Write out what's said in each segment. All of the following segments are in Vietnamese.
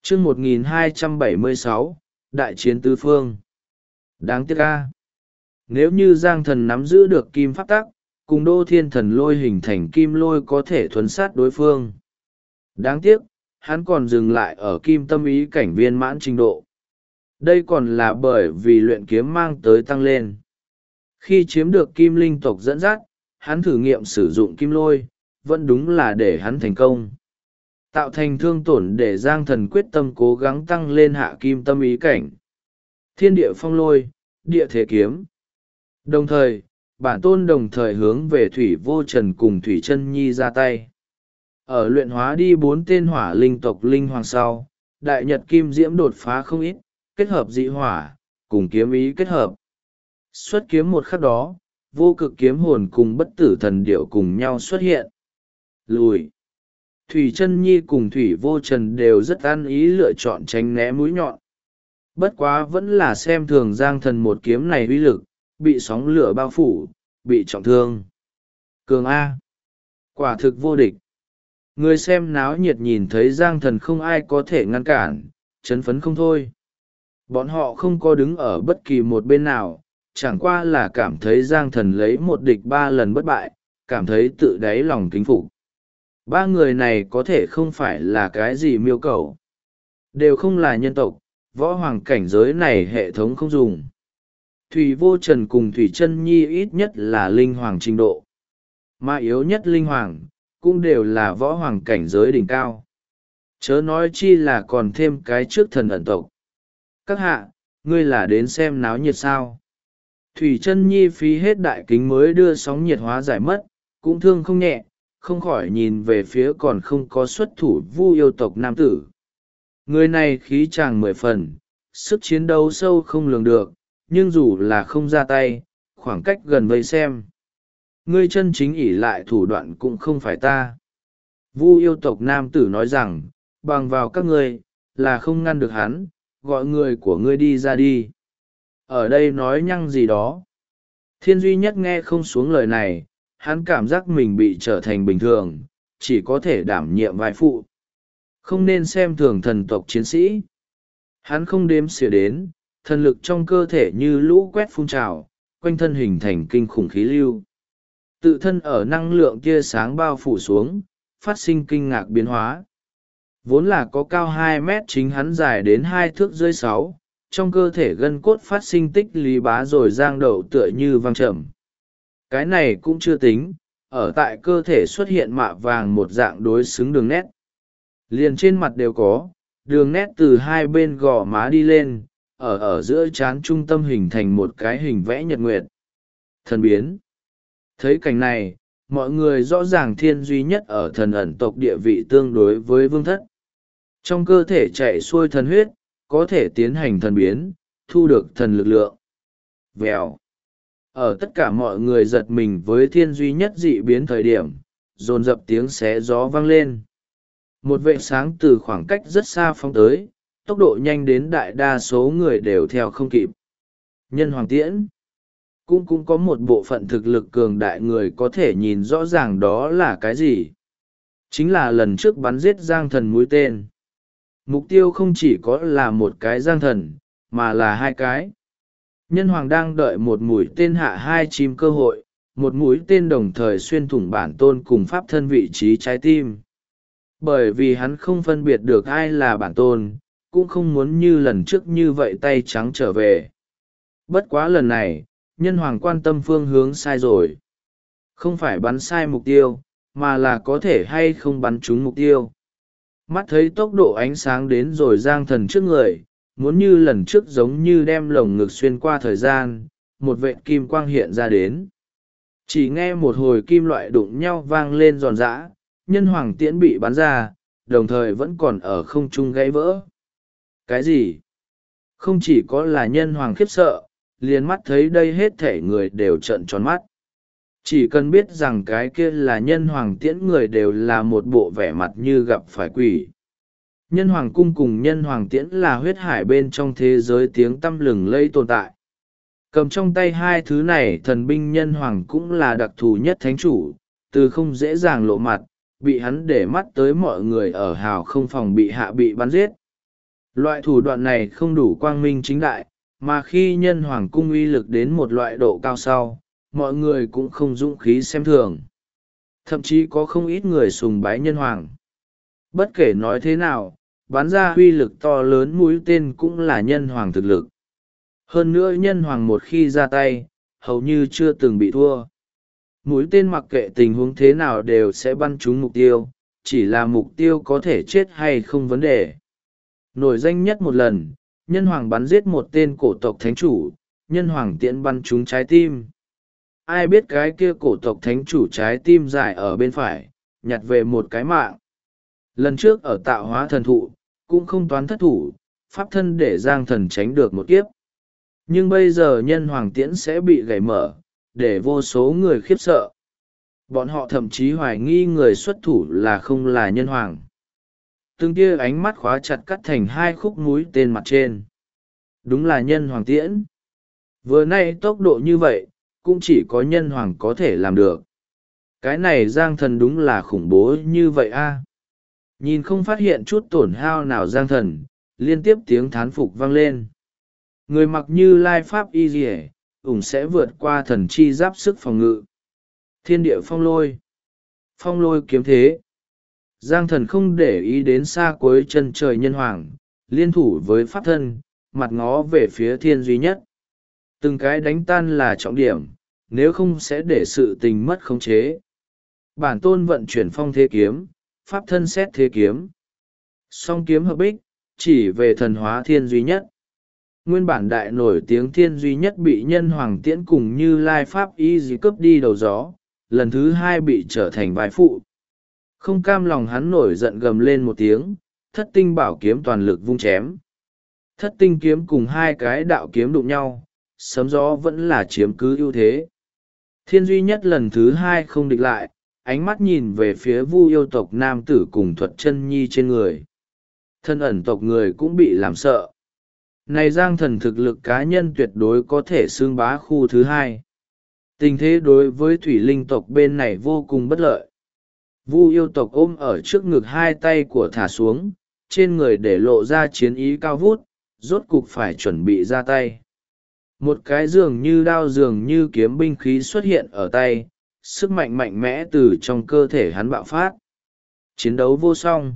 chương 1276, đại chiến tứ phương. Đáng tiếc ca, nếu như Giang Thần nắm giữ được kim pháp tắc, cùng Đô Thiên Thần Lôi hình thành kim lôi có thể thuấn sát đối phương. Đáng tiếc, hắn còn dừng lại ở kim tâm ý cảnh viên mãn trình độ. Đây còn là bởi vì luyện kiếm mang tới tăng lên. Khi chiếm được kim linh tộc dẫn dắt, hắn thử nghiệm sử dụng kim lôi, vẫn đúng là để hắn thành công. Tạo thành thương tổn để Giang Thần quyết tâm cố gắng tăng lên hạ kim tâm ý cảnh. Thiên địa phong lôi, địa thế kiếm. Đồng thời, bản tôn đồng thời hướng về Thủy Vô Trần cùng Thủy Chân Nhi ra tay. Ở luyện hóa đi 4 tên hỏa linh tộc linh hoàng sau, đại nhật kim diễm đột phá không ít, kết hợp dị hỏa, cùng kiếm ý kết hợp. Xuất kiếm một khắc đó, vô cực kiếm hồn cùng bất tử thần điệu cùng nhau xuất hiện. Lùi. Thủy Chân Nhi cùng Thủy Vô Trần đều rất ăn ý lựa chọn tránh né mũi nhọn. Bất quá vẫn là xem thường Giang Thần một kiếm này uy lực, bị sóng lửa bao phủ, bị trọng thương. Cường A. Quả thực vô địch. Người xem náo nhiệt nhìn thấy Giang Thần không ai có thể ngăn cản, chấn phấn không thôi. Bọn họ không có đứng ở bất kỳ một bên nào, chẳng qua là cảm thấy Giang Thần lấy một địch 3 lần bất bại, cảm thấy tự đáy lòng kính phục. 3 người này có thể không phải là cái gì miêu cầu. Đều không là nhân tộc, võ hoàng cảnh giới này hệ thống không dùng. Thủy Vô Trần cùng Thủy Chân Nhi ít nhất là linh hoàng trình độ. Mà yếu nhất linh hoàng, cũng đều là võ hoàng cảnh giới đỉnh cao. Chớ nói chi là còn thêm cái trước thần ẩn tộc. Các hạ, ngươi là đến xem náo nhiệt sao. Thủy Chân Nhi phí hết đại kính mới đưa sóng nhiệt hóa giải mất, cũng thương không nhẹ, không khỏi nhìn về phía còn không có xuất thủ Vu yêu tộc nam tử. Người này khí chàng 10 phần, sức chiến đấu sâu không lường được, nhưng dù là không ra tay, khoảng cách gần vây xem. Ngươi chân chính ỷ lại thủ đoạn cũng không phải ta. Vu yêu tộc nam tử nói rằng, bằng vào các ngươi, là không ngăn được hắn, gọi người của ngươi đi ra đi. Ở đây nói nhăng gì đó. Thiên duy nhất nghe không xuống lời này, hắn cảm giác mình bị trở thành bình thường, chỉ có thể đảm nhiệm vai phụ. Không nên xem thường thần tộc chiến sĩ. Hắn không đếm xỉa đến, thần lực trong cơ thể như lũ quét phun trào, quanh thân hình thành kinh khủng khí lưu. Tự thân ở năng lượng tia sáng bao phủ xuống, phát sinh kinh ngạc biến hóa. Vốn là có cao 2 mét chính hắn dài đến 2 thước rưỡi 6, trong cơ thể gân cốt phát sinh tích lý bá rồi giang đậu tựa như văng chậm. Cái này cũng chưa tính, ở tại cơ thể xuất hiện mạ vàng một dạng đối xứng đường nét. Liền trên mặt đều có, đường nét từ hai bên gò má đi lên, ở giữa trán trung tâm hình thành một cái hình vẽ nhật nguyệt. Thần biến. Thấy cảnh này, mọi người rõ ràng thiên duy nhất ở thần ẩn tộc địa vị tương đối với vương thất. Trong cơ thể chạy xuôi thần huyết, có thể tiến hành thần biến, thu được thần lực lượng. Vèo. Ở tất cả mọi người giật mình với thiên duy nhất dị biến thời điểm, dồn dập tiếng xé gió vang lên. Một vệ sáng từ khoảng cách rất xa phóng tới, tốc độ nhanh đến đại đa số người đều theo không kịp. Nhân hoàng tiễn. Cũng có một bộ phận thực lực cường đại người có thể nhìn rõ ràng đó là cái gì. Chính là lần trước bắn giết Giang Thần mũi tên. Mục tiêu không chỉ có là một cái Giang Thần, mà là 2 cái. Nhân hoàng đang đợi một mũi tên hạ 2 chim cơ hội, một mũi tên đồng thời xuyên thủng bản tôn cùng pháp thân vị trí trái tim. Bởi vì hắn không phân biệt được ai là bản tôn, cũng không muốn như lần trước như vậy tay trắng trở về. Bất quá lần này, nhân hoàng quan tâm phương hướng sai rồi. Không phải bắn sai mục tiêu, mà là có thể hay không bắn trúng mục tiêu. Mắt thấy tốc độ ánh sáng đến rồi Giang Thần trước người, muốn như lần trước giống như đem lồng ngực xuyên qua thời gian, một vệt kim quang hiện ra đến. Chỉ nghe một hồi kim loại đụng nhau vang lên giòn giã, nhân hoàng tiễn bị bắn ra, đồng thời vẫn còn ở không trung gãy vỡ. Cái gì? Không chỉ có là nhân hoàng khiếp sợ, liền mắt thấy đây hết thể người đều trợn tròn mắt. Chỉ cần biết rằng cái kia là nhân hoàng tiễn người đều là một bộ vẻ mặt như gặp phải quỷ. Nhân hoàng cung cùng nhân hoàng tiễn là huyết hải bên trong thế giới tiếng tăm lừng lẫy tồn tại. Cầm trong tay 2 thứ này thần binh nhân hoàng cũng là đặc thù nhất thánh chủ, từ không dễ dàng lộ mặt, bị hắn để mắt tới mọi người ở hào không phòng bị hạ bị bắn giết. Loại thủ đoạn này không đủ quang minh chính đại, mà khi nhân hoàng cung uy lực đến một loại độ cao sau, mọi người cũng không dũng khí xem thường. Thậm chí có không ít người sùng bái nhân hoàng. Bất kể nói thế nào, bắn ra uy lực to lớn mũi tên cũng là nhân hoàng thực lực. Hơn nữa nhân hoàng một khi ra tay, hầu như chưa từng bị thua. Mũi tên mặc kệ tình huống thế nào đều sẽ bắn trúng mục tiêu, chỉ là mục tiêu có thể chết hay không vấn đề. Nổi danh nhất một lần, nhân hoàng bắn giết một tên cổ tộc thánh chủ, nhân hoàng tiễn bắn trúng trái tim. Ai biết cái kia cổ tộc thánh chủ trái tim dài ở bên phải, nhặt về một cái mạng. Lần trước ở tạo hóa thần thụ, cũng không toán thất thủ, pháp thân để Giang Thần tránh được một kiếp. Nhưng bây giờ nhân hoàng tiễn sẽ bị gãy mở, để vô số người khiếp sợ. Bọn họ thậm chí hoài nghi người xuất thủ là không là nhân hoàng. Từng tia ánh mắt khóa chặt cắt thành hai khúc mũi tên mặt trên. Đúng là nhân hoàng tiễn. Vừa nay tốc độ như vậy, cũng chỉ có nhân hoàng có thể làm được. Cái này Giang Thần đúng là khủng bố như vậy a. Nhìn không phát hiện chút tổn hao nào Giang Thần, liên tiếp tiếng thán phục vang lên. Người mặc Như Lai pháp y dỉa, ủng sẽ vượt qua thần chi giáp sức phòng ngự. Thiên địa phong lôi kiếm thế. Giang Thần không để ý đến xa cuối chân trời nhân hoàng, liên thủ với pháp thân, mặt ngó về phía thiên duy nhất. Từng cái đánh tan là trọng điểm, nếu không sẽ để sự tình mất khống chế. Bản tôn vận chuyển phong thế kiếm, pháp thân xét thế kiếm. Song kiếm hợp bích, chỉ về thần hóa thiên duy nhất. Nguyên bản đại nổi tiếng thiên duy nhất bị nhân hoàng tiễn cùng Như Lai pháp y dì cướp đi đầu gió, lần thứ hai bị trở thành vai phụ. Không cam lòng hắn nổi giận gầm lên một tiếng, thất tinh bảo kiếm toàn lực vung chém. Thất tinh kiếm cùng hai cái đạo kiếm đụng nhau, sấm gió vẫn là chiếm cứ ưu thế. Thiên duy nhất lần thứ hai không địch lại, ánh mắt nhìn về phía Vu yêu tộc nam tử cùng Thuật Chân Nhi trên người. Thân ẩn tộc người cũng bị làm sợ. Này Giang Thần thực lực cá nhân tuyệt đối có thể xưng bá khu thứ hai. Tình thế đối với thủy linh tộc bên này vô cùng bất lợi. Vu yêu tộc ôm ở trước ngực hai tay của thả xuống, trên người để lộ ra chiến ý cao vút, rốt cục phải chuẩn bị ra tay. Một cái dường như đao dường như kiếm binh khí xuất hiện ở tay, sức mạnh mạnh mẽ từ trong cơ thể hắn bạo phát. Chiến đấu vô song.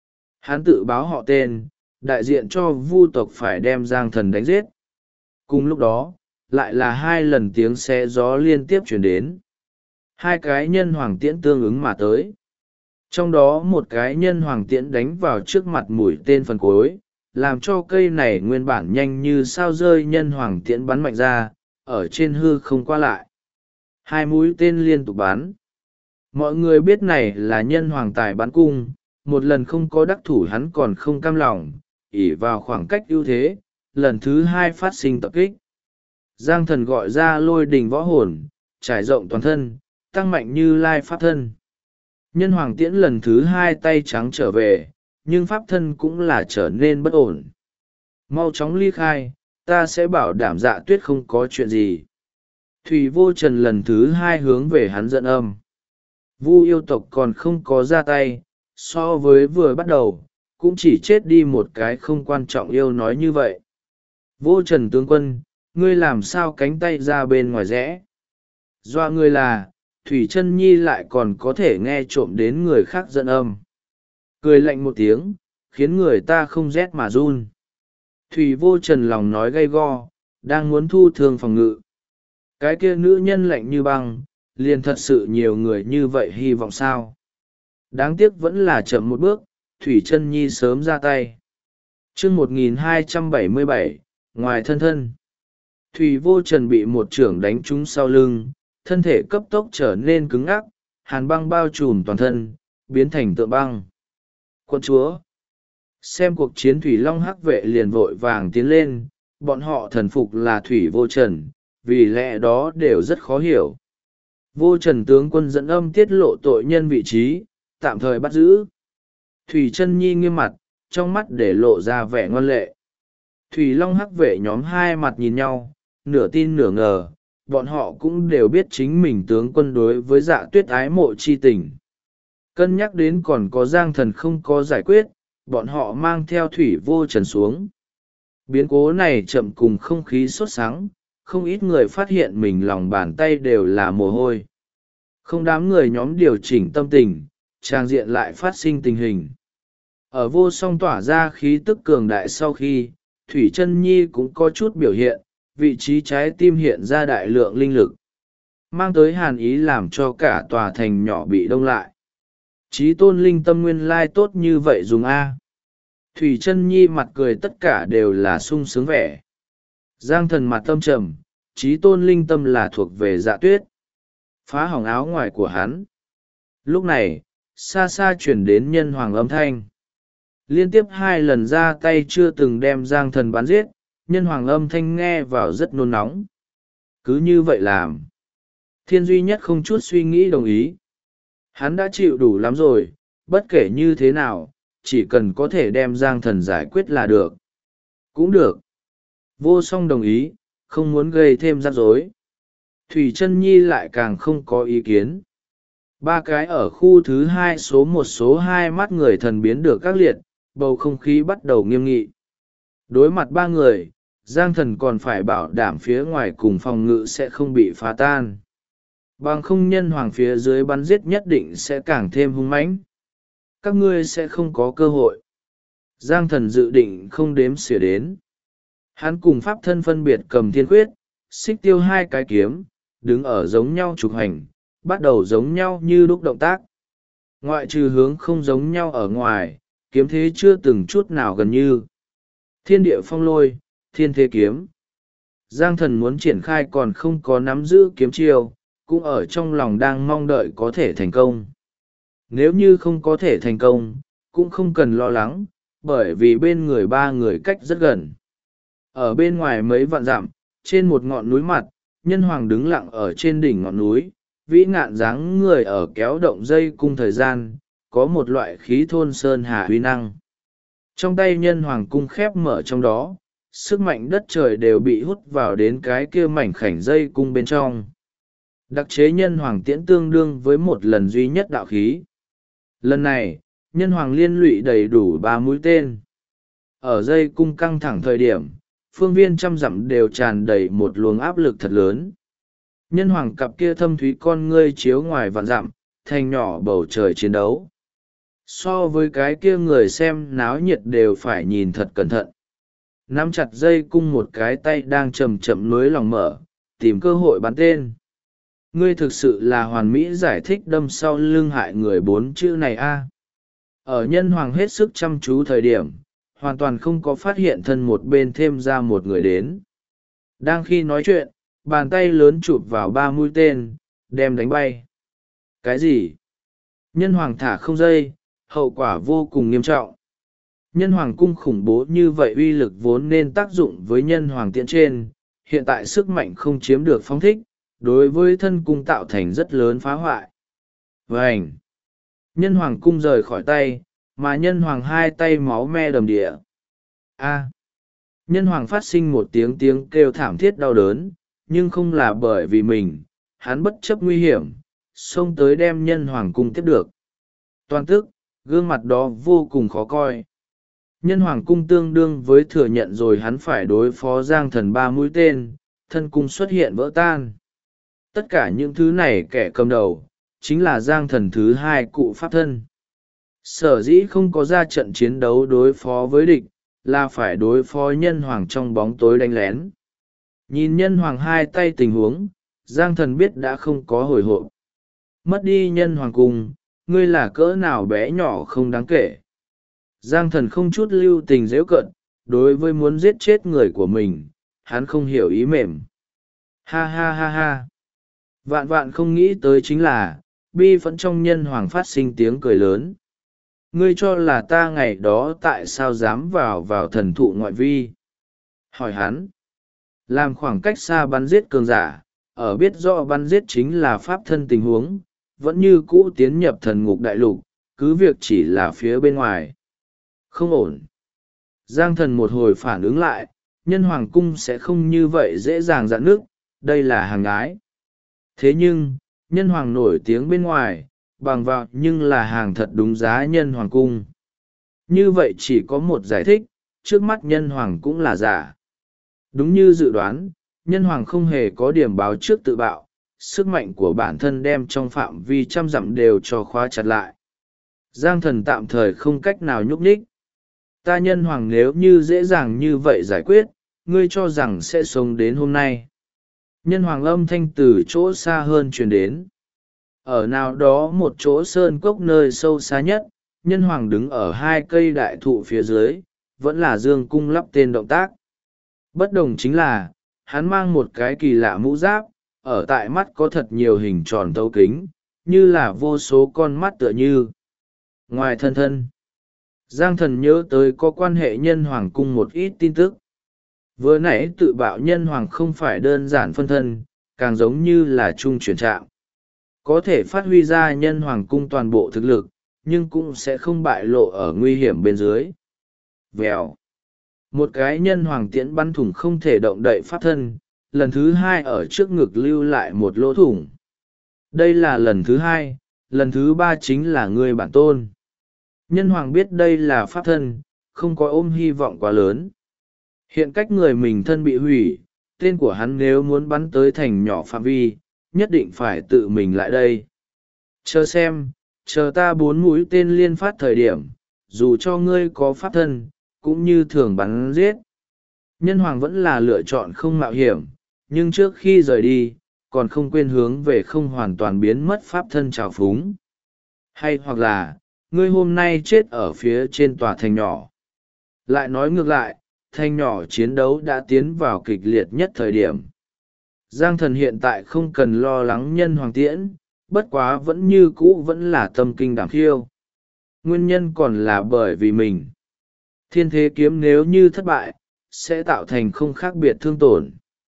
Hắn tự báo họ tên, đại diện cho Vu tộc phải đem Giang Thần đánh giết. Cùng lúc đó, lại là hai lần tiếng xé gió liên tiếp chuyển đến. Hai cái nhân hoàng tiễn tương ứng mà tới. Trong đó một cái nhân hoàng tiễn đánh vào trước mặt mũi tên phần cuối, làm cho cây này nguyên bản nhanh như sao rơi nhân hoàng tiễn bắn mạnh ra, ở trên hư không qua lại. Hai mũi tên liên tục bắn. Mọi người biết này là nhân hoàng tài bắn cung, một lần không có đắc thủ hắn còn không cam lòng, ỷ vào khoảng cách ưu thế, lần thứ hai phát sinh tập kích. Giang Thần gọi ra lôi đình võ hồn, trải rộng toàn thân, tăng mạnh Như Lai pháp thân. Nhân hoàng tiễn lần thứ hai tay trắng trở về, nhưng pháp thân cũng là trở nên bất ổn. Mau chóng ly khai, ta sẽ bảo đảm Dạ Tuyết không có chuyện gì. Thủy Vô Trần lần thứ hai hướng về hắn dẫn âm. Vu yêu tộc còn không có ra tay, so với vừa bắt đầu, cũng chỉ chết đi một cái không quan trọng yêu nói như vậy. Vô Trần tướng quân, ngươi làm sao cánh tay ra bên ngoài rẽ? Doa ngươi là, Thủy Chân Nhi lại còn có thể nghe trộm đến người khác dẫn âm. Cười lạnh một tiếng, khiến người ta không rét mà run. Thủy Vô Trần lòng nói gay go, đang muốn thu thương phòng ngự. Cái kia nữ nhân lạnh như băng, liền thật sự nhiều người như vậy hy vọng sao? Đáng tiếc vẫn là chậm một bước, Thủy Chân Nhi sớm ra tay. Chương 1277, ngoài thân thân. Thủy Vô Trần bị một chưởng đánh trúng sau lưng, thân thể cấp tốc trở nên cứng ngắc, hàn băng bao trùm toàn thân, biến thành tượng băng. Quân chúa! Xem cuộc chiến Thủy Long Hắc vệ liền vội vàng tiến lên, bọn họ thần phục là Thủy Vô Trần, vì lẽ đó đều rất khó hiểu. Vô Trần tướng quân dẫn âm tiết lộ tội nhân vị trí, tạm thời bắt giữ. Thủy Chân Nhi nghiêm mặt, trong mắt để lộ ra vẻ ngoan lệ. Thủy Long Hắc vệ nhóm hai mặt nhìn nhau, nửa tin nửa ngờ, bọn họ cũng đều biết chính mình tướng quân đối với Dạ Tuyết ái mộ chi tình. Cân nhắc đến còn có Giang Thần không có giải quyết, bọn họ mang theo thủy vô trần xuống. Biến cố này chậm cùng không khí sốt sắng, không ít người phát hiện mình lòng bàn tay đều là mồ hôi. Không đám người nhóm điều chỉnh tâm tình, trang diện lại phát sinh tình hình. Ở vô song tỏa ra khí tức cường đại sau khi, Thủy Chân Nhi cũng có chút biểu hiện, vị trí trái tim hiện ra đại lượng linh lực. Mang tới hàn ý làm cho cả tòa thành nhỏ bị đông lại. Chí tôn linh tâm nguyên lai tốt như vậy dùng A. Thủy Chân Nhi mặt cười tất cả đều là sung sướng vẻ. Giang Thần mặt tâm trầm, chí tôn linh tâm là thuộc về Dạ Tuyết. Phá hỏng áo ngoài của hắn. Lúc này, xa xa chuyển đến nhân hoàng âm thanh. Liên tiếp 2 lần ra tay chưa từng đem Giang Thần bắn giết, nhân hoàng âm thanh nghe vào rất nôn nóng. Cứ như vậy làm. Thiên duy nhất không chút suy nghĩ đồng ý. Hắn đã chịu đủ lắm rồi, bất kể như thế nào, chỉ cần có thể đem Giang Thần giải quyết là được. Cũng được. Vô song đồng ý, không muốn gây thêm rắc rối. Thủy Chân Nhi lại càng không có ý kiến. 3 cái ở khu thứ 2 số 1 số 2 mắt người thần biến được các liệt, bầu không khí bắt đầu nghiêm nghị. Đối mặt 3 người, Giang Thần còn phải bảo đảm phía ngoài cùng phòng ngự sẽ không bị phá tan. Bằng không nhân hoàng phía dưới bắn giết nhất định sẽ càng thêm hung mãnh. Các ngươi sẽ không có cơ hội. Giang Thần dự định không đếm xỉa đến. Hắn cùng pháp thân phân biệt cầm thiên khuyết, xích tiêu 2 cái kiếm, đứng ở giống nhau trục hành, bắt đầu giống nhau như đúc động tác. Ngoại trừ hướng không giống nhau ở ngoài, kiếm thế chưa từng chút nào gần như. Thiên địa phong lôi, thiên thế kiếm. Giang Thần muốn triển khai còn không có nắm giữ kiếm chiêu, cũng ở trong lòng đang mong đợi có thể thành công. Nếu như không có thể thành công, cũng không cần lo lắng, bởi vì bên người 3 người cách rất gần. Ở bên ngoài mấy vạn dặm, trên một ngọn núi mặt, nhân hoàng đứng lặng ở trên đỉnh ngọn núi, vĩ ngạn dáng người ở kéo động dây cung thời gian, có một loại khí thôn sơn hà uy năng. Trong tay nhân hoàng cung khép mở trong đó, sức mạnh đất trời đều bị hút vào đến cái kia mảnh khảnh dây cung bên trong. Đặc chế nhân hoàng tiễn tương đương với một lần duy nhất đạo khí. Lần này, nhân hoàng liên lụy đầy đủ 3 mũi tên. Ở dây cung căng thẳng thời điểm, phương viên trăm dặm đều tràn đầy một luồng áp lực thật lớn. Nhân hoàng cặp kia thâm thúy con ngươi chiếu ngoài vạn dặm, thành nhỏ bầu trời chiến đấu. So với cái kia người xem náo nhiệt đều phải nhìn thật cẩn thận. Nắm chặt dây cung một cái tay đang chậm chậm nối lòng mở, tìm cơ hội bắn tên. Ngươi thực sự là hoàn mỹ giải thích đâm sau lưng hại người 4 chữ này a. Ở nhân hoàng hết sức chăm chú thời điểm, hoàn toàn không có phát hiện thân một bên thêm ra một người đến. Đang khi nói chuyện, bàn tay lớn chụp vào 3 mũi tên, đem đánh bay. Cái gì? Nhân hoàng thả không dây, hậu quả vô cùng nghiêm trọng. Nhân hoàng cung khủng bố như vậy uy lực vốn nên tác dụng với nhân hoàng tiễn trên, hiện tại sức mạnh không chiếm được phóng thích, đối với thân cung tạo thành rất lớn phá hoại. Vành! Nhân hoàng cung rời khỏi tay, mà nhân hoàng 2 tay máu me đầm địa. A! Nhân hoàng phát sinh một tiếng kêu thảm thiết đau đớn, nhưng không là bởi vì mình, hắn bất chấp nguy hiểm, xông tới đem nhân hoàng cung tiếp được. Toàn tức, gương mặt đó vô cùng khó coi. Nhân hoàng cung tương đương với thừa nhận rồi hắn phải đối phó Giang Thần 3 mũi tên, thân cung xuất hiện vỡ tan. Tất cả những thứ này kẻ cầm đầu, chính là Giang Thần thứ 2 cụ pháp thân. Sở dĩ không có ra trận chiến đấu đối phó với địch, là phải đối phó nhân hoàng trong bóng tối đánh lén. Nhìn nhân hoàng 2 tay tình huống, Giang Thần biết đã không có hồi hộp. Mất đi nhân hoàng cung, ngươi là cỡ nào bé nhỏ không đáng kể. Giang Thần không chút lưu tình dễu cận, đối với muốn giết chết người của mình, hắn không hiểu ý mềm. Ha ha ha ha. Vạn vạn không nghĩ tới chính là, bi phẫn trong nhân hoàng phát sinh tiếng cười lớn. Ngươi cho là ta ngày đó tại sao dám vào thần thụ ngoại vi? Hỏi hắn. Làm khoảng cách xa bắn giết cường giả, ở biết rõ bắn giết chính là pháp thân tình huống, vẫn như cũ tiến nhập thần ngục đại lục, cứ việc chỉ là phía bên ngoài. Không ổn. Giang Thần một hồi phản ứng lại, nhân hoàng cung sẽ không như vậy dễ dàng dạn nước, đây là hàng ái. Thế nhưng, nhân hoàng nổi tiếng bên ngoài, bằng vào nhưng là hàng thật đúng giá nhân hoàng cung. Như vậy chỉ có một giải thích, trước mắt nhân hoàng cũng là giả. Đúng như dự đoán, nhân hoàng không hề có điểm báo trước tự bạo, sức mạnh của bản thân đem trong phạm vi trăm dặm đều cho khóa chặt lại. Giang thần tạm thời không cách nào nhúc nhích. Ta nhân hoàng nếu như dễ dàng như vậy giải quyết, ngươi cho rằng sẽ sống đến hôm nay. Nhân hoàng âm thanh từ chỗ xa hơn truyền đến. Ở nào đó một chỗ sơn cốc nơi sâu xa nhất, nhân hoàng đứng ở hai cây đại thụ phía dưới, vẫn là dương cung lắp tên động tác. Bất đồng chính là, hắn mang một cái kỳ lạ mũ giáp, ở tại mắt có thật nhiều hình tròn thấu kính, như là vô số con mắt tựa như. Ngoài thân thân, Giang thần nhớ tới có quan hệ nhân hoàng cung một ít tin tức. Vừa nãy tự bạo nhân hoàng không phải đơn giản phân thân, càng giống như là trung chuyển trạng. Có thể phát huy ra nhân hoàng cung toàn bộ thực lực, nhưng cũng sẽ không bại lộ ở nguy hiểm bên dưới. Vèo. Một cái nhân hoàng tiễn bắn thủng không thể động đậy pháp thân, lần thứ hai ở trước ngực lưu lại một lỗ thủng. Đây là lần thứ hai, lần thứ ba chính là người bản tôn. Nhân hoàng biết đây là pháp thân, không có ôm hy vọng quá lớn. Hiện cách người mình thân bị hủy, tên của hắn nếu muốn bắn tới thành nhỏ phạm vi, nhất định phải tự mình lại đây. Chờ xem, chờ ta 4 mũi tên liên phát thời điểm, dù cho ngươi có pháp thân, cũng như thường bắn giết. Nhân hoàng vẫn là lựa chọn không mạo hiểm, nhưng trước khi rời đi, còn không quên hướng về không hoàn toàn biến mất pháp thân trào phúng. Hay hoặc là, ngươi hôm nay chết ở phía trên tòa thành nhỏ. Lại nói ngược lại, thành nhỏ chiến đấu đã tiến vào kịch liệt nhất thời điểm. Giang thần hiện tại không cần lo lắng nhân hoàng tiễn, bất quá vẫn như cũ vẫn là tâm kinh đảm khiêu. Nguyên nhân còn là bởi vì mình. Thiên thế kiếm nếu như thất bại, sẽ tạo thành không khác biệt thương tổn.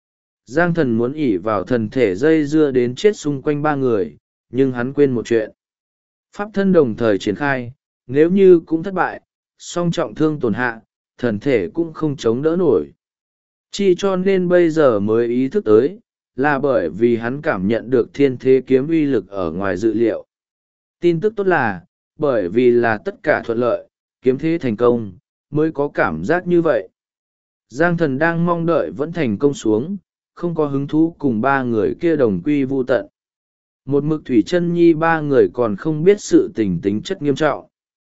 Giang thần muốn ỷ vào thần thể dây dưa đến chết xung quanh 3 người, nhưng hắn quên một chuyện. Pháp thân đồng thời triển khai, nếu như cũng thất bại, song trọng thương tổn hạ, thần thể cũng không chống đỡ nổi. Chi cho nên bây giờ mới ý thức tới, là bởi vì hắn cảm nhận được thiên thế kiếm uy lực ở ngoài dự liệu. Tin tức tốt là, bởi vì là tất cả thuận lợi, kiếm thế thành công, mới có cảm giác như vậy. Giang thần đang mong đợi vẫn thành công xuống, không có hứng thú cùng 3 người kia đồng quy vu tận. Một mực Thủy Chân Nhi 3 người còn không biết sự tình tính chất nghiêm trọng.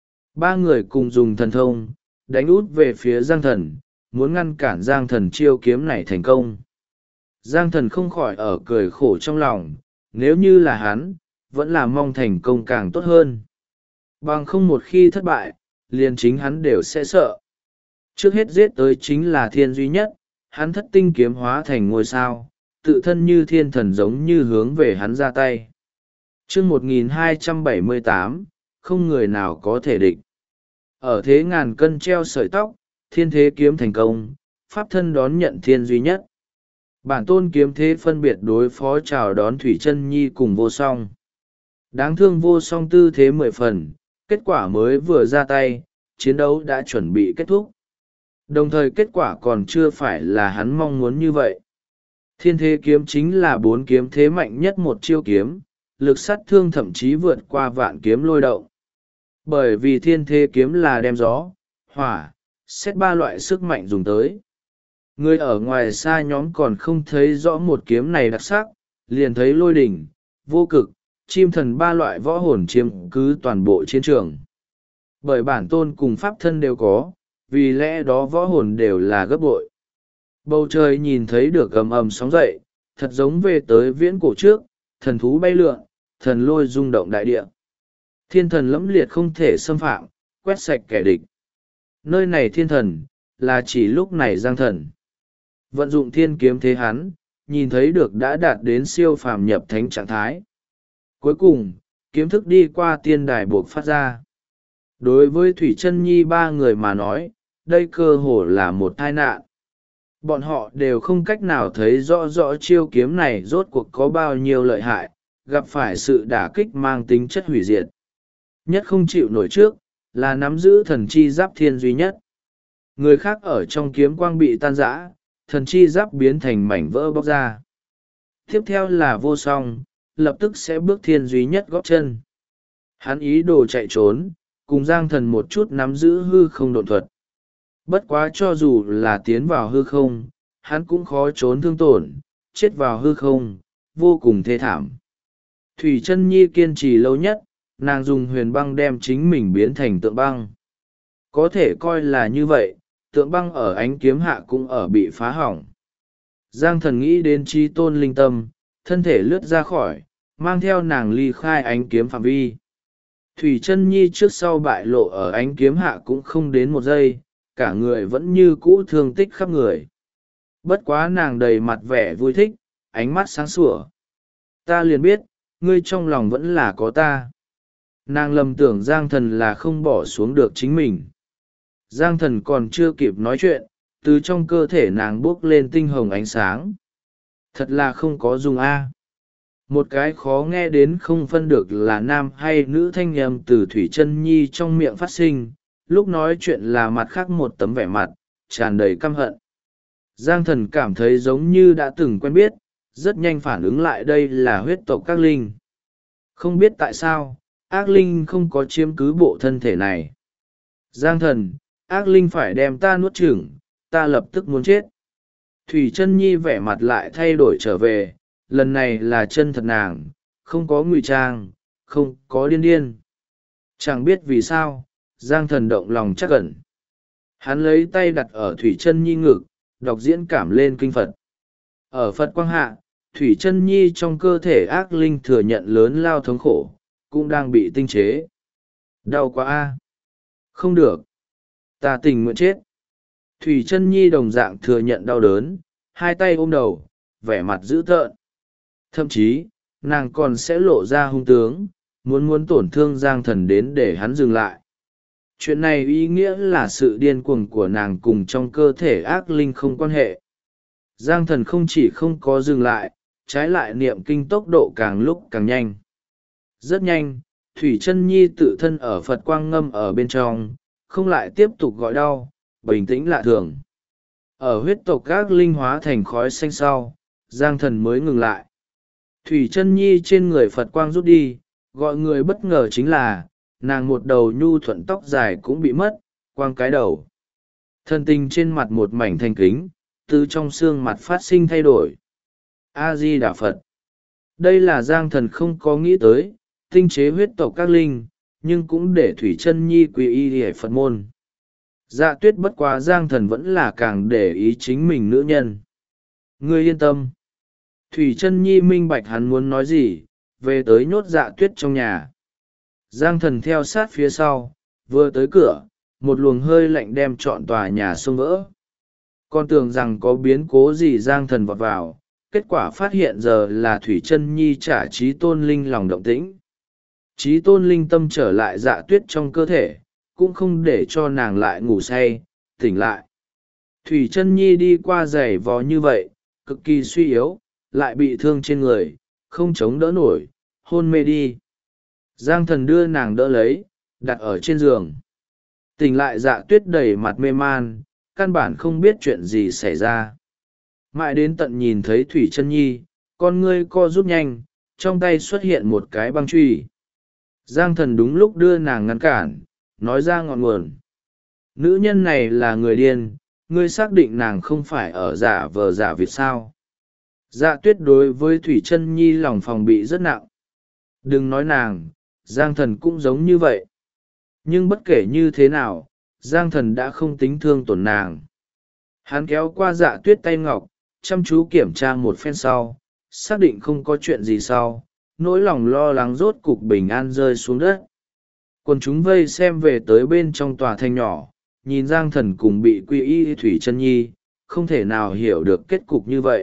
3 người cùng dùng thần thông, đánh út về phía Giang thần, muốn ngăn cản Giang thần chiêu kiếm này thành công. Giang thần không khỏi ở cười khổ trong lòng, nếu như là hắn, vẫn là mong thành công càng tốt hơn. Bằng không một khi thất bại, liền chính hắn đều sẽ sợ. Trước hết giết tới chính là thiên duy nhất, hắn thất tinh kiếm hóa thành ngôi sao, tự thân như thiên thần giống như hướng về hắn ra tay. Chương 1278, không người nào có thể địch. Ở thế ngàn cân treo sợi tóc, thiên thế kiếm thành công, pháp thân đón nhận thiên duy nhất. Bản tôn kiếm thế phân biệt đối phó chào đón Thủy Chân Nhi cùng vô song. Đáng thương vô song tư thế 10 phần, kết quả mới vừa ra tay, chiến đấu đã chuẩn bị kết thúc. Đồng thời kết quả còn chưa phải là hắn mong muốn như vậy. Thiên thế kiếm chính là 4 kiếm thế mạnh nhất một chiêu kiếm, lực sát thương thậm chí vượt qua vạn kiếm lôi động. Bởi vì thiên thế kiếm là đem gió, hỏa, xét 3 loại sức mạnh dùng tới. Người ở ngoài xa nhóm còn không thấy rõ một kiếm này đặc sắc, liền thấy lôi đỉnh, vô cực, chim thần 3 loại võ hồn chiếm cứ toàn bộ chiến trường. Bởi bản tôn cùng pháp thân đều có, vì lẽ đó võ hồn đều là gấp bội. Bầu trời nhìn thấy được ầm ầm sóng dậy, thật giống về tới viễn cổ trước, thần thú bay lượn, thần lôi rung động đại địa. Thiên thần lẫm liệt không thể xâm phạm, quét sạch kẻ địch. Nơi này thiên thần, là chỉ lúc này Giang thần. Vận dụng thiên kiếm thế hắn, nhìn thấy được đã đạt đến siêu phàm nhập thánh trạng thái. Cuối cùng, kiếm thức đi qua tiên đài buộc phát ra. Đối với Thủy Chân Nhi 3 người mà nói, đây cơ hồ là một tai nạn. Bọn họ đều không cách nào thấy rõ rõ chiêu kiếm này rốt cuộc có bao nhiêu lợi hại, gặp phải sự đả kích mang tính chất hủy diệt. Nhất không chịu nổi trước, là nắm giữ thần chi giáp thiên duy nhất. Người khác ở trong kiếm quang bị tan rã, thần chi giáp biến thành mảnh vỡ bóc ra. Tiếp theo là vô song, lập tức sẽ bước thiên duy nhất góp chân. Hắn ý đồ chạy trốn, cùng Giang Thần một chút nắm giữ hư không độn thuật. Bất quá cho dù là tiến vào hư không, hắn cũng khó trốn thương tổn, chết vào hư không, vô cùng thê thảm. Thủy Chân Nhi kiên trì lâu nhất, nàng dùng huyền băng đem chính mình biến thành tượng băng. Có thể coi là như vậy, tượng băng ở ánh kiếm hạ cũng ở bị phá hỏng. Giang Thần nghĩ đến Chí Tôn linh tâm, thân thể lướt ra khỏi, mang theo nàng ly khai ánh kiếm phạm vi. Thủy Chân Nhi trước sau bại lộ ở ánh kiếm hạ cũng không đến một giây, cả người vẫn như cũ thương tích khắp người. Bất quá nàng đầy mặt vẻ vui thích, ánh mắt sáng sủa. Ta liền biết, ngươi trong lòng vẫn là có ta. Nàng lầm tưởng Giang Thần là không bỏ xuống được chính mình. Giang Thần còn chưa kịp nói chuyện, từ trong cơ thể nàng buốc lên tinh hồng ánh sáng. Thật là không có dùng a. Một cái khó nghe đến không phân được là nam hay nữ thanh âm từ Thủy Chân Nhi trong miệng phát sinh, lúc nói chuyện là mặt khác một tấm vẻ mặt, tràn đầy căm hận. Giang Thần cảm thấy giống như đã từng quen biết, rất nhanh phản ứng lại đây là huyết tộc ác linh. Không biết tại sao, ác linh không có chiếm cứ bộ thân thể này. Giang Thần, ác linh phải đem ta nuốt chửng, ta lập tức muốn chết. Thủy Chân Nhi vẻ mặt lại thay đổi trở về, lần này là chân thật nàng, không có ngụy trang, không có điên điên. Chẳng biết vì sao, Giang Thần động lòng chắc ẩn. Hắn lấy tay đặt ở Thủy Chân Nhi ngực, đọc diễn cảm lên kinh Phật. Ở Phật quang hạ, Thủy Chân Nhi trong cơ thể ác linh thừa nhận lớn lao thống khổ, cũng đang bị tinh chế. Đau quá a. Không được. Ta tình nguyện chết. Thủy Chân Nhi đồng dạng thừa nhận đau đớn, hai tay ôm đầu, vẻ mặt dữ tợn. Thậm chí, nàng còn sẽ lộ ra hung tướng, muốn tổn thương Giang Thần đến để hắn dừng lại. Chuyện này ý nghĩa là sự điên cuồng của nàng cùng trong cơ thể ác linh không quan hệ. Giang Thần không chỉ không có dừng lại, trái lại niệm kinh tốc độ càng lúc càng nhanh. Rất nhanh, Thủy Chân Nhi tự thân ở Phật quang ngâm ở bên trong, không lại tiếp tục gọi đau, bình tĩnh lạ thường. Ở huyết tộc ác linh hóa thành khói xanh sau, Giang Thần mới ngừng lại. Thủy Chân Nhi trên người Phật quang rút đi, gọi người bất ngờ chính là, nàng một đầu nhu thuận tóc dài cũng bị mất, quang cái đầu. Thân tình trên mặt một mảnh thanh kính, từ trong xương mặt phát sinh thay đổi. A-di-đà Phật. Đây là Giang Thần không có nghĩ tới, tinh chế huyết tộc các linh, nhưng cũng để Thủy Chân Nhi quy y hề Phật môn. Dạ Tuyết bất quá Giang Thần vẫn là càng để ý chính mình nữ nhân. Ngươi yên tâm. Thủy Chân Nhi minh bạch hắn muốn nói gì, về tới nhốt Dạ Tuyết trong nhà. Giang Thần theo sát phía sau, vừa tới cửa, một luồng hơi lạnh đem trọn tòa nhà xông vỡ. Con tưởng rằng có biến cố gì Giang Thần vọt vào, kết quả phát hiện giờ là Thủy Chân Nhi trả Chí Tôn Linh lòng động tĩnh. Chí Tôn Linh tâm trở lại Dạ Tuyết trong cơ thể, cũng không để cho nàng lại ngủ say, tỉnh lại. Thủy Chân Nhi đi qua giày vò như vậy, cực kỳ suy yếu, lại bị thương trên người, không chống đỡ nổi, hôn mê đi. Giang Thần đưa nàng đỡ lấy, đặt ở trên giường. Tỉnh lại Dạ Tuyết đầy mặt mê man, căn bản không biết chuyện gì xảy ra. Mãi đến tận nhìn thấy Thủy Chân Nhi, con ngươi co rút nhanh, trong tay xuất hiện một cái băng chùy. Giang Thần đúng lúc đưa nàng ngăn cản, nói ra ngọn nguồn. Nữ nhân này là người điên, ngươi xác định nàng không phải ở giả vờ giả vịt sao? Dạ Tuyết đối với Thủy Chân Nhi lòng phòng bị rất nặng. Đừng nói nàng, Giang Thần cũng giống như vậy. Nhưng bất kể như thế nào, Giang Thần đã không tính thương tổn nàng. Hắn kéo qua Dạ Tuyết tay ngọc, chăm chú kiểm tra một phen sau, xác định không có chuyện gì sau, nỗi lòng lo lắng rốt cục bình an rơi xuống đất. Còn chúng vây xem về tới bên trong tòa thành nhỏ, nhìn Giang Thần cùng bị quy y Thủy Chân Nhi, không thể nào hiểu được kết cục như vậy.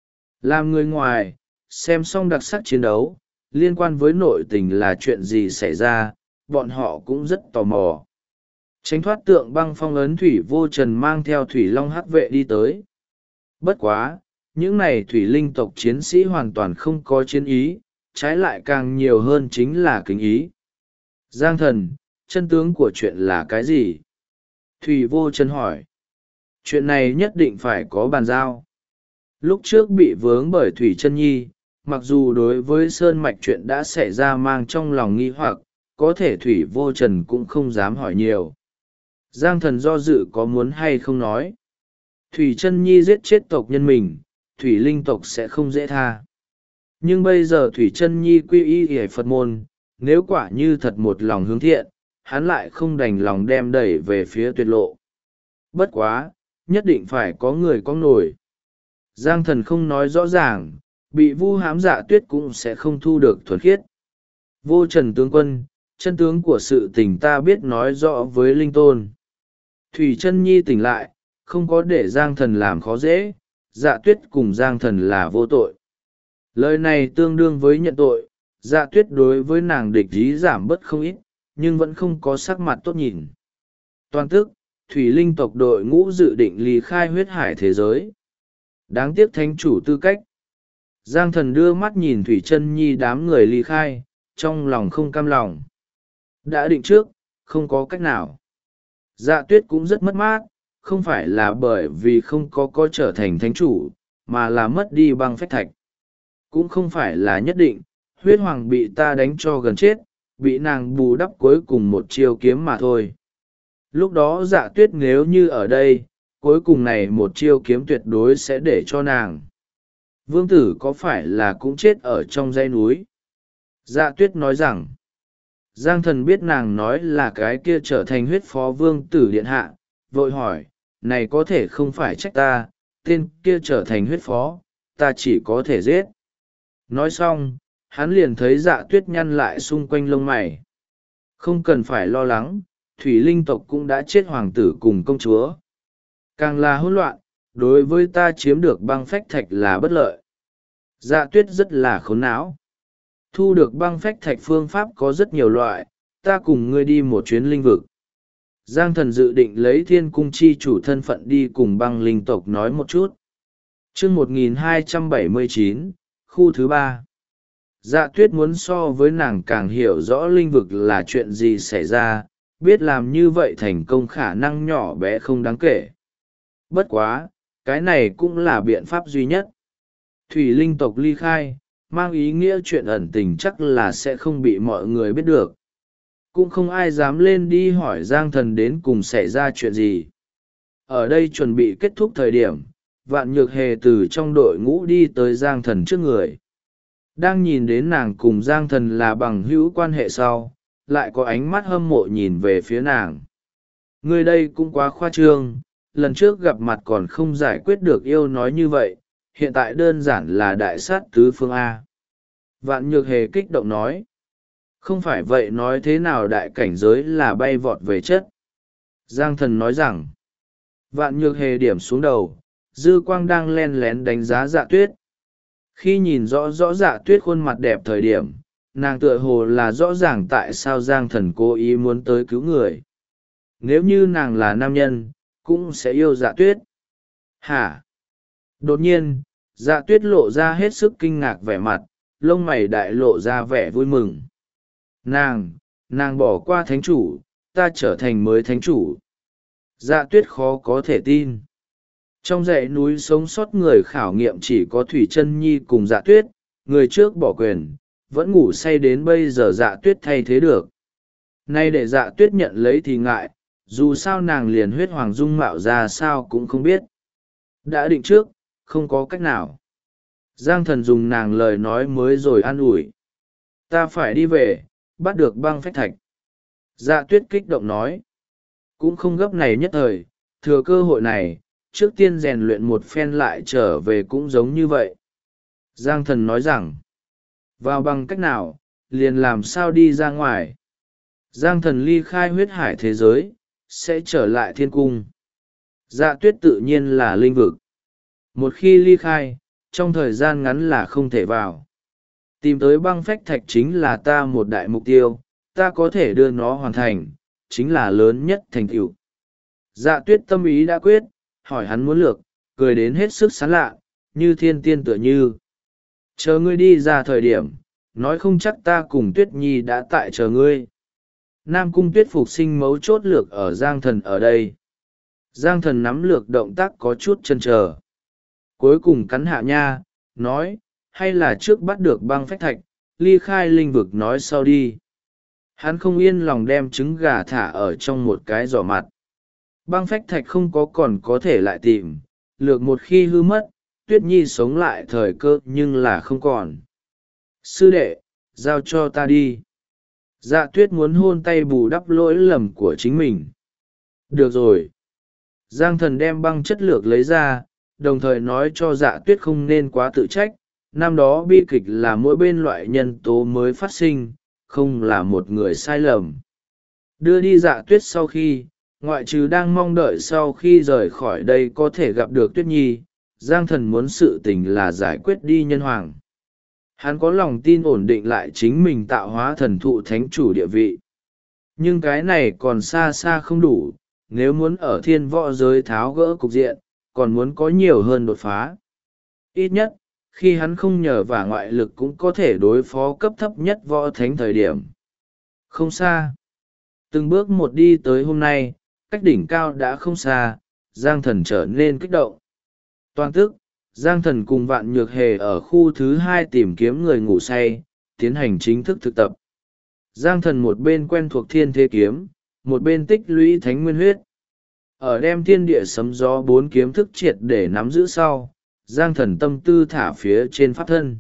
Làm người ngoài, xem xong đặc sắc chiến đấu, liên quan với nội tình là chuyện gì xảy ra, bọn họ cũng rất tò mò. Tránh thoát tượng băng phong ấn Thủy Vô Trần mang theo Thủy Long Hắc vệ đi tới. Bất quá, những này thủy linh tộc chiến sĩ hoàn toàn không có chiến ý, trái lại càng nhiều hơn chính là kính ý. Giang Thần, chân tướng của chuyện là cái gì? Thủy Vô Trần hỏi. Chuyện này nhất định phải có bàn giao. Lúc trước bị vướng bởi Thủy Chân Nhi, mặc dù đối với Sơn Mạch chuyện đã xảy ra mang trong lòng nghi hoặc, có thể Thủy Vô Trần cũng không dám hỏi nhiều. Giang Thần do dự có muốn hay không nói. Thủy Chân Nhi giết chết tộc nhân mình, Thủy Linh tộc sẽ không dễ tha. Nhưng bây giờ Thủy Chân Nhi quy y hề Phật môn, nếu quả như thật một lòng hướng thiện, hắn lại không đành lòng đem đẩy về phía tuyệt lộ. Bất quá, nhất định phải có người có nổi. Giang Thần không nói rõ ràng, bị vu hãm Dạ Tuyết cũng sẽ không thu được thuần khiết. Vô Trần tướng quân, chân tướng của sự tình ta biết nói rõ với Linh Tôn. Thủy Chân Nhi tỉnh lại, không có để Giang Thần làm khó dễ, Dạ Tuyết cùng Giang Thần là vô tội. Lời này tương đương với nhận tội, Dạ Tuyết đối với nàng địch ý giảm bớt không ít, nhưng vẫn không có sắc mặt tốt nhìn. Toàn tức, Thủy Linh tộc đội ngũ dự định ly khai huyết hải thế giới. Đáng tiếc thánh chủ tư cách. Giang Thần đưa mắt nhìn Thủy Chân Nhi đám người ly khai, trong lòng không cam lòng. Đã định trước, không có cách nào. Dạ Tuyết cũng rất mất mát, không phải là bởi vì không có trở thành thánh chủ, mà là mất đi băng phách thạch. Cũng không phải là nhất định, huyết hoàng bị ta đánh cho gần chết, bị nàng bù đắp cuối cùng một chiêu kiếm mà thôi. Lúc đó Dạ Tuyết nếu như ở đây, cuối cùng này một chiêu kiếm tuyệt đối sẽ để cho nàng. Vương tử có phải là cũng chết ở trong dãy núi? Dạ Tuyết nói rằng, Giang Thần biết nàng nói là cái kia trở thành huyết phó vương tử điện hạ, vội hỏi, này có thể không phải trách ta, tên kia trở thành huyết phó, ta chỉ có thể giết. Nói xong, hắn liền thấy Dạ Tuyết nhăn lại xung quanh lông mày. Không cần phải lo lắng, Thủy Linh tộc cũng đã chết hoàng tử cùng công chúa. Càng là hỗn loạn, đối với ta chiếm được băng phách thạch là bất lợi. Dạ Tuyết rất là khốn não. Thu được băng phách thạch phương pháp có rất nhiều loại, ta cùng ngươi đi một chuyến linh vực. Giang Thần dự định lấy thiên cung chi chủ thân phận đi cùng băng linh tộc nói một chút. chương 1279, khu thứ 3. Dạ Tuyết muốn so với nàng càng hiểu rõ linh vực là chuyện gì xảy ra, biết làm như vậy thành công khả năng nhỏ bé không đáng kể. Bất quá, cái này cũng là biện pháp duy nhất. Thủy Linh tộc ly khai, mang ý nghĩa chuyện ẩn tình chắc là sẽ không bị mọi người biết được. Cũng không ai dám lên đi hỏi Giang Thần đến cùng xảy ra chuyện gì. Ở đây chuẩn bị kết thúc thời điểm, Vạn Nhược Hề từ trong đội ngũ đi tới Giang Thần trước người. Đang nhìn đến nàng cùng Giang Thần là bằng hữu quan hệ sau, lại có ánh mắt hâm mộ nhìn về phía nàng. Người đây cũng quá khoa trương, lần trước gặp mặt còn không giải quyết được yêu nói như vậy, hiện tại đơn giản là đại sát tứ phương A. Vạn Nhược Hề kích động nói. Không phải vậy nói thế nào đại cảnh giới là bay vọt về chất. Giang Thần nói rằng. Vạn Nhược Hề điểm xuống đầu, dư quang đang len lén đánh giá Dạ Tuyết. Khi nhìn rõ Dạ Tuyết khuôn mặt đẹp thời điểm, nàng tựa hồ là rõ ràng tại sao Giang Thần cố ý muốn tới cứu người. Nếu như nàng là nam nhân, cũng sẽ yêu Dạ Tuyết. Hả? Đột nhiên, Dạ Tuyết lộ ra hết sức kinh ngạc vẻ mặt, lông mày đại lộ ra vẻ vui mừng. Nàng bỏ qua thánh chủ, ta trở thành mới thánh chủ. Dạ Tuyết khó có thể tin. Trong dãy núi sống sót người khảo nghiệm chỉ có Thủy Chân Nhi cùng Dạ Tuyết, người trước bỏ quyền, vẫn ngủ say đến bây giờ Dạ Tuyết thay thế được. Nay để Dạ Tuyết nhận lấy thì ngại, dù sao nàng liền huyết hoàng dung mạo ra sao cũng không biết. Đã định trước, không có cách nào. Giang Thần dùng nàng lời nói mới rồi an ủi. Ta phải đi về, bắt được băng phách thạch. Dạ Tuyết kích động nói. Cũng không gấp này nhất thời, thừa cơ hội này, trước tiên rèn luyện một phen lại trở về cũng giống như vậy. Giang Thần nói rằng, vào bằng cách nào, liền làm sao đi ra ngoài. Giang Thần ly khai huyết hải thế giới, sẽ trở lại thiên cung. Dạ Tuyết tự nhiên là linh vực. Một khi ly khai, trong thời gian ngắn là không thể vào. Tìm tới băng phách thạch chính là ta một đại mục tiêu, ta có thể đưa nó hoàn thành, chính là lớn nhất thành tựu. Dạ Tuyết tâm ý đã quyết, hỏi hắn muốn lược, cười đến hết sức sán lạ, như thiên tiên tựa như. Chờ ngươi đi ra thời điểm, nói không chắc ta cùng Tuyết Nhi đã tại chờ ngươi. Nam Cung Tuyết phục sinh mấu chốt lược ở Giang Thần ở đây. Giang Thần nắm lược động tác có chút chần chờ. Cuối cùng cắn hạ nha, nói, hay là trước bắt được băng phách thạch, ly khai linh vực nói sau đi. Hắn không yên lòng đem trứng gà thả ở trong một cái giỏ mặt. Băng phách thạch không có còn có thể lại tìm, lược một khi hư mất, Tuyết Nhi sống lại thời cơ nhưng là không còn. Sư đệ, giao cho ta đi. Dạ Tuyết muốn hôn tay bù đắp lỗi lầm của chính mình. Được rồi. Giang Thần đem băng chất lược lấy ra, đồng thời nói cho Dạ Tuyết không nên quá tự trách. Năm đó bi kịch là mỗi bên loại nhân tố mới phát sinh, không là một người sai lầm. Đưa đi Dạ Tuyết sau khi, ngoại trừ đang mong đợi sau khi rời khỏi đây có thể gặp được Tuyết Nhi, Giang Thần muốn sự tình là giải quyết đi nhân hoàng. Hắn có lòng tin ổn định lại chính mình tạo hóa thần thụ thánh chủ địa vị. Nhưng cái này còn xa xa không đủ, nếu muốn ở thiên võ giới tháo gỡ cục diện, còn muốn có nhiều hơn đột phá. Ít nhất, khi hắn không nhờ vả ngoại lực cũng có thể đối phó cấp thấp nhất võ thánh thời điểm. Không xa. Từng bước một đi tới hôm nay, cách đỉnh cao đã không xa, Giang Thần trở nên kích động. Toàn tức, Giang Thần cùng Vạn Nhược Hề ở khu thứ 2 tìm kiếm người ngủ say, tiến hành chính thức thực tập. Giang Thần một bên quen thuộc thiên thế kiếm, một bên tích lũy thánh nguyên huyết. Ở đem thiên địa sấm gió 4 kiếm thức triệt để nắm giữ sau, Giang Thần tâm tư thả phía trên pháp thân.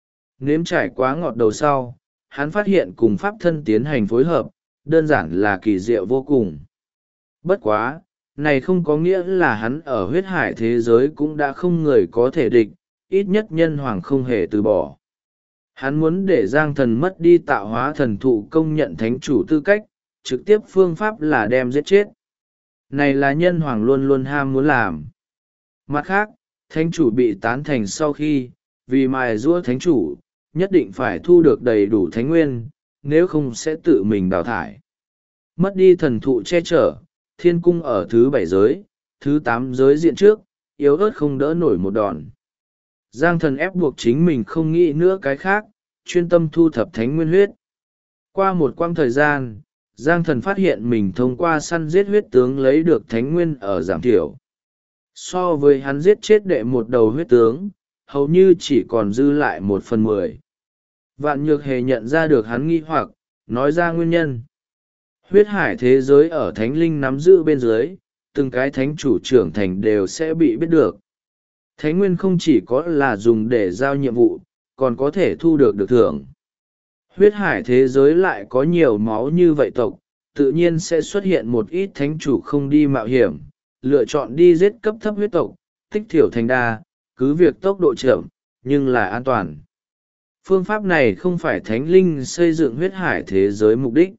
Nếm trải quá ngọt đầu sau, hắn phát hiện cùng pháp thân tiến hành phối hợp, đơn giản là kỳ diệu vô cùng. Bất quá, này không có nghĩa là hắn ở huyết hải thế giới cũng đã không người có thể địch, ít nhất nhân hoàng không hề từ bỏ. Hắn muốn để Giang Thần mất đi tạo hóa thần thụ công nhận thánh chủ tư cách, trực tiếp phương pháp là đem giết chết. Này là nhân hoàng luôn luôn ham muốn làm. Mặt khác, thánh chủ bị tán thành sau khi, vì mài giũa thánh chủ, nhất định phải thu được đầy đủ thánh nguyên, nếu không sẽ tự mình đào thải. Mất đi thần thụ che chở, thiên cung ở thứ 7 giới, thứ 8 giới diện trước, yếu ớt không đỡ nổi một đòn. Giang Thần ép buộc chính mình không nghĩ nữa cái khác, chuyên tâm thu thập thánh nguyên huyết. Qua một quãng thời gian, Giang Thần phát hiện mình thông qua săn giết huyết tướng lấy được thánh nguyên ở giảm thiểu. So với hắn giết chết đệ một đầu huyết tướng, hầu như chỉ còn dư lại 1/10. Vạn Nhược Hề nhận ra được hắn nghi hoặc, nói ra nguyên nhân. Huyết hải thế giới ở thánh linh nắm giữ bên dưới, từng cái thánh chủ trưởng thành đều sẽ bị biết được. Thánh nguyên không chỉ có là dùng để giao nhiệm vụ, còn có thể thu được được thưởng. Huyết hải thế giới lại có nhiều máu như vậy tộc, tự nhiên sẽ xuất hiện một ít thánh chủ không đi mạo hiểm, lựa chọn đi giết cấp thấp huyết tộc, tích thiểu thành đa, cứ việc tốc độ chậm, nhưng là an toàn. Phương pháp này không phải thánh linh xây dựng huyết hải thế giới mục đích.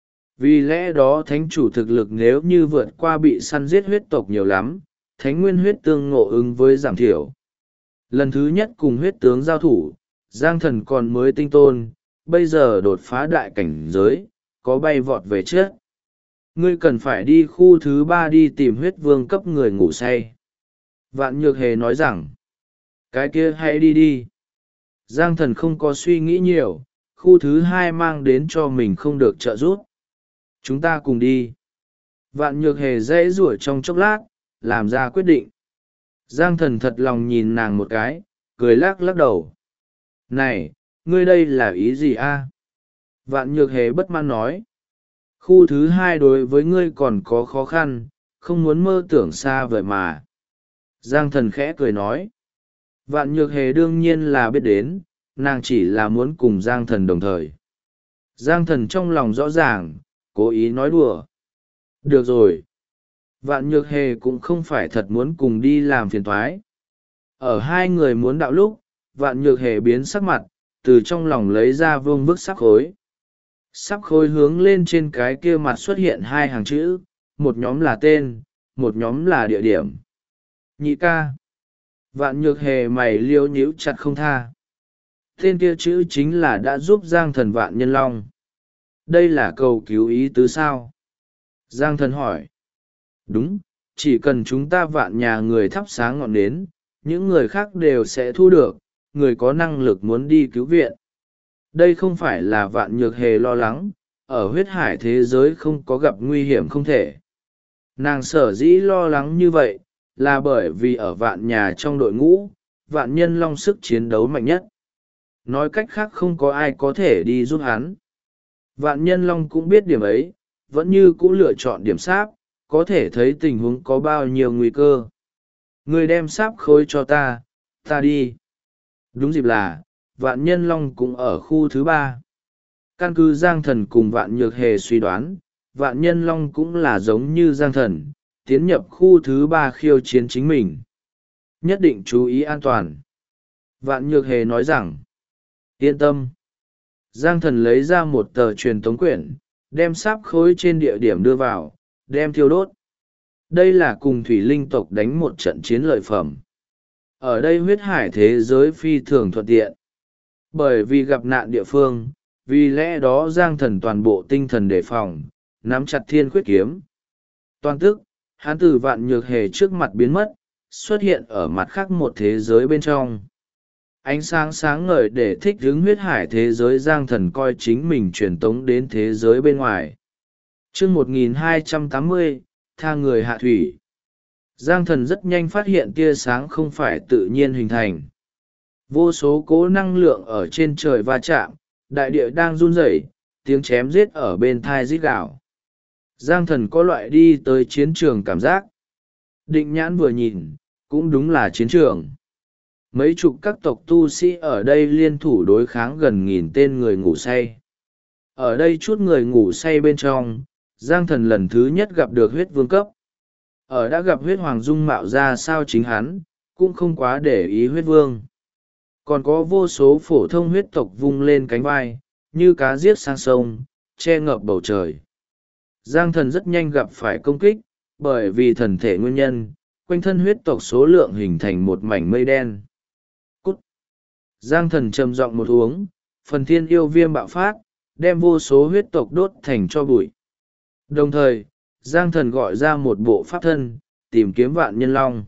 Vì lẽ đó thánh chủ thực lực nếu như vượt qua bị săn giết huyết tộc nhiều lắm, thánh nguyên huyết tương ngộ ứng với giảm thiểu. Lần thứ nhất cùng huyết tướng giao thủ, Giang Thần còn mới tinh tôn, bây giờ đột phá đại cảnh giới, có bay vọt về trước. Ngươi cần phải đi khu thứ 3 đi tìm huyết vương cấp người ngủ say. Vạn Nhược Hề nói rằng, cái kia hãy đi đi. Giang Thần không có suy nghĩ nhiều, khu thứ 2 mang đến cho mình không được trợ giúp. Chúng ta cùng đi. Vạn Nhược Hề dễ rủa trong chốc lát, làm ra quyết định. Giang Thần thật lòng nhìn nàng một cái, cười lắc lắc đầu. Này, ngươi đây là ý gì a? Vạn Nhược Hề bất mãn nói. Khu thứ 2 đối với ngươi còn có khó khăn, không muốn mơ tưởng xa vời mà. Giang Thần khẽ cười nói. Vạn Nhược Hề đương nhiên là biết đến, nàng chỉ là muốn cùng Giang Thần đồng thời. Giang Thần trong lòng rõ ràng, cố ý nói đùa. Được rồi. Vạn Nhược Hề cũng không phải thật muốn cùng đi làm phiền toái. Ở hai người muốn đạo lúc, Vạn Nhược Hề biến sắc mặt, từ trong lòng lấy ra vương bức sắp khối. Sắp khối hướng lên trên cái kia mặt xuất hiện 2 hàng chữ, một nhóm là tên, một nhóm là địa điểm. Nhị ca. Vạn Nhược Hề mày liêu nhíu chặt không tha. Tên kia chữ chính là đã giúp Giang Thần Vạn Nhân Long. Đây là cầu cứu ý tứ sao? Giang Thần hỏi. Đúng, chỉ cần chúng ta Vạn nhà người thắp sáng ngọn nến, những người khác đều sẽ thu được, người có năng lực muốn đi cứu viện. Đây không phải là Vạn Nhược Hề lo lắng, ở huyết hải thế giới không có gặp nguy hiểm không thể. Nàng sở dĩ lo lắng như vậy, là bởi vì ở Vạn nhà trong đội ngũ, Vạn Nhân Long sức chiến đấu mạnh nhất. Nói cách khác không có ai có thể đi giúp hắn. Vạn Nhân Long cũng biết điểm ấy, vẫn như cũ lựa chọn điểm sáp, có thể thấy tình huống có bao nhiêu nguy cơ. Người đem sáp khối cho ta đi. Đúng dịp là, Vạn Nhân Long cũng ở khu thứ 3. Căn cứ Giang Thần cùng Vạn Nhược Hề suy đoán, Vạn Nhân Long cũng là giống như Giang Thần, tiến nhập khu thứ 3 khiêu chiến chính mình. Nhất định chú ý an toàn. Vạn Nhược Hề nói rằng, yên tâm. Giang Thần lấy ra một tờ truyền tống quyển, đem sáp khối trên địa điểm đưa vào, đem thiêu đốt. Đây là cùng thủy linh tộc đánh một trận chiến lợi phẩm. Ở đây huyết hải thế giới phi thường thuận tiện. Bởi vì gặp nạn địa phương, vì lẽ đó Giang Thần toàn bộ tinh thần đề phòng, nắm chặt thiên khuyết kiếm. Toàn tức, hắn từ Vạn Nhược Hề trước mặt biến mất, xuất hiện ở mặt khác một thế giới bên trong. Ánh sáng sáng ngời để thích hướng huyết hải thế giới. Giang Thần coi chính mình truyền tống đến thế giới bên ngoài. chương 1280, tha người hạ thủy. Giang Thần rất nhanh phát hiện tia sáng không phải tự nhiên hình thành. Vô số cố năng lượng ở trên trời va chạm, đại địa đang run rẩy, tiếng chém giết ở bên thai rít gào. Giang Thần có loại đi tới chiến trường cảm giác. Định nhãn vừa nhìn, cũng đúng là chiến trường. Mấy chục các tộc tu sĩ ở đây liên thủ đối kháng gần 1000 tên người ngủ say. Ở đây chút người ngủ say bên trong, Giang Thần lần thứ nhất gặp được huyết vương cấp. Ở đã gặp huyết hoàng dung mạo ra sao chính hắn, cũng không quá để ý huyết vương. Còn có vô số phổ thông huyết tộc vung lên cánh vai, như cá giết sang sông, che ngập bầu trời. Giang Thần rất nhanh gặp phải công kích, bởi vì thần thể nguyên nhân, quanh thân huyết tộc số lượng hình thành một mảnh mây đen. Cút! Giang Thần trầm giọng một uống, phần thiên yêu viêm bạo phát, đem vô số huyết tộc đốt thành cho bụi. Đồng thời, Giang Thần gọi ra một bộ pháp thân, tìm kiếm Vạn Nhân Long.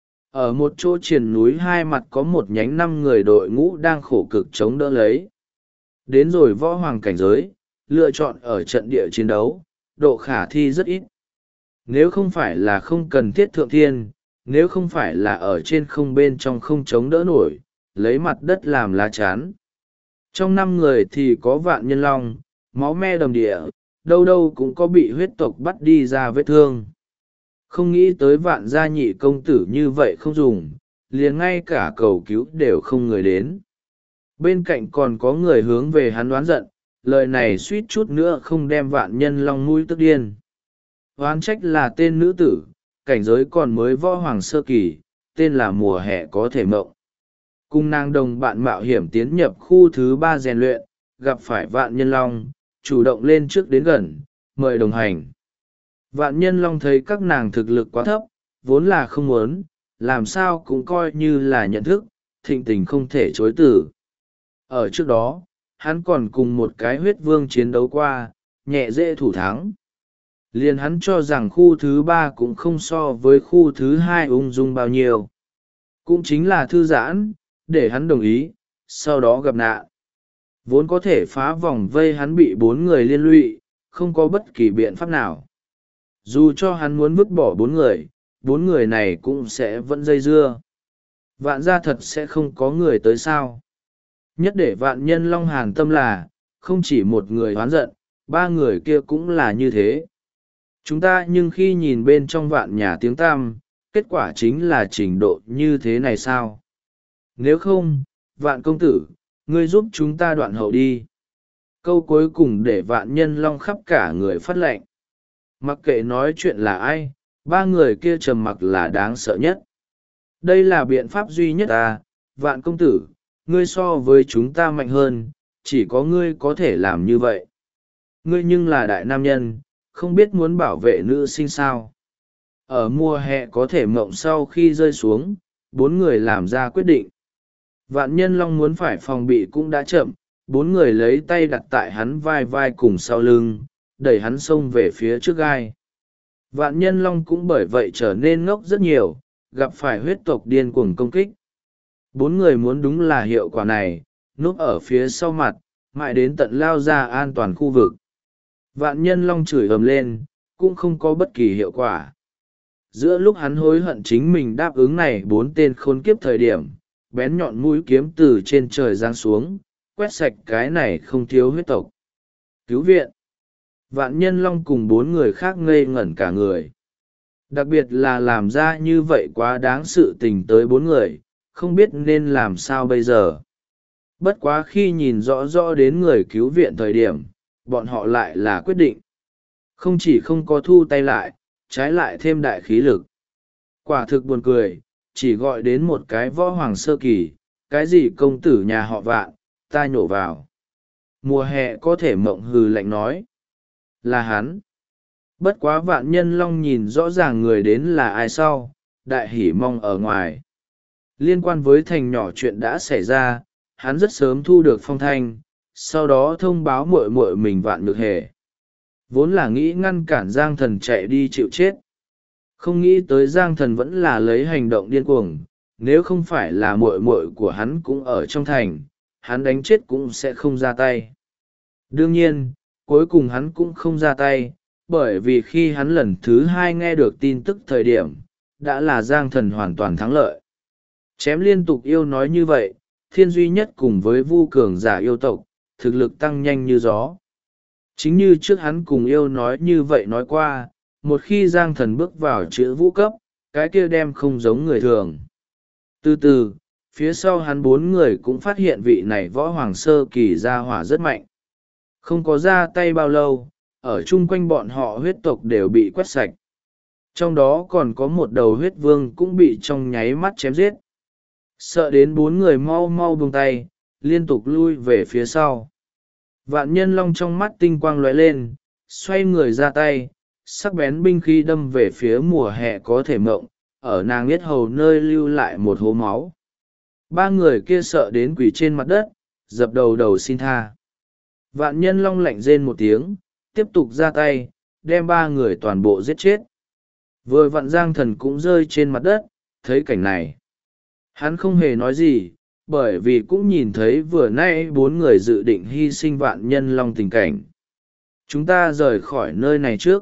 Ở một chỗ triền núi hai mặt có một nhánh 5 người đội ngũ đang khổ cực chống đỡ lấy. Đến rồi võ hoàng cảnh giới, lựa chọn ở trận địa chiến đấu, độ khả thi rất ít. Nếu không phải là không cần thiết thượng thiên, nếu không phải là ở trên không bên trong không chống đỡ nổi, lấy mặt đất làm lá chắn. Trong 5 người thì có Vạn Nhân Long, máu me đầm địa, đâu đâu cũng có bị huyết tộc bắt đi ra vết thương. Không nghĩ tới Vạn gia nhị công tử như vậy không dùng, liền ngay cả cầu cứu đều không người đến. Bên cạnh còn có người hướng về hắn đoán giận, lời này suýt chút nữa không đem Vạn Nhân Long mũi tức điên. Oán trách là tên nữ tử, cảnh giới còn mới võ hoàng sơ kỳ, tên là mùa hè có thể mộng. Cùng nàng đồng bạn mạo hiểm tiến nhập khu thứ 3 rèn luyện, gặp phải Vạn Nhân Long, chủ động lên trước đến gần, mời đồng hành. Vạn Nhân Long thấy các nàng thực lực quá thấp, vốn là không muốn, làm sao cũng coi như là nhận thức, thịnh tình không thể chối từ. Ở trước đó, hắn còn cùng một cái huyết vương chiến đấu qua, nhẹ dễ thủ thắng. Liền hắn cho rằng khu thứ 3 cũng không so với khu thứ 2 ung dung bao nhiêu. Cũng chính là thư giãn, để hắn đồng ý, sau đó gặp nạn. Vốn có thể phá vòng vây hắn bị 4 người liên lụy, không có bất kỳ biện pháp nào. Dù cho hắn muốn vứt bỏ 4 người này cũng sẽ vẫn dây dưa. Vạn gia thật sẽ không có người tới sao. Nhất để Vạn Nhân Long hàn tâm là, không chỉ một người hoán giận, 3 người kia cũng là như thế. Chúng ta nhưng khi nhìn bên trong vạn nhà tiếng tam, kết quả chính là trình độ như thế này sao? Nếu không, Vạn công tử, ngươi giúp chúng ta đoạn hậu đi. Câu cuối cùng để Vạn Nhân Long khắp cả người phát lệnh. Mặc kệ nói chuyện là ai, 3 người kia trầm mặc là đáng sợ nhất. Đây là biện pháp duy nhất à, Vạn công tử, ngươi so với chúng ta mạnh hơn, chỉ có ngươi có thể làm như vậy. Ngươi nhưng là đại nam nhân, không biết muốn bảo vệ nữ sinh sao. Ở mùa hè có thể mộng sau khi rơi xuống, 4 người làm ra quyết định. Vạn Nhân Long muốn phải phòng bị cũng đã chậm, 4 người lấy tay đặt tại hắn vai vai cùng sau lưng, đẩy hắn xông về phía trước gai. Vạn Nhân Long cũng bởi vậy trở nên ngốc rất nhiều, gặp phải huyết tộc điên cuồng công kích. 4 người muốn đúng là hiệu quả này, núp ở phía sau mặt, mãi đến tận lao ra an toàn khu vực. Vạn Nhân Long chửi ầm lên, cũng không có bất kỳ hiệu quả. Giữa lúc hắn hối hận chính mình đáp ứng này 4 tên khốn kiếp thời điểm, bén nhọn mũi kiếm từ trên trời giáng xuống, quét sạch cái này không thiếu huyết tộc. Cứu viện. Vạn Nhân Long cùng 4 người khác ngây ngẩn cả người. Đặc biệt là làm ra như vậy quá đáng sự tình tới 4 người, không biết nên làm sao bây giờ. Bất quá khi nhìn rõ rõ đến người cứu viện thời điểm, bọn họ lại là quyết định. Không chỉ không có thu tay lại, trái lại thêm đại khí lực. Quả thực buồn cười, chỉ gọi đến một cái võ hoàng sơ kỳ, cái gì công tử nhà họ Vạn, ta nhổ vào. Mùa hè có thể mộng hừ lạnh nói. Là hắn. Bất quá Vạn Nhân Long nhìn rõ ràng người đến là ai sau, đại hỉ mong ở ngoài. Liên quan với thành nhỏ chuyện đã xảy ra, hắn rất sớm thu được phong thanh, sau đó thông báo muội muội mình Vạn Nhược Hề. Vốn là nghĩ ngăn cản Giang Thần chạy đi chịu chết. Không nghĩ tới Giang Thần vẫn là lấy hành động điên cuồng, nếu không phải là muội muội của hắn cũng ở trong thành, hắn đánh chết cũng sẽ không ra tay. Đương nhiên, cuối cùng hắn cũng không ra tay, bởi vì khi hắn lần thứ 2 nghe được tin tức thời điểm, đã là Giang Thần hoàn toàn thắng lợi. Chém liên tục yêu nói như vậy, Thiên Duy Nhất cùng với Vu cường giả yêu tộc, thực lực tăng nhanh như gió. Chính như trước hắn cùng yêu nói như vậy nói qua, một khi Giang Thần bước vào chữ vũ cấp, cái kia đem không giống người thường. Từ từ, phía sau hắn 4 người cũng phát hiện vị này võ hoàng sơ kỳ gia hỏa rất mạnh. Không có ra tay bao lâu, ở chung quanh bọn họ huyết tộc đều bị quét sạch. Trong đó còn có một đầu huyết vương cũng bị trong nháy mắt chém giết. Sợ đến 4 người mau mau buông tay, liên tục lui về phía sau. Vạn Nhân Long trong mắt tinh quang lóe lên, xoay người ra tay, sắc bén binh khí đâm về phía mùa hè có thể mộng, ở nàng yết hầu nơi lưu lại một hố máu. 3 người kia sợ đến quỳ trên mặt đất, dập đầu đầu xin tha. Vạn Nhân Long lạnh rên một tiếng, tiếp tục ra tay, đem 3 người toàn bộ giết chết. Vừa vặn Giang Thần cũng rơi trên mặt đất, thấy cảnh này. Hắn không hề nói gì, bởi vì cũng nhìn thấy vừa nay 4 người dự định hy sinh Vạn Nhân Long tình cảnh. Chúng ta rời khỏi nơi này trước.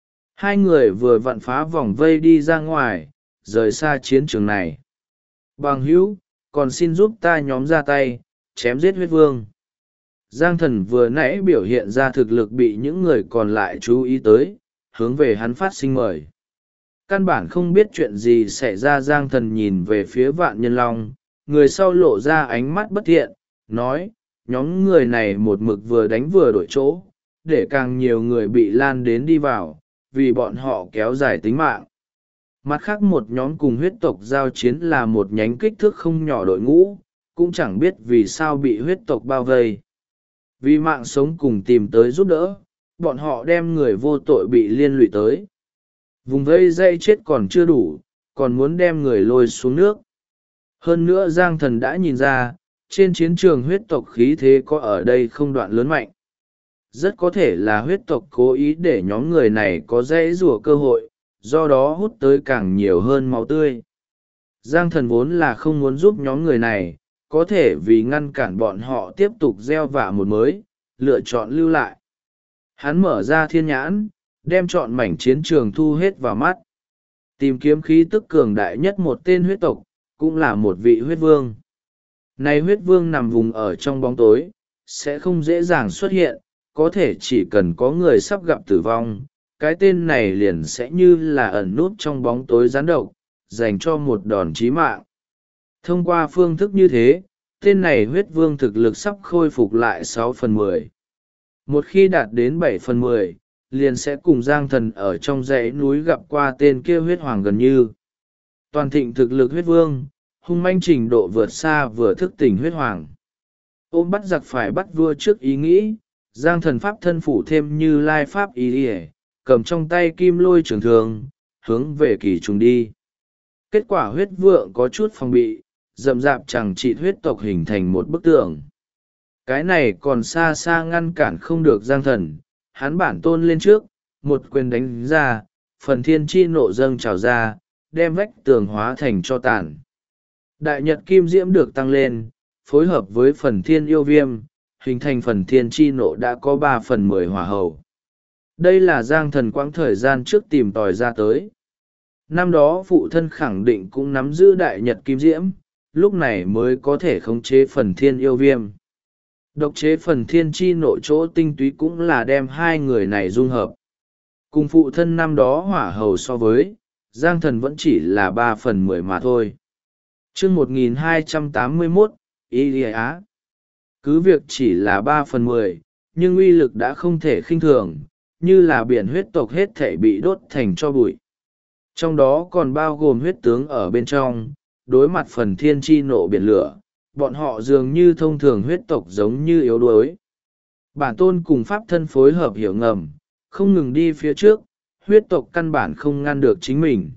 2 người vừa vặn phá vòng vây đi ra ngoài, rời xa chiến trường này. Bằng hữu, còn xin giúp ta nhóm ra tay, chém giết huyết vương. Giang Thần vừa nãy biểu hiện ra thực lực bị những người còn lại chú ý tới, hướng về hắn phát sinh mời. Căn bản không biết chuyện gì xảy ra. Giang Thần nhìn về phía Vạn Nhân Long, người sau lộ ra ánh mắt bất thiện, nói, nhóm người này một mực vừa đánh vừa đổi chỗ, để càng nhiều người bị lan đến đi vào, vì bọn họ kéo dài tính mạng. Mặt khác một nhóm cùng huyết tộc giao chiến là một nhánh kích thước không nhỏ đội ngũ, cũng chẳng biết vì sao bị huyết tộc bao vây. Vì mạng sống cùng tìm tới giúp đỡ, bọn họ đem người vô tội bị liên lụy tới. Vùng vây dây chết còn chưa đủ, còn muốn đem người lôi xuống nước. Hơn nữa Giang Thần đã nhìn ra, trên chiến trường huyết tộc khí thế có ở đây không đoạn lớn mạnh. Rất có thể là huyết tộc cố ý để nhóm người này có dễ rủa cơ hội, do đó hút tới càng nhiều hơn máu tươi. Giang Thần vốn là không muốn giúp nhóm người này, có thể vì ngăn cản bọn họ tiếp tục gieo vạ một mới, lựa chọn lưu lại. Hắn mở ra thiên nhãn, đem trọn mảnh chiến trường thu hết vào mắt. Tìm kiếm khí tức cường đại nhất một tên huyết tộc, cũng là một vị huyết vương. Này huyết vương nằm vùng ở trong bóng tối, sẽ không dễ dàng xuất hiện, có thể chỉ cần có người sắp gặp tử vong, cái tên này liền sẽ như là ẩn nút trong bóng tối gián độc, dành cho một đòn chí mạng. Thông qua phương thức như thế, tên này huyết vương thực lực sắp khôi phục lại 6/10. Một khi đạt đến 7/10, liền sẽ cùng Giang Thần ở trong dãy núi gặp qua tên kia huyết hoàng gần như. Toàn thịnh thực lực huyết vương, hung manh trình độ vượt xa vừa thức tỉnh huyết hoàng. Ôm bắt giặc phải bắt vua trước ý nghĩ, Giang Thần pháp thân phủ thêm Như Lai pháp ý ỉa, cầm trong tay kim lôi trường thường, hướng về kỳ trùng đi. Kết quả huyết vượng có chút phòng bị, rậm rạp chẳng trị huyết tộc hình thành một bức tường. Cái này còn xa xa ngăn cản không được Giang Thần, hắn bản tôn lên trước, một quyền đánh ra, phần thiên chi nộ dâng trào ra, đem vách tường hóa thành cho tàn. Đại nhật kim diễm được tăng lên, phối hợp với phần thiên yêu viêm, hình thành phần thiên chi nộ đã có 3/10 hỏa hầu. Đây là Giang Thần quãng thời gian trước tìm tòi ra tới. Năm đó phụ thân khẳng định cũng nắm giữ đại nhật kim diễm, lúc này mới có thể khống chế phần thiên yêu viêm. Độc chế phần thiên chi nộ chỗ tinh túy cũng là đem hai người này dung hợp. Cùng phụ thân năm đó hỏa hầu so với, Giang Thần vẫn chỉ là 3/10 mà thôi. Chương 1281, Y Lìa Á. Cứ việc chỉ là 3/10, nhưng uy lực đã không thể khinh thường, như là biển huyết tộc hết thể bị đốt thành tro bụi. Trong đó còn bao gồm huyết tướng ở bên trong, đối mặt phần thiên chi nộ biển lửa, bọn họ dường như thông thường huyết tộc giống như yếu đuối. Bản tôn cùng pháp thân phối hợp hiểu ngầm, không ngừng đi phía trước, huyết tộc căn bản không ngăn được chính mình.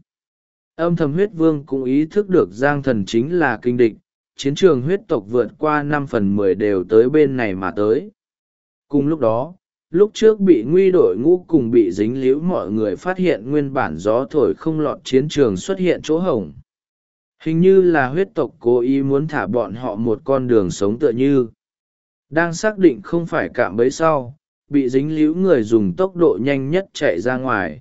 Âm thầm huyết vương cũng ý thức được Giang Thần chính là kinh địch, chiến trường huyết tộc vượt qua 5/10 đều tới bên này mà tới. Cùng lúc đó, lúc trước bị nguy đội ngũ cùng bị dính líu mọi người phát hiện nguyên bản gió thổi không lọt chiến trường xuất hiện chỗ hổng. Hình như là huyết tộc cố ý muốn thả bọn họ một con đường sống tựa như. Đang xác định không phải cạm bẫy sau, bị dính líu người dùng tốc độ nhanh nhất chạy ra ngoài.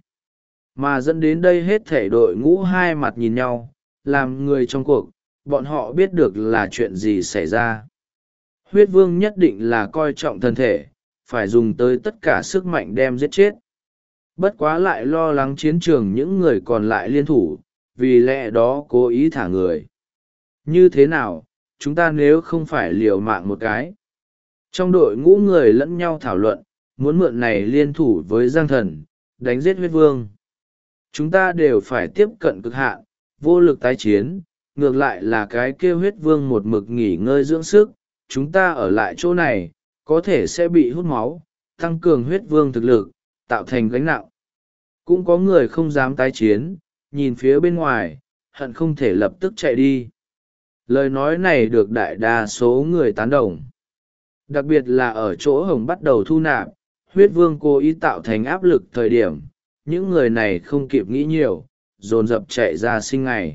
Mà dẫn đến đây hết thể đội ngũ hai mặt nhìn nhau, làm người trong cuộc, bọn họ biết được là chuyện gì xảy ra. Huyết vương nhất định là coi trọng thân thể, phải dùng tới tất cả sức mạnh đem giết chết. Bất quá lại lo lắng chiến trường những người còn lại liên thủ, vì lẽ đó cố ý thả người. Như thế nào, chúng ta nếu không phải liều mạng một cái? Trong đội ngũ người lẫn nhau thảo luận, muốn mượn này liên thủ với Giang Thần, đánh giết huyết vương. Chúng ta đều phải tiếp cận cực hạn, vô lực tái chiến, ngược lại là cái kia huyết vương một mực nghỉ ngơi dưỡng sức, chúng ta ở lại chỗ này, có thể sẽ bị hút máu, tăng cường huyết vương thực lực, tạo thành gánh nặng. Cũng có người không dám tái chiến, nhìn phía bên ngoài, hận không thể lập tức chạy đi. Lời nói này được đại đa số người tán đồng. Đặc biệt là ở chỗ hồng bắt đầu thu nạp, huyết vương cố ý tạo thành áp lực thời điểm, những người này không kịp nghĩ nhiều, dồn dập chạy ra sinh ngày.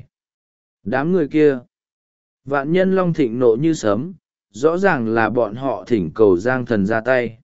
Đám người kia, vạn nhân long thịnh nộ như sấm, rõ ràng là bọn họ thỉnh cầu Giang Thần ra tay.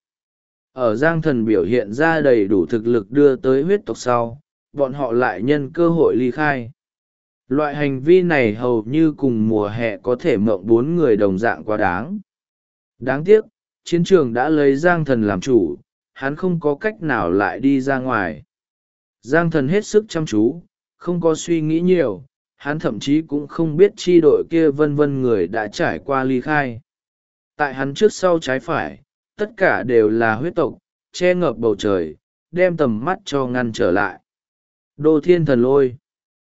Ở Giang Thần biểu hiện ra đầy đủ thực lực đưa tới huyết tộc sau, bọn họ lại nhân cơ hội ly khai. Loại hành vi này hầu như cùng mùa hè có thể mộng 4 người đồng dạng quá đáng. Đáng tiếc, chiến trường đã lấy Giang Thần làm chủ, hắn không có cách nào lại đi ra ngoài. Giang Thần hết sức chăm chú, không có suy nghĩ nhiều, hắn thậm chí cũng không biết chi đội kia vân vân người đã trải qua ly khai. Tại hắn trước sau trái phải, tất cả đều là huyết tộc, che ngợp bầu trời, đem tầm mắt cho ngăn trở lại. Đô Thiên Thần Lôi.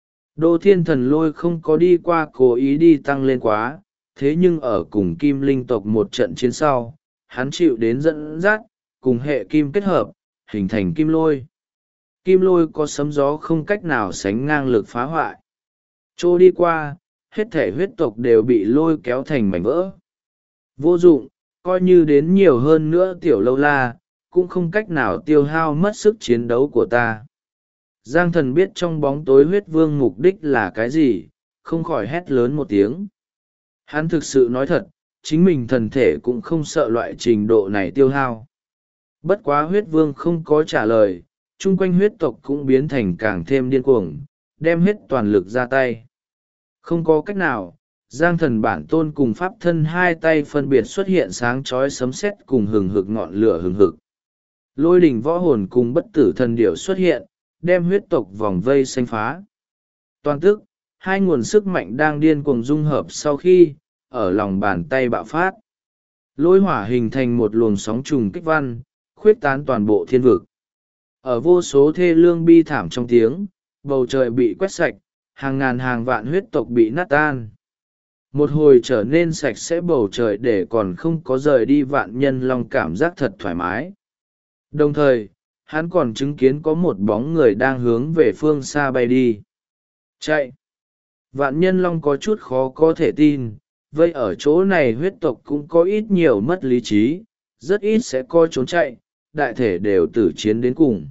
Đô Thiên Thần Lôi không có đi qua cố ý đi tăng lên quá, thế nhưng ở cùng Kim Linh tộc một trận chiến sau, hắn chịu đến dẫn dắt, cùng hệ kim kết hợp, hình thành Kim Lôi. Kim Lôi có sấm gió không cách nào sánh ngang lực phá hoại. Trô đi qua, hết thể huyết tộc đều bị lôi kéo thành mảnh vỡ. Vô dụng, coi như đến nhiều hơn nữa tiểu lâu la, cũng không cách nào tiêu hao mất sức chiến đấu của ta. Giang Thần biết trong bóng tối huyết vương mục đích là cái gì, không khỏi hét lớn một tiếng. Hắn thực sự nói thật, chính mình thần thể cũng không sợ loại trình độ này tiêu hao. Bất quá huyết vương không có trả lời, chung quanh huyết tộc cũng biến thành càng thêm điên cuồng, đem hết toàn lực ra tay. Không có cách nào, Giang Thần bản tôn cùng pháp thân hai tay phân biệt xuất hiện sáng chói sấm sét cùng hừng hực ngọn lửa hừng hực. Lôi đỉnh võ hồn cùng bất tử thần điểu xuất hiện, đem huyết tộc vòng vây xanh phá. Toàn tức, hai nguồn sức mạnh đang điên cuồng dung hợp sau khi, ở lòng bàn tay bạo phát. Lôi hỏa hình thành một luồng sóng trùng kích văn, khuyết tán toàn bộ thiên vực. Ở vô số thê lương bi thảm trong tiếng, bầu trời bị quét sạch, hàng ngàn hàng vạn huyết tộc bị nát tan. Một hồi trở nên sạch sẽ bầu trời để còn không có rời đi vạn nhân long cảm giác thật thoải mái. Đồng thời, hắn còn chứng kiến có một bóng người đang hướng về phương xa bay đi. Chạy! Vạn nhân long có chút khó có thể tin, vậy ở chỗ này huyết tộc cũng có ít nhiều mất lý trí, rất ít sẽ coi trốn chạy, đại thể đều tử chiến đến cùng.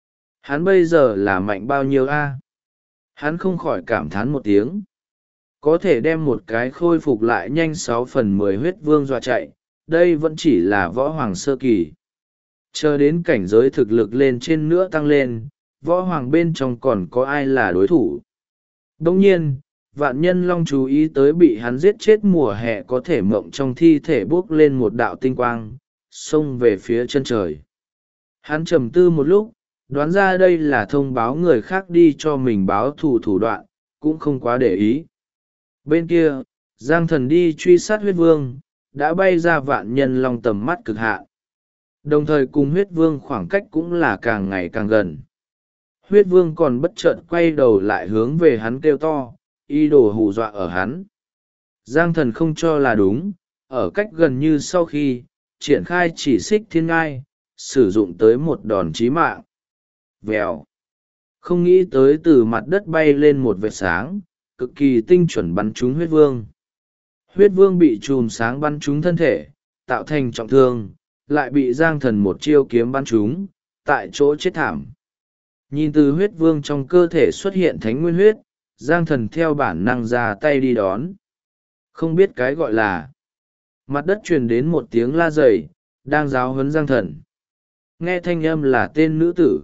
Hắn bây giờ là mạnh bao nhiêu a? Hắn không khỏi cảm thán một tiếng. Có thể đem một cái khôi phục lại nhanh 6/10 huyết vương dọa chạy, đây vẫn chỉ là võ hoàng sơ kỳ. Chờ đến cảnh giới thực lực lên trên nữa tăng lên, võ hoàng bên trong còn có ai là đối thủ. Đồng nhiên, Vạn Nhân Long chú ý tới bị hắn giết chết mùa hè có thể mộng trong thi thể bốc lên một đạo tinh quang, xông về phía chân trời. Hắn trầm tư một lúc, đoán ra đây là thông báo người khác đi cho mình báo thù thủ đoạn, cũng không quá để ý. Bên kia, Giang Thần đi truy sát huyết vương, đã bay ra Vạn Nhân Long tầm mắt cực hạn. Đồng thời cùng huyết vương khoảng cách cũng là càng ngày càng gần. Huyết vương còn bất chợt quay đầu lại hướng về hắn kêu to, ý đồ hù dọa ở hắn. Giang Thần không cho là đúng, ở cách gần như sau khi triển khai chỉ xích thiên ngai, sử dụng tới một đòn chí mạng. Vèo. Không nghĩ tới từ mặt đất bay lên một vệt sáng, cực kỳ tinh chuẩn bắn trúng huyết vương. Huyết vương bị chùm sáng bắn trúng thân thể, tạo thành trọng thương, lại bị Giang Thần một chiêu kiếm bắn trúng, tại chỗ chết thảm. Nhìn từ huyết vương trong cơ thể xuất hiện thánh nguyên huyết, Giang Thần theo bản năng ra tay đi đón. Không biết cái gọi là. Mặt đất truyền đến một tiếng la dày, đang giáo huấn Giang Thần. Nghe thanh âm là tên nữ tử.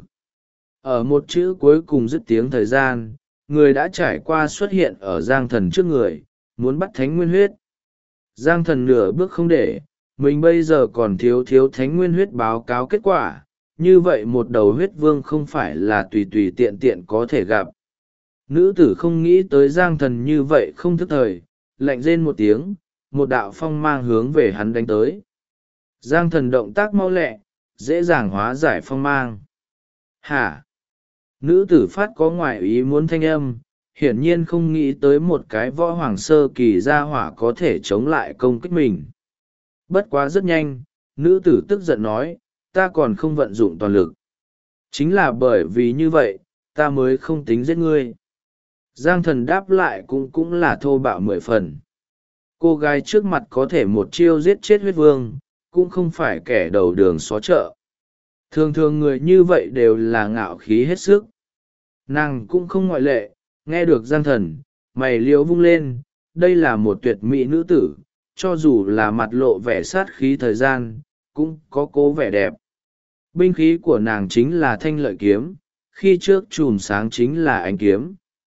Ở một chữ cuối cùng dứt tiếng thời gian, người đã trải qua xuất hiện ở Giang Thần trước người, muốn bắt thánh nguyên huyết. Giang Thần nửa bước không để, mình bây giờ còn thiếu thánh nguyên huyết báo cáo kết quả, như vậy một đầu huyết vương không phải là tùy tùy tiện tiện có thể gặp. Nữ tử không nghĩ tới Giang Thần như vậy không thức thời, lạnh rên một tiếng, một đạo phong mang hướng về hắn đánh tới. Giang Thần động tác mau lẹ, dễ dàng hóa giải phong mang. Hả? Nữ tử phát có ngoại ý muốn thanh âm, hiển nhiên không nghĩ tới một cái võ hoàng sơ kỳ gia hỏa có thể chống lại công kích mình. Bất quá rất nhanh, nữ tử tức giận nói, ta còn không vận dụng toàn lực. Chính là bởi vì như vậy, ta mới không tính giết ngươi. Giang Thần đáp lại cũng là thô bạo 10 phần. Cô gái trước mặt có thể một chiêu giết chết huyết vương, cũng không phải kẻ đầu đường xó chợ. Thường thường người như vậy đều là ngạo khí hết sức. Nàng cũng không ngoại lệ, nghe được Giang Thần, mày liễu vung lên, đây là một tuyệt mỹ nữ tử, cho dù là mặt lộ vẻ sát khí thời gian, cũng có cố vẻ đẹp. Binh khí của nàng chính là thanh lợi kiếm, khi trước chùm sáng chính là ánh kiếm.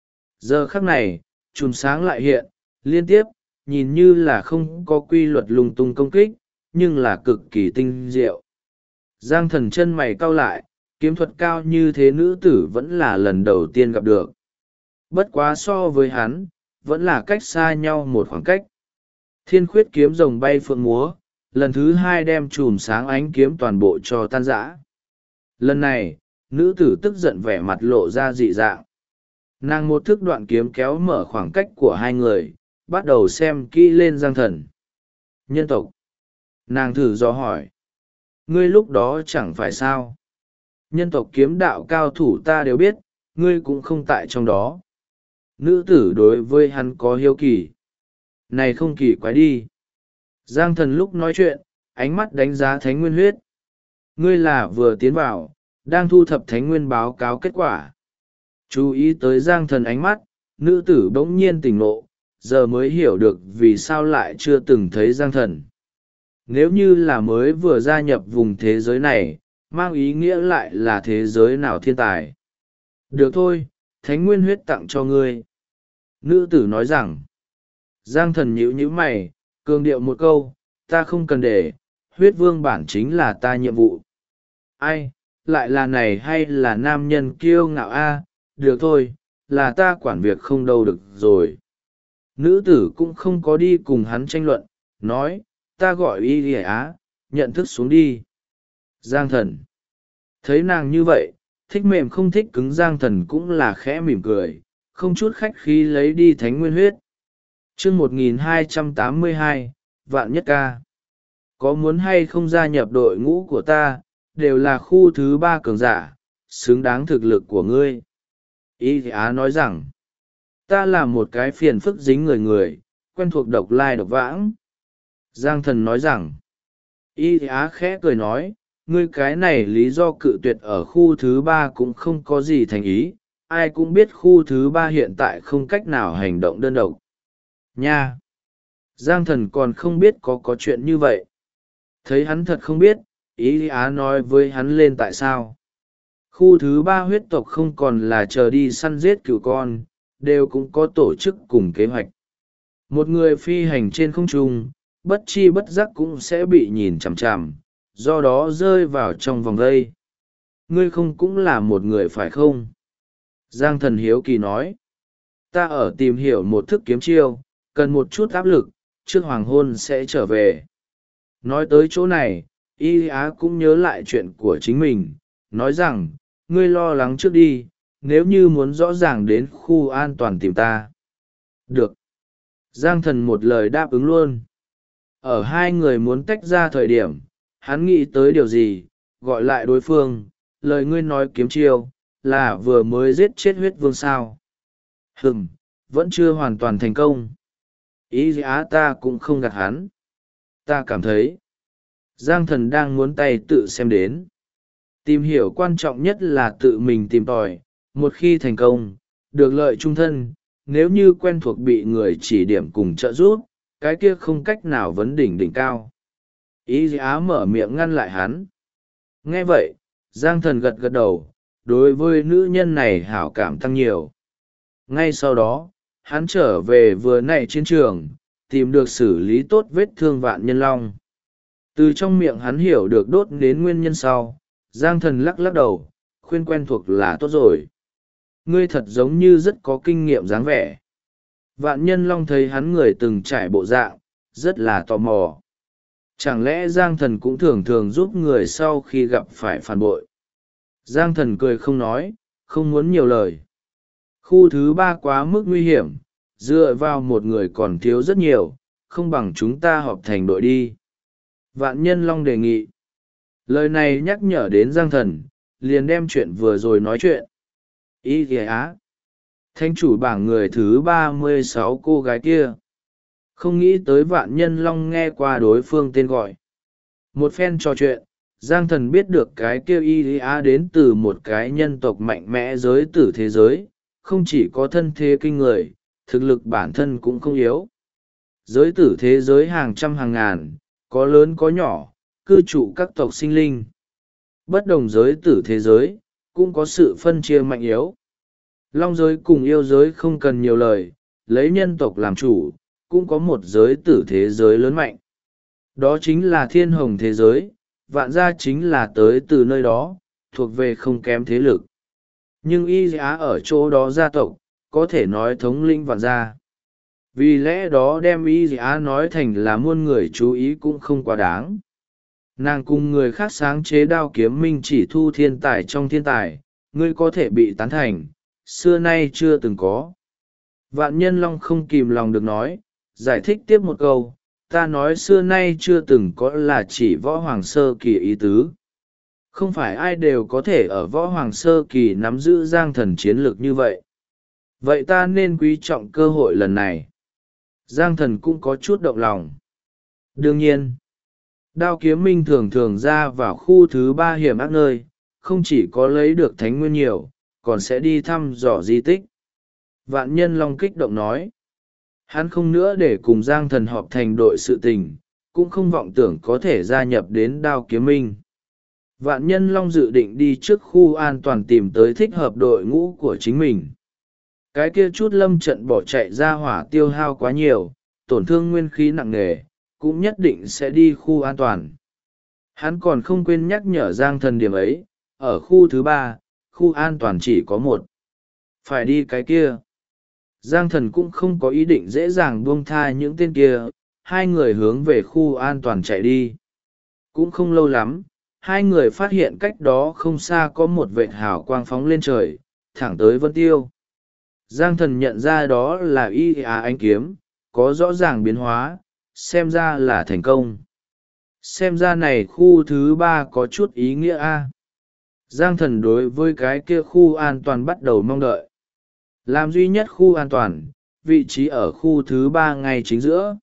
Giờ khắc này, chùm sáng lại hiện, liên tiếp, nhìn như là không có quy luật lung tung công kích, nhưng là cực kỳ tinh diệu. Giang Thần chân mày cau lại, kiếm thuật cao như thế nữ tử vẫn là lần đầu tiên gặp được. Bất quá so với hắn, vẫn là cách xa nhau một khoảng cách. Thiên khuyết kiếm rồng bay phượng múa, lần thứ hai đem chùm sáng ánh kiếm toàn bộ cho tan rã. Lần này, nữ tử tức giận vẻ mặt lộ ra dị dạng. Nàng một thức đoạn kiếm kéo mở khoảng cách của hai người, bắt đầu xem kỹ lên Giang Thần. Nhân tộc. Nàng thử dò hỏi. Ngươi lúc đó chẳng phải sao. Nhân tộc kiếm đạo cao thủ ta đều biết, ngươi cũng không tại trong đó. Nữ tử đối với hắn có hiếu kỳ. Này không kỳ quái đi. Giang Thần lúc nói chuyện, ánh mắt đánh giá thánh nguyên huyết. Ngươi là vừa tiến vào, đang thu thập thánh nguyên báo cáo kết quả. Chú ý tới Giang Thần ánh mắt, nữ tử bỗng nhiên tỉnh ngộ, giờ mới hiểu được vì sao lại chưa từng thấy Giang Thần. Nếu như là mới vừa gia nhập vùng thế giới này, mang ý nghĩa lại là thế giới nào thiên tài. Được thôi, thánh nguyên huyết tặng cho ngươi. Nữ tử nói rằng, Giang Thần nhíu nhíu mày, cường điệu một câu, ta không cần để, huyết vương bản chính là ta nhiệm vụ. Ai, lại là này hay là nam nhân kiêu ngạo a? Được thôi, là ta quản việc không đâu được rồi. Nữ tử cũng không có đi cùng hắn tranh luận, nói, ta gọi y lìa á, nhận thức xuống đi. Giang Thần. Thấy nàng như vậy, thích mềm không thích cứng Giang Thần cũng là khẽ mỉm cười, không chút khách khí lấy đi thánh nguyên huyết. Chương 1282, Vạn Nhất Ca. Có muốn hay không gia nhập đội ngũ của ta, đều là khu thứ 3 cường giả, xứng đáng thực lực của ngươi. Y Á nói rằng, ta là một cái phiền phức dính người, quen thuộc độc lai độc vãng. Giang Thần nói rằng, Y Á khẽ cười nói, ngươi cái này lý do cự tuyệt ở khu thứ 3 cũng không có gì thành ý, ai cũng biết khu thứ 3 hiện tại không cách nào hành động đơn độc. Nha! Giang Thần còn không biết có chuyện như vậy. Thấy hắn thật không biết, Y Á nói với hắn lên tại sao. Khu thứ 3 huyết tộc không còn là chờ đi săn giết cừu con, đều cũng có tổ chức cùng kế hoạch. Một người phi hành trên không trung, bất chi bất giác cũng sẽ bị nhìn chằm chằm, do đó rơi vào trong vòng vây. Ngươi không cũng là một người phải không? Giang Thần hiếu kỳ nói. Ta ở tìm hiểu một thức kiếm chiêu, cần một chút áp lực, trước hoàng hôn sẽ trở về. Nói tới chỗ này, Y Á cũng nhớ lại chuyện của chính mình, nói rằng, ngươi lo lắng trước đi, nếu như muốn rõ ràng đến khu an toàn tìm ta. Được. Giang Thần một lời đáp ứng luôn. Ở hai người muốn tách ra thời điểm, hắn nghĩ tới điều gì, gọi lại đối phương, lời ngươi nói kiếm chiêu, là vừa mới giết chết huyết vương sao. Vẫn chưa hoàn toàn thành công. Ý á ta cũng không gạt hắn. Ta cảm thấy, Giang Thần đang muốn tay tự xem đến. Tìm hiểu quan trọng nhất là tự mình tìm tòi, một khi thành công, được lợi trung thân, nếu như quen thuộc bị người chỉ điểm cùng trợ giúp, cái kia không cách nào vấn đỉnh đỉnh cao. Ý á mở miệng ngăn lại hắn. Nghe vậy, Giang Thần gật gật đầu, đối với nữ nhân này hảo cảm tăng nhiều. Ngay sau đó, hắn trở về vừa nãy chiến trường, tìm được xử lý tốt vết thương Vạn Nhân Long. Từ trong miệng hắn hiểu được đốt đến nguyên nhân sau, Giang Thần lắc lắc đầu, khuyên quen thuộc là tốt rồi. Ngươi thật giống như rất có kinh nghiệm dáng vẻ. Vạn Nhân Long thấy hắn người từng trải bộ dạng, rất là tò mò. Chẳng lẽ Giang Thần cũng thường thường giúp người sau khi gặp phải phản bội? Giang Thần cười không nói, không muốn nhiều lời. Khu thứ 3 quá mức nguy hiểm, dựa vào một người còn thiếu rất nhiều, không bằng chúng ta họp thành đội đi. Vạn Nhân Long đề nghị. Lời này nhắc nhở đến Giang Thần, liền đem chuyện vừa rồi nói chuyện. Ý kìa á. Thanh chủ bảng người thứ 36 cô gái kia. Không nghĩ tới Vạn Nhân Long nghe qua đối phương tên gọi. Một phen trò chuyện, Giang Thần biết được cái kêu y á đến từ một cái nhân tộc mạnh mẽ giới tử thế giới, không chỉ có thân thế kinh người, thực lực bản thân cũng không yếu. Giới tử thế giới hàng trăm hàng ngàn, có lớn có nhỏ, cư trụ các tộc sinh linh. Bất đồng giới tử thế giới, cũng có sự phân chia mạnh yếu. Long giới cùng yêu giới không cần nhiều lời, lấy nhân tộc làm chủ, cũng có một giới tử thế giới lớn mạnh. Đó chính là thiên hồng thế giới, vạn gia chính là tới từ nơi đó, thuộc về không kém thế lực. Nhưng y á ở chỗ đó gia tộc, có thể nói thống lĩnh vạn gia. Vì lẽ đó đem y á nói thành là muôn người chú ý cũng không quá đáng. Nàng cùng người khác sáng chế đao kiếm minh chỉ thu thiên tài trong thiên tài, ngươi có thể bị tán thành, xưa nay chưa từng có. Vạn Nhân Long không kìm lòng được nói, giải thích tiếp một câu, ta nói xưa nay chưa từng có là chỉ võ hoàng sơ kỳ ý tứ. Không phải ai đều có thể ở võ hoàng sơ kỳ nắm giữ Giang Thần chiến lược như vậy. Vậy ta nên quý trọng cơ hội lần này. Giang Thần cũng có chút động lòng. Đương nhiên, đao kiếm minh thường thường ra vào khu thứ 3 hiểm ác nơi, không chỉ có lấy được thánh nguyên nhiều, còn sẽ đi thăm dò di tích. Vạn Nhân Long kích động nói. Hắn không nữa để cùng Giang Thần họp thành đội sự tình, cũng không vọng tưởng có thể gia nhập đến đao kiếm minh. Vạn Nhân Long dự định đi trước khu an toàn tìm tới thích hợp đội ngũ của chính mình. Cái kia chút lâm trận bỏ chạy ra hỏa tiêu hao quá nhiều, tổn thương nguyên khí nặng nề, cũng nhất định sẽ đi khu an toàn. Hắn còn không quên nhắc nhở Giang Thần điểm ấy, ở khu thứ 3, khu an toàn chỉ có một. Phải đi cái kia. Giang Thần cũng không có ý định dễ dàng buông tha những tên kia, hai người hướng về khu an toàn chạy đi. Cũng không lâu lắm, hai người phát hiện cách đó không xa có một vệt hào quang phóng lên trời, thẳng tới Vân Tiêu. Giang Thần nhận ra đó là y á ánh kiếm, có rõ ràng biến hóa, xem ra là thành công. Xem ra này khu thứ 3 có chút ý nghĩa a. Giang Thần đối với cái kia khu an toàn bắt đầu mong đợi. Làm duy nhất khu an toàn, vị trí ở khu thứ 3 ngay chính giữa.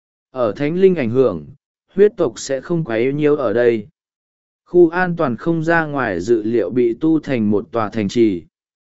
Ở thánh linh ảnh hưởng, huyết tộc sẽ không quá yếu nhiều ở đây. Khu an toàn không ra ngoài dự liệu bị tu thành một tòa thành trì.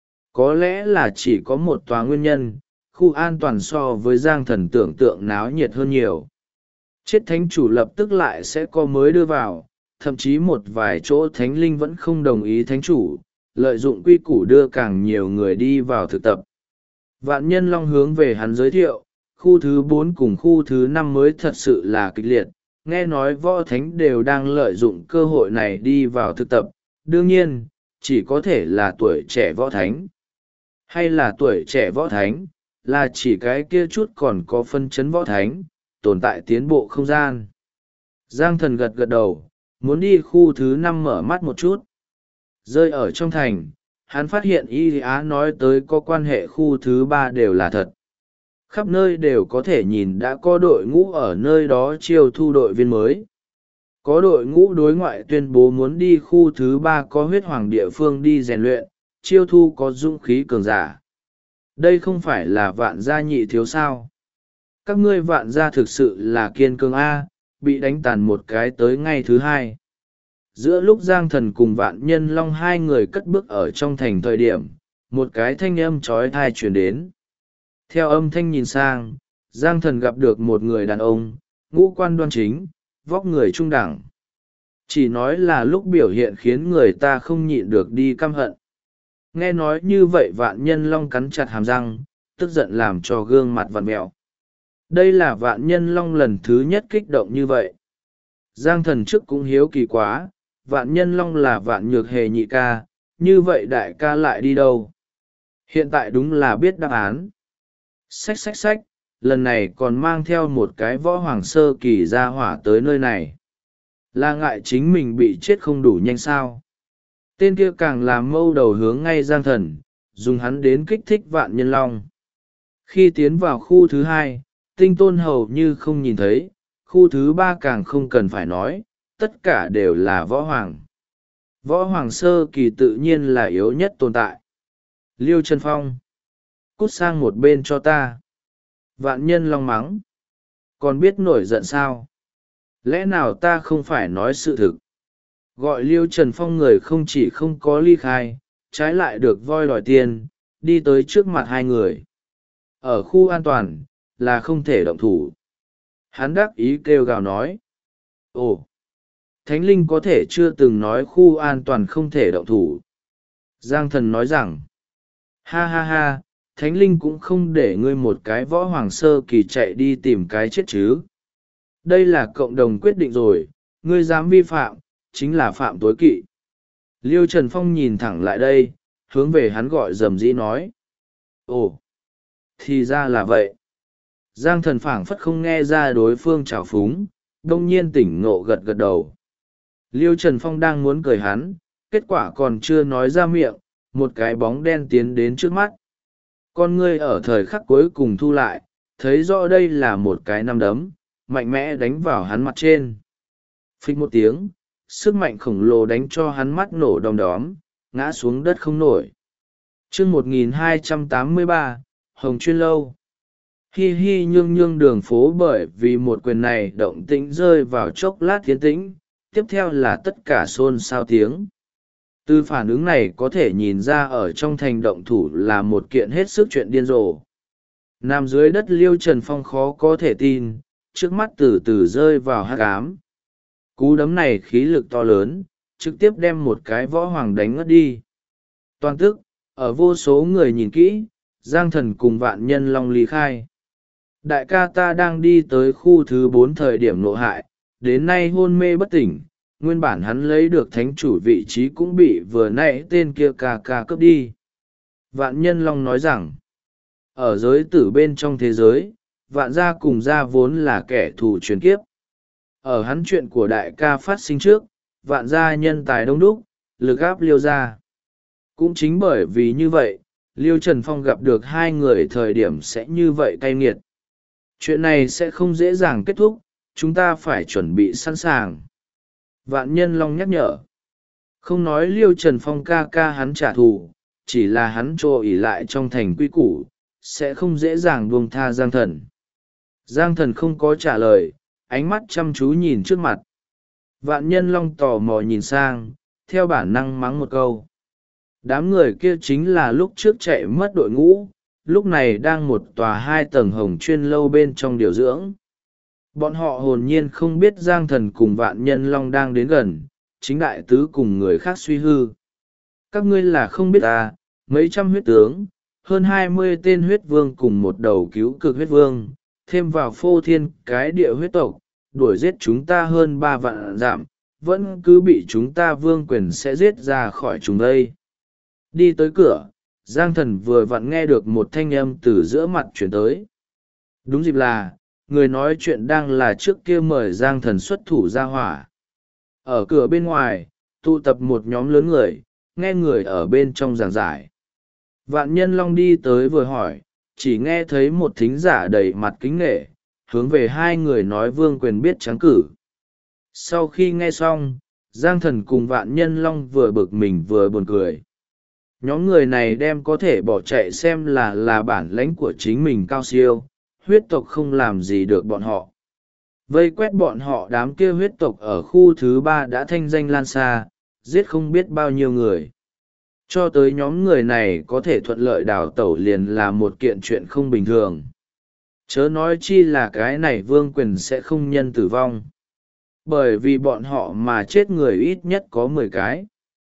Có lẽ là chỉ có một tòa nguyên nhân, khu an toàn so với Giang Thần tưởng tượng náo nhiệt hơn nhiều. Chết thánh chủ lập tức lại sẽ có mới đưa vào, thậm chí một vài chỗ thánh linh vẫn không đồng ý thánh chủ, lợi dụng quy củ đưa càng nhiều người đi vào thực tập. Vạn Nhân Long hướng về hắn giới thiệu, khu thứ 4 cùng khu thứ 5 mới thật sự là kịch liệt, nghe nói võ thánh đều đang lợi dụng cơ hội này đi vào thực tập, đương nhiên, chỉ có thể là tuổi trẻ võ thánh. Hay là tuổi trẻ võ thánh, là chỉ cái kia chút còn có phân chấn võ thánh, tồn tại tiến bộ không gian. Giang Thần gật gật đầu, muốn đi khu thứ 5 mở mắt một chút. Rơi ở trong thành, hắn phát hiện Y Á nói tới có quan hệ khu thứ 3 đều là thật. Khắp nơi đều có thể nhìn đã có đội ngũ ở nơi đó chiêu thu đội viên mới. Có đội ngũ đối ngoại tuyên bố muốn đi khu thứ 3 có huyết hoàng địa phương đi rèn luyện, chiêu thu có dũng khí cường giả. Đây không phải là Vạn gia nhị thiếu sao. Các ngươi Vạn gia thực sự là kiên cường A, bị đánh tàn một cái tới ngày thứ 2. Giữa lúc Giang Thần cùng Vạn Nhân Long hai người cất bước ở trong thành thời điểm, một cái thanh âm trói thai truyền đến. Theo âm thanh nhìn sang, Giang Thần gặp được một người đàn ông, ngũ quan đoan chính, vóc người trung đẳng. Chỉ nói là lúc biểu hiện khiến người ta không nhịn được đi căm hận. Nghe nói như vậy Vạn Nhân Long cắn chặt hàm răng, tức giận làm cho gương mặt vặn mẹo. Đây là Vạn Nhân Long lần thứ nhất kích động như vậy. Giang Thần trước cũng hiếu kỳ quá, Vạn Nhân Long là Vạn Nhược Hề nhị ca, như vậy đại ca lại đi đâu? Hiện tại đúng là biết đáp án. Xách xách xách, lần này còn mang theo một cái võ hoàng sơ kỳ ra hỏa tới nơi này. Là ngại chính mình bị chết không đủ nhanh sao? Tên kia càng làm mâu đầu hướng ngay Giang Thần, dùng hắn đến kích thích Vạn Nhân Long. Khi tiến vào khu thứ 2, Tinh Tôn hầu như không nhìn thấy, khu thứ 3 càng không cần phải nói, tất cả đều là võ hoàng. Võ hoàng sơ kỳ tự nhiên là yếu nhất tồn tại. Liêu Trần Phong, cút sang một bên cho ta. Vạn Nhân Long mắng. Còn biết nổi giận sao? Lẽ nào ta không phải nói sự thực? Gọi Liêu Trần Phong người không chỉ không có ly khai, trái lại được voi đòi tiền, đi tới trước mặt hai người. Ở khu an toàn, là không thể động thủ. Hắn đắc ý kêu gào nói. Ồ! Thánh linh có thể chưa từng nói khu an toàn không thể động thủ. Giang Thần nói rằng. Ha ha ha, Thánh linh cũng không để ngươi một cái võ hoàng sơ kỳ chạy đi tìm cái chết chứ. Đây là cộng đồng quyết định rồi, ngươi dám vi phạm, chính là phạm tối kỵ. Liêu Trần Phong nhìn thẳng lại đây, hướng về hắn gọi rầm rĩ nói. Ồ, thì ra là vậy. Giang Thần phảng phất không nghe ra đối phương trào phúng, đông nhiên tỉnh ngộ gật gật đầu. Liêu Trần Phong đang muốn cười hắn, kết quả còn chưa nói ra miệng, một cái bóng đen tiến đến trước mắt. Con ngươi ở thời khắc cuối cùng thu lại, thấy rõ đây là một cái nắm đấm, mạnh mẽ đánh vào hắn mặt trên. Phích một tiếng, sức mạnh khổng lồ đánh cho hắn mắt nổ đom đóm, ngã xuống đất không nổi. chương 1283, Hồng Chuyên Lâu. Hi hi nhương nhương đường phố bởi vì một quyền này động tĩnh rơi vào chốc lát tiến tĩnh, tiếp theo là tất cả xôn xao tiếng. Từ phản ứng này có thể nhìn ra ở trong thành động thủ là một kiện hết sức chuyện điên rồ. Nằm dưới đất Liêu Trần Phong khó có thể tin, trước mắt từ từ rơi vào hắc ám. Cú đấm này khí lực to lớn, trực tiếp đem một cái võ hoàng đánh ngất đi. Toàn tức, ở vô số người nhìn kỹ, Giang Thần cùng Vạn Nhân Long ly khai. Đại ca ta đang đi tới khu thứ 4 thời điểm nộ hại, đến nay hôn mê bất tỉnh, nguyên bản hắn lấy được thánh chủ vị trí cũng bị vừa nãy tên kia ca cướp đi. Vạn Nhân Long nói rằng, ở giới tử bên trong thế giới, Vạn gia cùng gia vốn là kẻ thù truyền kiếp. Ở hắn chuyện của đại ca phát sinh trước, Vạn gia nhân tài đông đúc, lực áp Liêu gia. Cũng chính bởi vì như vậy, Liêu Trần Phong gặp được hai người thời điểm sẽ như vậy cay nghiệt. Chuyện này sẽ không dễ dàng kết thúc, chúng ta phải chuẩn bị sẵn sàng. Vạn Nhân Long nhắc nhở. Không nói Liêu Trần Phong ca hắn trả thù, chỉ là hắn trô ỉ lại trong thành quy củ, sẽ không dễ dàng buông tha Giang Thần. Giang Thần không có trả lời, ánh mắt chăm chú nhìn trước mặt. Vạn Nhân Long tò mò nhìn sang, theo bản năng mắng một câu. Đám người kia chính là lúc trước chạy mất đội ngũ, lúc này đang một tòa 2 tầng Hồng Chuyên Lâu bên trong điều dưỡng. Bọn họ hồn nhiên không biết Giang Thần cùng Vạn Nhân Long đang đến gần, chính đại tứ cùng người khác suy hư. Các ngươi là không biết mấy trăm huyết tướng, hơn 20 tên huyết vương cùng một đầu cứu cực huyết vương, thêm vào phô thiên cái địa huyết tộc, đuổi giết chúng ta hơn 3 vạn dặm, vẫn cứ bị chúng ta vương quyền sẽ giết ra khỏi chúng đây. Đi tới cửa, Giang Thần vừa vặn nghe được một thanh âm từ giữa mặt chuyển tới. Đúng dịp là, người nói chuyện đang là trước kia mời Giang Thần xuất thủ ra hỏa. Ở cửa bên ngoài, tụ tập một nhóm lớn người, nghe người ở bên trong giảng giải. Vạn Nhân Long đi tới vừa hỏi, chỉ nghe thấy một thính giả đầy mặt kính nể, hướng về hai người nói vương quyền biết trắng cử. Sau khi nghe xong, Giang Thần cùng Vạn Nhân Long vừa bực mình vừa buồn cười. Nhóm người này đem có thể bỏ chạy xem là bản lãnh của chính mình cao siêu, huyết tộc không làm gì được bọn họ. Vây quét bọn họ, đám kia huyết tộc ở khu thứ 3 đã thanh danh lan xa, giết không biết bao nhiêu người. Cho tới nhóm người này có thể thuận lợi đào tẩu liền là một kiện chuyện không bình thường. Chớ nói chi là cái này vương quyền sẽ không nhân tử vong. Bởi vì bọn họ mà chết người ít nhất có 10 cái.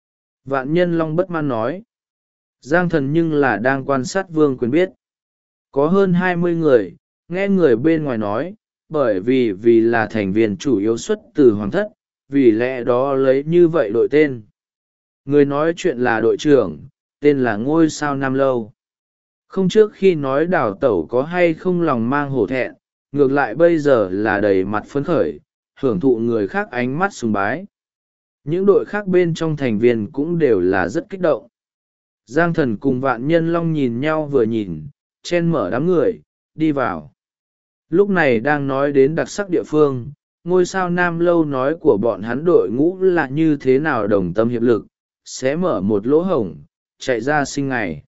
Vạn Nhân Long bất mãn nói. Giang Thần nhưng là đang quan sát vương quyền biết. Có hơn 20 người, nghe người bên ngoài nói, bởi vì là thành viên chủ yếu xuất từ hoàng thất, vì lẽ đó lấy như vậy đội tên. Người nói chuyện là đội trưởng, tên là Ngôi Sao Nam Lâu. Không trước khi nói đào tẩu có hay không lòng mang hổ thẹn, ngược lại bây giờ là đầy mặt phấn khởi, hưởng thụ người khác ánh mắt sùng bái. Những đội khác bên trong thành viên cũng đều là rất kích động. Giang Thần cùng Vạn Nhân Long nhìn nhau vừa nhìn, chen mở đám người, đi vào. Lúc này đang nói đến đặc sắc địa phương, Ngôi Sao Nam Lâu nói của bọn hắn đội ngũ là như thế nào đồng tâm hiệp lực, sẽ mở một lỗ hổng, chạy ra sinh ngày.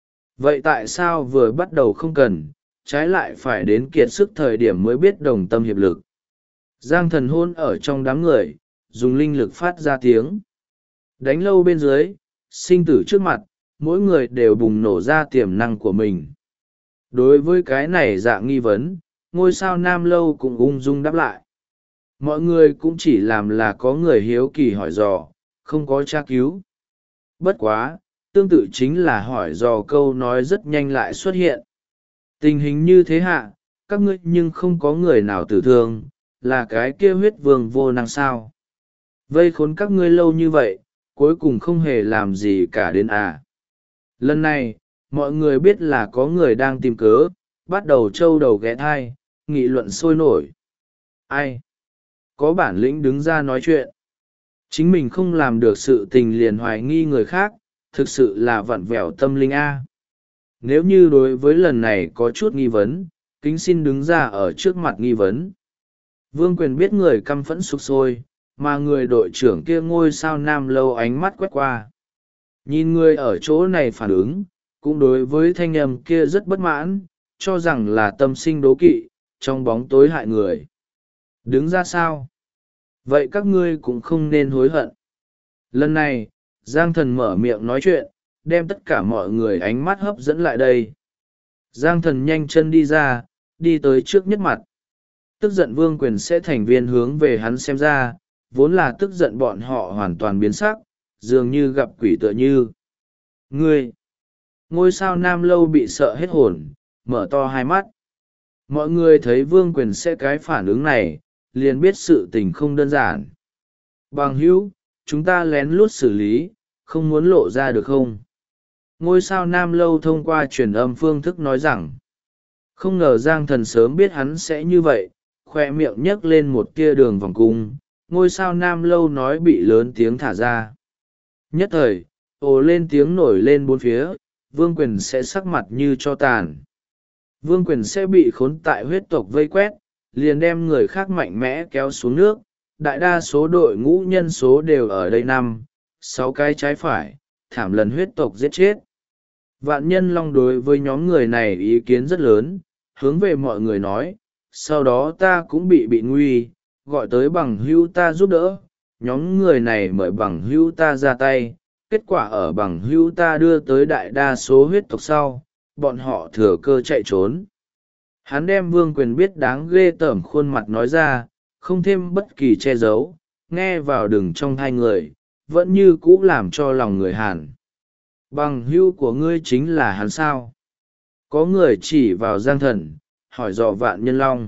Vậy tại sao vừa bắt đầu không cần, trái lại phải đến kiệt sức thời điểm mới biết đồng tâm hiệp lực? Giang Thần hôn ở trong đám người, dùng linh lực phát ra tiếng. Đánh lâu bên dưới, sinh tử trước mặt, mỗi người đều bùng nổ ra tiềm năng của mình. Đối với cái này dạng nghi vấn, Ngôi Sao Nam Lâu cũng ung dung đáp lại. Mọi người cũng chỉ làm là có người hiếu kỳ hỏi dò, không có tra cứu. Bất quá, tương tự chính là hỏi dò câu nói rất nhanh lại xuất hiện. Tình hình như thế hạ, các ngươi nhưng không có người nào tử thương, là cái kia huyết vương vô năng sao. Vây khốn các ngươi lâu như vậy, cuối cùng không hề làm gì cả đến à. Lần này, mọi người biết là có người đang tìm cớ, bắt đầu trâu đầu ghé thai, nghị luận sôi nổi. Ai? Có bản lĩnh đứng ra nói chuyện. Chính mình không làm được sự tình liền hoài nghi người khác, thực sự là vặn vẹo tâm linh A. Nếu như đối với lần này có chút nghi vấn, kính xin đứng ra ở trước mặt nghi vấn. Vương quyền biết người căm phẫn sục sôi, mà người đội trưởng kia Ngôi Sao Nam Lâu ánh mắt quét qua. Nhìn người ở chỗ này phản ứng, cũng đối với thanh âm kia rất bất mãn, cho rằng là tâm sinh đố kỵ, trong bóng tối hại người. Đứng ra sao? Vậy các ngươi cũng không nên hối hận. Lần này, Giang Thần mở miệng nói chuyện, đem tất cả mọi người ánh mắt hấp dẫn lại đây. Giang Thần nhanh chân đi ra, đi tới trước nhất mặt. Tức giận vương quyền sẽ thành viên hướng về hắn xem ra, vốn là tức giận bọn họ hoàn toàn biến sắc, dường như gặp quỷ tựa như. Ngươi! Ngôi Sao Nam Lâu bị sợ hết hồn, mở to hai mắt. Mọi người thấy vương quyền sẽ cái phản ứng này, liền biết sự tình không đơn giản. Bằng hữu, chúng ta lén lút xử lý, không muốn lộ ra được không? Ngôi Sao Nam Lâu thông qua truyền âm phương thức nói rằng, không ngờ Giang Thần sớm biết hắn sẽ như vậy, khoe miệng nhấc lên một tia đường vòng cung. Ngôi Sao Nam Lâu nói bị lớn tiếng thả ra. Nhất thời, ồ lên tiếng nổi lên bốn phía, vương quyền sẽ sắc mặt như cho tàn. Vương quyền sẽ bị khốn tại huyết tộc vây quét, liền đem người khác mạnh mẽ kéo xuống nước. Đại đa số đội ngũ nhân số đều ở đây 5-6 cái trái phải, thảm lần huyết tộc giết chết. Vạn Nhân Long đối với nhóm người này ý kiến rất lớn, hướng về mọi người nói, sau đó ta cũng bị nguy, gọi tới bằng hữu ta giúp đỡ. Nhóm người này mời bằng hữu ta ra tay, kết quả ở bằng hữu ta đưa tới đại đa số huyết tộc sau, bọn họ thừa cơ chạy trốn. Hắn đem vương quyền biết đáng ghê tởm khuôn mặt nói ra, không thêm bất kỳ che giấu, nghe vào đừng trong hai người, vẫn như cũ làm cho lòng người Hàn. Bằng hữu của ngươi chính là hắn sao? Có người chỉ vào Giang Thần, hỏi dò Vạn Nhân Long.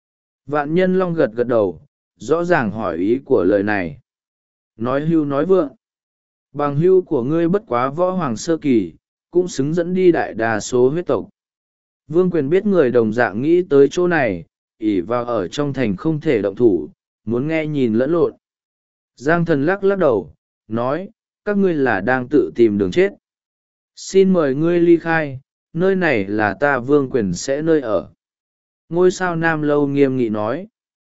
Vạn Nhân Long gật gật đầu, rõ ràng hỏi ý của lời này. Nói hưu nói vượng. Bằng hưu của ngươi bất quá võ hoàng sơ kỳ, cũng xứng dẫn đi đại đa số huyết tộc. Vương Quyền biết người đồng dạng nghĩ tới chỗ này, ỷ vào ở trong thành không thể động thủ, muốn nghe nhìn lẫn lộn. Giang Thần lắc lắc đầu, nói, các ngươi là đang tự tìm đường chết. Xin mời ngươi ly khai, nơi này là ta Vương Quyền sẽ nơi ở. Ngôi sao Nam Lâu nghiêm nghị nói.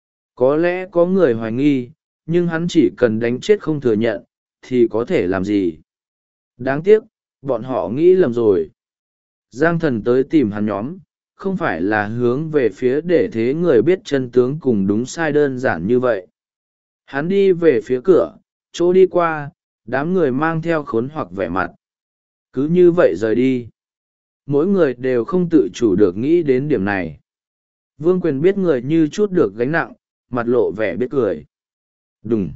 Có lẽ có người hoài nghi, nhưng hắn chỉ cần đánh chết không thừa nhận, thì có thể làm gì. Đáng tiếc, bọn họ nghĩ lầm rồi. Giang Thần tới tìm hắn nhóm, không phải là hướng về phía để thế người biết chân tướng cùng đúng sai đơn giản như vậy. Hắn đi về phía cửa, chỗ đi qua, đám người mang theo khốn hoặc vẻ mặt. Cứ như vậy rời đi. Mỗi người đều không tự chủ được nghĩ đến điểm này. Vương Quyền biết người như chút được gánh nặng, mặt lộ vẻ biết cười. Đùng.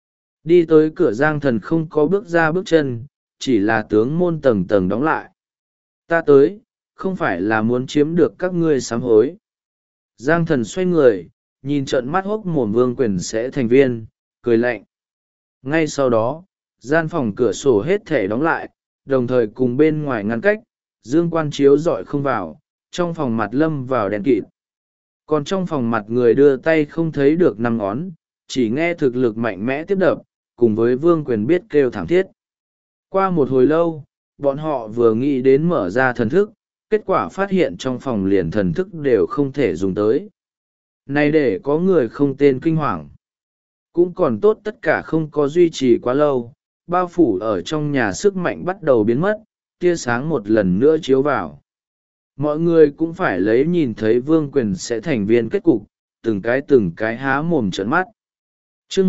Đi tới cửa Giang Thần không có bước ra bước chân, chỉ là tướng môn tầng tầng đóng lại. Ta tới, không phải là muốn chiếm được các ngươi sám hối. Giang Thần xoay người, nhìn trận mắt hốc mồm Vương Quyền sẽ thành viên, cười lạnh. Ngay sau đó, gian phòng cửa sổ hết thể đóng lại, đồng thời cùng bên ngoài ngăn cách, dương quan chiếu rọi không vào, trong phòng mặt lâm vào đèn kịt. Còn trong phòng mặt người đưa tay không thấy được năm ngón, chỉ nghe thực lực mạnh mẽ tiếp đập, cùng với Vương Quyền biết kêu thảm thiết. Qua một hồi lâu, bọn họ vừa nghĩ đến mở ra thần thức, kết quả phát hiện trong phòng liền thần thức đều không thể dùng tới. Này để có người không tên kinh hoàng. Cũng còn tốt tất cả không có duy trì quá lâu, bao phủ ở trong nhà sức mạnh bắt đầu biến mất, tia sáng một lần nữa chiếu vào. Mọi người cũng phải lấy nhìn thấy Vương Quyền sẽ thành viên kết cục, từng cái há mồm trợn mắt. Chương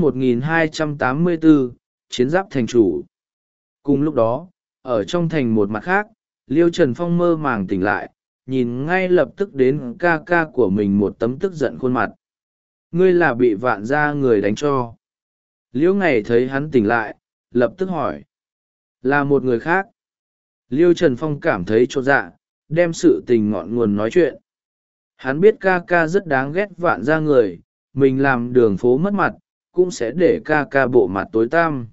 1284, Chiến giáp thành chủ. Cùng lúc đó, ở trong thành một mặt khác, Liêu Trần Phong mơ màng tỉnh lại, nhìn ngay lập tức đến ca ca của mình một tấm tức giận khuôn mặt. Ngươi là bị Vạn gia người đánh cho. Liêu Ngày thấy hắn tỉnh lại, lập tức hỏi. Là một người khác. Liêu Trần Phong cảm thấy chột dạ, đem sự tình ngọn nguồn nói chuyện. Hắn biết ca ca rất đáng ghét Vạn gia người, mình làm đường phố mất mặt, cũng sẽ để ca ca bộ mặt tối tăm.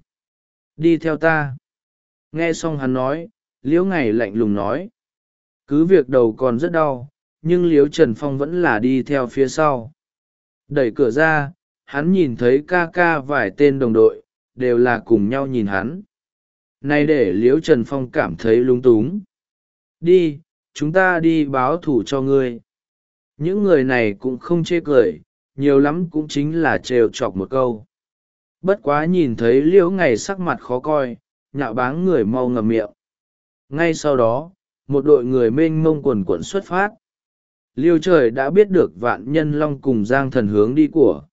Đi theo ta. Nghe xong hắn nói, Liễu Ngày lạnh lùng nói. Cứ việc đầu còn rất đau, nhưng Liễu Trần Phong vẫn là đi theo phía sau. Đẩy cửa ra, hắn nhìn thấy ca ca vài tên đồng đội, đều là cùng nhau nhìn hắn. Này để Liễu Trần Phong cảm thấy lung túng. Đi, chúng ta đi báo thù cho ngươi. Những người này cũng không chê cười, nhiều lắm cũng chính là trêu chọc một câu. Bất quá nhìn thấy Liễu Ngày sắc mặt khó coi, nhạo báng người mau ngậm miệng. Ngay sau đó, một đội người mênh mông quần quận xuất phát. Liêu Trời đã biết được Vạn Nhân Long cùng Giang Thần hướng đi của.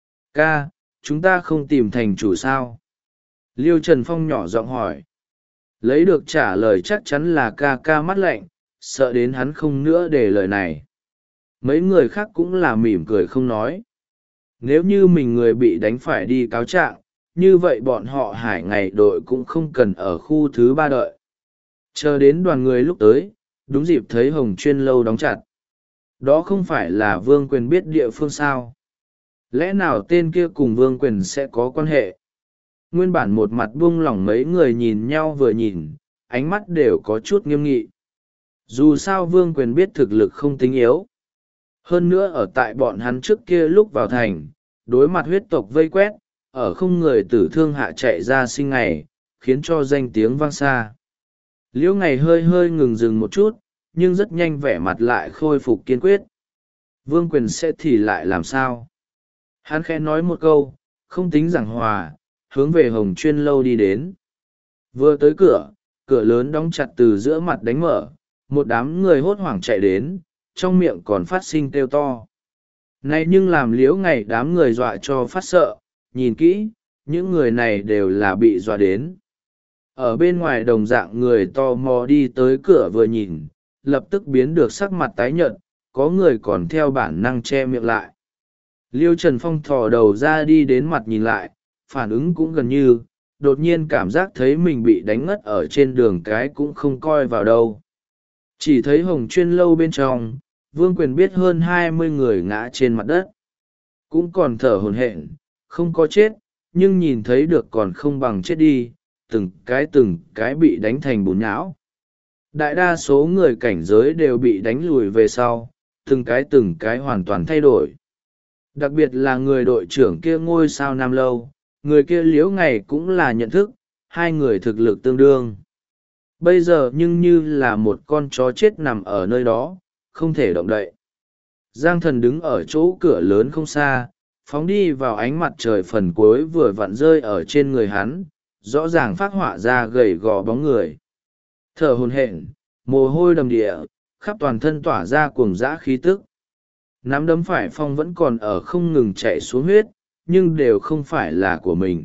Ca, chúng ta không tìm thành chủ sao? Liêu Trần Phong nhỏ giọng hỏi. Lấy được trả lời chắc chắn là ca ca mắt lạnh, sợ đến hắn không nữa để lời này. Mấy người khác cũng là mỉm cười không nói. Nếu như mình người bị đánh phải đi cáo trạng, như vậy bọn họ Hải Ngày đội cũng không cần ở khu thứ 3 đợi. Chờ đến đoàn người lúc tới, đúng dịp thấy Hồng Chuyên lâu đóng chặt. Đó không phải là Vương Quyền biết địa phương sao? Lẽ nào tên kia cùng Vương Quyền sẽ có quan hệ? Nguyên bản một mặt buông lỏng mấy người nhìn nhau vừa nhìn, ánh mắt đều có chút nghiêm nghị. Dù sao Vương Quyền biết thực lực không tính yếu. Hơn nữa ở tại bọn hắn trước kia lúc vào thành, đối mặt huyết tộc vây quét, ở không người tử thương hạ chạy ra sinh ngày, khiến cho danh tiếng vang xa. Liễu Ngày hơi hơi ngừng dừng một chút, nhưng rất nhanh vẻ mặt lại khôi phục kiên quyết. Vương Quyền sẽ thì lại làm sao? Hắn khẽ nói một câu, không tính giảng hòa, hướng về Hồng Chuyên lâu đi đến. Vừa tới cửa, cửa lớn đóng chặt từ giữa mặt đánh mở, một đám người hốt hoảng chạy đến, trong miệng còn phát sinh kêu to. Này nhưng làm Liễu Ngày đám người dọa cho phát sợ, nhìn kỹ, những người này đều là bị dọa đến. Ở bên ngoài đồng dạng người tò mò đi tới cửa vừa nhìn, lập tức biến được sắc mặt tái nhợt, có người còn theo bản năng che miệng lại. Liêu Trần Phong thò đầu ra đi đến mặt nhìn lại, phản ứng cũng gần như, đột nhiên cảm giác thấy mình bị đánh ngất ở trên đường cái cũng không coi vào đâu. Chỉ thấy hồng chuyên lâu bên trong, Vương Quyền biết hơn 20 người ngã trên mặt đất. Cũng còn thở hổn hển, không có chết, nhưng nhìn thấy được còn không bằng chết đi, từng cái bị đánh thành bùn nhão. Đại đa số người cảnh giới đều bị đánh lùi về sau, từng cái hoàn toàn thay đổi. Đặc biệt là người đội trưởng kia ngôi sao Nam Lâu, người kia Liễu Ngày cũng là nhận thức, hai người thực lực tương đương. Bây giờ nhưng như là một con chó chết nằm ở nơi đó, không thể động đậy. Giang Thần đứng ở chỗ cửa lớn không xa, phóng đi vào ánh mặt trời phần cuối vừa vặn rơi ở trên người hắn, rõ ràng phác họa ra gầy gò bóng người. Thở hổn hển, mồ hôi đầm địa, khắp toàn thân tỏa ra cuồng dã khí tức. Nắm đấm phải Phong vẫn còn ở không ngừng chạy xuống huyết, nhưng đều không phải là của mình.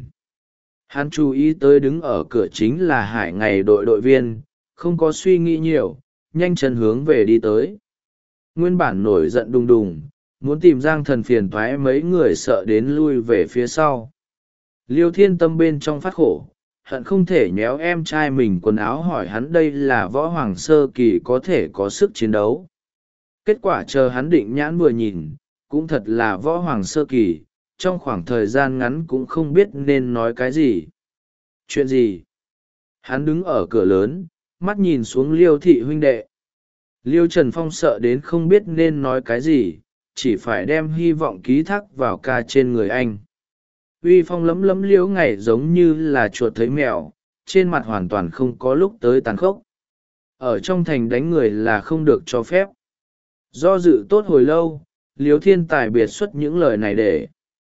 Hắn chú ý tới đứng ở cửa chính là Hải Ngày đội viên, không có suy nghĩ nhiều, nhanh chân hướng về đi tới. Nguyên bản nổi giận đùng đùng, muốn tìm Giang Thần phiền toái, mấy người sợ đến lui về phía sau. Liêu Thiên Tâm bên trong phát khổ, hận không thể nhéo em trai mình quần áo hỏi hắn đây là võ hoàng sơ kỳ có thể có sức chiến đấu. Kết quả chờ hắn định nhãn vừa nhìn, cũng thật là võ hoàng sơ kỳ, trong khoảng thời gian ngắn cũng không biết nên nói cái gì. Chuyện gì? Hắn đứng ở cửa lớn, mắt nhìn xuống Liêu thị huynh đệ. Liêu Trần Phong sợ đến không biết nên nói cái gì, chỉ phải đem hy vọng ký thác vào ca trên người anh. Uy phong lấm lấm Liễu Ngày giống như là chuột thấy mèo, trên mặt hoàn toàn không có lúc tới tàn khốc. Ở trong thành đánh người là không được cho phép. Do dự tốt hồi lâu, Liêu Thiên Tài biệt xuất những lời này để.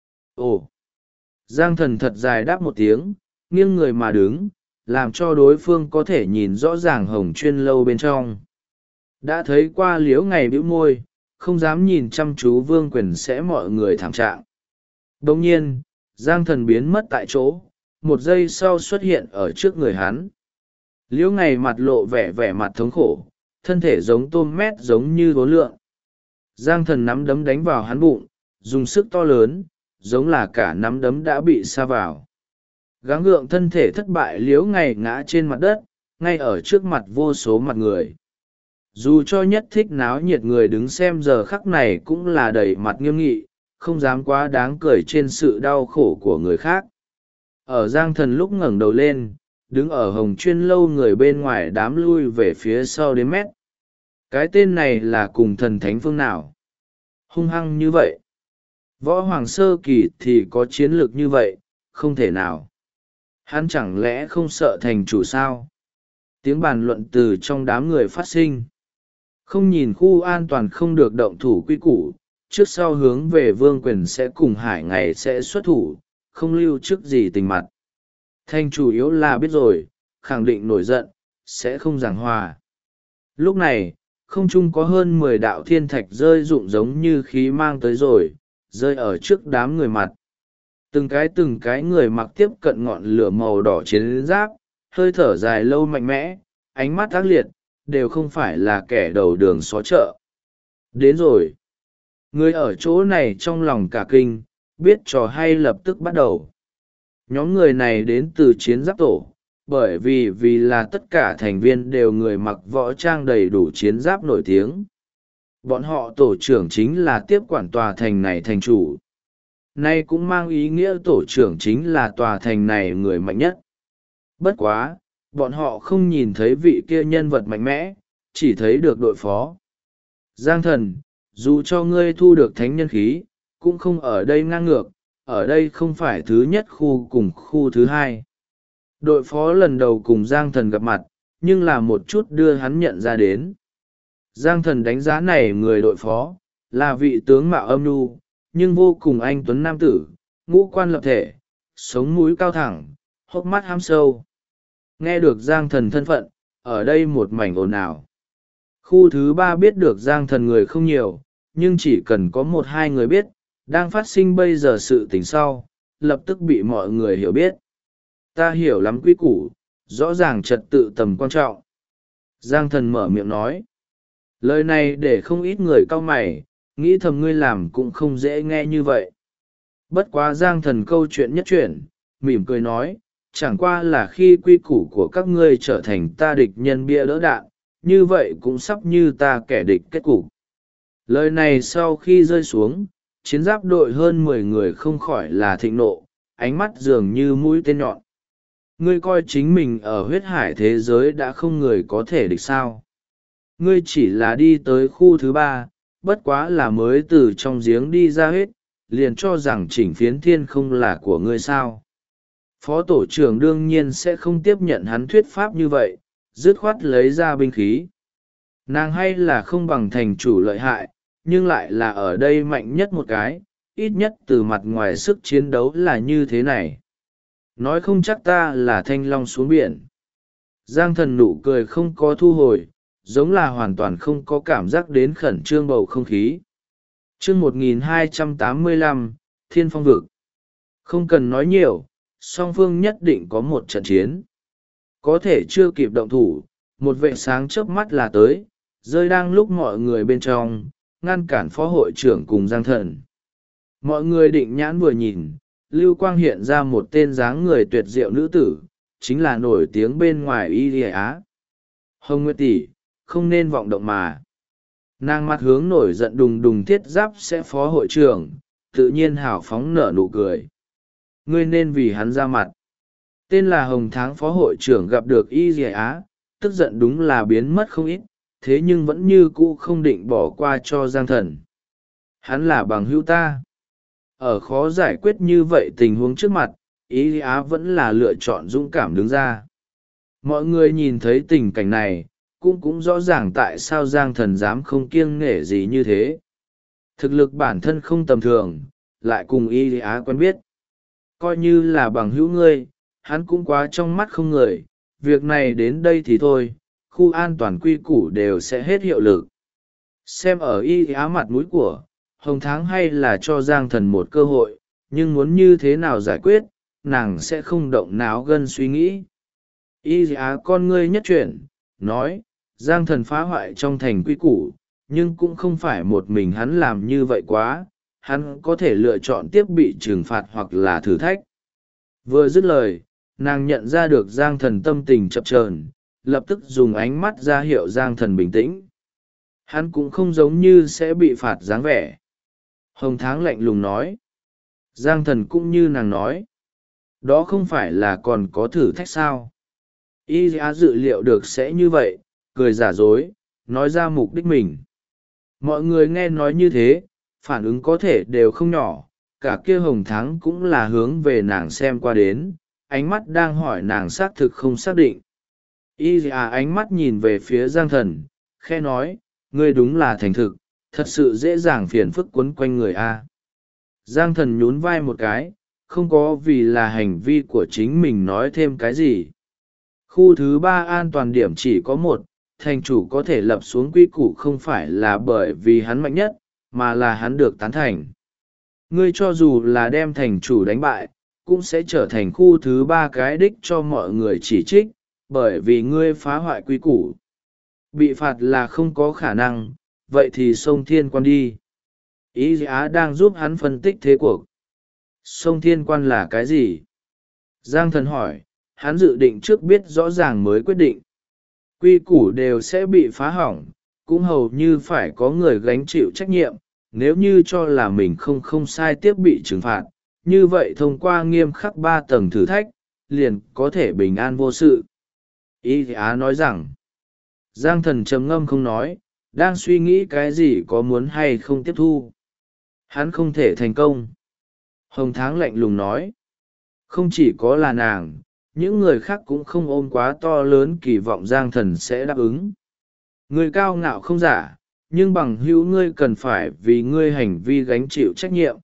Ồ! Giang Thần thật dài đáp một tiếng, nghiêng người mà đứng, làm cho đối phương có thể nhìn rõ ràng hồng chuyên lâu bên trong. Đã thấy qua Liễu Ngày bĩu môi, không dám nhìn chăm chú Vương Quyền sẽ mọi người thảm trạng. Đồng nhiên, Giang Thần biến mất tại chỗ, một giây sau xuất hiện ở trước người hắn. Liễu Ngày mặt lộ vẻ mặt thống khổ, thân thể giống tôm mét giống như vốn lượng. Giang Thần nắm đấm đánh vào hắn bụng, dùng sức to lớn, giống là cả nắm đấm đã bị sa vào. Gắng gượng thân thể thất bại, Liễu Ngày ngã trên mặt đất, ngay ở trước mặt vô số mặt người. Dù cho nhất thích náo nhiệt người đứng xem giờ khắc này cũng là đầy mặt nghiêm nghị, không dám quá đáng cười trên sự đau khổ của người khác. Ở Giang Thần lúc ngẩng đầu lên, đứng ở hồng chuyên lâu người bên ngoài đám lui về phía sau đến mét. Cái tên này là cùng thần thánh phương nào? Hung hăng như vậy. Võ hoàng sơ kỳ thì có chiến lược như vậy, không thể nào. Hắn chẳng lẽ không sợ thành chủ sao? Tiếng bàn luận từ trong đám người phát sinh. Không nhìn khu an toàn không được động thủ quy củ, trước sau hướng về Vương Quyền sẽ cùng Hải Ngày sẽ xuất thủ, không lưu trước gì tình mặt. Thành chủ yếu là biết rồi, khẳng định nổi giận, sẽ không giảng hòa. Lúc này, không trung có hơn 10 đạo thiên thạch rơi rụng giống như khí mang tới rồi, rơi ở trước đám người mặt. Từng cái người mặc tiếp cận ngọn lửa màu đỏ chiến giáp, hơi thở dài lâu mạnh mẽ, ánh mắt ác liệt, đều không phải là kẻ đầu đường xó chợ. Đến rồi. Người ở chỗ này trong lòng cả kinh, biết trò hay lập tức bắt đầu. Nhóm người này đến từ chiến giáp tổ, bởi vì là tất cả thành viên đều người mặc võ trang đầy đủ chiến giáp nổi tiếng. Bọn họ tổ trưởng chính là tiếp quản tòa thành này thành chủ. Nay cũng mang ý nghĩa tổ trưởng chính là tòa thành này người mạnh nhất. Bất quá, bọn họ không nhìn thấy vị kia nhân vật mạnh mẽ, chỉ thấy được đội phó. Giang Thần, dù cho ngươi thu được thánh nhân khí, cũng không ở đây ngang ngược, ở đây không phải thứ nhất khu cùng khu thứ hai. Đội phó lần đầu cùng Giang Thần gặp mặt, nhưng là một chút đưa hắn nhận ra đến. Giang Thần đánh giá này người đội phó, là vị tướng mạo âm nhu, nhưng vô cùng anh tuấn nam tử, ngũ quan lập thể, sống mũi cao thẳng, hốc mắt ham sâu. Nghe được Giang Thần thân phận, ở đây một mảnh ồn ào. Khu thứ ba biết được Giang Thần người không nhiều, nhưng chỉ cần có một hai người biết, đang phát sinh bây giờ sự tình sau, lập tức bị mọi người hiểu biết. Ta hiểu lắm quy củ, rõ ràng trật tự tầm quan trọng. Giang Thần mở miệng nói. Lời này để không ít người cau mày, nghĩ thầm ngươi làm cũng không dễ nghe như vậy. Bất quá Giang Thần câu chuyện nhất chuyển, mỉm cười nói, chẳng qua là khi quy củ của các ngươi trở thành ta địch nhân bia đỡ đạn, như vậy cũng sắp như ta kẻ địch kết cục. Lời này sau khi rơi xuống, chiến giáp đội hơn 10 người không khỏi là thịnh nộ, ánh mắt dường như mũi tên nhọn. Ngươi coi chính mình ở huyết hải thế giới đã không người có thể địch sao? Ngươi chỉ là đi tới khu thứ 3, bất quá là mới từ trong giếng đi ra hết, liền cho rằng chỉnh phiến thiên không là của ngươi sao? Phó tổ trưởng đương nhiên sẽ không tiếp nhận hắn thuyết pháp như vậy, dứt khoát lấy ra binh khí. Nàng hay là không bằng thành chủ lợi hại, nhưng lại là ở đây mạnh nhất một cái, ít nhất từ mặt ngoài sức chiến đấu là như thế này. Nói không chắc ta là thanh long xuống biển. Giang Thần nụ cười không có thu hồi, giống là hoàn toàn không có cảm giác đến khẩn trương bầu không khí. Chương 1285, Thiên Phong Vực. Không cần nói nhiều, song phương nhất định có một trận chiến. Có thể chưa kịp động thủ, một vệ sáng chớp mắt là tới, rơi đang lúc mọi người bên trong, ngăn cản phó hội trưởng cùng Giang Thần. Mọi người định nhãn vừa nhìn, lưu quang hiện ra một tên dáng người tuyệt diệu nữ tử, chính là nổi tiếng bên ngoài Y Á. Hồng Nguyệt tỷ, không nên vọng động mà. Nàng mặt hướng nổi giận đùng đùng thiết giáp sẽ phó hội trưởng, tự nhiên hào phóng nở nụ cười. Ngươi nên vì hắn ra mặt. Tên là Hồng Tháng phó hội trưởng gặp được Y Á, tức giận đúng là biến mất không ít, thế nhưng vẫn như cũ không định bỏ qua cho Giang Thần. Hắn là bằng hữu ta. Ở khó giải quyết như vậy tình huống trước mặt, Y Á vẫn là lựa chọn dũng cảm đứng ra. Mọi người nhìn thấy tình cảnh này, cũng rõ ràng tại sao Giang Thần dám không kiêng nể gì như thế. Thực lực bản thân không tầm thường, lại cùng Y Á quen biết. Coi như là bằng hữu ngươi, hắn cũng quá trong mắt không người, việc này đến đây thì thôi, khu an toàn quy củ đều sẽ hết hiệu lực. Xem ở Y Á mặt mũi của, Hồng Tháng hay là cho Giang Thần một cơ hội, nhưng muốn như thế nào giải quyết, nàng sẽ không động não gân suy nghĩ. Y Á con ngươi nhất chuyển, nói, Giang Thần phá hoại trong thành quy củ, nhưng cũng không phải một mình hắn làm như vậy quá, hắn có thể lựa chọn tiếp bị trừng phạt hoặc là thử thách. Vừa dứt lời, nàng nhận ra được Giang Thần tâm tình chập chờn, lập tức dùng ánh mắt ra hiệu Giang Thần bình tĩnh. Hắn cũng không giống như sẽ bị phạt dáng vẻ. Hồng Tháng lạnh lùng nói. Giang Thần cũng như nàng nói. Đó không phải là còn có thử thách sao? Y Á dự liệu được sẽ như vậy, cười giả dối, nói ra mục đích mình. Mọi người nghe nói như thế, phản ứng có thể đều không nhỏ, cả kia Hồng Tháng cũng là hướng về nàng xem qua đến, ánh mắt đang hỏi nàng xác thực không xác định. Y Á ánh mắt nhìn về phía Giang Thần, khe nói, ngươi đúng là thành thực, thật sự dễ dàng phiền phức quấn quanh người a. Giang Thần nhún vai một cái, không có vì là hành vi của chính mình nói thêm cái gì. Khu thứ 3 an toàn điểm chỉ có một, thành chủ có thể lập xuống quy củ không phải là bởi vì hắn mạnh nhất, mà là hắn được tán thành. Ngươi cho dù là đem thành chủ đánh bại, cũng sẽ trở thành khu thứ 3 cái đích cho mọi người chỉ trích, bởi vì ngươi phá hoại quy củ. Bị phạt là không có khả năng, vậy thì sông Thiên Quan đi. Y Á đang giúp hắn phân tích thế cuộc. Sông Thiên Quan là cái gì? Giang Thần hỏi, hắn dự định trước biết rõ ràng mới quyết định. Quy củ đều sẽ bị phá hỏng, cũng hầu như phải có người gánh chịu trách nhiệm, nếu như cho là mình không sai tiếp bị trừng phạt, như vậy thông qua nghiêm khắc 3 tầng thử thách, liền có thể bình an vô sự. Y Á nói rằng, Giang Thần trầm ngâm không nói, đang suy nghĩ cái gì có muốn hay không tiếp thu. Hắn không thể thành công. Hồng Tháng lạnh lùng nói, không chỉ có là nàng, những người khác cũng không ôm quá to lớn kỳ vọng Giang Thần sẽ đáp ứng. Ngươi cao ngạo không giả, nhưng bằng hữu ngươi cần phải vì ngươi hành vi gánh chịu trách nhiệm.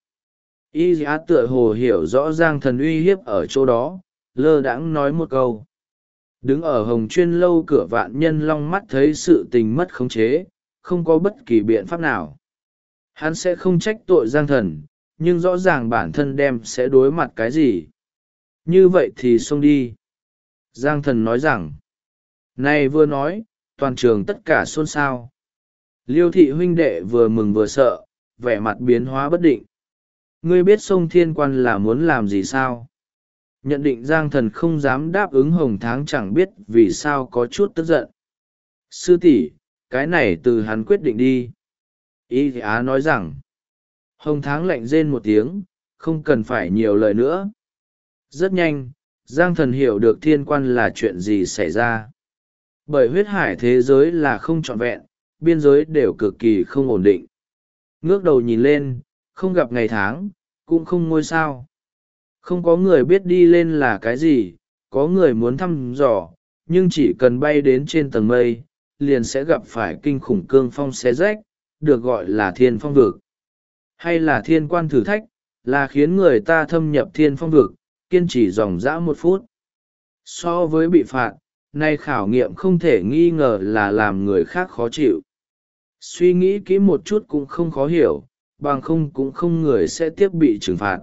Y Á tựa hồ hiểu rõ Giang Thần uy hiếp ở chỗ đó, lơ đãng nói một câu. Đứng ở Hồng Chuyên lâu cửa Vạn Nhân Long mắt thấy sự tình mất khống chế, không có bất kỳ biện pháp nào. Hắn sẽ không trách tội Giang Thần, nhưng rõ ràng bản thân đem sẽ đối mặt cái gì. Như vậy thì xông đi. Giang Thần nói rằng, này vừa nói, toàn trường tất cả xôn xao. Liêu thị huynh đệ vừa mừng vừa sợ, vẻ mặt biến hóa bất định. Ngươi biết sông Thiên Quan là muốn làm gì sao? Nhận định Giang Thần không dám đáp ứng Hồng Tháng chẳng biết vì sao có chút tức giận. Sư tỷ, cái này từ hắn quyết định đi. Y Á nói rằng. Hồng Tháng lạnh rên một tiếng, không cần phải nhiều lời nữa. Rất nhanh, Giang Thần hiểu được thiên quan là chuyện gì xảy ra. Bởi huyết hải thế giới là không trọn vẹn, biên giới đều cực kỳ không ổn định. Ngước đầu nhìn lên, không gặp ngày tháng, cũng không ngôi sao. Không có người biết đi lên là cái gì, có người muốn thăm dò, nhưng chỉ cần bay đến trên tầng mây, liền sẽ gặp phải kinh khủng cương phong xé rách, được gọi là thiên phong vực. Hay là thiên quan thử thách, là khiến người ta thâm nhập thiên phong vực, kiên trì dòng dã 1 phút. So với bị phạt, nay khảo nghiệm không thể nghi ngờ là làm người khác khó chịu. Suy nghĩ kỹ một chút cũng không khó hiểu, bằng không cũng không người sẽ tiếp bị trừng phạt.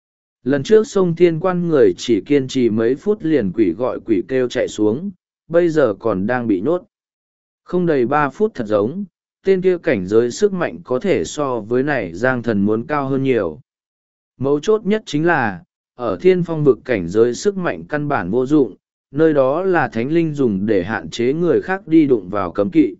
Lần trước sông thiên quan người chỉ kiên trì mấy phút liền quỷ gọi quỷ kêu chạy xuống, bây giờ còn đang bị nhốt. Không đầy 3 phút thật giống, tên kia cảnh giới sức mạnh có thể so với này Giang Thần muốn cao hơn nhiều. Mấu chốt nhất chính là, ở thiên phong vực cảnh giới sức mạnh căn bản vô dụng, nơi đó là thánh linh dùng để hạn chế người khác đi đụng vào cấm kỵ.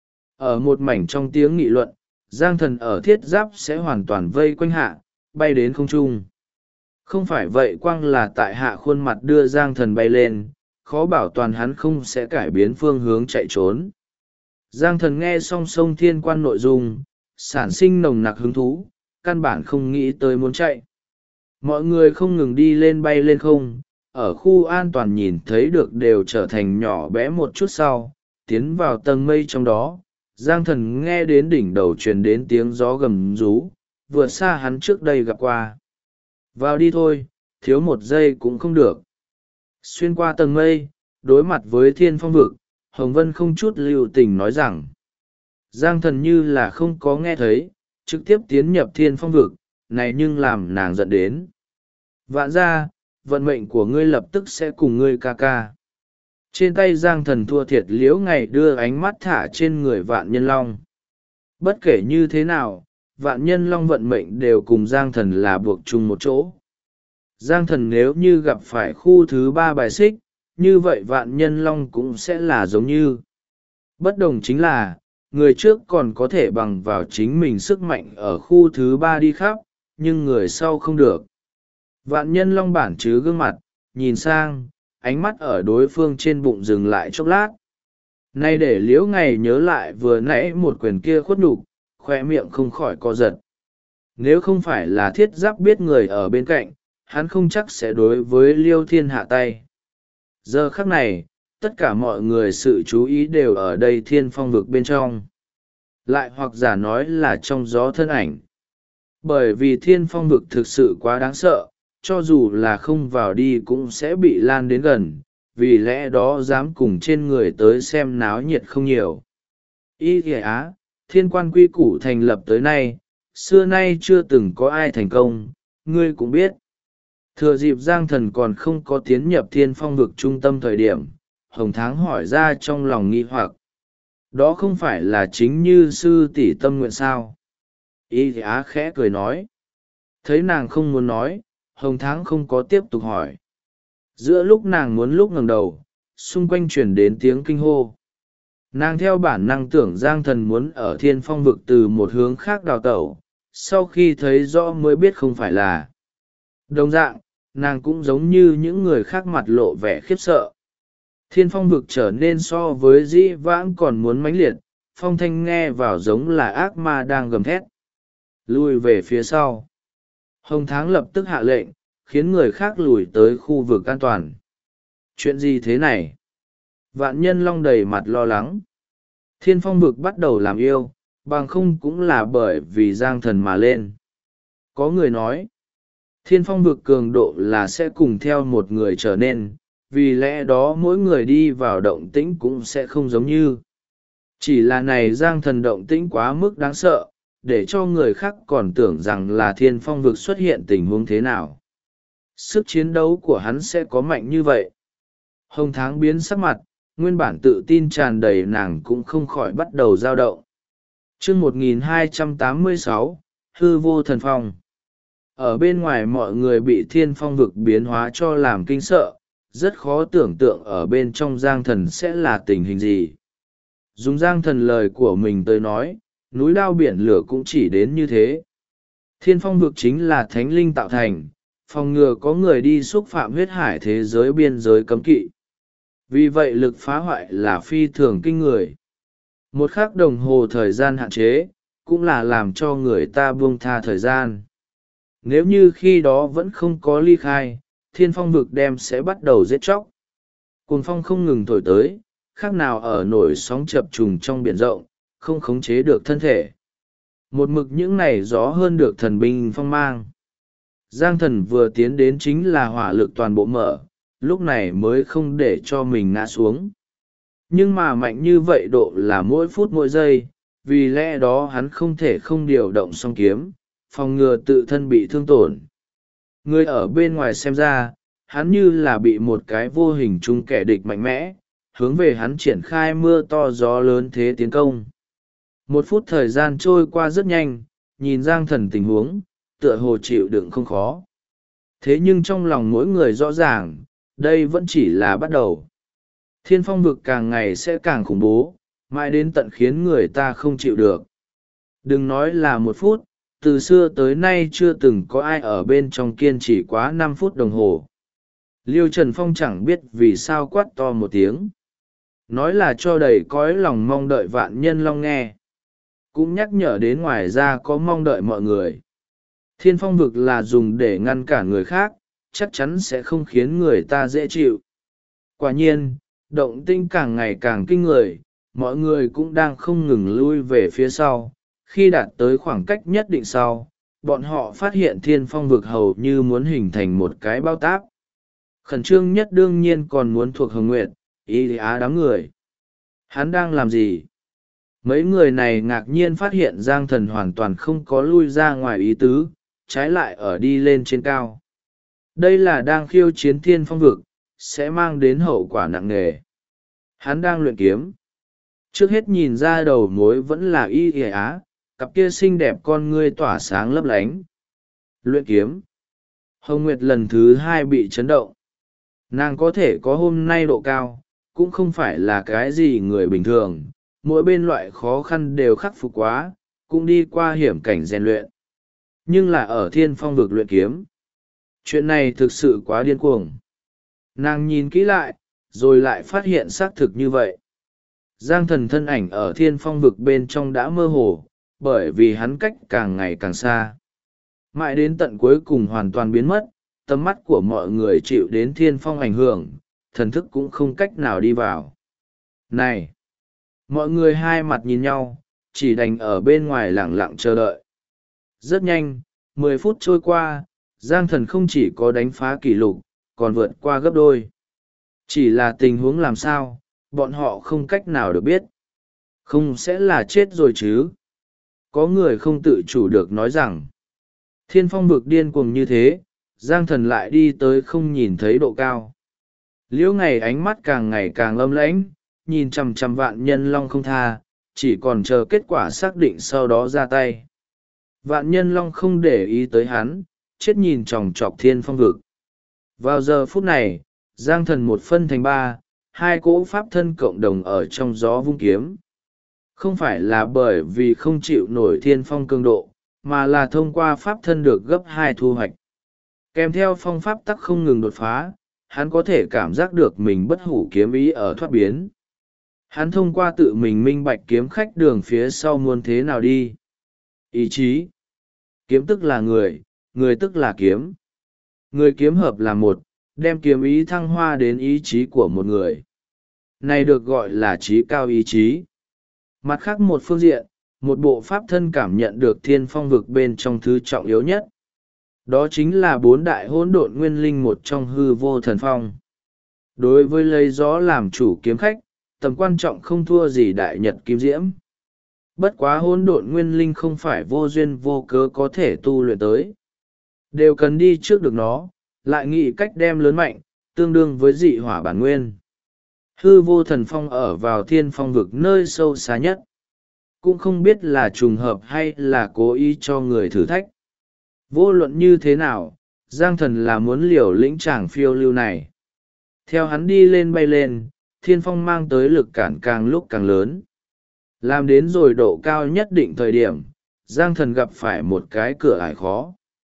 Ở một mảnh trong tiếng nghị luận, Giang Thần ở thiết giáp sẽ hoàn toàn vây quanh hạ, bay đến không trung. Không phải vậy quang là tại hạ khuôn mặt đưa Giang Thần bay lên, khó bảo toàn hắn không sẽ cải biến phương hướng chạy trốn. Giang Thần nghe xong sông thiên quan nội dung, sản sinh nồng nặc hứng thú, căn bản không nghĩ tới muốn chạy. Mọi người không ngừng đi lên bay lên không, ở khu an toàn nhìn thấy được đều trở thành nhỏ bé một chút sau, tiến vào tầng mây trong đó. Giang Thần nghe đến đỉnh đầu truyền đến tiếng gió gầm rú, vượt xa hắn trước đây gặp qua. Vào đi thôi, thiếu 1 giây cũng không được. Xuyên qua tầng mây, đối mặt với thiên phong vực, Hồng Vân không chút lưu tình nói rằng. Giang Thần như là không có nghe thấy, trực tiếp tiến nhập thiên phong vực, này nhưng làm nàng giận đến. Vạn ra, vận mệnh của ngươi lập tức sẽ cùng ngươi ca ca. Trên tay Giang Thần thua thiệt liễu ngày đưa ánh mắt thả trên người Vạn Nhân Long. Bất kể như thế nào, Vạn Nhân Long vận mệnh đều cùng Giang Thần là buộc chung một chỗ. Giang Thần nếu như gặp phải khu thứ 3 bài xích, như vậy Vạn Nhân Long cũng sẽ là giống như. Bất đồng chính là, người trước còn có thể bằng vào chính mình sức mạnh ở khu thứ 3 đi khắp, nhưng người sau không được. Vạn Nhân Long bản chứ gương mặt, nhìn sang, ánh mắt ở đối phương trên bụng dừng lại chốc lát. Nay để liễu ngày nhớ lại vừa nãy một quyền kia khuất nhục, khoe miệng không khỏi co giật. Nếu không phải là thiết giáp biết người ở bên cạnh, hắn không chắc sẽ đối với Liêu Thiên hạ tay. Giờ khắc này, tất cả mọi người sự chú ý đều ở đây thiên phong vực bên trong. Lại hoặc giả nói là trong gió thân ảnh. Bởi vì thiên phong vực thực sự quá đáng sợ, cho dù là không vào đi cũng sẽ bị lan đến gần, vì lẽ đó dám cùng trên người tới xem náo nhiệt không nhiều. Y Thìa Á, thiên quan quy củ thành lập tới nay, xưa nay chưa từng có ai thành công, ngươi cũng biết. Thừa dịp Giang Thần còn không có tiến nhập thiên phong vực trung tâm thời điểm, Hồng Tháng hỏi ra trong lòng nghi hoặc. Đó không phải là chính như sư tỷ tâm nguyện sao? Y Thìa Á khẽ cười nói. Thấy nàng không muốn nói, Hồng Tháng không có tiếp tục hỏi. Giữa lúc nàng muốn lúc ngẩng đầu, xung quanh chuyển đến tiếng kinh hô. Nàng theo bản năng tưởng Giang Thần muốn ở thiên phong vực từ một hướng khác đào tẩu, sau khi thấy rõ mới biết không phải là. Đồng dạng, nàng cũng giống như những người khác mặt lộ vẻ khiếp sợ. Thiên phong vực trở nên so với dĩ vãng còn muốn mãnh liệt, phong thanh nghe vào giống là ác ma đang gầm thét. Lui về phía sau. Hồng Tháng lập tức hạ lệnh, khiến người khác lùi tới khu vực an toàn. Chuyện gì thế này? Vạn Nhân Long đầy mặt lo lắng. Thiên phong vực bắt đầu làm yêu, bằng không cũng là bởi vì Giang Thần mà lên. Có người nói, thiên phong vực cường độ là sẽ cùng theo một người trở nên, vì lẽ đó mỗi người đi vào động tĩnh cũng sẽ không giống như. Chỉ là này Giang Thần động tĩnh quá mức đáng sợ, để cho người khác còn tưởng rằng là thiên phong vực xuất hiện tình huống thế nào. Sức chiến đấu của hắn sẽ có mạnh như vậy. Hồng Tháng biến sắc mặt, nguyên bản tự tin tràn đầy nàng cũng không khỏi bắt đầu dao động. Chương 1286, hư vô thần phong. Ở bên ngoài mọi người bị thiên phong vực biến hóa cho làm kinh sợ, rất khó tưởng tượng ở bên trong Giang Thần sẽ là tình hình gì. Dùng Giang Thần lời của mình tới nói, núi lao biển lửa cũng chỉ đến như thế. Thiên phong vực chính là thánh linh tạo thành, phòng ngừa có người đi xúc phạm huyết hải thế giới biên giới cấm kỵ. Vì vậy lực phá hoại là phi thường kinh người. Một khắc đồng hồ thời gian hạn chế, cũng là làm cho người ta buông tha thời gian. Nếu như khi đó vẫn không có ly khai, thiên phong vực đem sẽ bắt đầu giết chóc. Cuồng phong không ngừng thổi tới, khác nào ở nổi sóng chập trùng trong biển rộng, không khống chế được thân thể. Một mực những này gió hơn được thần binh phong mang. Giang Thần vừa tiến đến chính là hỏa lực toàn bộ mở, lúc này mới không để cho mình ngã xuống. Nhưng mà mạnh như vậy độ là mỗi phút mỗi giây, vì lẽ đó hắn không thể không điều động song kiếm, phòng ngừa tự thân bị thương tổn. Người ở bên ngoài xem ra, hắn như là bị một cái vô hình chung kẻ địch mạnh mẽ, hướng về hắn triển khai mưa to gió lớn thế tiến công. Một phút thời gian trôi qua rất nhanh, nhìn Giang Thần tình huống, tựa hồ chịu đựng không khó. Thế nhưng trong lòng mỗi người rõ ràng, đây vẫn chỉ là bắt đầu. Thiên phong vực càng ngày sẽ càng khủng bố, mãi đến tận khiến người ta không chịu được. Đừng nói là một phút, từ xưa tới nay chưa từng có ai ở bên trong kiên trì quá 5 phút đồng hồ. Liêu Trần Phong chẳng biết vì sao quát to một tiếng. Nói là cho đầy cõi lòng mong đợi vạn nhân long nghe. Cũng nhắc nhở đến ngoài ra có mong đợi mọi người. Thiên phong vực là dùng để ngăn cản người khác, chắc chắn sẽ không khiến người ta dễ chịu. Quả nhiên, động tĩnh càng ngày càng kinh người, mọi người cũng đang không ngừng lui về phía sau. Khi đạt tới khoảng cách nhất định sau, bọn họ phát hiện thiên phong vực hầu như muốn hình thành một cái bao táp. Khẩn trương nhất đương nhiên còn muốn thuộc Hồng Nguyệt, Y Á đám người. Hắn đang làm gì? Mấy người này ngạc nhiên phát hiện Giang Thần hoàn toàn không có lui ra ngoài ý tứ, trái lại ở đi lên trên cao. Đây là đang khiêu chiến thiên phong vực, sẽ mang đến hậu quả nặng nề. Hắn đang luyện kiếm. Trước hết nhìn ra đầu mối vẫn là Y Á, cặp kia xinh đẹp con ngươi tỏa sáng lấp lánh. Luyện kiếm. Hồng Nguyệt lần thứ 2 bị chấn động. Nàng có thể có hôm nay độ cao, cũng không phải là cái gì người bình thường, mỗi bên loại khó khăn đều khắc phục quá, cũng đi qua hiểm cảnh rèn luyện. Nhưng là ở thiên phong vực luyện kiếm. Chuyện này thực sự quá điên cuồng. Nàng nhìn kỹ lại, rồi lại phát hiện xác thực như vậy. Giang Thần thân ảnh ở thiên phong vực bên trong đã mơ hồ, bởi vì hắn cách càng ngày càng xa. Mãi đến tận cuối cùng hoàn toàn biến mất, tầm mắt của mọi người chịu đến thiên phong ảnh hưởng, thần thức cũng không cách nào đi vào. Này! Mọi người hai mặt nhìn nhau, chỉ đành ở bên ngoài lẳng lặng chờ đợi. Rất nhanh, 10 phút trôi qua, Giang Thần không chỉ có đánh phá kỷ lục, còn vượt qua gấp đôi. Chỉ là tình huống làm sao, bọn họ không cách nào được biết. Không sẽ là chết rồi chứ? Có người không tự chủ được nói rằng, thiên phong vực điên cuồng như thế, Giang Thần lại đi tới không nhìn thấy độ cao. Liễu Ngày ánh mắt càng ngày càng âm lãnh, nhìn chằm chằm vạn nhân long không tha, chỉ còn chờ kết quả xác định sau đó ra tay. Vạn nhân long không để ý tới hắn, chết nhìn chòng chọc thiên phong vực. Vào giờ phút này, Giang Thần một phân thành 3, 2 cỗ pháp thân cộng đồng ở trong gió vung kiếm. Không phải là bởi vì không chịu nổi thiên phong cường độ, mà là thông qua pháp thân được gấp 2 thu hoạch. Kèm theo phong pháp tắc không ngừng đột phá, hắn có thể cảm giác được mình bất hủ kiếm ý ở thoát biến. Hắn thông qua tự mình minh bạch kiếm khách đường phía sau muốn thế nào đi. Ý chí. Kiếm tức là người, người tức là kiếm. Người kiếm hợp là một, đem kiếm ý thăng hoa đến ý chí của một người. Này được gọi là trí cao ý chí. Mặt khác một phương diện, một bộ pháp thân cảm nhận được thiên phong vực bên trong thứ trọng yếu nhất. Đó chính là 4 đại hỗn độn nguyên linh một trong hư vô thần phong. Đối với lấy gió làm chủ kiếm khách, tầm quan trọng không thua gì đại nhật kim diễm. Bất quá hỗn độn nguyên linh không phải vô duyên vô cớ có thể tu luyện tới. Đều cần đi trước được nó, lại nghĩ cách đem lớn mạnh, tương đương với dị hỏa bản nguyên. Hư vô thần phong ở vào thiên phong vực nơi sâu xa nhất. Cũng không biết là trùng hợp hay là cố ý cho người thử thách. Vô luận như thế nào, Giang Thần là muốn liều lĩnh chàng phiêu lưu này. Theo hắn đi lên bay lên, thiên phong mang tới lực cản càng lúc càng lớn. Làm đến rồi độ cao nhất định thời điểm, Giang Thần gặp phải một cái cửa ải khó.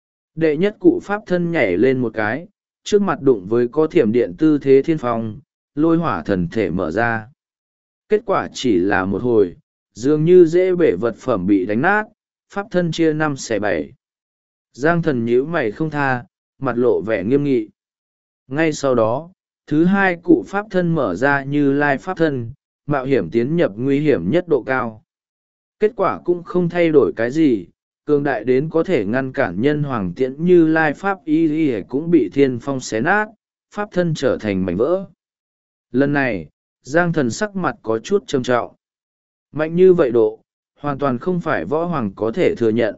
Đệ nhất cụ pháp thân nhảy lên một cái, trước mặt đụng với có thiểm điện tư thế thiên phong, lôi hỏa thần thể mở ra. Kết quả chỉ là một hồi, dường như dễ bể vật phẩm bị đánh nát, pháp thân chia 5/7. Giang Thần nhíu mày không tha, mặt lộ vẻ nghiêm nghị. Ngay sau đó, thứ hai cụ pháp thân mở ra như lai pháp thân, mạo hiểm tiến nhập nguy hiểm nhất độ cao. Kết quả cũng không thay đổi cái gì, cường đại đến có thể ngăn cản nhân hoàng tiễn như lai pháp y cũng bị thiên phong xé nát, pháp thân trở thành mảnh vỡ. Lần này, Giang Thần sắc mặt có chút trầm trọng. Mạnh như vậy độ, hoàn toàn không phải võ hoàng có thể thừa nhận.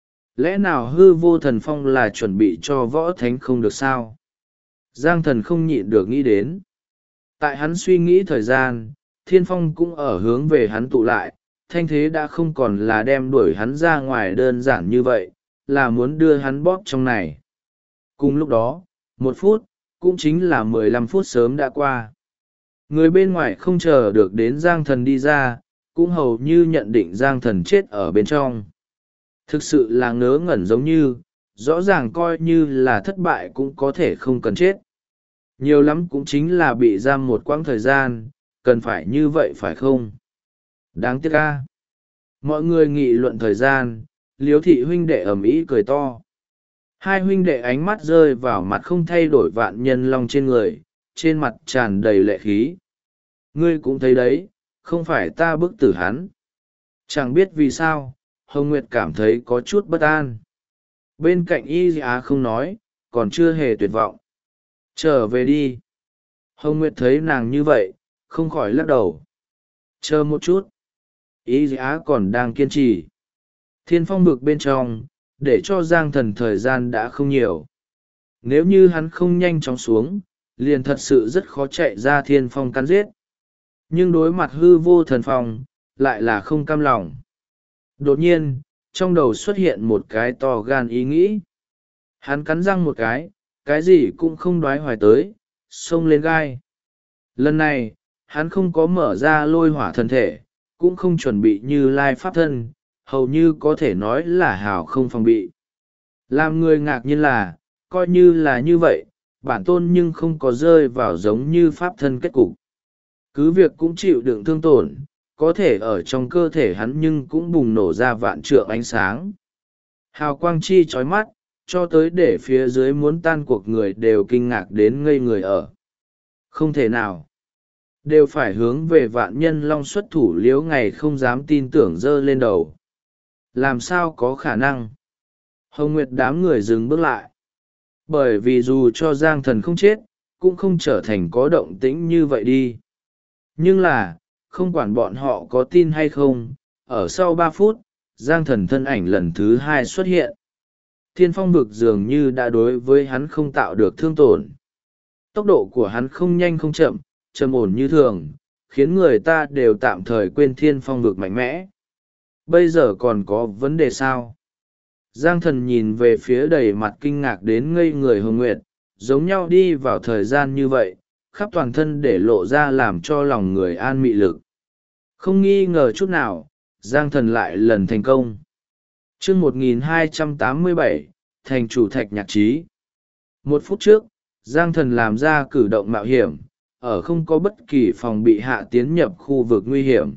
Lẽ nào hư vô thần phong là chuẩn bị cho võ thánh không được sao? Giang Thần không nhịn được nghĩ đến. Tại hắn suy nghĩ thời gian, thiên phong cũng ở hướng về hắn tụ lại, thanh thế đã không còn là đem đuổi hắn ra ngoài đơn giản như vậy, là muốn đưa hắn bóp trong này. Cùng lúc đó, 1 phút, cũng chính là 15 phút sớm đã qua. Người bên ngoài không chờ được đến Giang Thần đi ra, cũng hầu như nhận định Giang Thần chết ở bên trong. Thực sự là ngớ ngẩn giống như, rõ ràng coi như là thất bại cũng có thể không cần chết. Nhiều lắm cũng chính là bị giam một quãng thời gian, cần phải như vậy phải không? Đáng tiếc a. Mọi người nghị luận thời gian, Liếu thị huynh đệ ầm ĩ cười to. Hai huynh đệ ánh mắt rơi vào mặt không thay đổi vạn nhân long trên người, trên mặt tràn đầy lệ khí. Ngươi cũng thấy đấy, không phải ta bức tử hắn. Chẳng biết vì sao, Hồng Nguyệt cảm thấy có chút bất an. Bên cạnh Y Á không nói, còn chưa hề tuyệt vọng. Trở về đi. Hồng Nguyệt thấy nàng như vậy, không khỏi lắc đầu. Chờ một chút. Y Á còn đang kiên trì. Thiên phong bực bên trong, để cho Giang Thần thời gian đã không nhiều. Nếu như hắn không nhanh chóng xuống, liền thật sự rất khó chạy ra thiên phong cắn giết. Nhưng đối mặt hư vô thần phong, lại là không cam lòng. Đột nhiên, trong đầu xuất hiện một cái to gan ý nghĩ. Hắn cắn răng một cái gì cũng không đoái hoài tới, xông lên gai. Lần này, hắn không có mở ra lôi hỏa thân thể, cũng không chuẩn bị như lai pháp thân, hầu như có thể nói là hào không phòng bị. Làm người ngạc nhiên là, coi như là như vậy, bản tôn nhưng không có rơi vào giống như pháp thân kết cục. Cứ việc cũng chịu đựng thương tổn, có thể ở trong cơ thể hắn nhưng cũng bùng nổ ra vạn trượng ánh sáng. Hào quang chi chói mắt, cho tới để phía dưới muốn tan cuộc người đều kinh ngạc đến ngây người ở. Không thể nào. Đều phải hướng về vạn nhân long xuất thủ liếu ngày không dám tin tưởng dơ lên đầu. Làm sao có khả năng? Hồng Nguyệt đám người dừng bước lại. Bởi vì dù cho Giang Thần không chết, cũng không trở thành có động tĩnh như vậy đi. Nhưng là, không quản bọn họ có tin hay không, ở sau 3 phút, Giang Thần thân ảnh lần thứ 2 xuất hiện. Thiên phong vực dường như đã đối với hắn không tạo được thương tổn. Tốc độ của hắn không nhanh không chậm, trầm ổn như thường, khiến người ta đều tạm thời quên thiên phong vực mạnh mẽ. Bây giờ còn có vấn đề sao? Giang Thần nhìn về phía đầy mặt kinh ngạc đến ngây người Hồng Nguyệt, giống nhau đi vào thời gian như vậy, khắp toàn thân để lộ ra làm cho lòng người an mị lực. Không nghi ngờ chút nào, Giang Thần lại lần thành công. Chương 1287, thành chủ thạch nhạc trí. 1 phút trước, Giang Thần làm ra cử động mạo hiểm, ở không có bất kỳ phòng bị hạ tiến nhập khu vực nguy hiểm.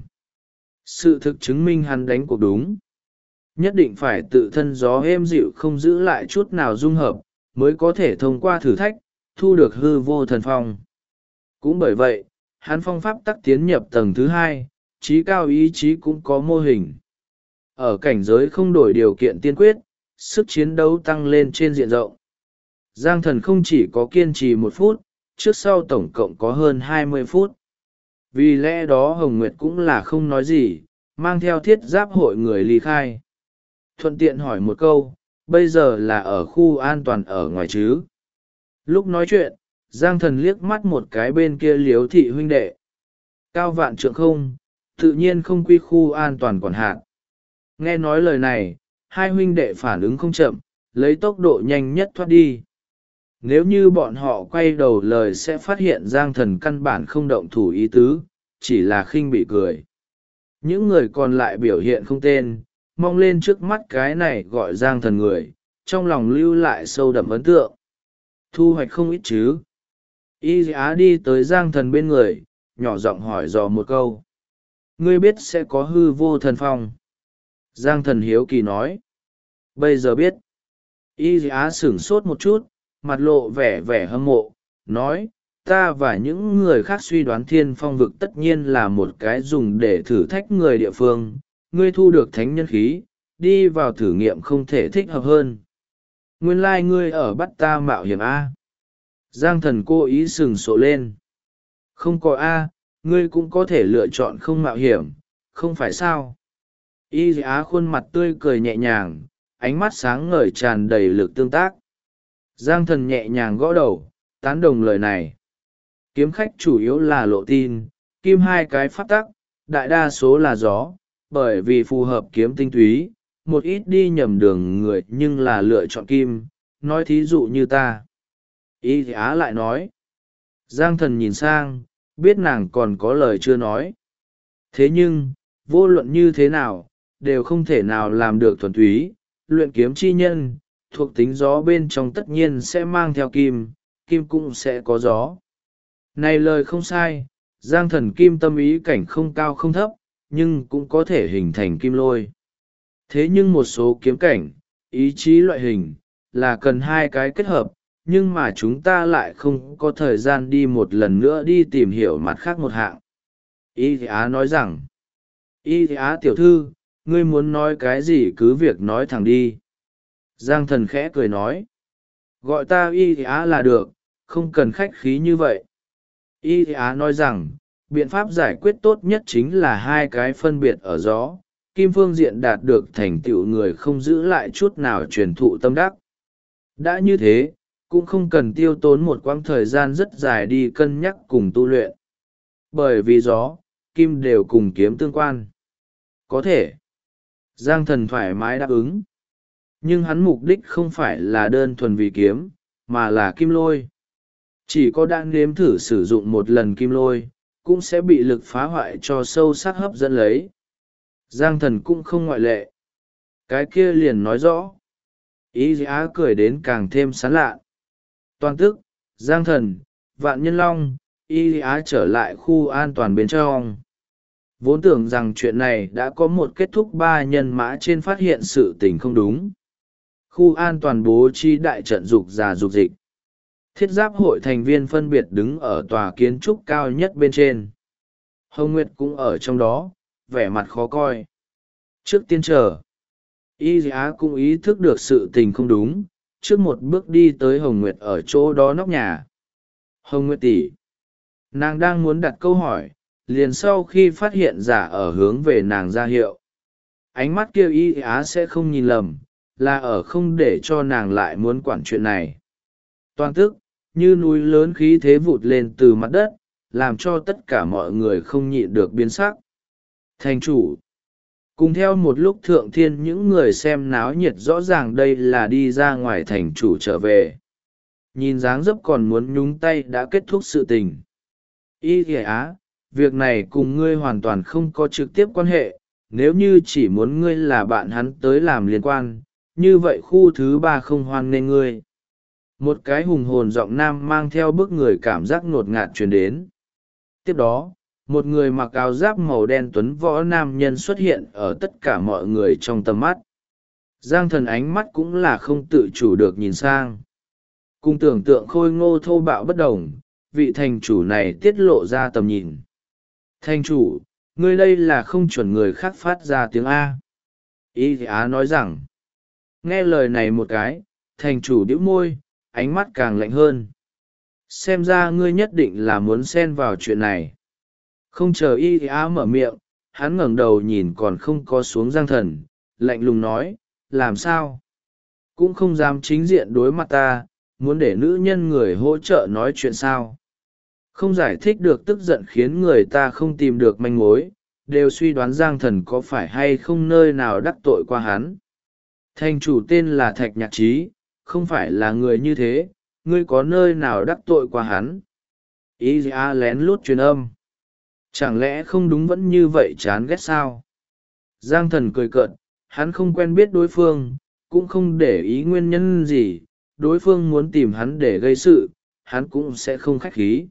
Sự thực chứng minh hắn đánh cuộc đúng. Nhất định phải tự thân gió êm dịu không giữ lại chút nào dung hợp, mới có thể thông qua thử thách, thu được hư vô thần phong. Cũng bởi vậy, hắn phong pháp tắc tiến nhập tầng thứ 2, trí cao ý chí cũng có mô hình. Ở cảnh giới không đổi điều kiện tiên quyết, sức chiến đấu tăng lên trên diện rộng. Giang Thần không chỉ có kiên trì 1 phút, trước sau tổng cộng có hơn 20 phút. Vì lẽ đó Hồng Nguyệt cũng là không nói gì, mang theo thiết giáp hội người ly khai. Thuận tiện hỏi một câu, bây giờ là ở khu an toàn ở ngoài chứ? Lúc nói chuyện, Giang Thần liếc mắt một cái bên kia Liếu thị huynh đệ. Cao vạn trượng không, tự nhiên không quy khu an toàn quản hạt. Nghe nói lời này, hai huynh đệ phản ứng không chậm, lấy tốc độ nhanh nhất thoát đi. Nếu như bọn họ quay đầu lời sẽ phát hiện Giang Thần căn bản không động thủ ý tứ, chỉ là khinh bị cười. Những người còn lại biểu hiện không tên, mong lên trước mắt cái này gọi Giang Thần người, trong lòng lưu lại sâu đậm ấn tượng. Thu hoạch không ít chứ. Y Á đi tới Giang Thần bên người, nhỏ giọng hỏi dò một câu. Ngươi biết sẽ có hư vô thần phong. Giang Thần hiếu kỳ nói. Bây giờ biết. Y Á sửng sốt một chút, mặt lộ vẻ vẻ hâm mộ, nói, ta và những người khác suy đoán thiên phong vực tất nhiên là một cái dùng để thử thách người địa phương. Ngươi thu được thánh nhân khí, đi vào thử nghiệm không thể thích hợp hơn. Nguyên lai ngươi ở bắt ta mạo hiểm A. Giang Thần cố ý sừng sộ lên. Không có A, ngươi cũng có thể lựa chọn không mạo hiểm, không phải sao? Y Á khuôn mặt tươi cười nhẹ nhàng, ánh mắt sáng ngời tràn đầy lực tương tác. Giang Thần nhẹ nhàng gõ đầu, tán đồng lời này. Kiếm khách chủ yếu là lộ tin, kim hai cái pháp tắc, đại đa số là gió, bởi vì phù hợp kiếm tinh túy, một ít đi nhầm đường người nhưng là lựa chọn kim, nói thí dụ như ta. Y Á lại nói. Giang Thần nhìn sang, biết nàng còn có lời chưa nói. Thế nhưng, vô luận như thế nào, đều không thể nào làm được thuần túy, luyện kiếm chi nhân, thuộc tính gió bên trong tất nhiên sẽ mang theo kim, kim cũng sẽ có gió. Này lời không sai, Giang Thần kim tâm ý cảnh không cao không thấp, nhưng cũng có thể hình thành kim lôi. Thế nhưng một số kiếm cảnh, ý chí loại hình, là cần hai cái kết hợp, nhưng mà chúng ta lại không có thời gian đi một lần nữa đi tìm hiểu mặt khác một hạng. Y Á nói rằng, Y Á tiểu thư, ngươi muốn nói cái gì cứ việc nói thẳng đi. Giang Thần khẽ cười nói, gọi ta Y Á là được, không cần khách khí như vậy. Y Á nói rằng, biện pháp giải quyết tốt nhất chính là hai cái phân biệt ở gió, kim phương diện đạt được thành tựu người không giữ lại chút nào truyền thụ tâm đắc. Đã như thế, cũng không cần tiêu tốn một quãng thời gian rất dài đi cân nhắc cùng tu luyện. Bởi vì gió, kim đều cùng kiếm tương quan. Có thể. Giang Thần thoải mái đáp ứng. Nhưng hắn mục đích không phải là đơn thuần vì kiếm, mà là kim lôi. Chỉ có đang nếm thử sử dụng một lần kim lôi, cũng sẽ bị lực phá hoại cho sâu sắc hấp dẫn lấy. Giang Thần cũng không ngoại lệ. Cái kia liền nói rõ. Y Á cười đến càng thêm sán lạ. Toàn tức, Giang Thần, Vạn Nhân Long, Y Á trở lại khu an toàn bên trong. Vốn tưởng rằng chuyện này đã có một kết thúc, ba nhân mã trên phát hiện sự tình không đúng. Khu an toàn bố trí đại trận dục già dục dịch. Thiết giáp hội thành viên phân biệt đứng ở tòa kiến trúc cao nhất bên trên. Hồng Nguyệt cũng ở trong đó, vẻ mặt khó coi. Trước tiên chờ. Y Á cũng ý thức được sự tình không đúng, trước một bước đi tới Hồng Nguyệt ở chỗ đó nóc nhà. Hồng Nguyệt tỷ, nàng đang muốn đặt câu hỏi, liền sau khi phát hiện giả ở hướng về nàng ra hiệu. Ánh mắt kia Y Á sẽ không nhìn lầm, là ở không để cho nàng lại muốn quản chuyện này. Toàn tức, như núi lớn khí thế vụt lên từ mặt đất, làm cho tất cả mọi người không nhịn được biến sắc. Thành chủ. Cùng theo một lúc thượng thiên những người xem náo nhiệt rõ ràng đây là đi ra ngoài thành chủ trở về. Nhìn dáng dấp còn muốn nhúng tay đã kết thúc sự tình. Y Á, việc này cùng ngươi hoàn toàn không có trực tiếp quan hệ, nếu như chỉ muốn ngươi là bạn hắn tới làm liên quan, như vậy khu thứ ba không hoan nghênh ngươi. Một cái hùng hồn giọng nam mang theo bức người cảm giác ngột ngạt truyền đến. Tiếp đó, một người mặc áo giáp màu đen tuấn võ nam nhân xuất hiện ở tất cả mọi người trong tầm mắt. Giang Thần ánh mắt cũng là không tự chủ được nhìn sang. Cùng tưởng tượng khôi ngô thô bạo bất đồng, vị thành chủ này tiết lộ ra tầm nhìn. Thành chủ, ngươi đây là không chuẩn người khác phát ra tiếng A. Y Á nói rằng, nghe lời này một cái, thành chủ đĩu môi, ánh mắt càng lạnh hơn. Xem ra ngươi nhất định là muốn xen vào chuyện này. Không chờ Y Á mở miệng, hắn ngẩng đầu nhìn còn không có xuống Giang Thần, lạnh lùng nói, làm sao? Cũng không dám chính diện đối mặt ta, muốn để nữ nhân người hỗ trợ nói chuyện sao? Không giải thích được tức giận khiến người ta không tìm được manh mối, đều suy đoán Giang Thần có phải hay không nơi nào đắc tội qua hắn. Thành chủ tên là Thạch Nhạc Trí, không phải là người như thế, ngươi có nơi nào đắc tội qua hắn? Ý Á lén lút truyền âm. Chẳng lẽ không đúng vẫn như vậy chán ghét sao? Giang Thần cười cợt, hắn không quen biết đối phương, cũng không để ý nguyên nhân gì, đối phương muốn tìm hắn để gây sự, hắn cũng sẽ không khách khí.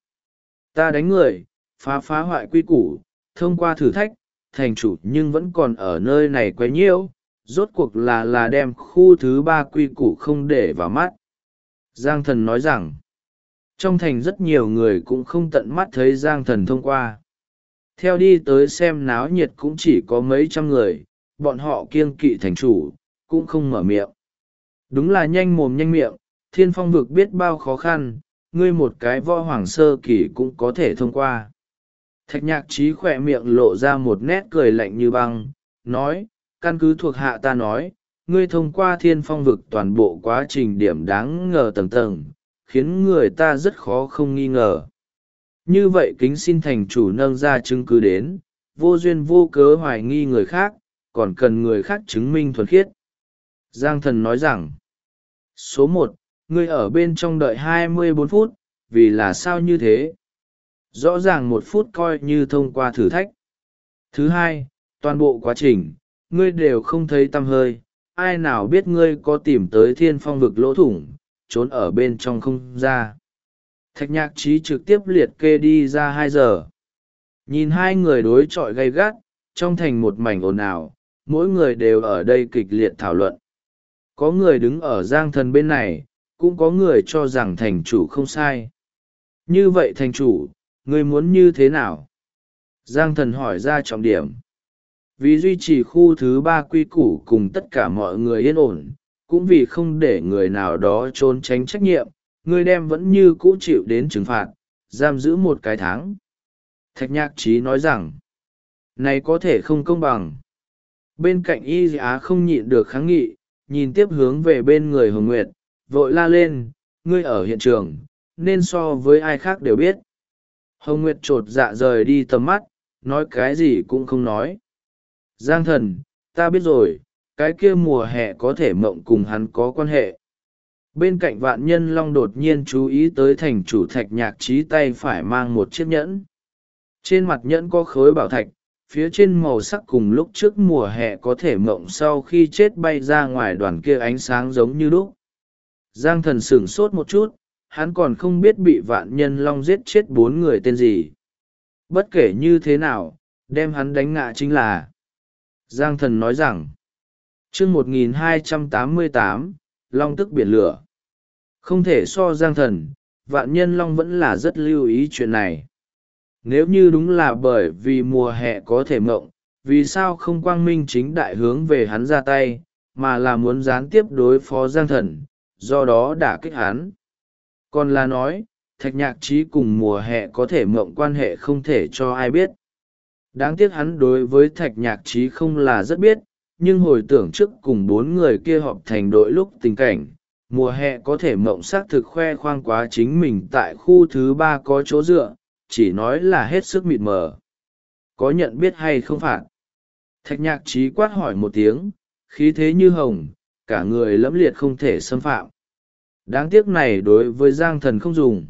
Ta đánh người, phá hoại quy củ, thông qua thử thách, thành chủ nhưng vẫn còn ở nơi này quấy nhiễu, rốt cuộc là đem khu thứ ba quy củ không để vào mắt. Giang Thần nói rằng, trong thành rất nhiều người cũng không tận mắt thấy Giang Thần thông qua. Theo đi tới xem náo nhiệt cũng chỉ có mấy trăm người, bọn họ kiêng kỵ thành chủ, cũng không mở miệng. Đúng là nhanh mồm nhanh miệng, Thiên Phong vực biết bao khó khăn, ngươi một cái võ hoàng sơ kỳ cũng có thể thông qua. Thạch Nhạc Trí khỏe miệng lộ ra một nét cười lạnh như băng, nói, căn cứ thuộc hạ ta nói, ngươi thông qua Thiên Phong vực toàn bộ quá trình điểm đáng ngờ tầng tầng, khiến người ta rất khó không nghi ngờ. Như vậy kính xin thành chủ nâng ra chứng cứ đến, vô duyên vô cớ hoài nghi người khác, còn cần người khác chứng minh thuần khiết. Giang Thần nói rằng, số 1, ngươi ở bên trong đợi 24 phút, vì là sao như thế? Rõ ràng 1 phút coi như thông qua thử thách. Thứ hai, toàn bộ quá trình, ngươi đều không thấy tăm hơi, ai nào biết ngươi có tìm tới Thiên Phong vực lỗ thủng, trốn ở bên trong không ra. Thạch Nhạc Trí trực tiếp liệt kê đi ra 2 giờ. Nhìn hai người đối chọi gay gắt, trong thành một mảnh ồn ào, mỗi người đều ở đây kịch liệt thảo luận. Có người đứng ở Giang Thần bên này, cũng có người cho rằng thành chủ không sai. Như vậy thành chủ, ngươi muốn như thế nào? Giang Thần hỏi ra trọng điểm. Vì duy trì khu thứ 3 quy củ cùng tất cả mọi người yên ổn, cũng vì không để người nào đó trốn tránh trách nhiệm, ngươi đem vẫn như cũ chịu đến trừng phạt, giam giữ 1 cái tháng. Thạch Nhạc Trí nói rằng, này có thể không công bằng. Bên cạnh Y Á không nhịn được kháng nghị, nhìn tiếp hướng về bên người Hồng Nguyệt, vội la lên, ngươi ở hiện trường, nên so với ai khác đều biết. Hồng Nguyệt trột dạ rời đi tầm mắt, nói cái gì cũng không nói. Giang Thần, ta biết rồi, cái kia mùa hè có thể mộng cùng hắn có quan hệ. Bên cạnh Vạn Nhân Long đột nhiên chú ý tới thành chủ Thạch Nhạc Trí tay phải mang một chiếc nhẫn. Trên mặt nhẫn có khối bảo thạch, phía trên màu sắc cùng lúc trước mùa hè có thể mộng sau khi chết bay ra ngoài đoàn kia ánh sáng giống như lúc. Giang Thần sửng sốt một chút, hắn còn không biết bị Vạn Nhân Long giết chết 4 người tên gì. Bất kể như thế nào, đem hắn đánh ngã chính là. Giang Thần nói rằng, chương 1288, Long tức biển lửa. Không thể so Giang Thần, Vạn Nhân Long vẫn là rất lưu ý chuyện này. Nếu như đúng là bởi vì mùa hè có thể mộng, vì sao không quang minh chính đại hướng về hắn ra tay, mà là muốn gián tiếp đối phó Giang Thần, do đó đả kích hắn. Còn là nói, Thạch Nhạc Trí cùng mùa hè có thể mộng quan hệ không thể cho ai biết. Đáng tiếc hắn đối với Thạch Nhạc Trí không là rất biết, nhưng hồi tưởng trước cùng 4 người kia họp thành đội lúc tình cảnh, mùa hè có thể mộng xác thực khoe khoang quá chính mình tại khu thứ 3 có chỗ dựa, chỉ nói là hết sức mịt mờ. Có nhận biết hay không phạt? Thạch Nhạc Trí quát hỏi một tiếng, khí thế như hồng, cả người lẫm liệt không thể xâm phạm. Đáng tiếc này đối với Giang Thần không dùng.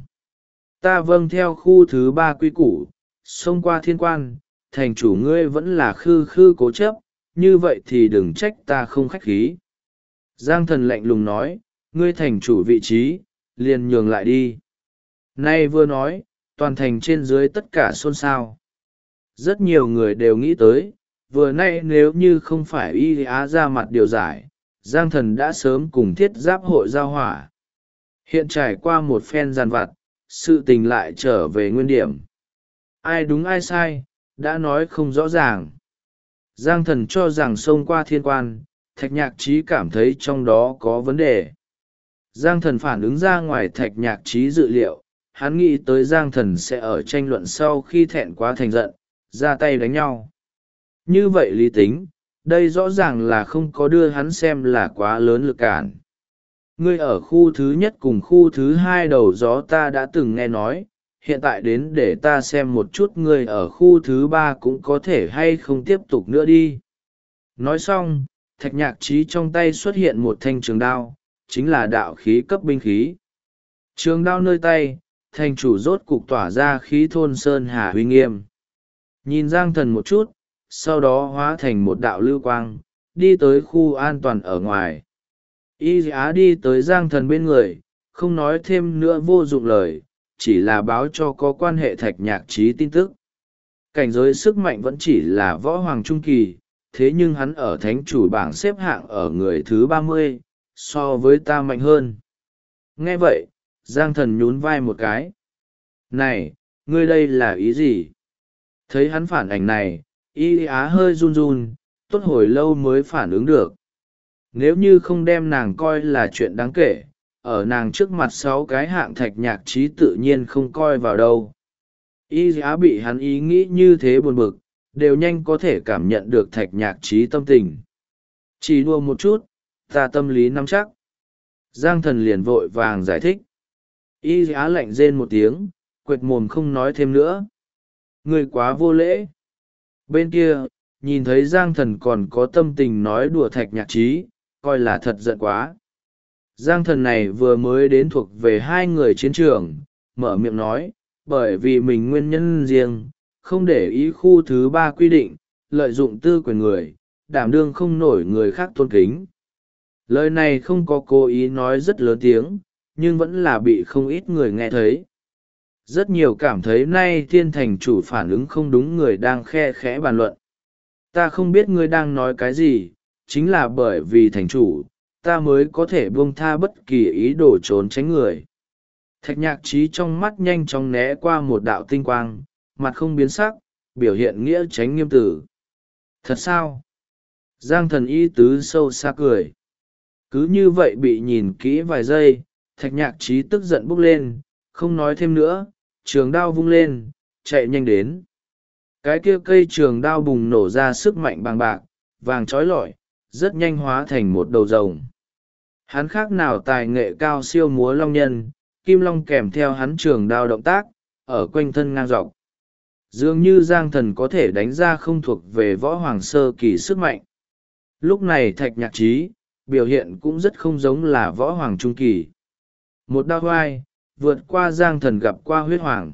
Ta vâng theo khu thứ 3 quy củ, xông qua thiên quan, thành chủ ngươi vẫn là khư khư cố chấp, như vậy thì đừng trách ta không khách khí. Giang Thần lạnh lùng nói, ngươi thành chủ vị trí, liền nhường lại đi. Nay vừa nói, toàn thành trên dưới tất cả xôn xao. Rất nhiều người đều nghĩ tới, vừa nay nếu như không phải Y Á ra mặt điều giải, Giang Thần đã sớm cùng Thiết Giáp hội giao hỏa. Hiện trải qua một phen giàn vặt, sự tình lại trở về nguyên điểm. Ai đúng ai sai, đã nói không rõ ràng. Giang Thần cho rằng xông qua thiên quan, Thạch Nhạc Trí cảm thấy trong đó có vấn đề. Giang Thần phản ứng ra ngoài Thạch Nhạc Trí dự liệu, hắn nghĩ tới Giang Thần sẽ ở tranh luận sau khi thẹn quá thành giận, ra tay đánh nhau. Như vậy lý tính, đây rõ ràng là không có đưa hắn xem là quá lớn lực cản. Ngươi ở khu thứ nhất cùng khu thứ 2 đầu gió ta đã từng nghe nói, hiện tại đến để ta xem một chút ngươi ở khu thứ 3 cũng có thể hay không tiếp tục nữa đi. Nói xong, Thạch Nhạc Trí trong tay xuất hiện một thanh trường đao, chính là đạo khí cấp binh khí. Trường đao nơi tay, thành chủ rốt cục tỏa ra khí thôn sơn hà huy nghiêm. nhìn Giang Thần một chút, sau đó hóa thành một đạo lưu quang, đi tới khu an toàn ở ngoài. Y Á đi tới Giang Thần bên người, không nói thêm nữa vô dụng lời, chỉ là báo cho có quan hệ Thạch Nhạc Trí tin tức. Cảnh giới sức mạnh vẫn chỉ là võ hoàng trung kỳ, thế nhưng hắn ở thánh chủ bảng xếp hạng ở người thứ 30, so với ta mạnh hơn. Nghe vậy, Giang Thần nhún vai một cái. Này, ngươi đây là ý gì? Thấy hắn phản ảnh này, Y Á hơi run run, tốt hồi lâu mới phản ứng được. Nếu như không đem nàng coi là chuyện đáng kể, ở nàng trước mặt 6 cái hạng Thạch Nhạc Trí tự nhiên không coi vào đâu. Y Á bị hắn ý nghĩ như thế buồn bực, đều nhanh có thể cảm nhận được Thạch Nhạc Trí tâm tình. Chỉ đùa một chút, ta tâm lý nắm chắc. Giang Thần liền vội vàng giải thích. Y Á lạnh rên một tiếng, quệt mồm không nói thêm nữa. Người quá vô lễ. Bên kia, nhìn thấy Giang Thần còn có tâm tình nói đùa Thạch Nhạc Trí, coi là thật giận quá. Giang Thần này vừa mới đến thuộc về 2 người chiến trường, mở miệng nói, bởi vì mình nguyên nhân riêng, không để ý khu thứ 3 quy định, lợi dụng tư quyền người, đảm đương không nổi người khác tôn kính. Lời này không có cố ý nói rất lớn tiếng, nhưng vẫn là bị không ít người nghe thấy. Rất nhiều cảm thấy nay thiên thành chủ phản ứng không đúng người đang khe khẽ bàn luận. Ta không biết ngươi đang nói cái gì, chính là bởi vì thành chủ, ta mới có thể buông tha bất kỳ ý đồ trốn tránh người. Thạch Nhạc Trí trong mắt nhanh chóng né qua một đạo tinh quang, mặt không biến sắc, biểu hiện nghĩa tránh nghiêm tử. Thật sao? Giang Thần ý tứ sâu xa cười. Cứ như vậy bị nhìn kỹ vài giây, Thạch Nhạc Trí tức giận bốc lên, không nói thêm nữa, trường đao vung lên, chạy nhanh đến. Cái kia cây trường đao bùng nổ ra sức mạnh bằng bạc, vàng trói lọi, rất nhanh hóa thành một đầu rồng. Hắn khác nào tài nghệ cao siêu múa long nhân, kim long kèm theo hắn trường đao động tác, ở quanh thân ngang dọc. Dường như Giang Thần có thể đánh ra không thuộc về võ hoàng sơ kỳ sức mạnh. Lúc này Thạch Nhạc Trí, biểu hiện cũng rất không giống là võ hoàng trung kỳ. Một đao hoai, vượt qua Giang Thần gặp qua huyết hoàng.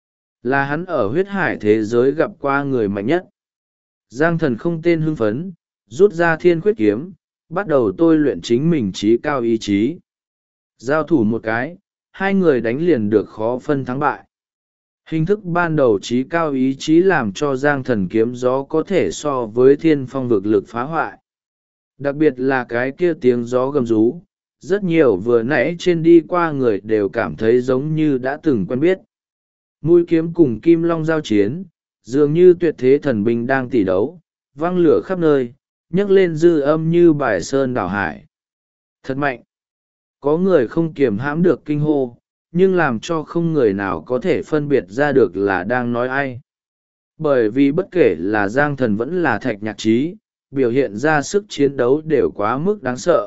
Là hắn ở huyết hải thế giới gặp qua người mạnh nhất. Giang Thần không tên hưng phấn, rút ra thiên khuyết kiếm, bắt đầu tôi luyện chính mình trí cao ý chí. Giao thủ một cái, 2 người đánh liền được khó phân thắng bại. Hình thức ban đầu trí cao ý chí làm cho Giang Thần kiếm gió có thể so với thiên phong vực lực phá hoại. Đặc biệt là cái kia tiếng gió gầm rú, rất nhiều vừa nãy trên đi qua người đều cảm thấy giống như đã từng quen biết. Mũi kiếm cùng kim long giao chiến, dường như tuyệt thế thần binh đang tỉ đấu, văng lửa khắp nơi, nhấc lên dư âm như bài sơn đảo hải. Thật mạnh! Có người không kiềm hãm được kinh hô, nhưng làm cho không người nào có thể phân biệt ra được là đang nói ai. Bởi vì bất kể là Giang Thần vẫn là Thạch Nhạc Trí, biểu hiện ra sức chiến đấu đều quá mức đáng sợ.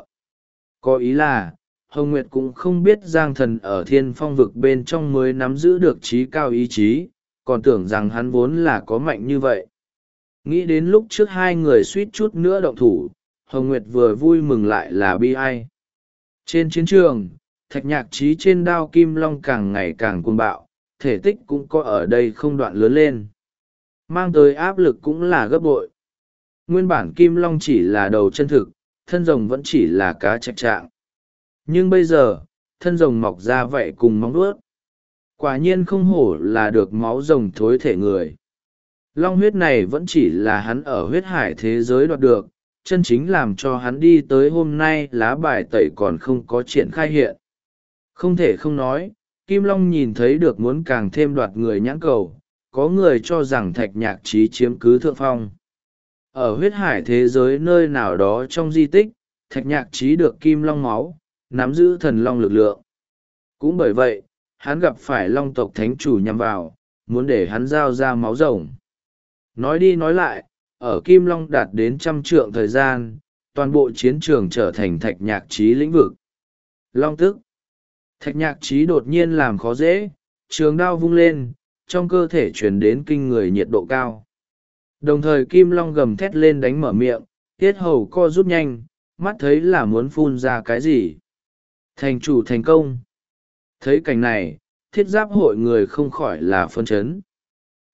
Có ý là, Hồng Nguyệt cũng không biết Giang Thần ở thiên phong vực bên trong mới nắm giữ được trí cao ý chí, còn tưởng rằng hắn vốn là có mạnh như vậy. Nghĩ đến lúc trước 2 người suýt chút nữa động thủ, Hồng Nguyệt vừa vui mừng lại là bi ai. Trên chiến trường, Thạch Nhạc Trí trên đao kim long càng ngày càng cuồng bạo, thể tích cũng có ở đây không đoạn lớn lên. Mang tới áp lực cũng là gấp bội. Nguyên bản kim long chỉ là đầu chân thực, thân rồng vẫn chỉ là cá trạch trạng. Nhưng bây giờ, thân rồng mọc ra vậy cùng móng vuốt. Quả nhiên không hổ là được máu rồng thối thể người. Long huyết này vẫn chỉ là hắn ở huyết hải thế giới đoạt được, chân chính làm cho hắn đi tới hôm nay lá bài tẩy còn không có triển khai hiện. Không thể không nói, Kim Long nhìn thấy được muốn càng thêm đoạt người nhãn cầu, có người cho rằng Thạch Nhạc Trí chiếm cứ thượng phong. Ở huyết hải thế giới nơi nào đó trong di tích, Thạch Nhạc Trí được Kim Long máu, nắm giữ thần long lực lượng. Cũng bởi vậy, hắn gặp phải long tộc thánh chủ nhằm vào, muốn để hắn giao ra máu rồng. Nói đi nói lại, ở Kim Long đạt đến 100 trượng thời gian, toàn bộ chiến trường trở thành Thạch Nhạc Trí lĩnh vực. Long tức. Thạch Nhạc Trí đột nhiên làm khó dễ, trường đao vung lên, trong cơ thể truyền đến kinh người nhiệt độ cao. Đồng thời Kim Long gầm thét lên đánh mở miệng, tiết hầu co rút nhanh, mắt thấy là muốn phun ra cái gì. Thành chủ thành công. Thấy cảnh này, thiết giáp hội người không khỏi là phân chấn.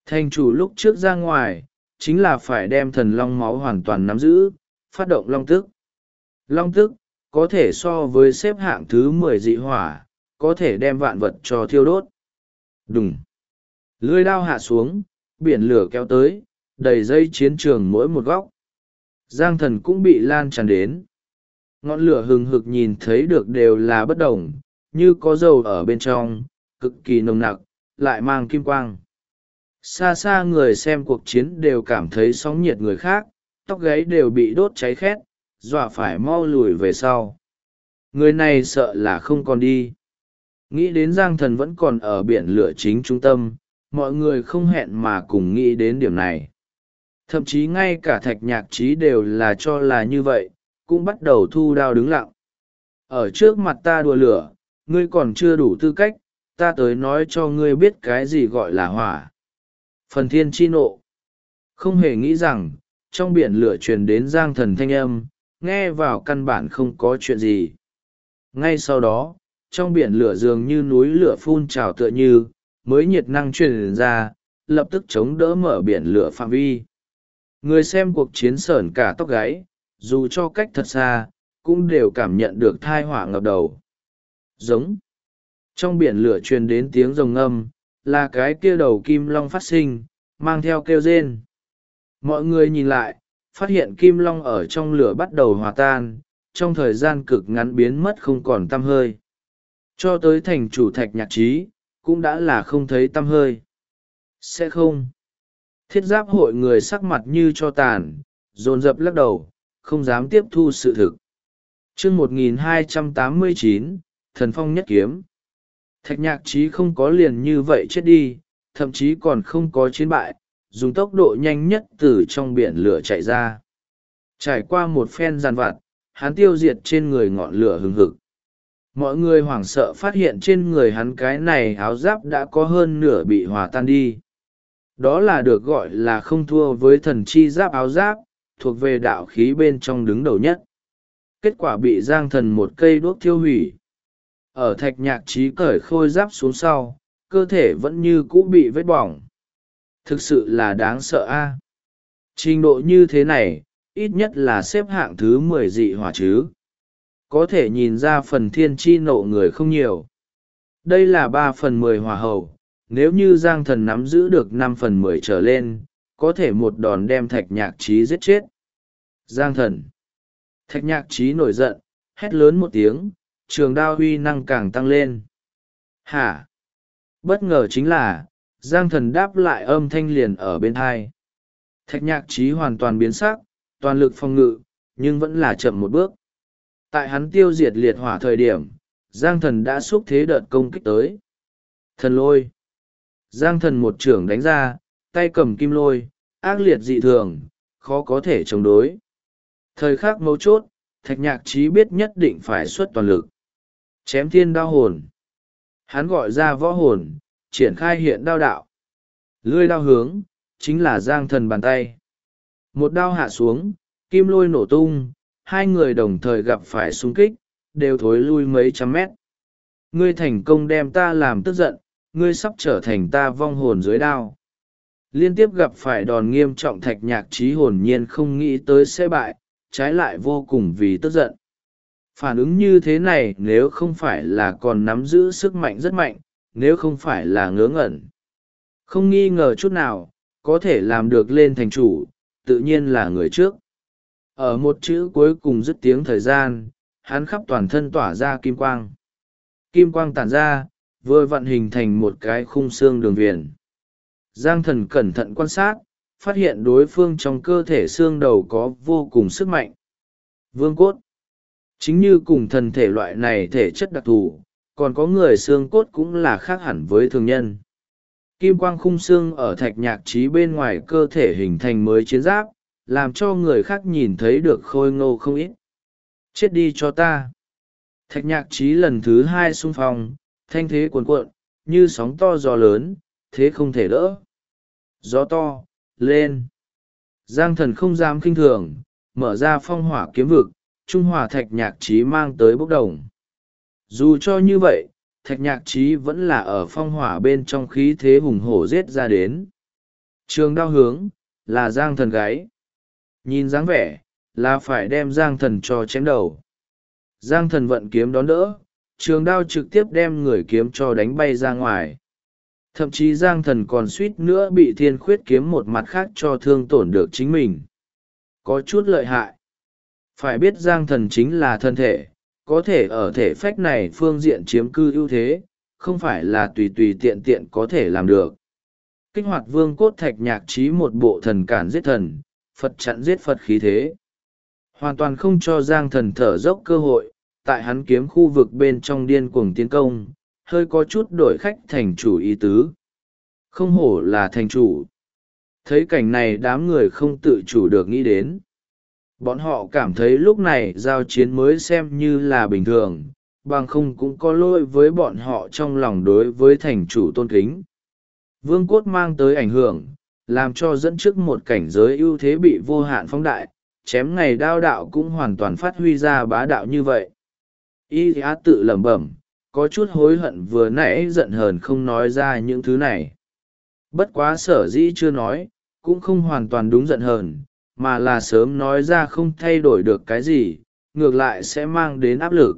Thành chủ lúc trước ra ngoài, chính là phải đem thần long máu hoàn toàn nắm giữ, phát động long tức. Long tức, có thể so với xếp hạng thứ 10 dị hỏa, có thể đem vạn vật cho thiêu đốt. Đùng! Lưỡi đao hạ xuống, biển lửa kéo tới, đầy dây chiến trường mỗi một góc. Giang thần cũng bị lan tràn đến. Ngọn lửa hừng hực nhìn thấy được đều là bất đồng, như có dầu ở bên trong, cực kỳ nồng nặc, lại mang kim quang. Xa xa người xem cuộc chiến đều cảm thấy sóng nhiệt người khác, tóc gáy đều bị đốt cháy khét, dọa phải mau lùi về sau. Người này sợ là không còn đi. Nghĩ đến Giang thần vẫn còn ở biển lửa chính trung tâm, mọi người không hẹn mà cùng nghĩ đến điểm này. Thậm chí ngay cả Thạch Nhạc Trí đều là cho là như vậy, cũng bắt đầu thu đao đứng lặng. Ở trước mặt ta đùa lửa, ngươi còn chưa đủ tư cách, ta tới nói cho ngươi biết cái gì gọi là hỏa. Phần thiên chi nộ. Không hề nghĩ rằng, trong biển lửa truyền đến Giang thần thanh âm, nghe vào căn bản không có chuyện gì. Ngay sau đó, trong biển lửa dường như núi lửa phun trào tựa như, mới nhiệt năng truyền ra, lập tức chống đỡ mở biển lửa phạm vi. Người xem cuộc chiến sởn cả tóc gáy, dù cho cách thật xa, cũng đều cảm nhận được thai họa ngập đầu. Giống. Trong biển lửa truyền đến tiếng rồng ngâm, là cái kia đầu kim long phát sinh, mang theo kêu rên. Mọi người nhìn lại, phát hiện kim long ở trong lửa bắt đầu hòa tan, trong thời gian cực ngắn biến mất không còn tăm hơi. Cho tới thành chủ Thạch Nhạc Trí, cũng đã là không thấy tăm hơi. Sẽ không. Thiết giáp hội người sắc mặt như cho tàn, dồn dập lắc đầu, không dám tiếp thu sự thực. chương 1289, Thần Phong Nhất Kiếm. Thạch Nhạc Trí không có liền như vậy chết đi, thậm chí còn không có chiến bại, dùng tốc độ nhanh nhất từ trong biển lửa chạy ra. Trải qua một phen giàn vặt, hắn tiêu diệt trên người ngọn lửa hừng hực. Mọi người hoảng sợ phát hiện trên người hắn cái này áo giáp đã có hơn nửa bị hòa tan đi. Đó là được gọi là không thua với thần chi giáp áo giáp, thuộc về đạo khí bên trong đứng đầu nhất. Kết quả bị Giang thần một cây đuốc thiêu hủy. Ở Thạch Nhạc Trí cởi khôi giáp xuống sau, cơ thể vẫn như cũ bị vết bỏng. Thực sự là đáng sợ a. Trình độ như thế này, ít nhất là xếp hạng thứ 10 dị hỏa chứ. Có thể nhìn ra phần thiên chi nộ người không nhiều. Đây là 3/10 hỏa hầu, nếu như Giang thần nắm giữ được 5/10 trở lên, có thể một đòn đem Thạch Nhạc Trí giết chết. Giang thần. Thạch Nhạc Trí nổi giận, hét lớn một tiếng, trường đao huy năng càng tăng lên. Hả? Bất ngờ chính là, Giang thần đáp lại âm thanh liền ở bên hai. Thạch Nhạc Trí hoàn toàn biến sắc, toàn lực phòng ngự, nhưng vẫn là chậm một bước. Tại hắn tiêu diệt liệt hỏa thời điểm, Giang thần đã xúc thế đợt công kích tới. Thần lôi. Giang thần một chưởng đánh ra, tay cầm kim lôi, ác liệt dị thường, khó có thể chống đối. Thời khắc mấu chốt, Thạch Nhạc Trí biết nhất định phải xuất toàn lực. Chém thiên đao hồn. Hắn gọi ra võ hồn, triển khai hiện đao đạo. Lưỡi đao hướng, chính là Giang thần bàn tay. Một đao hạ xuống, kim lôi nổ tung, hai người đồng thời gặp phải xung kích, đều thối lui mấy trăm mét. Ngươi thành công đem ta làm tức giận, ngươi sắp trở thành ta vong hồn dưới đao. Liên tiếp gặp phải đòn nghiêm trọng Thạch Nhạc Trí hồn nhiên không nghĩ tới sẽ bại, trái lại vô cùng vì tức giận. Phản ứng như thế này nếu không phải là còn nắm giữ sức mạnh rất mạnh, nếu không phải là ngớ ngẩn. Không nghi ngờ chút nào, có thể làm được lên thành chủ, tự nhiên là người trước. Ở một chữ cuối cùng dứt tiếng thời gian, hắn khắp toàn thân tỏa ra kim quang. Kim quang tản ra, vừa vặn hình thành một cái khung xương đường viền. Giang thần cẩn thận quan sát, phát hiện đối phương trong cơ thể xương đầu có vô cùng sức mạnh. Vương cốt. Chính như cùng thần thể loại này thể chất đặc thù, còn có người xương cốt cũng là khác hẳn với thường nhân. Kim quang khung xương ở Thạch Nhạc Trí bên ngoài cơ thể hình thành mới chiến giáp, làm cho người khác nhìn thấy được khôi ngô không ít. Chết đi cho ta. Thạch Nhạc Trí lần thứ 2 xung phong, thanh thế cuồn cuộn, như sóng to gió lớn, thế không thể đỡ. Gió to, lên. Giang thần không dám kinh thường, mở ra phong hỏa kiếm vực, trung hòa Thạch Nhạc Trí mang tới bốc đồng. Dù cho như vậy, Thạch Nhạc Trí vẫn là ở phong hỏa bên trong khí thế hùng hổ giết ra đến. Trường đao hướng, là Giang Thần gáy. Nhìn dáng vẻ, là phải đem Giang Thần cho chém đầu. Giang Thần vận kiếm đón đỡ, trường đao trực tiếp đem người kiếm cho đánh bay ra ngoài. Thậm chí Giang Thần còn suýt nữa bị Thiên Khuyết kiếm một mặt khác cho thương tổn được chính mình. Có chút lợi hại. Phải biết Giang Thần chính là thân thể, có thể ở thể phách này phương diện chiếm cư ưu thế, không phải là tùy tùy tiện tiện có thể làm được. Kích hoạt vương cốt thạch nhạc trí một bộ thần cản giết thần, Phật chặn giết Phật khí thế. Hoàn toàn không cho Giang Thần thở dốc cơ hội, tại hắn kiếm khu vực bên trong điên cuồng tiến công, hơi có chút đổi khách thành chủ ý tứ. Không hổ là thành chủ. Thấy cảnh này đám người không tự chủ được nghĩ đến. Bọn họ cảm thấy lúc này giao chiến mới xem như là bình thường, bằng không cũng có lỗi với bọn họ trong lòng đối với thành chủ tôn kính. Vương cốt mang tới ảnh hưởng, làm cho dẫn trước một cảnh giới ưu thế bị vô hạn phóng đại, chém ngày đao đạo cũng hoàn toàn phát huy ra bá đạo như vậy. Y Á tự lẩm bẩm, có chút hối hận vừa nãy giận hờn không nói ra những thứ này. Bất quá sở dĩ chưa nói, cũng không hoàn toàn đúng giận hờn, mà là sớm nói ra không thay đổi được cái gì, ngược lại sẽ mang đến áp lực.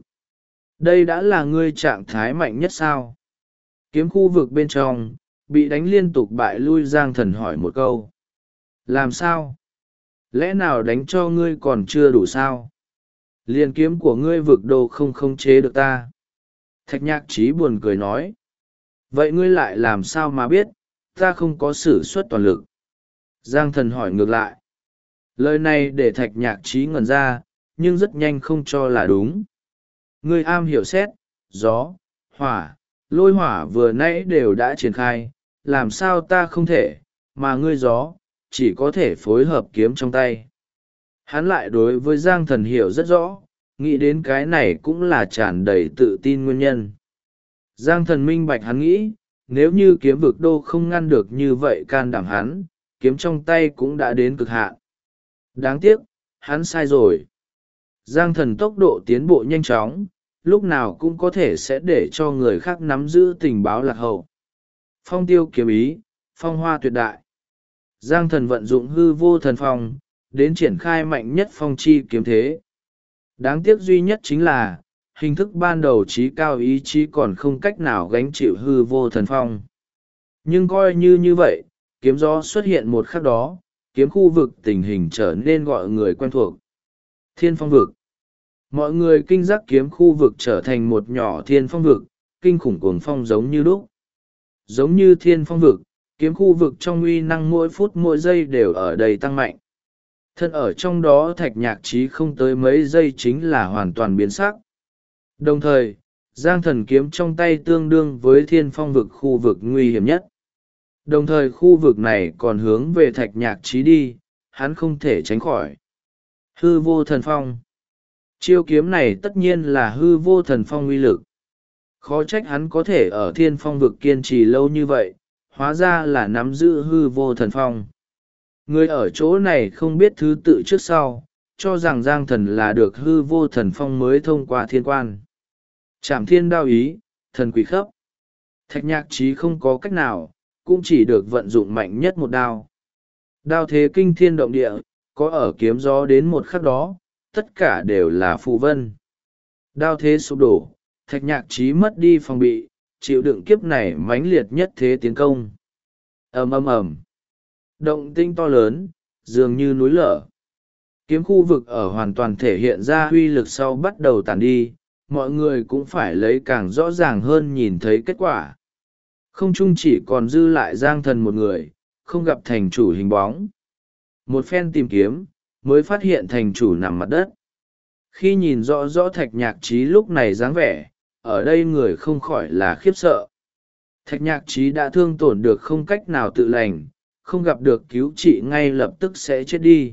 Đây đã là ngươi trạng thái mạnh nhất sao? Kiếm khu vực bên trong, bị đánh liên tục bại lui Giang Thần hỏi một câu. Làm sao? Lẽ nào đánh cho ngươi còn chưa đủ sao? Liên kiếm của ngươi vực đồ không khống chế được ta. Thạch nhạc trí buồn cười nói. Vậy ngươi lại làm sao mà biết, ta không có sử xuất toàn lực? Giang Thần hỏi ngược lại. Lời này để thạch nhạc trí ngẩn ra, nhưng rất nhanh không cho là đúng. Ngươi am hiểu xét, gió, hỏa, lôi hỏa vừa nãy đều đã triển khai, làm sao ta không thể, mà ngươi gió, chỉ có thể phối hợp kiếm trong tay. Hắn lại đối với Giang Thần hiểu rất rõ, nghĩ đến cái này cũng là tràn đầy tự tin nguyên nhân. Giang Thần minh bạch hắn nghĩ, nếu như kiếm vực đô không ngăn được như vậy can đảm hắn, kiếm trong tay cũng đã đến cực hạn. Đáng tiếc, hắn sai rồi. Giang Thần tốc độ tiến bộ nhanh chóng, lúc nào cũng có thể sẽ để cho người khác nắm giữ tình báo lạc hậu. Phong tiêu kiếm ý, phong hoa tuyệt đại. Giang Thần vận dụng hư vô thần phong, đến triển khai mạnh nhất phong chi kiếm thế. Đáng tiếc duy nhất chính là, hình thức ban đầu trí cao ý chí còn không cách nào gánh chịu hư vô thần phong. Nhưng coi như vậy, kiếm gió xuất hiện một khắc đó, kiếm khu vực tình hình trở nên gọi người quen thuộc. Thiên phong vực. Mọi người kinh giác kiếm khu vực trở thành một nhỏ thiên phong vực, kinh khủng cuồng phong giống như lúc. Giống như thiên phong vực, kiếm khu vực trong uy năng mỗi phút mỗi giây đều ở đây tăng mạnh. Thân ở trong đó thạch nhạc trí không tới mấy giây chính là hoàn toàn biến sắc. Đồng thời, Giang Thần kiếm trong tay tương đương với thiên phong vực khu vực nguy hiểm nhất. Đồng thời khu vực này còn hướng về thạch nhạc trí đi, hắn không thể tránh khỏi. Hư vô thần phong. Chiêu kiếm này tất nhiên là hư vô thần phong uy lực. Khó trách hắn có thể ở thiên phong vực kiên trì lâu như vậy, hóa ra là nắm giữ hư vô thần phong. Người ở chỗ này không biết thứ tự trước sau, cho rằng Giang Thần là được hư vô thần phong mới thông qua thiên quan. Trảm thiên đao ý, thần quỷ khấp. Thạch nhạc trí không có cách nào, cũng chỉ được vận dụng mạnh nhất một đao. Đao thế kinh thiên động địa, có ở kiếm gió đến một khắc đó, tất cả đều là phù vân. Đao thế sụp đổ, thạch nhạc trí mất đi phòng bị, chịu đựng kiếp này mãnh liệt nhất thế tiến công. Ầm ầm ầm. Động tinh to lớn, dường như núi lở. Kiếm khu vực ở hoàn toàn thể hiện ra uy lực sau bắt đầu tàn đi, mọi người cũng phải lấy càng rõ ràng hơn nhìn thấy kết quả. Không chung chỉ còn dư lại Giang Thần một người, không gặp thành chủ hình bóng. Một phen tìm kiếm, mới phát hiện thành chủ nằm mặt đất. Khi nhìn rõ rõ thạch nhạc trí lúc này dáng vẻ, ở đây người không khỏi là khiếp sợ. Thạch nhạc trí đã thương tổn được không cách nào tự lành, không gặp được cứu trị ngay lập tức sẽ chết đi.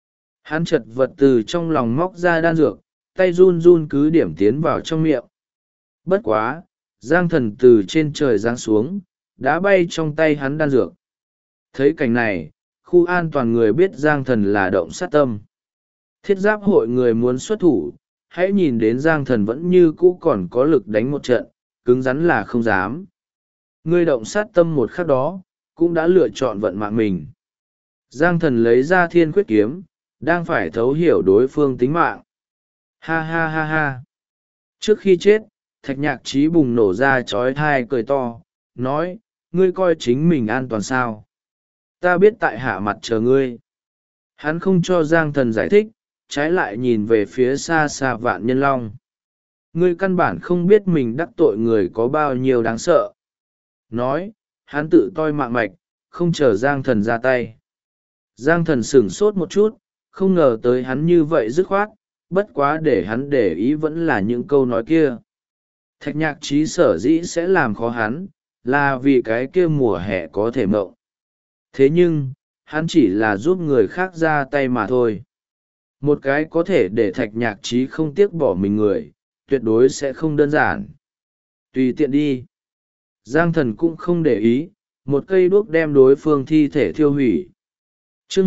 Hắn chật vật từ trong lòng móc ra đan dược, tay run run cứ điểm tiến vào trong miệng. Bất quá, Giang Thần từ trên trời giáng xuống, đã bay trong tay hắn đan dược. Thấy cảnh này, khu an toàn người biết Giang Thần là động sát tâm. Thiết giáp hội người muốn xuất thủ, hãy nhìn đến Giang Thần vẫn như cũ còn có lực đánh một trận, cứng rắn là không dám. Ngươi động sát tâm một khắc đó, cũng đã lựa chọn vận mạng mình. Giang Thần lấy ra Thiên Khuyết kiếm, đang phải thấu hiểu đối phương tính mạng. Ha ha ha ha. Trước khi chết, Thạch Nhạc Trí bùng nổ ra trói thai cười to, nói, ngươi coi chính mình an toàn sao? Ta biết tại hạ mặt chờ ngươi. Hắn không cho Giang Thần giải thích, trái lại nhìn về phía xa xa Vạn Nhân Long. Ngươi căn bản không biết mình đắc tội người có bao nhiêu đáng sợ. Nói, hắn tự toi mạng mạch, không chờ Giang Thần ra tay. Giang Thần sửng sốt một chút, không ngờ tới hắn như vậy dứt khoát, bất quá để hắn để ý vẫn là những câu nói kia. Thạch Nhạc Trí sở dĩ sẽ làm khó hắn, là vì cái kia mùa hè có thể mộng. Thế nhưng, hắn chỉ là giúp người khác ra tay mà thôi. Một cái có thể để Thạch Nhạc Trí không tiếc bỏ mình người, tuyệt đối sẽ không đơn giản. Tùy tiện đi. Giang Thần cũng không để ý, một cây đuốc đem đối phương thi thể thiêu hủy. chương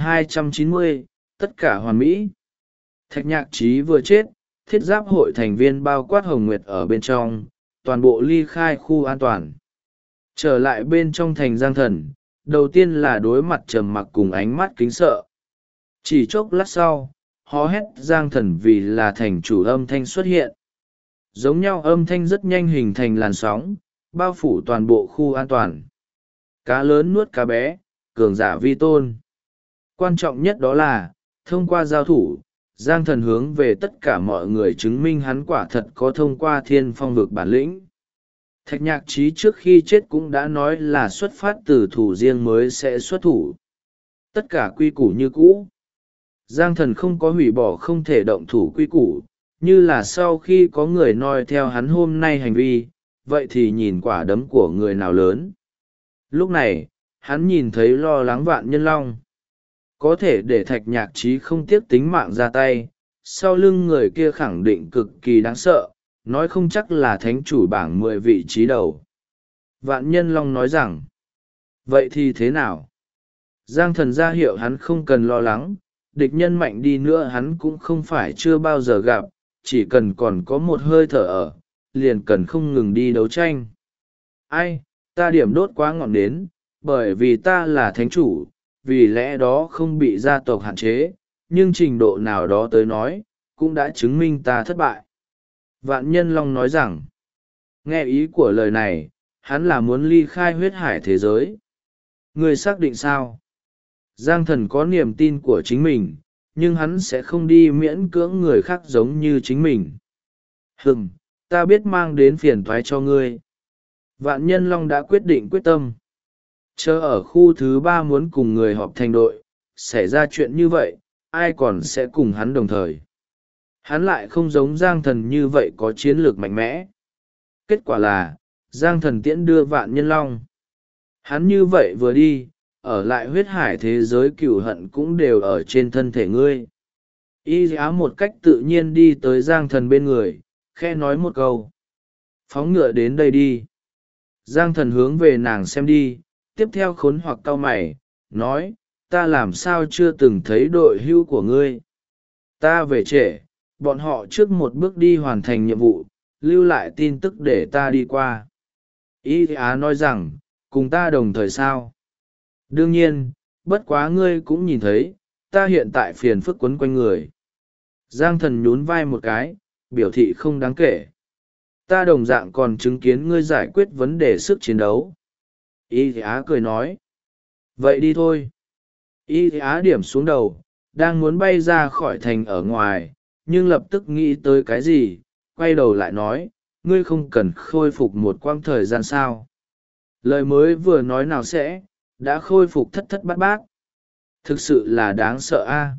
1290, tất cả hoàn mỹ. Thạch Nhạc Trí vừa chết, thiết giáp hội thành viên bao quát Hồng Nguyệt ở bên trong, toàn bộ ly khai khu an toàn. Trở lại bên trong thành Giang Thần, đầu tiên là đối mặt trầm mặc cùng ánh mắt kính sợ. Chỉ chốc lát sau, hò hét Giang Thần vì là thành chủ âm thanh xuất hiện. Giống nhau âm thanh rất nhanh hình thành làn sóng, bao phủ toàn bộ khu an toàn. Cá lớn nuốt cá bé, cường giả vi tôn. Quan trọng nhất đó là, thông qua giao thủ, Giang Thần hướng về tất cả mọi người chứng minh hắn quả thật có thông qua thiên phong vực bản lĩnh. Thạch Nhạc Trí trước khi chết cũng đã nói là xuất phát từ thủ riêng mới sẽ xuất thủ. Tất cả quy củ như cũ. Giang Thần không có hủy bỏ không thể động thủ quy củ, như là sau khi có người noi theo hắn hôm nay hành vi, vậy thì nhìn quả đấm của người nào lớn. Lúc này, hắn nhìn thấy lo lắng Vạn Nhân Long. Có thể để Thạch Nhạc Trí không tiếc tính mạng ra tay, sau lưng người kia khẳng định cực kỳ đáng sợ, nói không chắc là thánh chủ bảng 10 vị trí đầu. Vạn Nhân Long nói rằng, vậy thì thế nào? Giang Thần ra hiệu hắn không cần lo lắng, địch nhân mạnh đi nữa hắn cũng không phải chưa bao giờ gặp, chỉ cần còn có một hơi thở ở, liền cần không ngừng đi đấu tranh. Ai, ta điểm đốt quá ngọn nến, bởi vì ta là thánh chủ, vì lẽ đó không bị gia tộc hạn chế, nhưng trình độ nào đó tới nói, cũng đã chứng minh ta thất bại. Vạn Nhân Long nói rằng, nghe ý của lời này, hắn là muốn ly khai huyết hải thế giới. Người xác định sao? Giang Thần có niềm tin của chính mình, nhưng hắn sẽ không đi miễn cưỡng người khác giống như chính mình. Ta biết mang đến phiền toái cho ngươi. Vạn Nhân Long đã quyết định quyết tâm. Chờ ở khu thứ 3 muốn cùng người họp thành đội, xảy ra chuyện như vậy, ai còn sẽ cùng hắn đồng thời. Hắn lại không giống Giang Thần như vậy có chiến lược mạnh mẽ. Kết quả là, Giang Thần tiễn đưa Vạn Nhân Long. Hắn như vậy vừa đi, ở lại huyết hải thế giới cửu hận cũng đều ở trên thân thể ngươi. Y giá một cách tự nhiên đi tới Giang Thần bên người, khe nói một câu. Phóng ngựa đến đây đi. Giang Thần hướng về nàng xem đi, tiếp theo khốn hoặc cau mày, nói, ta làm sao chưa từng thấy đội hưu của ngươi. Ta về trễ, bọn họ trước một bước đi hoàn thành nhiệm vụ, lưu lại tin tức để ta đi qua. Y Á nói rằng, cùng ta đồng thời sao? Đương nhiên, bất quá ngươi cũng nhìn thấy, ta hiện tại phiền phức quấn quanh người. Giang Thần nhún vai một cái, biểu thị không đáng kể. Ta đồng dạng còn chứng kiến ngươi giải quyết vấn đề sức chiến đấu. Y Á cười nói. Vậy đi thôi. Y Á điểm xuống đầu, đang muốn bay ra khỏi thành ở ngoài, nhưng lập tức nghĩ tới cái gì, quay đầu lại nói, ngươi không cần khôi phục một quãng thời gian sao. Lời mới vừa nói nào sẽ, đã khôi phục thất thất bát bát. Thực sự là đáng sợ a.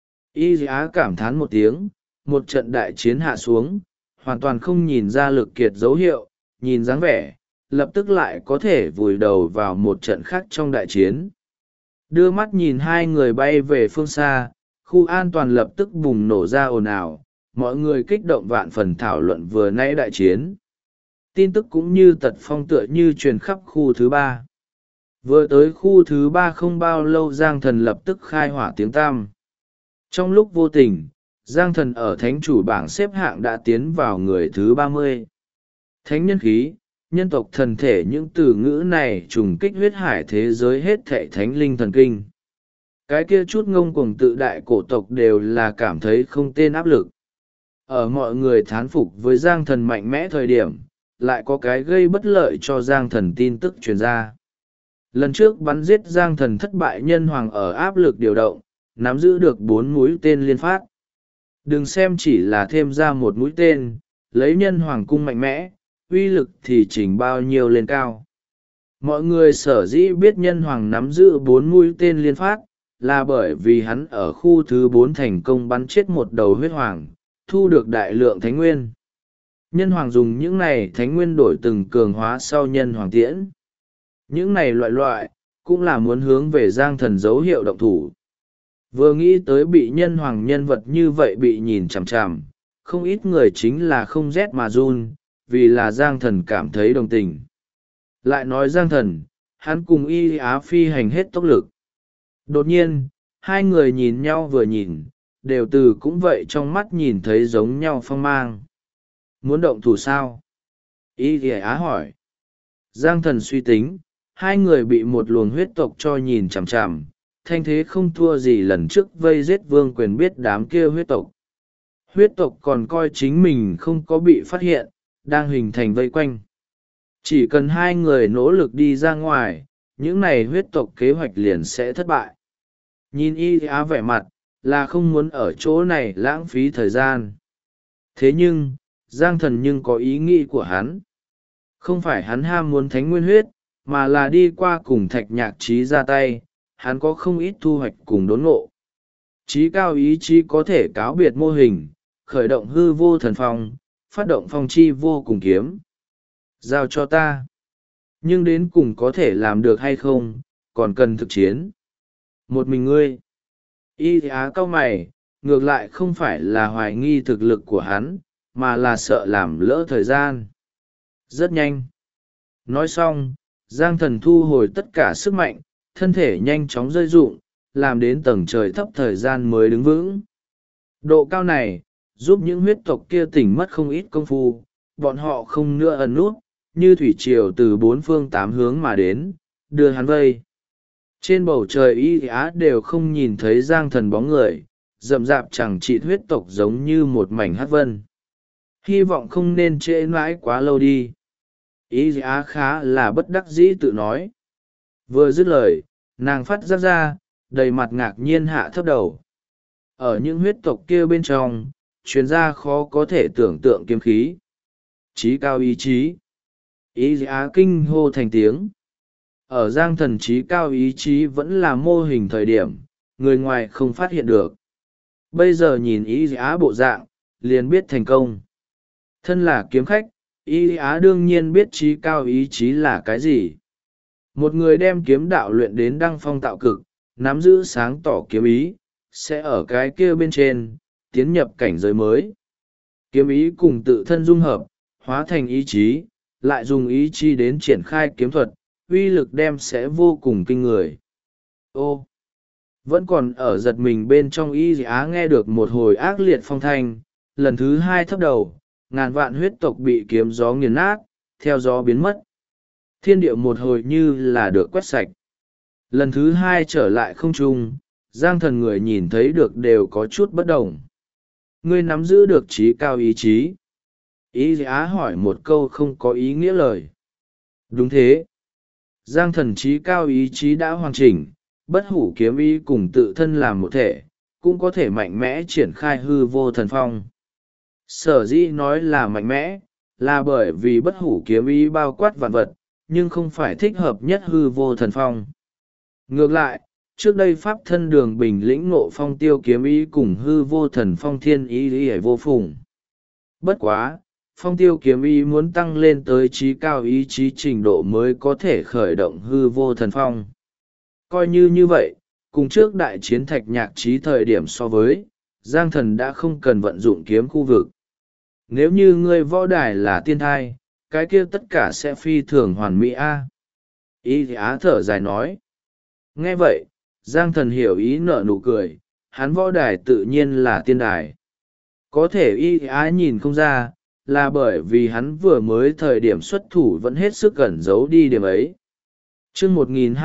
Y Á cảm thán một tiếng, một trận đại chiến hạ xuống, hoàn toàn không nhìn ra lực kiệt dấu hiệu, nhìn dáng vẻ, lập tức lại có thể vùi đầu vào một trận khác trong đại chiến. Đưa mắt nhìn hai người bay về phương xa, khu an toàn lập tức bùng nổ ra ồn ào, mọi người kích động vạn phần thảo luận vừa nãy đại chiến. Tin tức cũng như tật phong tựa như truyền khắp khu thứ 3. Vừa tới khu thứ 3 không bao lâu Giang Thần lập tức khai hỏa tiếng tăm. Trong lúc vô tình, Giang Thần ở thánh chủ bảng xếp hạng đã tiến vào người thứ 30. Thánh nhân khí, nhân tộc thần thể, những từ ngữ này trùng kích huyết hải thế giới hết thệ thánh linh thần kinh. Cái kia chút ngông cuồng tự đại cổ tộc đều là cảm thấy không tên áp lực. Ở mọi người thán phục với Giang Thần mạnh mẽ thời điểm, lại có cái gây bất lợi cho Giang Thần tin tức truyền ra. Lần trước bắn giết Giang Thần thất bại, nhân hoàng ở áp lực điều động, nắm giữ được 4 mũi tên liên phát. Đừng xem chỉ là thêm ra một mũi tên, lấy nhân hoàng cung mạnh mẽ, uy lực thì chỉnh bao nhiêu lên cao. Mọi người sở dĩ biết nhân hoàng nắm giữ 4 mũi tên liên phát, là bởi vì hắn ở khu thứ 4 thành công bắn chết một đầu huyết hoàng, thu được đại lượng thánh nguyên. Nhân hoàng dùng những này thánh nguyên đổi từng cường hóa sau nhân hoàng tiễn. Những này loại cũng là muốn hướng về Giang Thần dấu hiệu động thủ. Vừa nghĩ tới bị nhân hoàng nhân vật như vậy bị nhìn chằm chằm, không ít người chính là không rét mà run, vì là Giang Thần cảm thấy đồng tình. Lại nói Giang Thần, hắn cùng Y Á phi hành hết tốc lực. Đột nhiên, hai người nhìn nhau vừa nhìn, đều từ cũng vậy trong mắt nhìn thấy giống nhau phong mang. Muốn động thủ sao? Y Á hỏi. Giang Thần suy tính, hai người bị một luồng huyết tộc cho nhìn chằm chằm, thanh thế không thua gì lần trước vây giết Vương Quyền biết đám kia huyết tộc. Huyết tộc còn coi chính mình không có bị phát hiện, đang hình thành vây quanh. Chỉ cần hai người nỗ lực đi ra ngoài, những này huyết tộc kế hoạch liền sẽ thất bại. Nhìn Y Á vẻ mặt, là không muốn ở chỗ này lãng phí thời gian. Thế nhưng, Giang Thần nhưng có ý nghĩ của hắn. Không phải hắn ham muốn thánh nguyên huyết, mà là đi qua cùng Thạch Nhạc Trí ra tay, hắn có không ít thu hoạch cùng đốn ngộ. Trí cao ý chí có thể cáo biệt mô hình, khởi động hư vô thần phong, phát động phong chi vô cùng kiếm. Giao cho ta. Nhưng đến cùng có thể làm được hay không, còn cần thực chiến. Một mình ngươi. Y Á cau mày, ngược lại không phải là hoài nghi thực lực của hắn, mà là sợ làm lỡ thời gian. Rất nhanh. Nói xong, Giang Thần thu hồi tất cả sức mạnh, thân thể nhanh chóng rơi rụng, làm đến tầng trời thấp thời gian mới đứng vững. Độ cao này, giúp những huyết tộc kia tỉnh mất không ít công phu, bọn họ không nữa ẩn nút, như thủy triều từ 4 phương 8 hướng mà đến, đưa hắn vây. Trên bầu trời Y Á đều không nhìn thấy Giang Thần bóng người, rậm rạp chẳng chịt huyết tộc giống như một mảnh hắc vân. Hy vọng không nên trễ mãi quá lâu đi. Y Á khá là bất đắc dĩ tự nói. Vừa dứt lời, nàng phát ra, đầy mặt ngạc nhiên hạ thấp đầu. Ở những huyết tộc kia bên trong, chuyên gia khó có thể tưởng tượng kiếm khí. Chí cao ý chí. Y Á kinh hô thành tiếng. Ở Giang Thần trí cao ý chí vẫn là mô hình thời điểm, người ngoài không phát hiện được. Bây giờ nhìn Y Á bộ dạng, liền biết thành công. Thân là kiếm khách, Y Á đương nhiên biết trí cao ý chí là cái gì. Một người đem kiếm đạo luyện đến đăng phong tạo cực, nắm giữ sáng tỏ kiếm ý, sẽ ở cái kia bên trên, tiến nhập cảnh giới mới. Kiếm ý cùng tự thân dung hợp, hóa thành ý chí, lại dùng ý chí đến triển khai kiếm thuật, uy lực đem sẽ vô cùng kinh người. Ô! Vẫn còn ở giật mình bên trong Y Á nghe được một hồi ác liệt phong thanh, lần thứ 2 thấp đầu, ngàn vạn huyết tộc bị kiếm gió nghiền nát, theo gió biến mất. Thiên địa một hồi như là được quét sạch. Lần thứ 2 trở lại không trung, Giang Thần người nhìn thấy được đều có chút bất đồng. Ngươi nắm giữ được trí cao ý chí. Y Á hỏi một câu không có ý nghĩa lời. Đúng thế. Giang Thần trí cao ý chí đã hoàn chỉnh, bất hủ kiếm ý cùng tự thân làm một thể, cũng có thể mạnh mẽ triển khai hư vô thần phong. Sở dĩ nói là mạnh mẽ, là bởi vì bất hủ kiếm ý bao quát vạn vật, nhưng không phải thích hợp nhất hư vô thần phong. Ngược lại, trước đây Pháp Thân Đường Bình lĩnh ngộ phong tiêu kiếm ý cùng hư vô thần phong thiên ý lý vô phùng. Bất quá, phong tiêu kiếm ý muốn tăng lên tới trí cao ý chí trình độ mới có thể khởi động hư vô thần phong. Coi như vậy, cùng trước đại chiến Thạch Nhạc Trí thời điểm so với, Giang Thần đã không cần vận dụng kiếm khu vực. Nếu như ngươi võ đài là tiên thai, cái kia tất cả sẽ phi thường hoàn mỹ a. Y Á thở dài nói. Nghe vậy, Giang Thần hiểu ý nở nụ cười, hắn võ đài tự nhiên là tiên đài. Có thể Y Á nhìn không ra, là bởi vì hắn vừa mới thời điểm xuất thủ vẫn hết sức cẩn giấu đi điểm ấy. Chương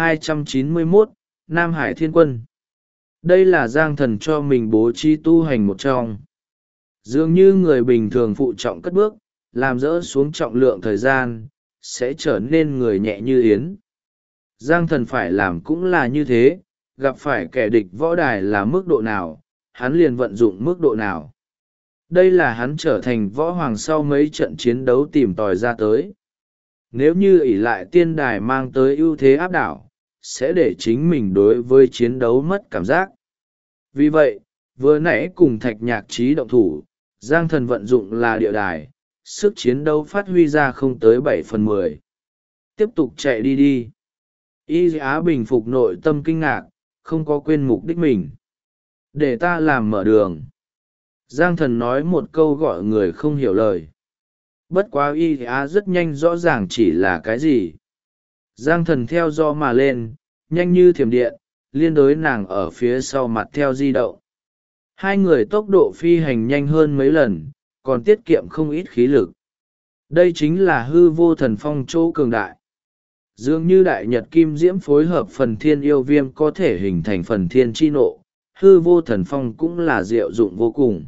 1291, Nam Hải Thiên Quân. Đây là Giang Thần cho mình bố trí tu hành một trong. Dường như người bình thường phụ trọng cất bước, làm dỡ xuống trọng lượng thời gian, sẽ trở nên người nhẹ như yến. Giang Thần phải làm cũng là như thế, gặp phải kẻ địch võ đài là mức độ nào, hắn liền vận dụng mức độ nào. Đây là hắn trở thành võ hoàng sau mấy trận chiến đấu tìm tòi ra tới. Nếu như ỷ lại tiên đài mang tới ưu thế áp đảo, sẽ để chính mình đối với chiến đấu mất cảm giác. Vì vậy, vừa nãy cùng Thạch Nhạc Trí động thủ, Giang Thần vận dụng là địa đài, sức chiến đấu phát huy ra không tới 7/10. Tiếp tục chạy đi đi. Y Á bình phục nội tâm kinh ngạc, không có quên mục đích mình. Để ta làm mở đường. Giang Thần nói một câu gọi người không hiểu lời. Bất quá Y Á rất nhanh rõ ràng chỉ là cái gì. Giang Thần theo do mà lên, nhanh như thiểm điện, liên đối nàng ở phía sau mặt theo di động. Hai người tốc độ phi hành nhanh hơn mấy lần, còn tiết kiệm không ít khí lực. Đây chính là hư vô thần phong chỗ cường đại. Dường như đại nhật kim diễm phối hợp phần thiên yêu viêm có thể hình thành phần thiên chi nộ, hư vô thần phong cũng là diệu dụng vô cùng.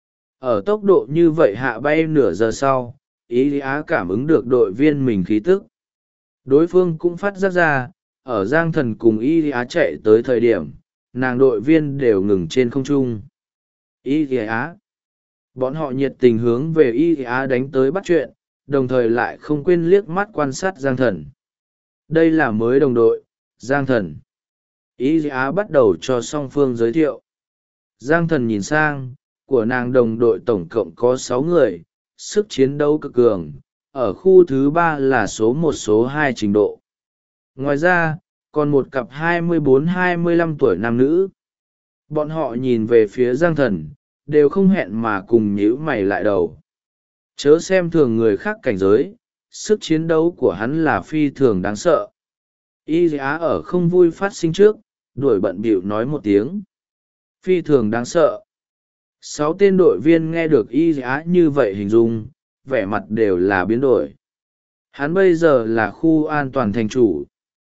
Ở tốc độ như vậy hạ bay nửa giờ sau, Ý Á cảm ứng được đội viên mình khí tức. Đối phương cũng phát giác ra, ở Giang Thần cùng Ý Á chạy tới thời điểm, nàng đội viên đều ngừng trên không trung. Ý Á. Bọn họ nhiệt tình hướng về Ý Á đánh tới bắt chuyện, đồng thời lại không quên liếc mắt quan sát Giang Thần. Đây là mới đồng đội, Giang Thần. Ý Á bắt đầu cho song phương giới thiệu. Giang Thần nhìn sang, của nàng đồng đội tổng cộng có 6 người, sức chiến đấu cực cường, ở khu thứ 3 là số 1 số 2 trình độ. Ngoài ra, còn một cặp 24-25 tuổi nam nữ. Bọn họ nhìn về phía Giang Thần, đều không hẹn mà cùng nhíu mày lại đầu. Chớ xem thường người khác cảnh giới, sức chiến đấu của hắn là phi thường đáng sợ. Y Á ở không vui phát sinh trước, đuổi bận bịu nói một tiếng. Phi thường đáng sợ. 6 tên đội viên nghe được Y Á như vậy hình dung, vẻ mặt đều là biến đổi. Hắn bây giờ là khu an toàn thành chủ.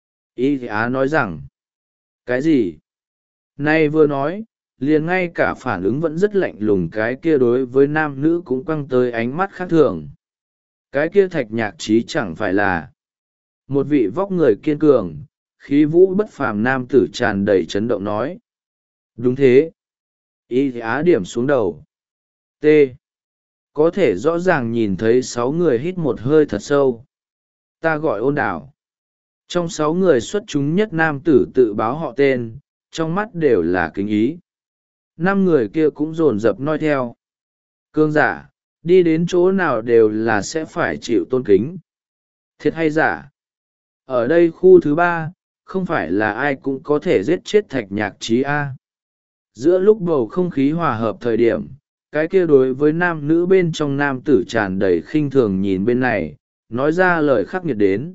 Y Á nói rằng, cái gì? Nay vừa nói, liền ngay cả phản ứng vẫn rất lạnh lùng cái kia đối với nam nữ cũng quăng tới ánh mắt khác thường. Cái kia Thạch Nhạc Trí chẳng phải là một vị vóc người kiên cường, khí vũ bất phàm nam tử tràn đầy chấn động nói. Đúng thế. Y Á điểm xuống đầu. T. Có thể rõ ràng nhìn thấy 6 người hít một hơi thật sâu. Ta gọi Ôn Đảo. Trong 6 người xuất chúng nhất nam tử tự báo họ tên, trong mắt đều là kính ý. 5 người kia cũng dồn dập noi theo. Cương giả, đi đến chỗ nào đều là sẽ phải chịu tôn kính. Thiệt hay giả? Ở đây khu thứ 3, không phải là ai cũng có thể giết chết Thạch Nhạc Trí A. Giữa lúc bầu không khí hòa hợp thời điểm, cái kia đối với nam nữ bên trong nam tử tràn đầy khinh thường nhìn bên này, nói ra lời khắc nghiệt đến.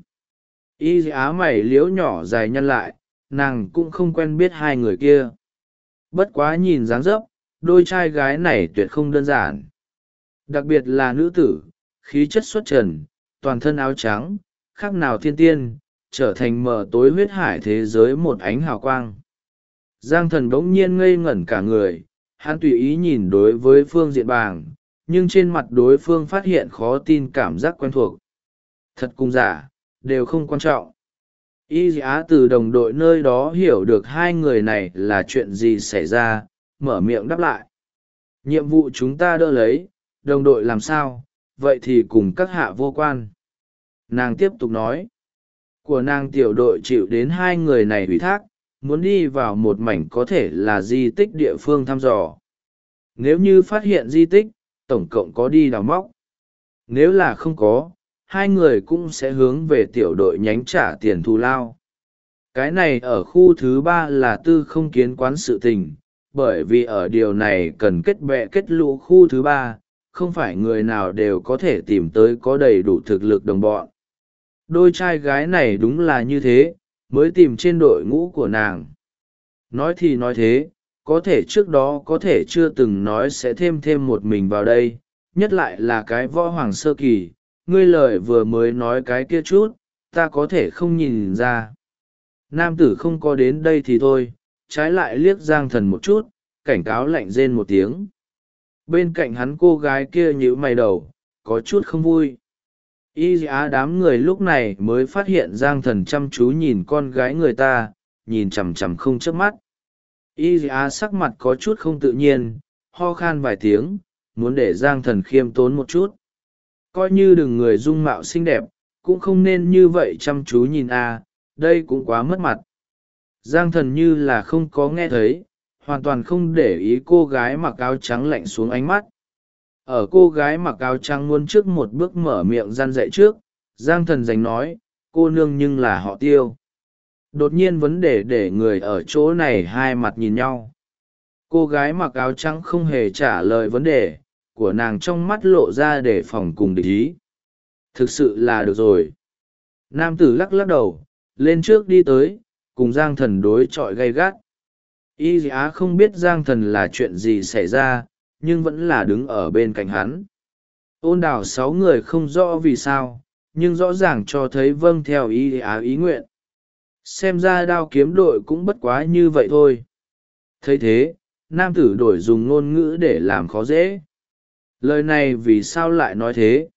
Y Á mày liếu nhỏ dài nhăn lại, nàng cũng không quen biết hai người kia. Bất quá nhìn dáng dấp, đôi trai gái này tuyệt không đơn giản. Đặc biệt là nữ tử, khí chất xuất trần, toàn thân áo trắng, khác nào thiên tiên, trở thành mờ tối huyết hải thế giới một ánh hào quang. Giang Thần bỗng nhiên ngây ngẩn cả người, hắn tùy ý nhìn đối với phương diện bàng, nhưng trên mặt đối phương phát hiện khó tin cảm giác quen thuộc. Thật cùng giả, đều không quan trọng. Y Á từ đồng đội nơi đó hiểu được hai người này là chuyện gì xảy ra, mở miệng đáp lại. Nhiệm vụ chúng ta đỡ lấy, đồng đội làm sao, vậy thì cùng các hạ vô quan. Nàng tiếp tục nói. Của nàng tiểu đội chịu đến hai người này ủy thác, muốn đi vào một mảnh có thể là di tích địa phương thăm dò. Nếu như phát hiện di tích, tổng cộng có đi đào móc. Nếu là không có, hai người cũng sẽ hướng về tiểu đội nhánh trả tiền thù lao. Cái này ở khu thứ 3 là tư không kiến quán sự tình, bởi vì ở điều này cần kết bè kết lũ khu thứ 3, không phải người nào đều có thể tìm tới có đầy đủ thực lực đồng bọn. Đôi trai gái này đúng là như thế, mới tìm trên đội ngũ của nàng. Nói thì nói thế, có thể trước đó có thể chưa từng nói sẽ thêm một mình vào đây, nhất lại là cái võ hoàng sơ kỳ, ngươi lời vừa mới nói cái kia chút, ta có thể không nhìn ra. Nam tử không có đến đây thì thôi, trái lại liếc Giang Thần một chút, cảnh cáo lạnh rên một tiếng. Bên cạnh hắn cô gái kia nhíu mày đầu, có chút không vui. Y á đám người lúc này mới phát hiện Giang Thần chăm chú nhìn con gái người ta, nhìn chằm chằm không chớp mắt. Y á sắc mặt có chút không tự nhiên, ho khan vài tiếng, muốn để Giang Thần khiêm tốn một chút. Coi như đừng người dung mạo xinh đẹp, cũng không nên như vậy chăm chú nhìn đây cũng quá mất mặt. Giang Thần như là không có nghe thấy, hoàn toàn không để ý cô gái mặc áo trắng lạnh xuống ánh mắt. Ở cô gái mặc áo trắng muốn trước một bước mở miệng răn dạy trước, Giang Thần giành nói, cô nương nhưng là họ Tiêu. Đột nhiên vấn đề để người ở chỗ này hai mặt nhìn nhau. Cô gái mặc áo trắng không hề trả lời vấn đề của nàng, trong mắt lộ ra để phòng cùng địch ý. Thực sự là được rồi. Nam tử lắc lắc đầu, lên trước đi tới, cùng Giang Thần đối chọi gay gắt. Y Á không biết Giang Thần là chuyện gì xảy ra, nhưng vẫn là đứng ở bên cạnh hắn. Ôn đảo 6 người không rõ vì sao, nhưng rõ ràng cho thấy vâng theo Y Á ý nguyện. Xem ra đao kiếm đội cũng bất quá như vậy thôi. Thấy thế, nam tử đổi dùng ngôn ngữ để làm khó dễ. Lời này vì sao lại nói thế?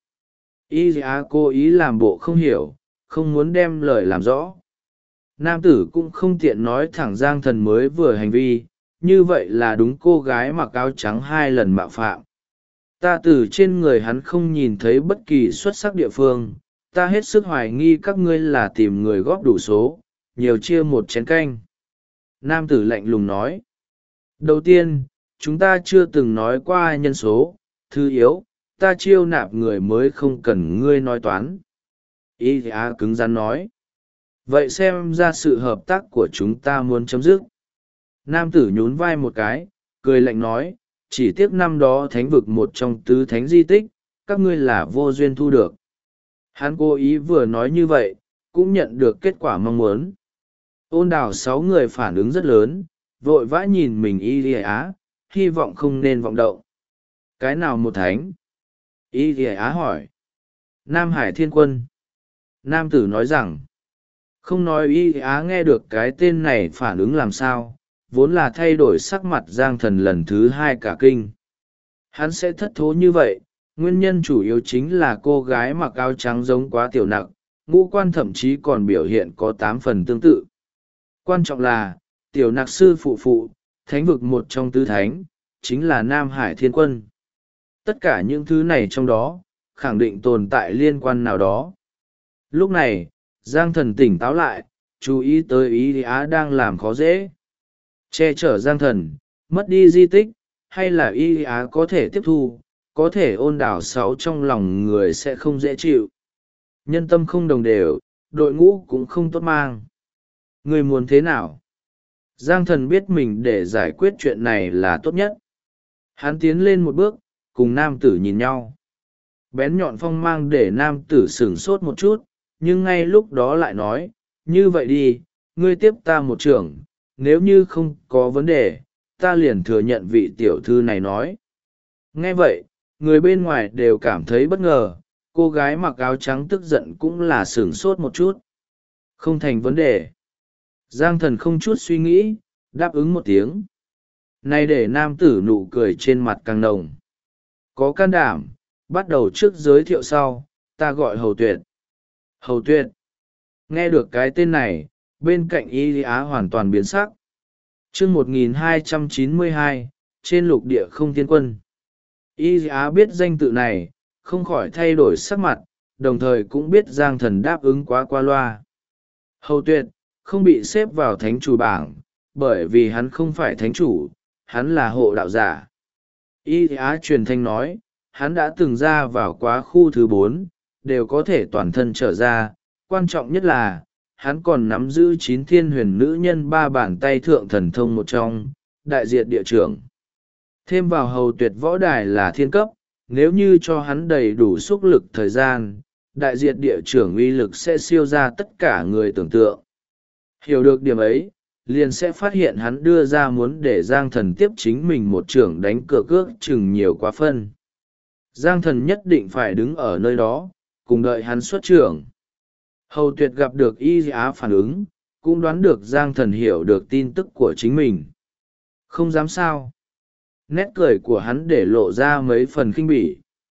Y Á cố ý làm bộ không hiểu, không muốn đem lời làm rõ. Nam tử cũng không tiện nói thẳng Giang Thần mới vừa hành vi, như vậy là đúng cô gái mặc áo trắng 2 lần mạo phạm. Ta từ trên người hắn không nhìn thấy bất kỳ xuất sắc địa phương, ta hết sức hoài nghi các ngươi là tìm người góp đủ số, nhiều chia một chén canh. Nam tử lạnh lùng nói. Đầu tiên, chúng ta chưa từng nói qua nhân số, thứ yếu, ta chiêu nạp người mới không cần ngươi nói toán. Y Á cứng rắn nói. Vậy xem ra sự hợp tác của chúng ta muốn chấm dứt. Nam tử nhún vai một cái, cười lạnh nói, chỉ tiếc năm đó thánh vực một trong tứ thánh di tích, các ngươi là vô duyên thu được. Hắn cố ý vừa nói như vậy, cũng nhận được kết quả mong muốn. Ôn đảo 6 người phản ứng rất lớn, vội vã nhìn mình Y Á, hy vọng không nên vọng động. Cái nào một thánh? Y Á hỏi. Nam Hải Thiên Quân. Nam tử nói rằng, không nói Y Á nghe được cái tên này phản ứng làm sao, vốn là thay đổi sắc mặt Giang Thần lần thứ 2 cả kinh. Hắn sẽ thất thố như vậy, nguyên nhân chủ yếu chính là cô gái mặc áo trắng giống quá tiểu nặng, ngũ quan thậm chí còn biểu hiện có 8 phần tương tự. Quan trọng là, tiểu nặc sư phụ, thánh vực một trong tứ thánh, chính là Nam Hải Thiên Quân. Tất cả những thứ này trong đó, khẳng định tồn tại liên quan nào đó. Lúc này, Giang Thần tỉnh táo lại, chú ý tới Y Á đang làm khó dễ. Che chở Giang Thần, mất đi di tích, hay là Y Á có thể tiếp thu, có thể ôn đảo 6 trong lòng người sẽ không dễ chịu. Nhân tâm không đồng đều, đội ngũ cũng không tốt mang. Người muốn thế nào? Giang Thần biết mình để giải quyết chuyện này là tốt nhất. Hắn tiến lên một bước, cùng nam tử nhìn nhau. Bén nhọn phong mang để nam tử sửng sốt một chút, nhưng ngay lúc đó lại nói, như vậy đi, ngươi tiếp ta một trưởng, nếu như không có vấn đề, ta liền thừa nhận vị tiểu thư này nói. Nghe vậy, người bên ngoài đều cảm thấy bất ngờ, cô gái mặc áo trắng tức giận cũng là sửng sốt một chút. Không thành vấn đề. Giang Thần không chút suy nghĩ, đáp ứng một tiếng. Này để nam tử nụ cười trên mặt càng nồng. Có can đảm, bắt đầu trước giới thiệu sau, ta gọi Hầu Tuyệt. Hầu Tuyệt. Nghe được cái tên này, bên cạnh Y Á hoàn toàn biến sắc. Chương 1292, trên lục địa không thiên quân. Y Á biết danh tự này, không khỏi thay đổi sắc mặt, đồng thời cũng biết Giang Thần đáp ứng quá qua loa. Hầu Tuyệt, không bị xếp vào thánh chủ bảng, bởi vì hắn không phải thánh chủ, hắn là hộ đạo giả. Y Á truyền thanh nói, hắn đã từng ra vào quá khu thứ 4, đều có thể toàn thân trở ra, quan trọng nhất là, hắn còn nắm giữ 9 thiên huyền nữ nhân 3 bàn tay thượng thần thông một trong, đại diện địa trưởng. Thêm vào Hầu Tuyệt võ đài là thiên cấp, nếu như cho hắn đầy đủ sức lực thời gian, đại diện địa trưởng uy lực sẽ siêu ra tất cả người tưởng tượng. Hiểu được điểm ấy, liền sẽ phát hiện hắn đưa ra muốn để Giang Thần tiếp chính mình một trưởng đánh cược cước chừng nhiều quá phân. Giang Thần nhất định phải đứng ở nơi đó cùng đợi hắn xuất trưởng. Hầu Tuyệt gặp được Y Á phản ứng, cũng đoán được Giang Thần hiểu được tin tức của chính mình. Không dám sao. Nét cười của hắn để lộ ra mấy phần khinh bỉ.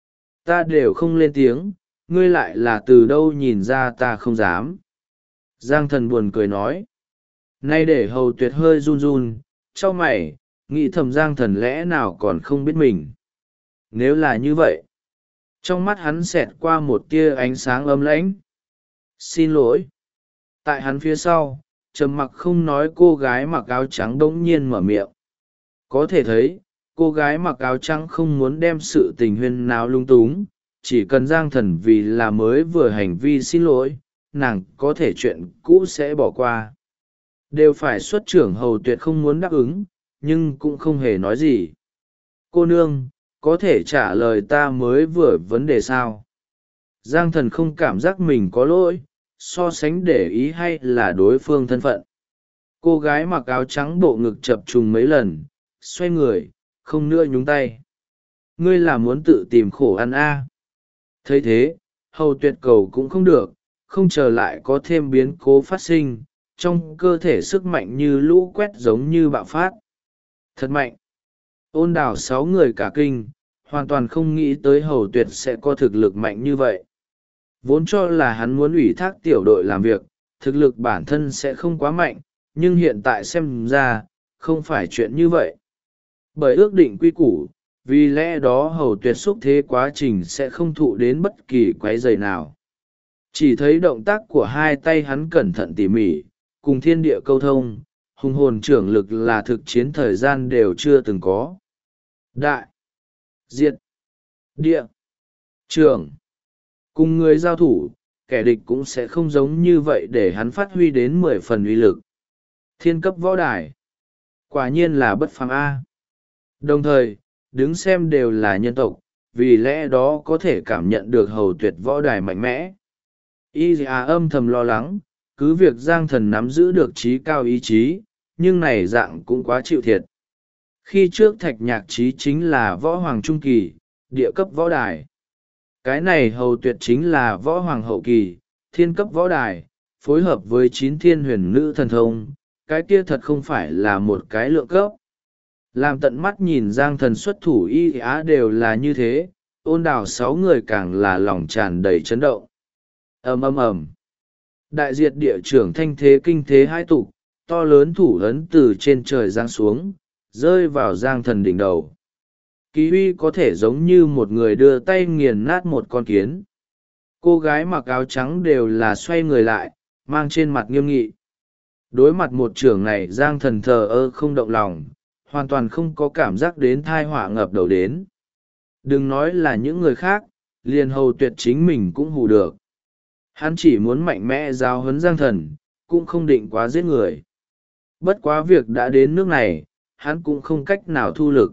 Ta đều không lên tiếng, ngươi lại là từ đâu nhìn ra ta không dám. Giang Thần buồn cười nói. Nay để Hầu Tuyệt hơi run run, chau mày, nghĩ thầm Giang Thần lẽ nào còn không biết mình. Nếu là như vậy, trong mắt hắn xẹt qua một tia ánh sáng ấm lãnh. Xin lỗi. Tại hắn phía sau, trầm mặc không nói cô gái mặc áo trắng bỗng nhiên mở miệng. Có thể thấy, cô gái mặc áo trắng không muốn đem sự tình huyên náo lung túng, chỉ cần Giang Thần vì là mới vừa hành vi xin lỗi, nàng có thể chuyện cũ sẽ bỏ qua. Đều phải xuất trưởng. Hầu Tuyệt không muốn đáp ứng, nhưng cũng không hề nói gì. Cô nương, có thể trả lời ta mới vừa vấn đề sao? Giang Thần không cảm giác mình có lỗi, so sánh để ý hay là đối phương thân phận. Cô gái mặc áo trắng bộ ngực chập trùng mấy lần, xoay người, không nữa nhúng tay. Ngươi là muốn tự tìm khổ ăn à? Thấy thế, Hầu Tuyệt cầu cũng không được, không chờ lại có thêm biến cố phát sinh, trong cơ thể sức mạnh như lũ quét giống như bạo phát. Thật mạnh. Ôn Đào 6 người cả kinh, hoàn toàn không nghĩ tới Hầu Tuyệt sẽ có thực lực mạnh như vậy. Vốn cho là hắn muốn ủy thác tiểu đội làm việc, thực lực bản thân sẽ không quá mạnh, nhưng hiện tại xem ra, không phải chuyện như vậy. Bởi ước định quy củ, vì lẽ đó Hầu Tuyệt xúc thế quá trình sẽ không thụ đến bất kỳ quấy rầy nào. Chỉ thấy động tác của hai tay hắn cẩn thận tỉ mỉ, cùng thiên địa câu thông, hùng hồn trưởng lực là thực chiến thời gian đều chưa từng có. Đại, diệt, địa, trưởng. Cùng người giao thủ, kẻ địch cũng sẽ không giống như vậy để hắn phát huy đến 10 phần uy lực. Thiên cấp võ đài. Quả nhiên là bất phàm A. Đồng thời, đứng xem đều là nhân tộc, vì lẽ đó có thể cảm nhận được Hầu Tuyệt võ đài mạnh mẽ. Y âm thầm lo lắng, cứ việc Giang Thần nắm giữ được trí cao ý chí, nhưng này dạng cũng quá chịu thiệt. Khi trước Thạch Nhạc Chí chính là võ hoàng trung kỳ, địa cấp võ đài. Cái này Hầu Tuyệt chính là võ hoàng hậu kỳ, thiên cấp võ đài, phối hợp với 9 thiên huyền nữ thần thông, cái kia thật không phải là một cái lượng cấp. Làm tận mắt nhìn Giang Thần xuất thủ Y Á đều là như thế, Ôn Đào 6 người càng là lòng tràn đầy chấn động. Ầm ầm ầm. Đại diệt địa trưởng thanh thế kinh thế hai tục, to lớn thủ ấn từ trên trời giáng xuống, rơi vào Giang Thần đỉnh đầu. Kỳ uy có thể giống như một người đưa tay nghiền nát một con kiến. Cô gái mặc áo trắng đều là xoay người lại, mang trên mặt nghiêm nghị. Đối mặt một trưởng này Giang Thần thờ ơ không động lòng, hoàn toàn không có cảm giác đến thai họa ngập đầu đến. Đừng nói là những người khác, liền Hầu Tuyệt chính mình cũng hù được. Hắn chỉ muốn mạnh mẽ giáo huấn Giang Thần, cũng không định quá giết người. Bất quá việc đã đến nước này, hắn cũng không cách nào thu lực.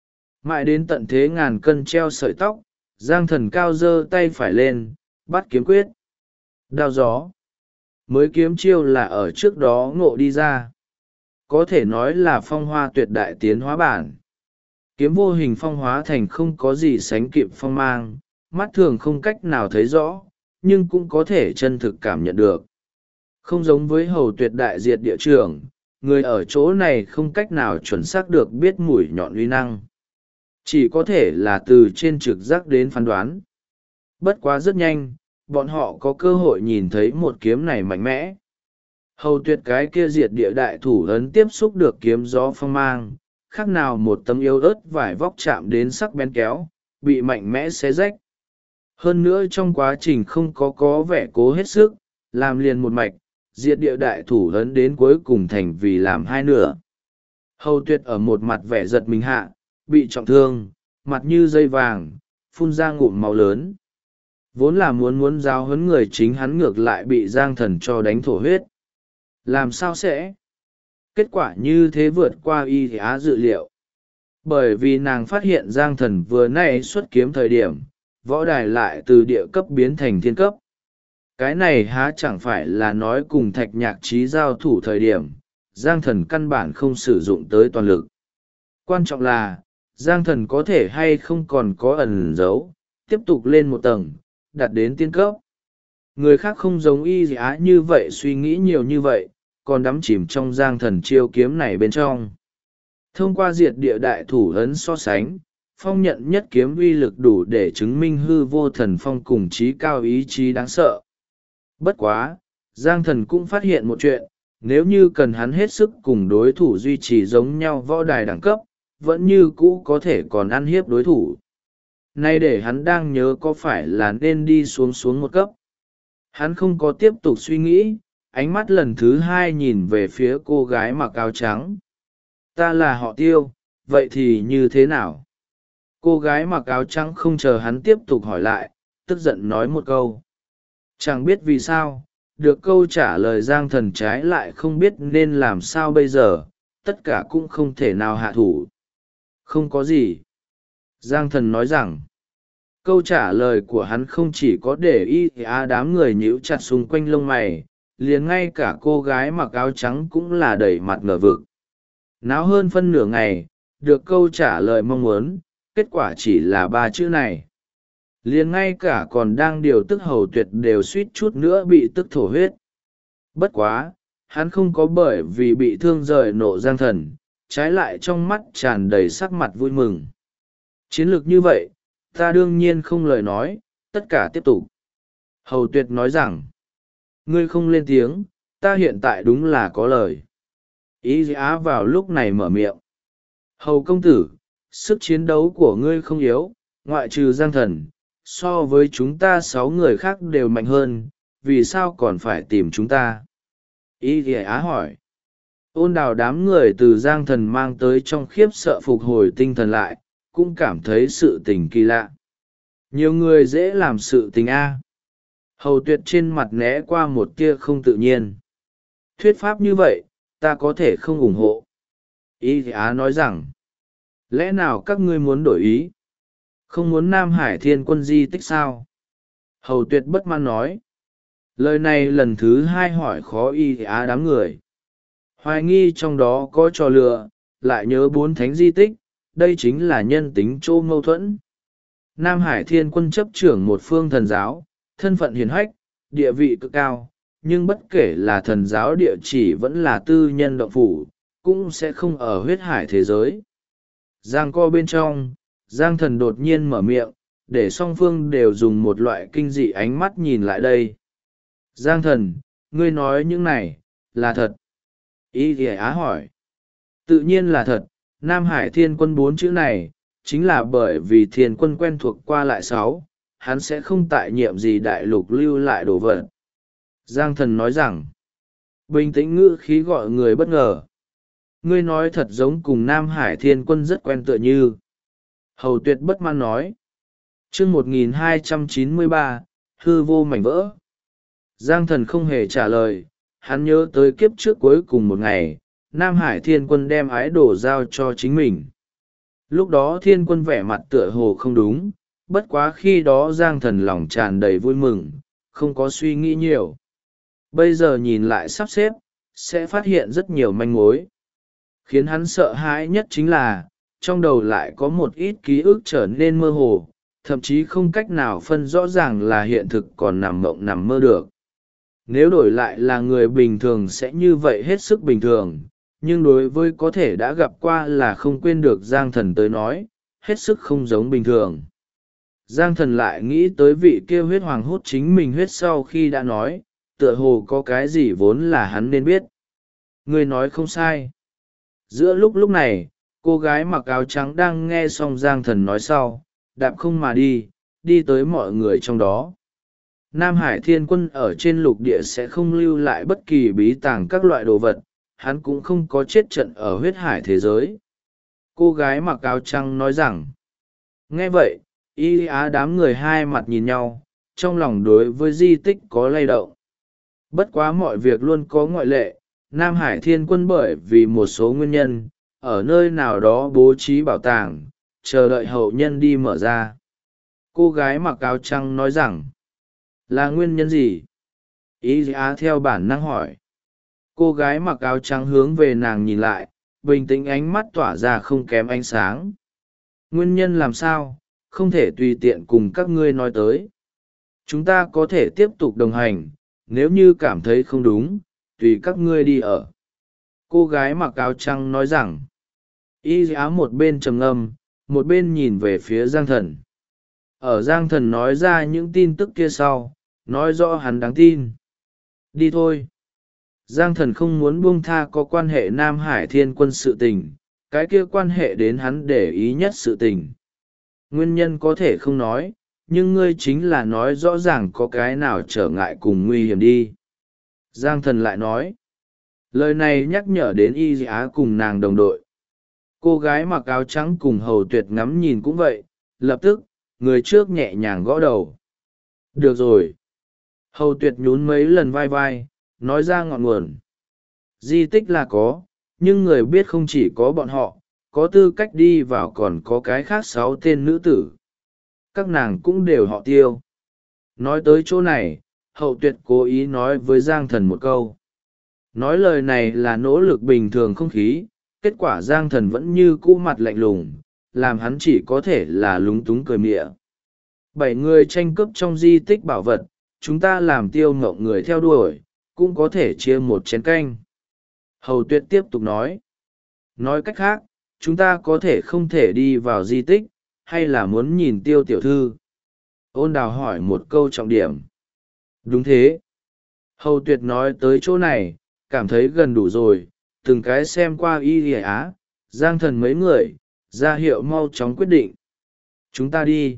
Mãi đến tận thế ngàn cân treo sợi tóc, Giang Thần cao giơ tay phải lên, bắt kiếm quyết. Đao gió. Mới kiếm chiêu là ở trước đó ngộ đi ra. Có thể nói là phong hoa tuyệt đại tiến hóa bản. Kiếm vô hình phong hóa thành không có gì sánh kịp phong mang, mắt thường không cách nào thấy rõ, nhưng cũng có thể chân thực cảm nhận được. Không giống với Hầu Tuyệt đại diệt địa trưởng, người ở chỗ này không cách nào chuẩn xác được biết mũi nhọn uy năng. Chỉ có thể là từ trên trực giác đến phán đoán. Bất quá rất nhanh, bọn họ có cơ hội nhìn thấy một kiếm này mạnh mẽ. Hầu Tuyệt cái kia diệt địa đại thủ ấn tiếp xúc được kiếm gió phong mang, khác nào một tấm yếu ớt vải vóc chạm đến sắc bén kéo, bị mạnh mẽ xé rách. Hơn nữa trong quá trình không có vẻ cố hết sức, làm liền một mạch, diệt địa đại thủ ấn đến cuối cùng thành vì làm hai nửa. Hầu Tuyệt ở một mặt vẻ giật mình hạ, bị trọng thương, mặt như dây vàng, phun ra ngụm máu lớn. Vốn là muốn giáo huấn người chính hắn ngược lại bị Giang Thần cho đánh thổ huyết. Làm sao sẽ? Kết quả như thế vượt qua Y Á dự liệu. Bởi vì nàng phát hiện Giang Thần vừa nãy xuất kiếm thời điểm, võ đài lại từ địa cấp biến thành thiên cấp. Cái này há chẳng phải là nói cùng Thạch Nhạc Chí giao thủ thời điểm, Giang Thần căn bản không sử dụng tới toàn lực. Quan trọng là, Giang Thần có thể hay không còn có ẩn giấu, tiếp tục lên một tầng, đạt đến tiên cấp. Người khác không giống y á như vậy suy nghĩ nhiều như vậy, còn đắm chìm trong giang thần chiêu kiếm này bên trong. Thông qua diệt địa đại thủ ấn so sánh, phong nhận nhất kiếm uy lực đủ để chứng minh hư vô thần phong cùng trí cao ý chí đáng sợ. Bất quá, giang thần cũng phát hiện một chuyện, nếu như cần hắn hết sức cùng đối thủ duy trì giống nhau võ đài đẳng cấp, vẫn như cũ có thể còn ăn hiếp đối thủ. Nay để hắn đang nhớ có phải là nên đi xuống một cấp. Hắn không có tiếp tục suy nghĩ, ánh mắt lần thứ hai nhìn về phía cô gái mặc áo trắng. Ta là họ Tiêu, vậy thì như thế nào? Cô gái mặc áo trắng không chờ hắn tiếp tục hỏi lại, tức giận nói một câu. Chẳng biết vì sao, được câu trả lời giang thần trái lại không biết nên làm sao bây giờ, tất cả cũng không thể nào hạ thủ. Không có gì. Giang thần nói rằng, câu trả lời của hắn không chỉ có để y đám người nhíu chặt xung quanh lông mày, liền ngay cả cô gái mặc áo trắng cũng là đẩy mặt ngờ vực. Náo hơn phân nửa ngày, được câu trả lời mong muốn, kết quả chỉ là 3 chữ này. Liền ngay cả còn đang điều tức Hầu Tuyệt đều suýt chút nữa bị tức thổ huyết. Bất quá, hắn không có bởi vì bị thương rời nộ giang thần, trái lại trong mắt tràn đầy sắc mặt vui mừng. Chiến lược như vậy, ta đương nhiên không lời nói, tất cả tiếp tục. Hầu Tuyệt nói rằng, ngươi không lên tiếng, ta hiện tại đúng là có lời. Ý á vào lúc này mở miệng. Hầu công tử, sức chiến đấu của ngươi không yếu, ngoại trừ giang thần, so với chúng ta 6 người khác đều mạnh hơn, vì sao còn phải tìm chúng ta? Ý á hỏi. Ôn đào đám người từ giang thần mang tới trong khiếp sợ phục hồi tinh thần lại, cũng cảm thấy sự tình kỳ lạ. Nhiều người dễ làm sự tình A. Hầu Tuyệt trên mặt né qua một tia không tự nhiên. Thuyết pháp như vậy, ta có thể không ủng hộ. Y Á nói rằng, lẽ nào các ngươi muốn đổi ý? Không muốn Nam Hải Thiên Quân di tích sao? Hầu Tuyệt bất mãn nói. Lời này lần thứ 2 hỏi khó Y Á đám người. Hoài nghi trong đó có trò lừa, lại nhớ 4 thánh di tích, đây chính là nhân tính chỗ mâu thuẫn. Nam Hải Thiên Quân chấp trưởng một phương thần giáo, thân phận hiền hách, địa vị cực cao, nhưng bất kể là thần giáo địa chỉ vẫn là tư nhân động phủ, cũng sẽ không ở huyết hải thế giới. Giang co bên trong, Giang thần đột nhiên mở miệng, để song phương đều dùng một loại kinh dị ánh mắt nhìn lại đây. Giang thần, ngươi nói những này, là thật. Y Ghề Á hỏi. Tự nhiên là thật, Nam Hải Thiên Quân 4 chữ này, chính là bởi vì Thiên Quân quen thuộc qua lại 6, hắn sẽ không tại nhiệm gì đại lục lưu lại đồ vật. Giang thần nói rằng, bình tĩnh ngữ khí gọi người bất ngờ. Ngươi nói thật giống cùng Nam Hải Thiên Quân rất quen tựa như. Hầu Tuyệt bất mãn nói. Chương 1293, hư vô mảnh vỡ. Giang thần không hề trả lời, hắn nhớ tới kiếp trước cuối cùng một ngày, Nam Hải Thiên Quân đem ái đồ giao cho chính mình. Lúc đó Thiên Quân vẻ mặt tựa hồ không đúng, bất quá khi đó Giang thần lòng tràn đầy vui mừng, không có suy nghĩ nhiều. Bây giờ nhìn lại sắp xếp, sẽ phát hiện rất nhiều manh mối. Khiến hắn sợ hãi nhất chính là, trong đầu lại có một ít ký ức trở nên mơ hồ, thậm chí không cách nào phân rõ ràng là hiện thực còn nằm mộng nằm mơ được. Nếu đổi lại là người bình thường sẽ như vậy hết sức bình thường, nhưng đối với có thể đã gặp qua là không quên được Giang thần tới nói, hết sức không giống bình thường. Giang thần lại nghĩ tới vị kia huyết hoàng hút chính mình huyết sau khi đã nói, tựa hồ có cái gì vốn là hắn nên biết. Người nói không sai. Giữa lúc này, cô gái mặc áo trắng đang nghe xong Giang thần nói sau, đạp không mà đi tới mọi người trong đó. Nam Hải Thiên Quân ở trên lục địa sẽ không lưu lại bất kỳ bí tàng các loại đồ vật, hắn cũng không có chết trận ở huyết hải thế giới. Cô gái mặc áo trắng nói rằng, nghe vậy, Y Á đám người hai mặt nhìn nhau, trong lòng đối với di tích có lay động. Bất quá mọi việc luôn có ngoại lệ, Nam Hải Thiên Quân bởi vì một số nguyên nhân, ở nơi nào đó bố trí bảo tàng, chờ đợi hậu nhân đi mở ra. Cô gái mặc áo trắng nói rằng, là nguyên nhân gì? Y Á theo bản năng hỏi. Cô gái mặc áo trắng hướng về nàng nhìn lại, bình tĩnh ánh mắt tỏa ra không kém ánh sáng. Nguyên nhân làm sao? không thể tùy tiện cùng các ngươi nói tới. Chúng ta có thể tiếp tục đồng hành, nếu như cảm thấy không đúng, tùy các ngươi đi ở. Cô gái mặc áo trắng nói rằng, y á một bên trầm ngâm, một bên nhìn về phía Giang Thần. Ở Giang Thần nói ra những tin tức kia sau, nói rõ hắn đáng tin. Đi thôi. Giang Thần không muốn buông tha có quan hệ Nam Hải Thiên Quân sự tình, cái kia quan hệ đến hắn để ý nhất sự tình. Nguyên nhân có thể không nói, nhưng ngươi chính là nói rõ ràng có cái nào trở ngại cùng nguy hiểm đi. Giang Thần lại nói. Lời này nhắc nhở đến Y Á cùng nàng đồng đội. Cô gái mặc áo trắng cùng Hầu Tuyệt ngắm nhìn cũng vậy, lập tức, người trước nhẹ nhàng gõ đầu. Được rồi. Hầu Tuyệt nhún mấy lần vai vai, nói ra ngọn nguồn. Di tích là có, nhưng người biết không chỉ có bọn họ, có tư cách đi vào còn có cái khác 6 tên nữ tử. Các nàng cũng đều họ Tiêu. Nói tới chỗ này, Hầu Tuyệt cố ý nói với Giang Thần một câu. Nói lời này là nỗ lực bình thường không khí, kết quả Giang Thần vẫn như cũ mặt lạnh lùng, làm hắn chỉ có thể là lúng túng cười mịa. 7 người tranh cướp trong di tích bảo vật, chúng ta làm Tiêu Ngộng người theo đuổi, cũng có thể chia một chén canh. Hầu Tuyệt tiếp tục nói. Nói cách khác, chúng ta có thể không thể đi vào di tích, hay là muốn nhìn Tiêu tiểu thư? Ôn Đào hỏi một câu trọng điểm. Đúng thế. Hầu Tuyệt nói tới chỗ này, cảm thấy gần đủ rồi, từng cái xem qua Y Á, Giang Thần mấy người, ra hiệu mau chóng quyết định. Chúng ta đi.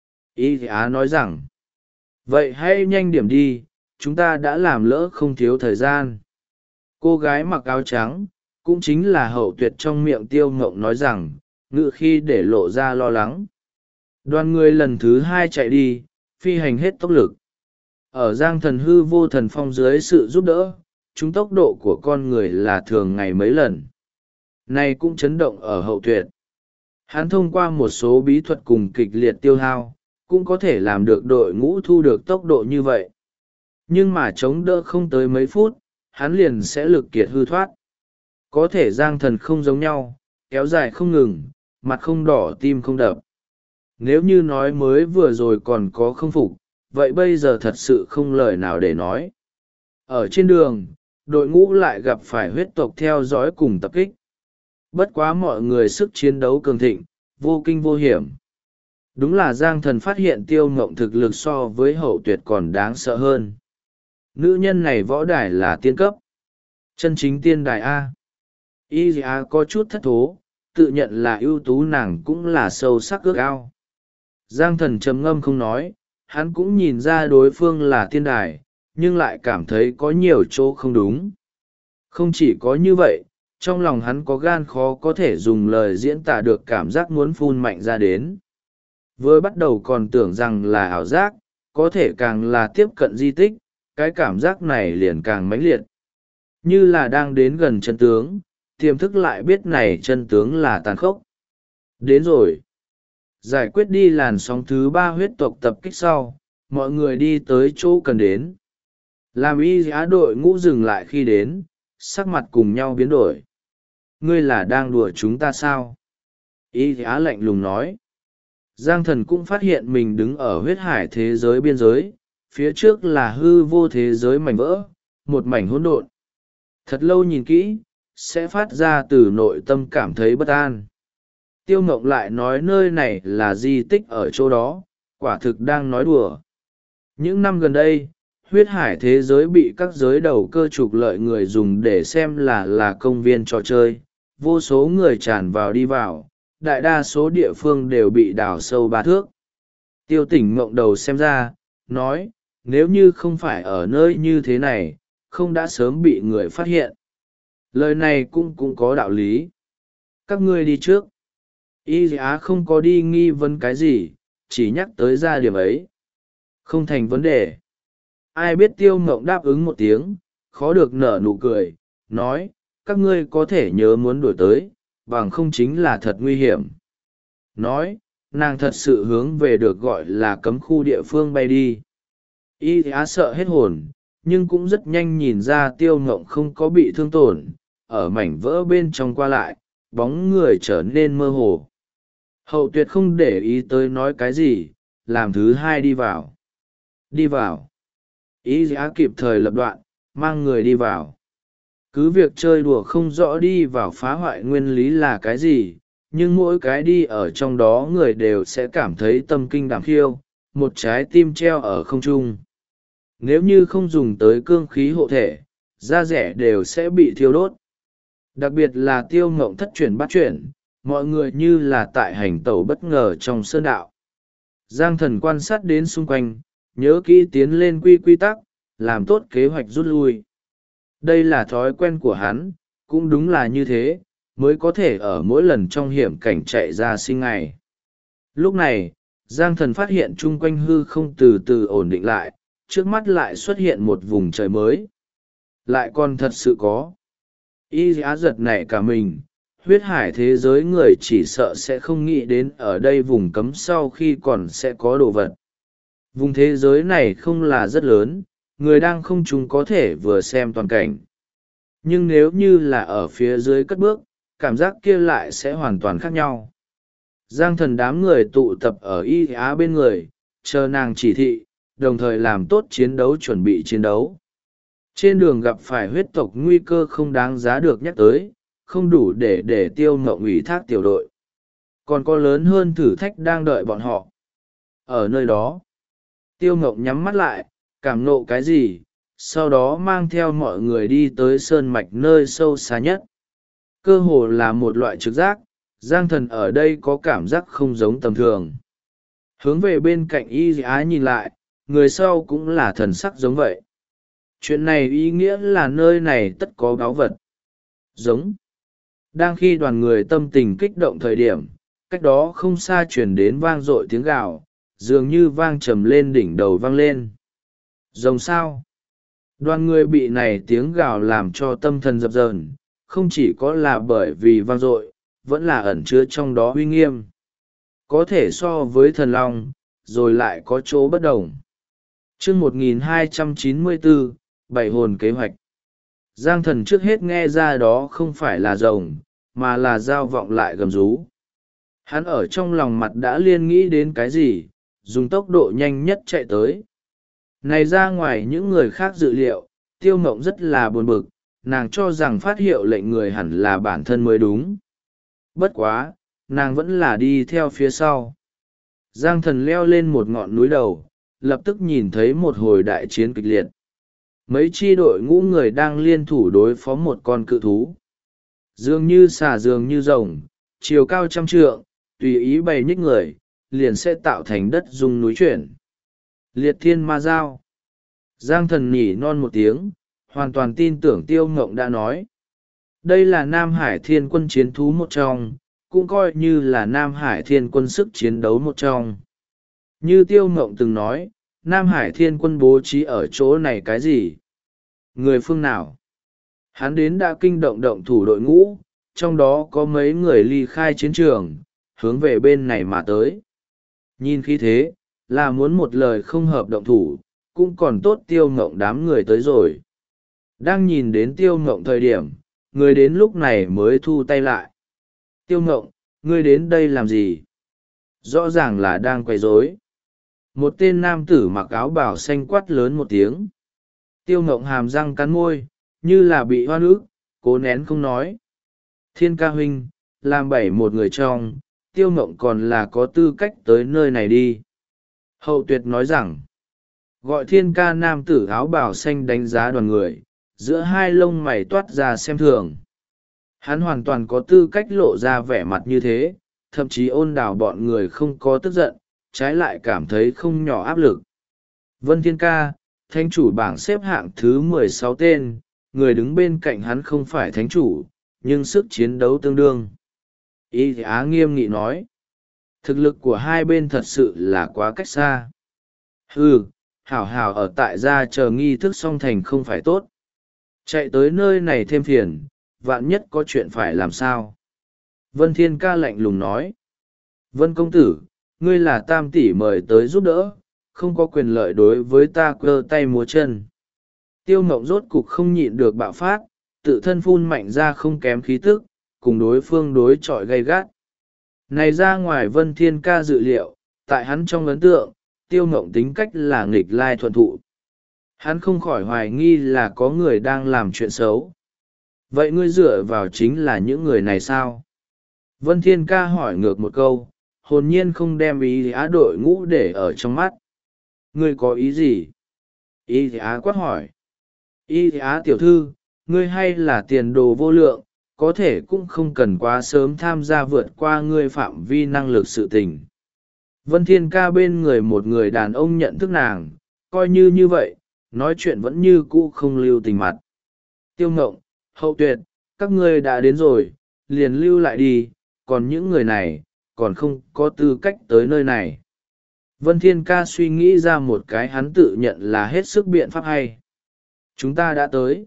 Y Á nói rằng, vậy hãy nhanh điểm đi, chúng ta đã làm lỡ không thiếu thời gian. Cô gái mặc áo trắng, cũng chính là Hậu Tuyệt trong miệng Tiêu Ngộng nói rằng, ngự khi để lộ ra lo lắng. Đoàn người lần thứ 2 chạy đi, phi hành hết tốc lực. Ở Giang Thần hư vô thần phong dưới sự giúp đỡ, chúng tốc độ của con người là thường ngày mấy lần. Này cũng chấn động ở Hậu Tuyệt. Hắn thông qua một số bí thuật cùng kịch liệt tiêu hao, cũng có thể làm được đội ngũ thu được tốc độ như vậy. Nhưng mà chống đỡ không tới mấy phút, hắn liền sẽ lực kiệt hư thoát. Có thể Giang Thần không giống nhau, kéo dài không ngừng, mặt không đỏ tim không đập. Nếu như nói mới vừa rồi còn có không phục, vậy bây giờ thật sự không lời nào để nói. Ở trên đường, đội ngũ lại gặp phải huyết tộc theo dõi cùng tập kích. Bất quá mọi người sức chiến đấu cường thịnh, vô kinh vô hiểm. Đúng là Giang Thần phát hiện Tiêu Ngộng thực lực so với Hậu Tuyệt còn đáng sợ hơn. Nữ nhân này võ đài là tiên cấp. Chân chính tiên đài A. Y có chút thất thố, tự nhận là ưu tú, nàng cũng là sâu sắc ước ao. Giang Thần trầm ngâm không nói, hắn cũng nhìn ra đối phương là tiên đài, nhưng lại cảm thấy có nhiều chỗ không đúng. Không chỉ có như vậy, trong lòng hắn có gan khó có thể dùng lời diễn tả được cảm giác muốn phun mạnh ra đến. Vừa bắt đầu còn tưởng rằng là ảo giác, có thể càng là tiếp cận di tích, cái cảm giác này liền càng mãnh liệt. Như là đang đến gần chân tướng, tiềm thức lại biết này chân tướng là tàn khốc. Đến rồi. Giải quyết đi làn sóng thứ 3 huyết tộc tập kích sau, mọi người đi tới chỗ cần đến. Làm Y Á đội ngũ dừng lại khi đến, sắc mặt cùng nhau biến đổi. Ngươi là đang đùa chúng ta sao? Y Á lạnh lùng nói. Giang Thần cũng phát hiện mình đứng ở huyết hải thế giới biên giới, phía trước là hư vô thế giới mảnh vỡ, một mảnh hỗn độn. Thật lâu nhìn kỹ, sẽ phát ra từ nội tâm cảm thấy bất an. Tiêu Ngộng lại nói nơi này là di tích ở chỗ đó, quả thực đang nói đùa. Những năm gần đây, huyết hải thế giới bị các giới đầu cơ trục lợi người dùng để xem là công viên trò chơi, vô số người tràn vào đi vào, đại đa số địa phương đều bị đào sâu 3 thước. Tiêu Tỉnh Ngộng đầu xem ra, nói, nếu như không phải ở nơi như thế này, không đã sớm bị người phát hiện. Lời này cũng có đạo lý. Các ngươi đi trước. Y Á không có đi nghi vấn cái gì, chỉ nhắc tới ra điểm ấy. Không thành vấn đề. Ai biết Tiêu Ngộng đáp ứng một tiếng, khó được nở nụ cười, nói, các ngươi có thể nhớ muốn đuổi tới, bằng không chính là thật nguy hiểm. Nói, nàng thật sự hướng về được gọi là cấm khu địa phương bay đi. Y Á sợ hết hồn, nhưng cũng rất nhanh nhìn ra Tiêu Ngộng không có bị thương tổn, ở mảnh vỡ bên trong qua lại, bóng người trở nên mơ hồ. Hậu tuyệt không để ý tới nói cái gì, làm thứ hai đi vào. Đi vào. Ý giá kịp thời lập đoạn, mang người đi vào. Cứ việc chơi đùa không rõ đi vào phá hoại nguyên lý là cái gì, nhưng mỗi cái đi ở trong đó người đều sẽ cảm thấy tâm kinh đảm khiêu, một trái tim treo ở không trung. Nếu như không dùng tới cương khí hộ thể, da rẻ đều sẽ bị thiêu đốt. Đặc biệt là Tiêu Ngộng thất chuyển bắt chuyển, mọi người như là tại hành tẩu bất ngờ trong sơn đạo. Giang Thần quan sát đến xung quanh, nhớ kỹ tiến lên quy tắc, làm tốt kế hoạch rút lui. Đây là thói quen của hắn, cũng đúng là như thế, mới có thể ở mỗi lần trong hiểm cảnh chạy ra sinh ngày. Lúc này, Giang Thần phát hiện chung quanh hư không từ từ ổn định lại, trước mắt lại xuất hiện một vùng trời mới. Lại còn thật sự có. Y á giật nảy cả mình, huyết hải thế giới người chỉ sợ sẽ không nghĩ đến ở đây vùng cấm sau khi còn sẽ có đồ vật. Vùng thế giới này không là rất lớn, người đang không chúng có thể vừa xem toàn cảnh. Nhưng nếu như là ở phía dưới cất bước, cảm giác kia lại sẽ hoàn toàn khác nhau. Giang Thần đám người tụ tập ở Y Á bên người, chờ nàng chỉ thị, đồng thời làm tốt chiến đấu chuẩn bị chiến đấu. Trên đường gặp phải huyết tộc nguy cơ không đáng giá được nhắc tới, không đủ để Tiêu Ngộng ủy thác tiểu đội. Còn có lớn hơn thử thách đang đợi bọn họ. Ở nơi đó, Tiêu Ngộng nhắm mắt lại, cảm nộ cái gì, sau đó mang theo mọi người đi tới sơn mạch nơi sâu xa nhất. Cơ hồ là một loại trực giác, Giang Thần ở đây có cảm giác không giống tầm thường. Hướng về bên cạnh Y Á nhìn lại, người sau cũng là thần sắc giống vậy. Chuyện này ý nghĩa là nơi này tất có báu vật. Giống. Đang khi đoàn người tâm tình kích động thời điểm, cách đó không xa chuyển đến vang dội tiếng gào, dường như vang trầm lên đỉnh đầu vang lên. Rồng sao? Đoàn người bị này tiếng gào làm cho tâm thần dập dờn, không chỉ có là bởi vì vang dội, vẫn là ẩn chứa trong đó uy nghiêm. Có thể so với thần long, rồi lại có chỗ bất đồng. Chương 1294, bảy hồn kế hoạch. Giang Thần trước hết nghe ra đó không phải là rồng, mà là dao vọng lại gầm rú. Hắn ở trong lòng mặt đã liên nghĩ đến cái gì, dùng tốc độ nhanh nhất chạy tới. Này ra ngoài những người khác dự liệu, Tiêu Ngộng rất là buồn bực, nàng cho rằng phát hiệu lệnh người hẳn là bản thân mới đúng. Bất quá, nàng vẫn là đi theo phía sau. Giang Thần leo lên một ngọn núi đầu, lập tức nhìn thấy một hồi đại chiến kịch liệt. Mấy chi đội ngũ người đang liên thủ đối phó một con cự thú. Dường như xà dường như rồng, chiều cao 100 trượng, tùy ý bày nhích người, liền sẽ tạo thành đất rung núi chuyển. Liệt thiên ma giao. Giang Thần nhỉ non một tiếng, hoàn toàn tin tưởng Tiêu Ngộng đã nói. Đây là Nam Hải Thiên Quân chiến thú một trong, cũng coi như là Nam Hải Thiên Quân sức chiến đấu một trong. Như Tiêu Ngộng từng nói, Nam Hải Thiên Quân bố trí ở chỗ này cái gì? Người phương nào? Hắn đến đã kinh động động thủ đội ngũ, trong đó có mấy người ly khai chiến trường, hướng về bên này mà tới. Nhìn khí thế, là muốn một lời không hợp động thủ, cũng còn tốt Tiêu Ngộng đám người tới rồi. Đang nhìn đến Tiêu Ngộng thời điểm, người đến lúc này mới thu tay lại. Tiêu Ngộng, ngươi đến đây làm gì? Rõ ràng là đang quấy rối. Một tên nam tử mặc áo bào xanh quát lớn một tiếng. Tiêu Ngộng hàm răng cắn môi, như là bị hoan ức, cố nén không nói. Thiên ca huynh, làm bảy một người trong, Tiêu Ngộng còn là có tư cách tới nơi này đi. Hậu tuyệt nói rằng, gọi thiên ca nam tử áo bào xanh đánh giá đoàn người, giữa hai lông mày toát ra xem thường. Hắn hoàn toàn có tư cách lộ ra vẻ mặt như thế, thậm chí ôn đào bọn người không có tức giận, trái lại cảm thấy không nhỏ áp lực. Vân Thiên Ca, thánh chủ bảng xếp hạng thứ 16 tên, người đứng bên cạnh hắn không phải thánh chủ, nhưng sức chiến đấu tương đương. Y Á nghiêm nghị nói, thực lực của hai bên thật sự là quá cách xa. Hảo hảo ở tại gia chờ nghi thức song thành không phải tốt. Chạy tới nơi này thêm phiền, vạn nhất có chuyện phải làm sao. Vân Thiên Ca lạnh lùng nói, Vân công tử, ngươi là tam tỷ mời tới giúp đỡ, không có quyền lợi đối với ta cơ tay múa chân. Tiêu Ngộng rốt cục không nhịn được bạo phát, tự thân phun mạnh ra không kém khí tức, cùng đối phương đối chọi gay gắt. Này ra ngoài Vân Thiên Ca dự liệu, tại hắn trong ấn tượng, Tiêu Ngộng tính cách là nghịch lai thuận thụ. Hắn không khỏi hoài nghi là có người đang làm chuyện xấu. Vậy ngươi dựa vào chính là những người này sao? Vân Thiên Ca hỏi ngược một câu, hồn nhiên không đem ý á đội ngũ để ở trong mắt. Ngươi có ý gì? Ý á quát hỏi. Ý á tiểu thư, ngươi hay là tiền đồ vô lượng, có thể cũng không cần quá sớm tham gia vượt qua ngươi phạm vi năng lực sự tình. Vân Thiên Ca bên người một người đàn ông nhận thức nàng, coi như vậy, nói chuyện vẫn như cũ không lưu tình mặt. Tiêu Ngộng, Hậu Tuyệt, các ngươi đã đến rồi, liền lưu lại đi, còn những người này, còn không có tư cách tới nơi này. Vân Thiên Ca suy nghĩ ra một cái hắn tự nhận là hết sức biện pháp hay. Chúng ta đã tới.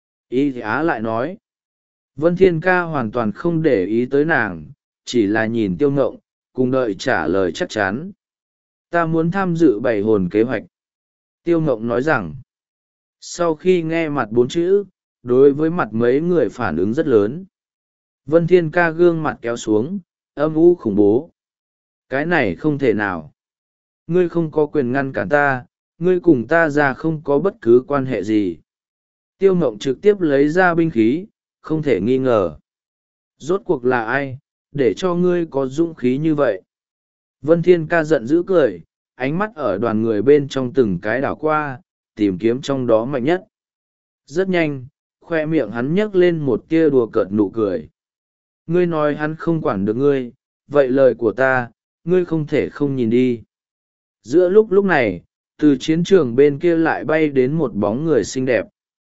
Y Á lại nói. Vân Thiên Ca hoàn toàn không để ý tới nàng, chỉ là nhìn Tiêu Ngộng, cùng đợi trả lời chắc chắn. Ta muốn tham dự bảy hồn kế hoạch. Tiêu Ngộng nói rằng, sau khi nghe mặt bốn chữ, đối với mặt mấy người phản ứng rất lớn. Vân Thiên Ca gương mặt kéo xuống, âm u khủng bố. Cái này không thể nào. Ngươi không có quyền ngăn cản ta, ngươi cùng ta ra không có bất cứ quan hệ gì. Tiêu Ngộng trực tiếp lấy ra binh khí, không thể nghi ngờ. Rốt cuộc là ai, để cho ngươi có dũng khí như vậy? Vân Thiên Ca giận dữ cười, ánh mắt ở đoàn người bên trong từng cái đảo qua, tìm kiếm trong đó mạnh nhất. Rất nhanh, khoe miệng hắn nhấc lên một tia đùa cợt nụ cười. Ngươi nói hắn không quản được ngươi, vậy lời của ta, ngươi không thể không nhìn đi. Giữa lúc này, từ chiến trường bên kia lại bay đến một bóng người xinh đẹp.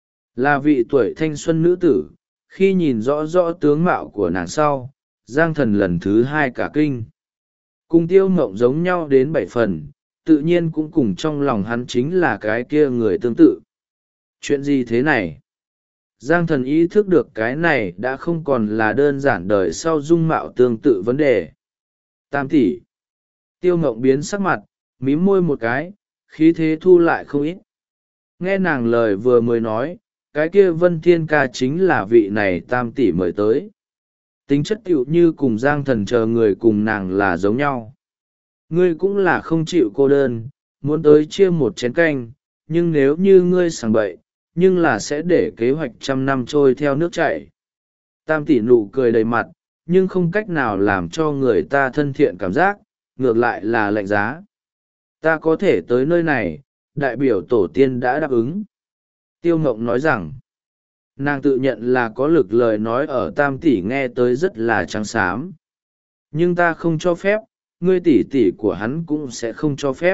Là vị tuổi thanh xuân nữ tử, khi nhìn rõ rõ tướng mạo của nàng sau, Giang Thần lần thứ hai cả kinh. Cùng Tiêu Ngộng giống nhau đến 7 phần, tự nhiên cũng cùng trong lòng hắn chính là cái kia người tương tự. Chuyện gì thế này? Giang Thần ý thức được cái này đã không còn là đơn giản đời sau dung mạo tương tự vấn đề. Tam tỷ. Tiêu Ngộng biến sắc mặt, mím môi một cái, khí thế thu lại không ít. Nghe nàng lời vừa mới nói, cái kia Vân Thiên Ca chính là vị này Tam tỷ mời tới. Tính chất tựu như cùng Giang Thần chờ người cùng nàng là giống nhau. Ngươi cũng là không chịu cô đơn, muốn tới chia một chén canh, nhưng nếu như ngươi sảng bậy, nhưng là sẽ để kế hoạch 100 năm trôi theo nước chảy. Tam tỷ nụ cười đầy mặt, nhưng không cách nào làm cho người ta thân thiện cảm giác, ngược lại là lạnh giá. Ta có thể tới nơi này, đại biểu tổ tiên đã đáp ứng. Tiêu Ngộng nói rằng, nàng tự nhận là có lực lời nói ở Tam tỷ nghe tới rất là trắng xám. Nhưng ta không cho phép, ngươi tỷ tỷ của hắn cũng sẽ không cho phép.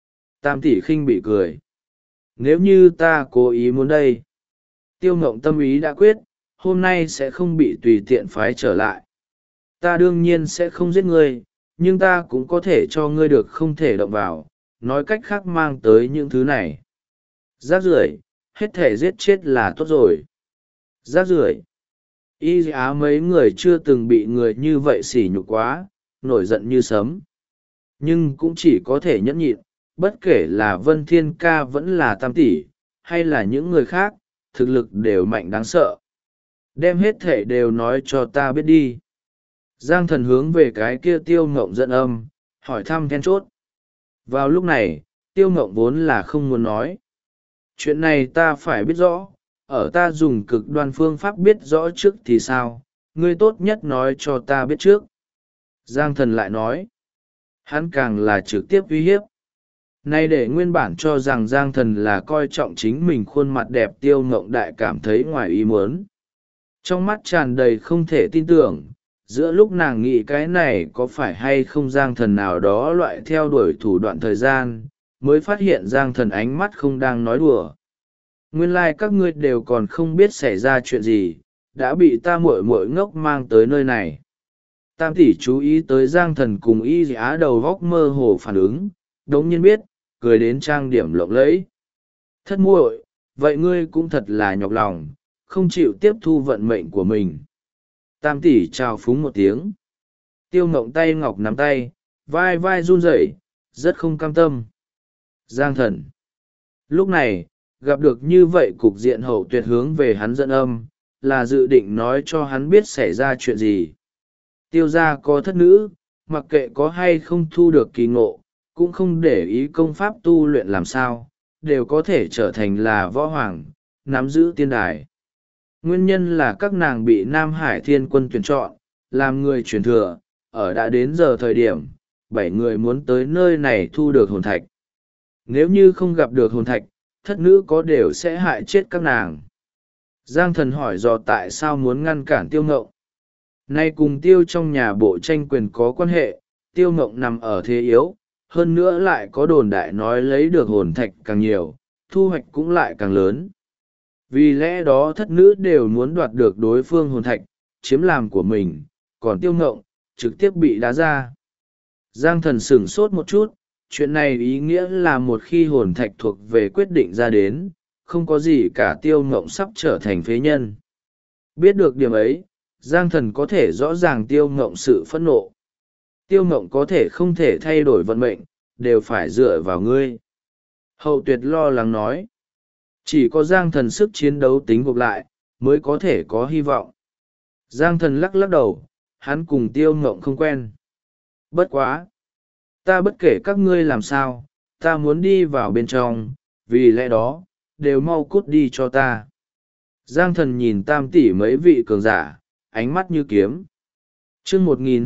Tam tỷ khinh bị cười. Nếu như ta cố ý muốn đây, Tiêu Ngộng tâm ý đã quyết, hôm nay sẽ không bị tùy tiện phái trở lại. Ta đương nhiên sẽ không giết ngươi, nhưng ta cũng có thể cho ngươi được không thể động vào, nói cách khác mang tới những thứ này. Rác rưởi, hết thể giết chết là tốt rồi. Rác rưởi. Y Á mấy người chưa từng bị người như vậy sỉ nhục quá, nổi giận như sấm. Nhưng cũng chỉ có thể nhẫn nhịn, bất kể là Vân Thiên Ca vẫn là Tam tỷ, hay là những người khác, thực lực đều mạnh đáng sợ. Đem hết thể đều nói cho ta biết đi. Giang Thần hướng về cái kia Tiêu Ngộng giận âm, hỏi thăm then chốt. Vào lúc này, Tiêu Ngộng vốn là không muốn nói. Chuyện này ta phải biết rõ, ở ta dùng cực đoan phương pháp biết rõ trước thì sao, ngươi tốt nhất nói cho ta biết trước. Giang Thần lại nói, hắn càng là trực tiếp uy hiếp. Nay để nguyên bản cho rằng Giang Thần là coi trọng chính mình khuôn mặt đẹp Tiêu Ngộng đại cảm thấy ngoài ý muốn. Trong mắt tràn đầy không thể tin tưởng, giữa lúc nàng nghĩ cái này có phải hay không Giang Thần nào đó loại theo đuổi thủ đoạn thời gian, mới phát hiện Giang Thần ánh mắt không đang nói đùa. Nguyên lai các ngươi đều còn không biết xảy ra chuyện gì, đã bị ta muội muội ngốc mang tới nơi này. Tam tỷ chú ý tới Giang Thần cùng Y Á đầu góc mơ hồ phản ứng, đống nhiên biết, cười đến trang điểm lộng lẫy. Thất muội, vậy ngươi cũng thật là nhọc lòng, không chịu tiếp thu vận mệnh của mình. Tam tỷ chào phúng một tiếng. Tiêu Ngộng tay ngọc nắm tay, vai vai run rẩy, rất không cam tâm. Giang Thần. Lúc này, gặp được như vậy cục diện Hậu Tuyệt hướng về hắn dẫn âm, là dự định nói cho hắn biết xảy ra chuyện gì. Tiêu gia có thất nữ, mặc kệ có hay không thu được kỳ ngộ, cũng không để ý công pháp tu luyện làm sao, đều có thể trở thành là võ hoàng, nắm giữ tiên đài. Nguyên nhân là các nàng bị Nam Hải Thiên Quân tuyển chọn, làm người truyền thừa, ở đã đến giờ thời điểm, 7 người muốn tới nơi này thu được hồn thạch. Nếu như không gặp được hồn thạch, thất nữ có đều sẽ hại chết các nàng. Giang Thần hỏi dò tại sao muốn ngăn cản Tiêu Ngộng. Nay cùng Tiêu trong nhà bộ tranh quyền có quan hệ, Tiêu Ngộng nằm ở thế yếu, hơn nữa lại có đồn đại nói lấy được hồn thạch càng nhiều, thu hoạch cũng lại càng lớn. Vì lẽ đó thất nữ đều muốn đoạt được đối phương hồn thạch, chiếm làm của mình, còn Tiêu Ngộng, trực tiếp bị đá ra. Giang Thần sửng sốt một chút, chuyện này ý nghĩa là một khi hồn thạch thuộc về quyết định ra đến, không có gì cả Tiêu Ngộng sắp trở thành phế nhân. Biết được điểm ấy, Giang Thần có thể rõ ràng Tiêu Ngộng sự phẫn nộ. Tiêu Ngộng có thể không thể thay đổi vận mệnh, đều phải dựa vào ngươi. Hậu Tuyệt lo lắng nói. Chỉ có Giang Thần sức chiến đấu tính gộp lại, mới có thể có hy vọng. Giang Thần lắc lắc đầu, hắn cùng Tiêu Ngộng không quen. Bất quá! Ta bất kể các ngươi làm sao, ta muốn đi vào bên trong, vì lẽ đó, đều mau cút đi cho ta. Giang Thần nhìn Tam tỷ mấy vị cường giả, ánh mắt như kiếm. chương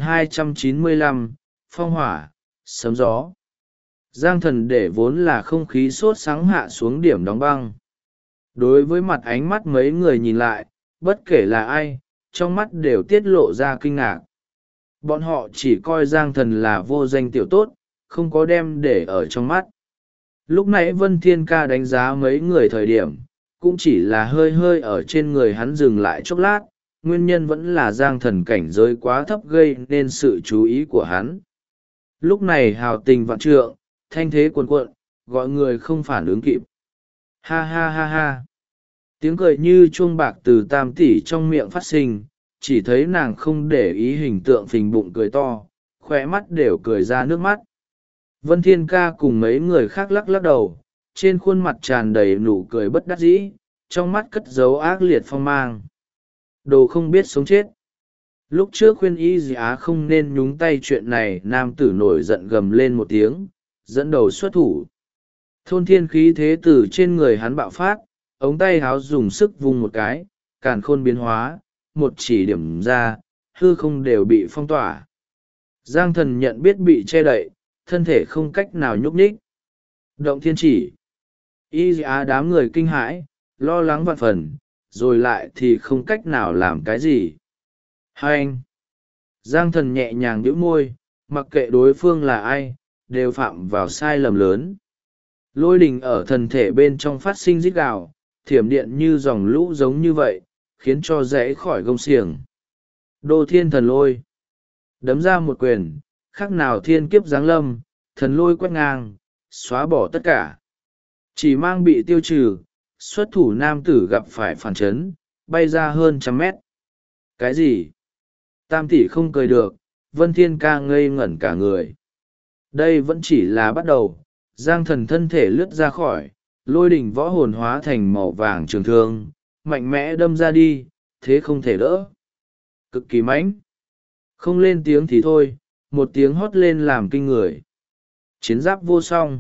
1295, phong hỏa, sấm gió. Giang Thần để vốn là không khí sốt sáng hạ xuống điểm đóng băng. Đối với mặt ánh mắt mấy người nhìn lại, bất kể là ai, trong mắt đều tiết lộ ra kinh ngạc. Bọn họ chỉ coi Giang Thần là vô danh tiểu tốt, không có đem để ở trong mắt. Lúc nãy Vân Thiên Ca đánh giá mấy người thời điểm, cũng chỉ là hơi hơi ở trên người hắn dừng lại chốc lát, nguyên nhân vẫn là Giang Thần cảnh giới quá thấp gây nên sự chú ý của hắn. Lúc này hào tình vạn trượng, thanh thế cuồn cuộn, gọi người không phản ứng kịp. Ha ha ha ha. Tiếng cười như chuông bạc từ Tam tỷ trong miệng phát sinh, chỉ thấy nàng không để ý hình tượng phình bụng cười to, khóe mắt đều cười ra nước mắt. Vân Thiên Ca cùng mấy người khác lắc lắc đầu, trên khuôn mặt tràn đầy nụ cười bất đắc dĩ, trong mắt cất dấu ác liệt phong mang. Đồ không biết sống chết. Lúc trước khuyên y dì á không nên nhúng tay chuyện này, nam tử nổi giận gầm lên một tiếng, dẫn đầu xuất thủ. Thôn thiên khí thế từ trên người hắn bạo phát, ống tay háo dùng sức vung một cái, càn khôn biến hóa, một chỉ điểm ra, hư không đều bị phong tỏa. Giang Thần nhận biết bị che đậy, thân thể không cách nào nhúc nhích. Động thiên chỉ. Y á đám người kinh hãi, lo lắng vạn phần, rồi lại thì không cách nào làm cái gì. Hai anh. Giang Thần nhẹ nhàng nhíu môi, mặc kệ đối phương là ai, đều phạm vào sai lầm lớn. Lôi đình ở thần thể bên trong phát sinh rít gào, thiểm điện như dòng lũ giống như vậy, khiến cho rẽ khỏi gông xiềng. Đô thiên thần lôi. Đấm ra một quyền, khác nào thiên kiếp giáng lâm, thần lôi quét ngang, xóa bỏ tất cả. Chỉ mang bị tiêu trừ, xuất thủ nam tử gặp phải phản chấn, bay ra hơn 100 mét. Cái gì? Tam tỷ không cười được, Vân Thiên Ca ngây ngẩn cả người. Đây vẫn chỉ là bắt đầu, Giang Thần thân thể lướt ra khỏi, lôi đỉnh võ hồn hóa thành màu vàng trường thương, mạnh mẽ đâm ra đi, thế không thể đỡ. Cực kỳ mãnh. Không lên tiếng thì thôi, một tiếng hót lên làm kinh người. Chiến giáp vô song.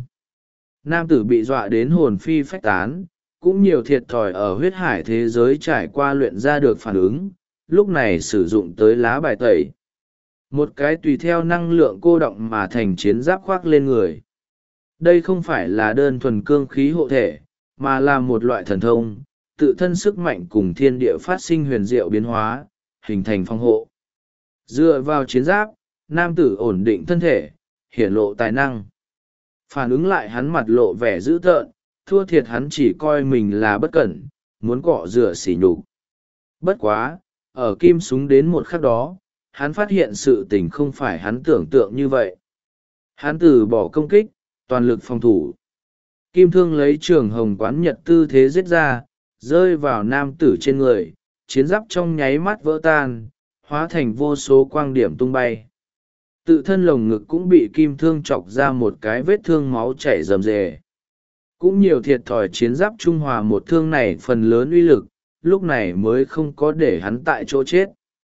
Nam tử bị dọa đến hồn phi phách tán, cũng nhiều thiệt thòi ở huyết hải thế giới trải qua luyện ra được phản ứng, lúc này sử dụng tới lá bài tẩy. Một cái tùy theo năng lượng cô động mà thành chiến giáp khoác lên người. Đây không phải là đơn thuần cương khí hộ thể, mà là một loại thần thông, tự thân sức mạnh cùng thiên địa phát sinh huyền diệu biến hóa, hình thành phong hộ. Dựa vào chiến giáp, nam tử ổn định thân thể, hiển lộ tài năng. Phản ứng lại hắn mặt lộ vẻ dữ tợn, thua thiệt hắn chỉ coi mình là bất cẩn, muốn cọ rửa sỉ nhục. Bất quá, ở kim súng đến một khắc đó, hắn phát hiện sự tình không phải hắn tưởng tượng như vậy. Hắn từ bỏ công kích, toàn lực phòng thủ. Kim thương lấy trường hồng quán nhật tư thế giết ra, rơi vào nam tử trên người, chiến giáp trong nháy mắt vỡ tan, hóa thành vô số quang điểm tung bay. Tự thân lồng ngực cũng bị kim thương chọc ra một cái vết thương máu chảy rầm rề. Cũng nhiều thiệt thòi chiến giáp trung hòa một thương này phần lớn uy lực, lúc này mới không có để hắn tại chỗ chết.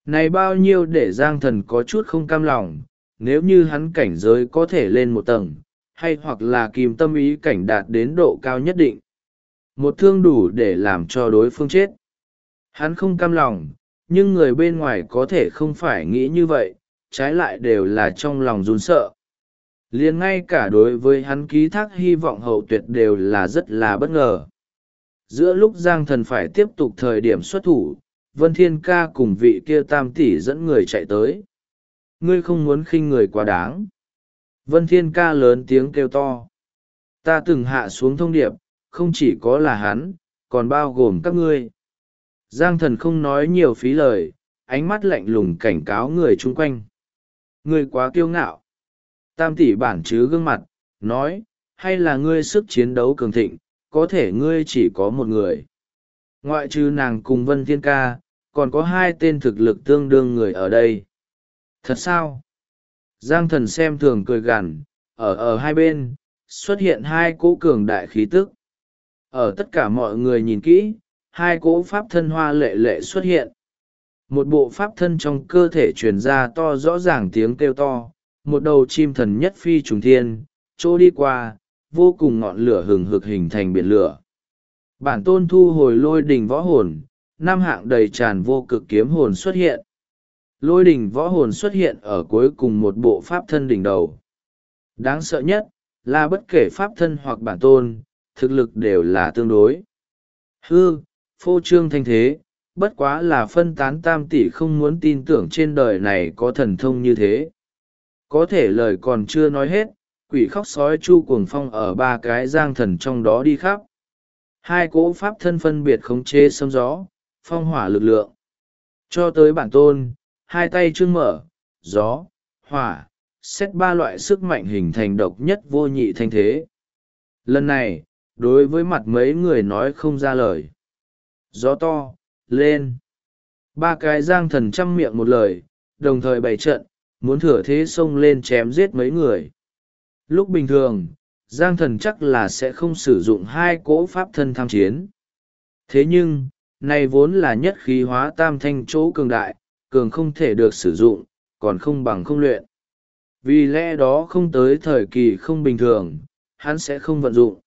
Này bao nhiêu để Giang Thần có chút không cam lòng, nếu như hắn cảnh giới có thể lên một tầng, hay hoặc là kìm tâm ý cảnh đạt đến độ cao nhất định. Một thương đủ để làm cho đối phương chết. Hắn không cam lòng, nhưng người bên ngoài có thể không phải nghĩ như vậy, trái lại đều là trong lòng run sợ. Liền ngay cả đối với hắn ký thác hy vọng hậu tuyệt đều là rất là bất ngờ. Giữa lúc Giang Thần phải tiếp tục thời điểm xuất thủ, Vân Thiên Ca cùng vị kia tam tỷ dẫn người chạy tới. Ngươi không muốn khinh người quá đáng. Vân Thiên Ca lớn tiếng kêu to. Ta từng hạ xuống thông điệp, không chỉ có là hắn, còn bao gồm các ngươi. Giang Thần không nói nhiều phí lời, ánh mắt lạnh lùng cảnh cáo người chung quanh. Ngươi quá kiêu ngạo. Tam tỷ bản chứ gương mặt, nói, hay là ngươi sức chiến đấu cường thịnh, có thể ngươi chỉ có một người. Ngoại trừ nàng cùng Vân Thiên Ca, còn có hai tên thực lực tương đương người ở đây. Thật sao? Giang Thần xem thường cười gằn, ở hai bên, xuất hiện hai cỗ cường đại khí tức. Ở tất cả mọi người nhìn kỹ, hai cỗ pháp thân hoa lệ lệ xuất hiện. Một bộ pháp thân trong cơ thể truyền ra to rõ ràng tiếng kêu to, một đầu chim thần nhất phi trùng thiên, chỗ đi qua, vô cùng ngọn lửa hừng hực hình thành biển lửa. Bản tôn thu hồi lôi đình võ hồn, năm hạng đầy tràn vô cực kiếm hồn xuất hiện. Lôi đình võ hồn xuất hiện ở cuối cùng một bộ pháp thân đỉnh đầu. Đáng sợ nhất, là bất kể pháp thân hoặc bản tôn, thực lực đều là tương đối. Phô trương thanh thế, bất quá là phân tán tam tỷ không muốn tin tưởng trên đời này có thần thông như thế. Có thể lời còn chưa nói hết, quỷ khóc sói chu cuồng phong ở ba cái Giang Thần trong đó đi khắp. Hai cỗ pháp thân phân biệt khống chế sấm gió, phong hỏa lực lượng. Cho tới bản tôn, hai tay trương mở, gió, hỏa, xét ba loại sức mạnh hình thành độc nhất vô nhị thanh thế. Lần này, đối với mặt mấy người nói không ra lời. Gió to, lên. Ba cái Giang Thần chăm miệng một lời, đồng thời bày trận, muốn thừa thế xông lên chém giết mấy người. Lúc bình thường, Giang Thần chắc là sẽ không sử dụng hai cỗ pháp thân tham chiến. Thế nhưng, này vốn là nhất khí hóa tam thanh chỗ cường đại, cường không thể được sử dụng, còn không bằng không luyện. Vì lẽ đó không tới thời kỳ không bình thường, hắn sẽ không vận dụng.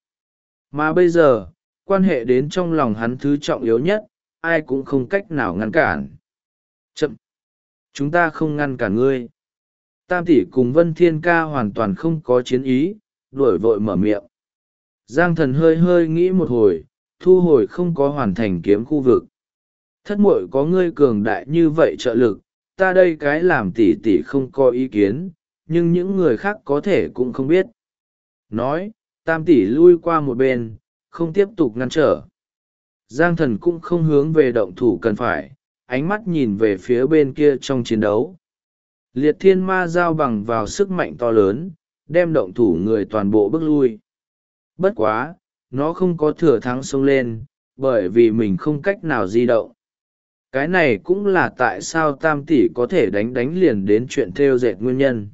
Mà bây giờ, quan hệ đến trong lòng hắn thứ trọng yếu nhất, ai cũng không cách nào ngăn cản. Chậm! Chúng ta không ngăn cản ngươi. Tam tỷ cùng Vân Thiên Ca hoàn toàn không có chiến ý, đuổi vội mở miệng. Giang Thần hơi hơi nghĩ một hồi, thu hồi không có hoàn thành kiếm khu vực. Thất muội có ngươi cường đại như vậy trợ lực, ta đây cái làm tỷ tỷ không có ý kiến, nhưng những người khác có thể cũng không biết. Nói, tam tỷ lui qua một bên, không tiếp tục ngăn trở. Giang Thần cũng không hướng về động thủ cần phải, ánh mắt nhìn về phía bên kia trong chiến đấu. Liệt thiên ma giao bằng vào sức mạnh to lớn, đem động thủ người toàn bộ bước lui. Bất quá, nó không có thừa thắng xông lên, bởi vì mình không cách nào di động. Cái này cũng là tại sao tam tỷ có thể đánh liền đến chuyện thêu dệt nguyên nhân.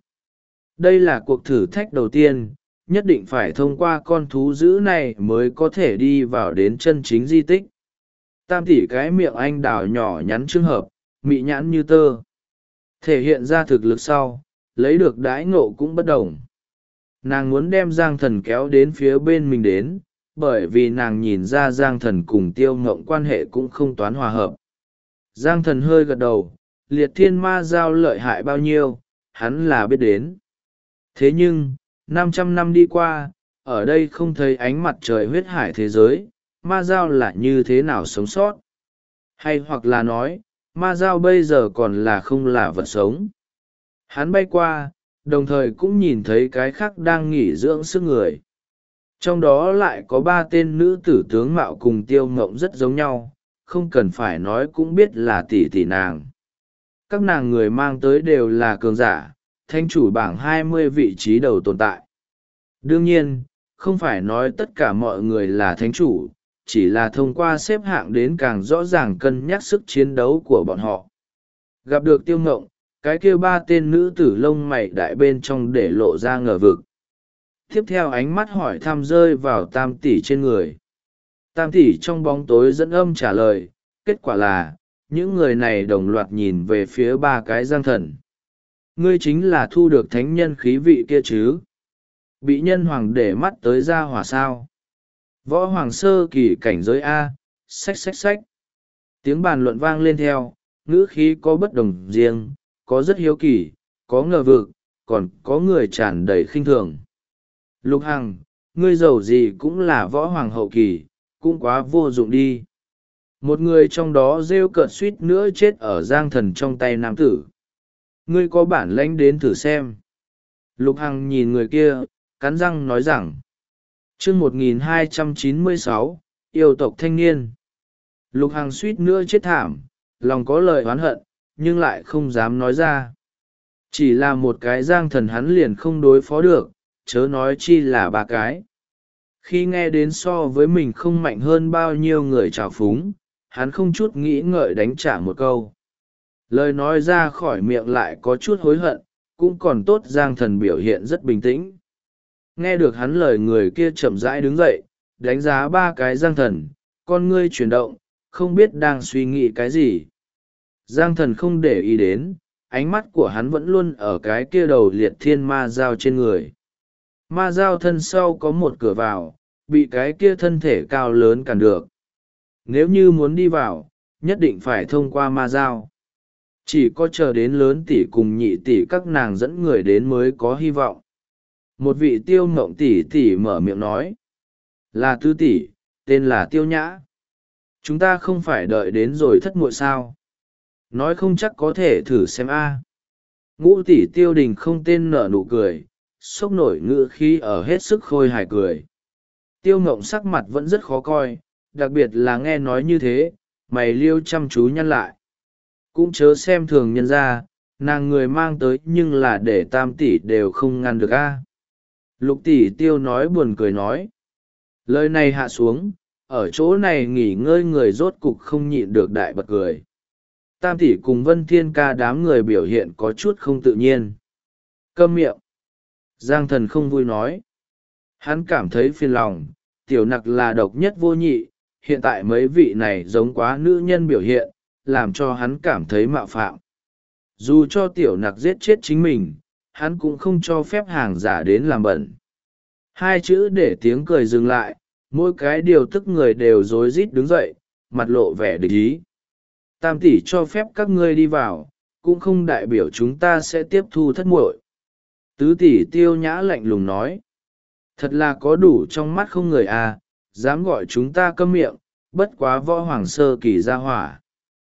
Đây là cuộc thử thách đầu tiên, nhất định phải thông qua con thú dữ này mới có thể đi vào đến chân chính di tích. Tam tỷ cái miệng anh đào nhỏ nhắn trường hợp, mị nhãn như tơ. Thể hiện ra thực lực sau, lấy được đãi ngộ cũng bất đồng. Nàng muốn đem Giang Thần kéo đến phía bên mình đến, bởi vì nàng nhìn ra Giang Thần cùng Tiêu Ngộng quan hệ cũng không toán hòa hợp. Giang Thần hơi gật đầu, liệt thiên ma giao lợi hại bao nhiêu, hắn là biết đến. Thế nhưng, 500 năm đi qua, ở đây không thấy ánh mặt trời huyết hải thế giới, ma giao là như thế nào sống sót. Hay hoặc là nói, ma giao bây giờ còn là không là vật sống. Hắn bay qua, đồng thời cũng nhìn thấy cái khác đang nghỉ dưỡng sức người. Trong đó lại có 3 tên nữ tử tướng mạo cùng Tiêu Ngộng rất giống nhau, không cần phải nói cũng biết là tỷ tỷ nàng. Các nàng người mang tới đều là cường giả, thanh chủ bảng 20 vị trí đầu tồn tại. Đương nhiên, không phải nói tất cả mọi người là thánh chủ, chỉ là thông qua xếp hạng đến càng rõ ràng cân nhắc sức chiến đấu của bọn họ. Gặp được Tiêu Ngộng, cái kia 3 tên nữ tử lông mày đại bên trong để lộ ra ngờ vực. Tiếp theo ánh mắt hỏi thăm rơi vào tam tỷ trên người. Tam tỷ trong bóng tối dẫn âm trả lời, kết quả là, những người này đồng loạt nhìn về phía ba cái giang thần. Ngươi chính là thu được thánh nhân khí vị kia chứ? Bị nhân hoàng để mắt tới ra hỏa sao? Võ hoàng sơ kỳ cảnh giới A, xách xách xách. Tiếng bàn luận vang lên theo, ngữ khí có bất đồng riêng, có rất hiếu kỳ, có ngờ vực, còn có người tràn đầy khinh thường. Lục Hằng, ngươi giàu gì cũng là võ hoàng hậu kỳ, cũng quá vô dụng đi. Một người trong đó rêu cợt suýt nữa chết ở giang thần trong tay nam tử. Ngươi có bản lãnh đến thử xem. Lục Hằng nhìn người kia, cắn răng nói rằng. chương 1296, yêu tộc thanh niên. Lục Hằng suýt nữa chết thảm, lòng có lời oán hận, nhưng lại không dám nói ra. Chỉ là một cái giang thần hắn liền không đối phó được, chớ nói chi là ba cái. Khi nghe đến so với mình không mạnh hơn bao nhiêu người trào phúng, hắn không chút nghĩ ngợi đánh trả một câu. Lời nói ra khỏi miệng lại có chút hối hận, cũng còn tốt giang thần biểu hiện rất bình tĩnh. Nghe được hắn lời người kia chậm rãi đứng dậy, đánh giá ba cái giang thần, con ngươi chuyển động, không biết đang suy nghĩ cái gì. Giang thần không để ý đến, ánh mắt của hắn vẫn luôn ở cái kia đầu liệt thiên ma dao trên người. Ma dao thân sau có một cửa vào, bị cái kia thân thể cao lớn cản được. Nếu như muốn đi vào, nhất định phải thông qua ma dao. Chỉ có chờ đến lớn tỷ cùng nhị tỷ các nàng dẫn người đến mới có hy vọng. Một vị tiêu mộng tỷ tỷ mở miệng nói. Là tứ tỷ, tên là Tiêu Nhã. Chúng ta không phải đợi đến rồi thất muội sao? Nói không chắc có thể thử xem a. Ngũ tỷ Tiêu Đình không tên nở nụ cười, sốc nổi ngữ khí ở hết sức khôi hài cười. Tiêu Ngộng sắc mặt vẫn rất khó coi, đặc biệt là nghe nói như thế, mày liêu chăm chú nhăn lại. Cũng chớ xem thường nhân ra, nàng người mang tới nhưng là để tam tỷ đều không ngăn được a. Lục tỷ Tiêu nói buồn cười nói. Lời này hạ xuống, ở chỗ này nghỉ ngơi người rốt cục không nhịn được đại bật cười. Tam tỷ cùng Vân Thiên Ca đám người biểu hiện có chút không tự nhiên. Câm miệng. Giang thần không vui nói. Hắn cảm thấy phiền lòng, tiểu nặc là độc nhất vô nhị, hiện tại mấy vị này giống quá nữ nhân biểu hiện, làm cho hắn cảm thấy mạo phạm. Dù cho tiểu nặc giết chết chính mình, hắn cũng không cho phép hàng giả đến làm bẩn. Hai chữ để tiếng cười dừng lại, mỗi cái điều tức người đều rối rít đứng dậy, mặt lộ vẻ địch ý. Tam tỷ cho phép các ngươi đi vào, cũng không đại biểu chúng ta sẽ tiếp thu thất muội. Tứ tỷ Tiêu Nhã lạnh lùng nói. Thật là có đủ trong mắt không người à, dám gọi chúng ta câm miệng, bất quá võ hoàng sơ kỳ ra hỏa.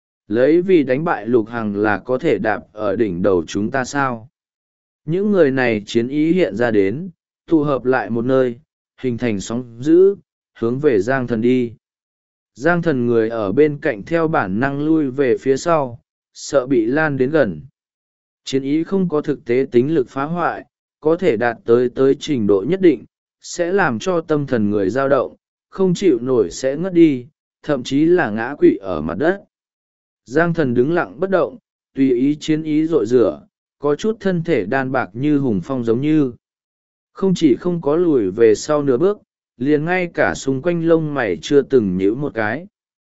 Lấy vì đánh bại Lục Hằng là có thể đạp ở đỉnh đầu chúng ta sao? Những người này chiến ý hiện ra đến, tụ hợp lại một nơi, hình thành sóng dữ, hướng về Giang thần đi. Giang thần người ở bên cạnh theo bản năng lui về phía sau, sợ bị lan đến gần. Chiến ý không có thực tế tính lực phá hoại, có thể đạt tới trình độ nhất định, sẽ làm cho tâm thần người dao động, không chịu nổi sẽ ngất đi, thậm chí là ngã quỵ ở mặt đất. Giang thần đứng lặng bất động, tùy ý chiến ý rội rửa, có chút thân thể đan bạc như hùng phong giống như. Không chỉ không có lùi về sau nửa bước, liền ngay cả xung quanh lông mày chưa từng nhíu một cái.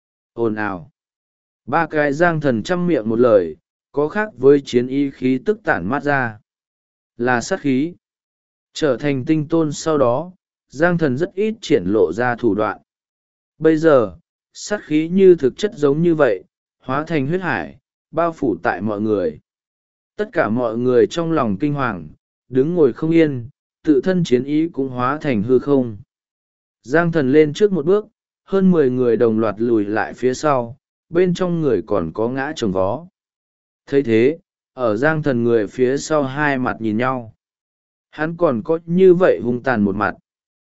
Ồn ào. Ba cái giang thần chăm miệng một lời, có khác với chiến ý khí tức tản mát ra. Là sát khí. Trở thành tinh tôn sau đó, giang thần rất ít triển lộ ra thủ đoạn. Bây giờ, sát khí như thực chất giống như vậy, hóa thành huyết hải, bao phủ tại mọi người. Tất cả mọi người trong lòng kinh hoàng, đứng ngồi không yên, tự thân chiến ý cũng hóa thành hư không. Giang thần lên trước một bước, hơn 10 người đồng loạt lùi lại phía sau, bên trong người còn có ngã chồng vó. Thấy thế, ở giang thần người phía sau hai mặt nhìn nhau. Hắn còn có như vậy hung tàn một mặt.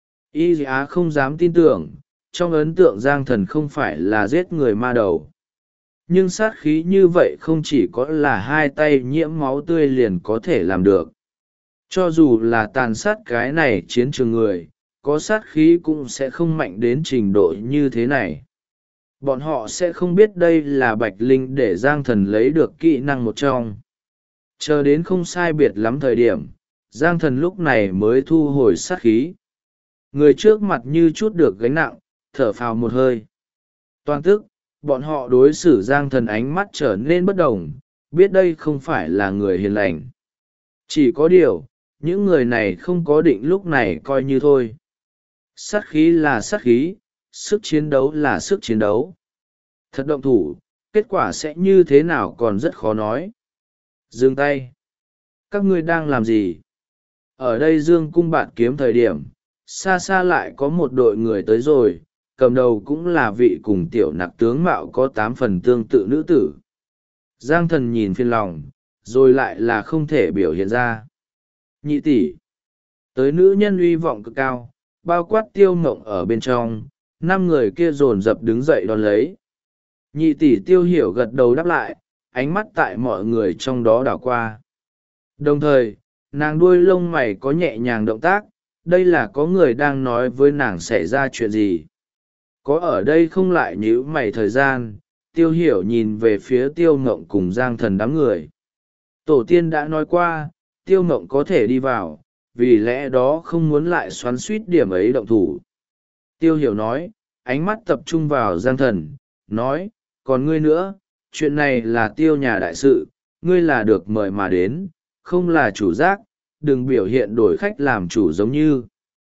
Y Á không dám tin tưởng, trong ấn tượng giang thần không phải là giết người ma đầu. Nhưng sát khí như vậy không chỉ có là hai tay nhiễm máu tươi liền có thể làm được. Cho dù là tàn sát cái này chiến trường người, có sát khí cũng sẽ không mạnh đến trình độ như thế này. Bọn họ sẽ không biết đây là bạch linh để giang thần lấy được kỹ năng một trong. Chờ đến không sai biệt lắm thời điểm, giang thần lúc này mới thu hồi sát khí. Người trước mặt như chút được gánh nặng, thở phào một hơi. Toàn tức, bọn họ đối xử Giang Thần ánh mắt trở nên bất đồng, biết đây không phải là người hiền lành. Chỉ có điều, những người này không có định lúc này coi như thôi. Sát khí là sát khí, sức chiến đấu là sức chiến đấu. Thật động thủ, kết quả sẽ như thế nào còn rất khó nói. Dừng tay. Các ngươi đang làm gì? Ở đây dương cung bạn kiếm thời điểm, xa xa lại có một đội người tới rồi, cầm đầu cũng là vị cùng tiểu nặc tướng mạo có 8 phần tương tự nữ tử. Giang Thần nhìn phiền lòng, rồi lại là không thể biểu hiện ra. Nhị tỷ. Tới nữ nhân uy vọng cực cao, bao quát Tiêu Mộng ở bên trong, 5 người kia dồn dập đứng dậy đón lấy. Nhị tỷ Tiêu Hiểu gật đầu đáp lại, ánh mắt tại mọi người trong đó đảo qua. Đồng thời, nàng đuôi lông mày có nhẹ nhàng động tác, đây là có người đang nói với nàng xảy ra chuyện gì. Có ở đây không lại nhíu mày thời gian, Tiêu Hiểu nhìn về phía Tiêu Ngộng cùng Giang Thần đám người. Tổ tiên đã nói qua, Tiêu Ngộng có thể đi vào, vì lẽ đó không muốn lại xoắn suýt điểm ấy động thủ. Tiêu Hiểu nói, ánh mắt tập trung vào Giang Thần, nói, còn ngươi nữa, chuyện này là Tiêu nhà đại sự, ngươi là được mời mà đến, không là chủ giác, đừng biểu hiện đổi khách làm chủ giống như.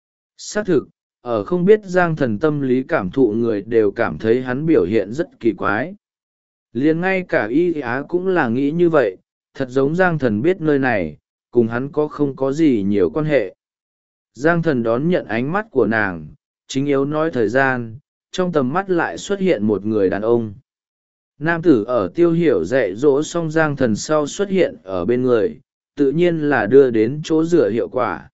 Xác thực, ở không biết Giang Thần tâm lý cảm thụ người đều cảm thấy hắn biểu hiện rất kỳ quái. Liền ngay cả Y Á cũng là nghĩ như vậy, thật giống Giang Thần biết nơi này, cùng hắn có không có gì nhiều quan hệ. Giang Thần đón nhận ánh mắt của nàng, chính yếu nói thời gian, trong tầm mắt lại xuất hiện một người đàn ông. Nam tử ở Tiêu Hiểu dạy dỗ xong Giang Thần sau xuất hiện ở bên người, tự nhiên là đưa đến chỗ rửa hiệu quả.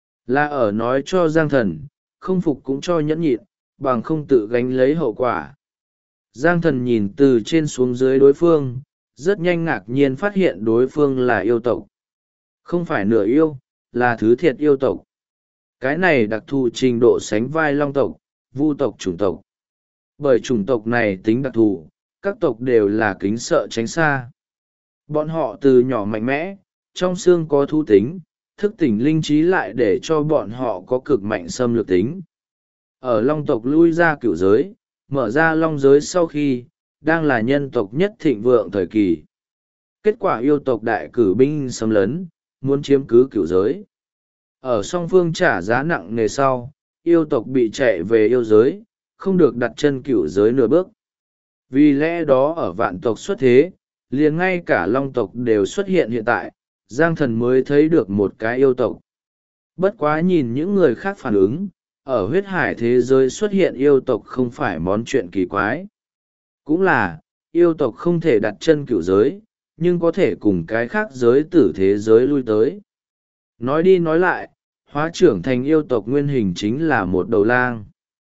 Là ở nói cho Giang Thần, không phục cũng cho nhẫn nhịn, bằng không tự gánh lấy hậu quả. Giang Thần nhìn từ trên xuống dưới đối phương, rất nhanh ngạc nhiên phát hiện đối phương là yêu tộc. Không phải nửa yêu, là thứ thiệt yêu tộc. Cái này đặc thù trình độ sánh vai long tộc, vu tộc chủng tộc. Bởi chủng tộc này tính đặc thù, các tộc đều là kính sợ tránh xa. Bọn họ từ nhỏ mạnh mẽ, trong xương có thú tính, thức tỉnh linh trí lại để cho bọn họ có cực mạnh xâm lược tính. Ở long tộc lui ra cửu giới, mở ra long giới sau khi, đang là nhân tộc nhất thịnh vượng thời kỳ. Kết quả yêu tộc đại cử binh xâm lấn, muốn chiếm cứ cửu giới. Ở song phương trả giá nặng nề sau, yêu tộc bị chạy về yêu giới, không được đặt chân cửu giới nửa bước. Vì lẽ đó ở vạn tộc xuất thế, liền ngay cả long tộc đều xuất hiện hiện tại, Giang Thần mới thấy được một cái yêu tộc. Bất quá nhìn những người khác phản ứng, ở huyết hải thế giới xuất hiện yêu tộc không phải món chuyện kỳ quái. Cũng là, yêu tộc không thể đặt chân cửu giới, nhưng có thể cùng cái khác giới tử thế giới lui tới. Nói đi nói lại, hóa trưởng thành yêu tộc nguyên hình chính là một đầu lang.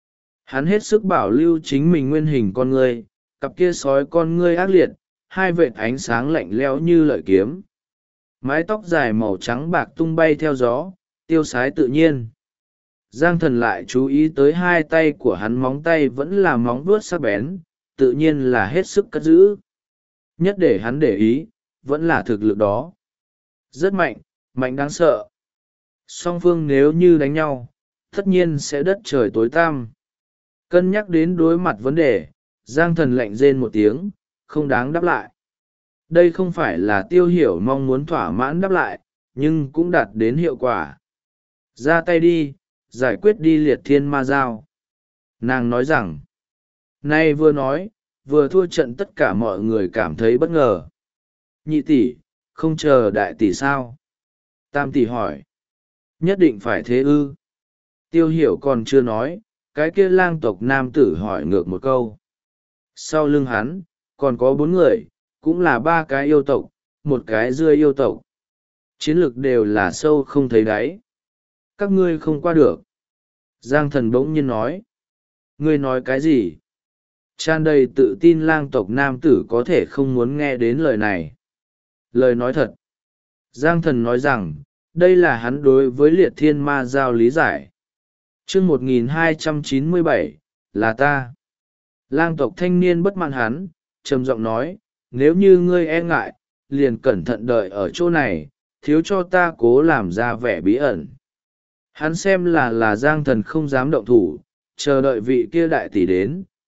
Hắn hết sức bảo lưu chính mình nguyên hình con ngươi, cặp kia sói con ngươi ác liệt, hai vệt ánh sáng lạnh lẽo như lợi kiếm. Mái tóc dài màu trắng bạc tung bay theo gió, tiêu sái tự nhiên. Giang Thần lại chú ý tới hai tay của hắn móng tay vẫn là móng vuốt sắc bén, tự nhiên là hết sức cất giữ. Nhất để hắn để ý, vẫn là thực lực đó. Rất mạnh, mạnh đáng sợ. Song phương nếu như đánh nhau, tất nhiên sẽ đất trời tối tăm. Cân nhắc đến đối mặt vấn đề, Giang Thần lạnh rên một tiếng, không đáng đáp lại. Đây không phải là Tiêu Hiểu mong muốn thỏa mãn đáp lại, nhưng cũng đạt đến hiệu quả. Ra tay đi, giải quyết đi liệt thiên ma giao. Nàng nói rằng, nay vừa nói, vừa thua trận tất cả mọi người cảm thấy bất ngờ. Nhị tỷ, không chờ đại tỷ sao? Tam tỷ hỏi. Nhất định phải thế ư? Tiêu Hiểu còn chưa nói, cái kia lang tộc nam tử hỏi ngược một câu. Sau lưng hắn, còn có 4 người, cũng là 3 cái yêu tộc, một cái dươi yêu tộc. Chiến lược đều là sâu không thấy đáy. Các ngươi không qua được. Giang Thần bỗng nhiên nói. Ngươi nói cái gì? Tràn đầy tự tin lang tộc nam tử có thể không muốn nghe đến lời này. Lời nói thật. Giang Thần nói rằng, đây là hắn đối với liệt thiên ma giao lý giải. chương 1297, là ta. Lang tộc thanh niên bất mãn hắn, trầm giọng nói, nếu như ngươi e ngại, liền cẩn thận đợi ở chỗ này, thiếu cho ta cố làm ra vẻ bí ẩn. Hắn xem là Giang Thần không dám động thủ, chờ đợi vị kia đại tỷ đến,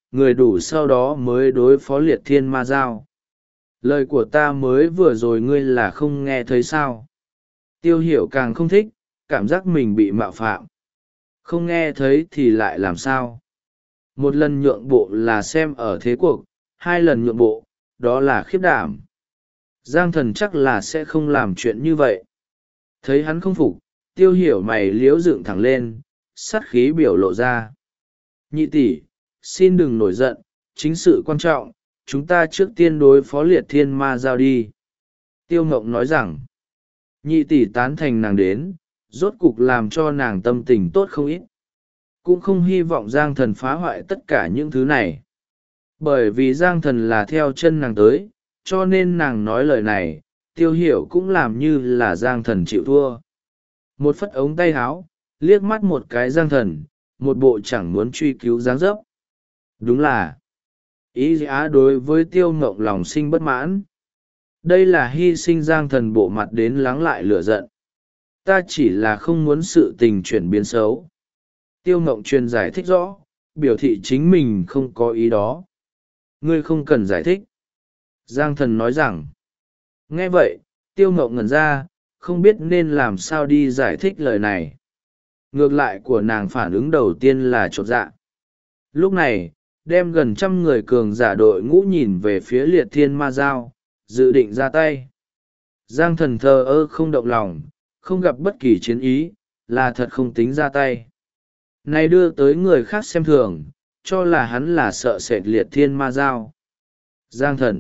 người đủ sau đó mới đối phó liệt thiên ma giao. Lời của ta mới vừa rồi ngươi là không nghe thấy sao? Tiêu hiểu càng không thích, cảm giác mình bị mạo phạm. Không nghe thấy thì lại làm sao? Một lần nhượng bộ là xem ở thế cuộc, hai lần nhượng bộ, đó là khiếp đảm. Giang Thần chắc là sẽ không làm chuyện như vậy. Thấy hắn không phục, Tiêu hiểu mày liếu dựng thẳng lên, sát khí biểu lộ ra. Nhị tỷ, xin đừng nổi giận, chính sự quan trọng, chúng ta trước tiên đối phó liệt thiên ma giao đi. Tiêu Ngộng nói rằng, nhị tỷ tán thành nàng đến, rốt cục làm cho nàng tâm tình tốt không ít. Cũng không hy vọng Giang Thần phá hoại tất cả những thứ này. Bởi vì Giang Thần là theo chân nàng tới, cho nên nàng nói lời này, Tiêu hiểu cũng làm như là Giang Thần chịu thua. Một phất ống tay háo, liếc mắt một cái Giang Thần, một bộ chẳng muốn truy cứu dáng dấp. Đúng là, ý á đối với Tiêu Ngộng lòng sinh bất mãn. Đây là hy sinh Giang Thần bộ mặt đến lắng lại lửa giận. Ta chỉ là không muốn sự tình chuyển biến xấu. Tiêu Ngộng truyền giải thích rõ, biểu thị chính mình không có ý đó. Ngươi không cần giải thích. Giang Thần nói rằng. Nghe vậy, Tiêu Ngộng ngẩn ra, không biết nên làm sao đi giải thích lời này. Ngược lại của nàng phản ứng đầu tiên là chột dạ. Lúc này, đem gần 100 người cường giả đội ngũ nhìn về phía liệt thiên ma giao, dự định ra tay. Giang Thần thờ ơ không động lòng, không gặp bất kỳ chiến ý, là thật không tính ra tay. Này đưa tới người khác xem thường, cho là hắn là sợ sệt liệt thiên ma giao. Giang Thần.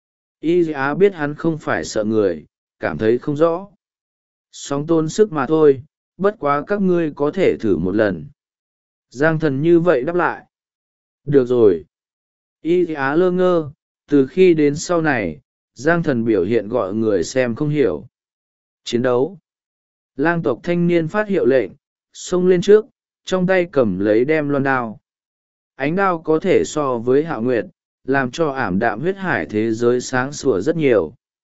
Y Á biết hắn không phải sợ người, cảm thấy không rõ. Sóng tôn sức mà thôi, bất quá các ngươi có thể thử một lần. Giang Thần như vậy đáp lại. Được rồi. Y Á lơ ngơ, từ khi đến sau này, Giang Thần biểu hiện gọi người xem không hiểu. Chiến đấu. Lang tộc thanh niên phát hiệu lệnh, xông lên trước, trong tay cầm lấy đem loan đao. Ánh đao có thể so với Hạo Nguyệt, làm cho ảm đạm huyết hải thế giới sáng sủa rất nhiều.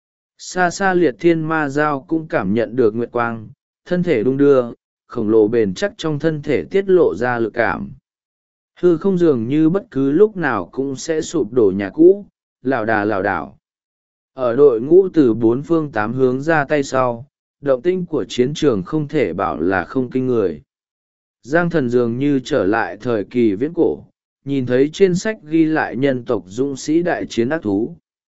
Xa xa liệt thiên ma giao cũng cảm nhận được nguyệt quang, thân thể đung đưa, khổng lồ bền chắc trong thân thể tiết lộ ra lực cảm. Hư không dường như bất cứ lúc nào cũng sẽ sụp đổ nhà cũ, lảo đảo. Ở đội ngũ từ 4 phương 8 hướng ra tay sau, động tĩnh của chiến trường không thể bảo là không kinh người. Giang Thần dường như trở lại thời kỳ viễn cổ, nhìn thấy trên sách ghi lại nhân tộc dũng sĩ đại chiến ác thú.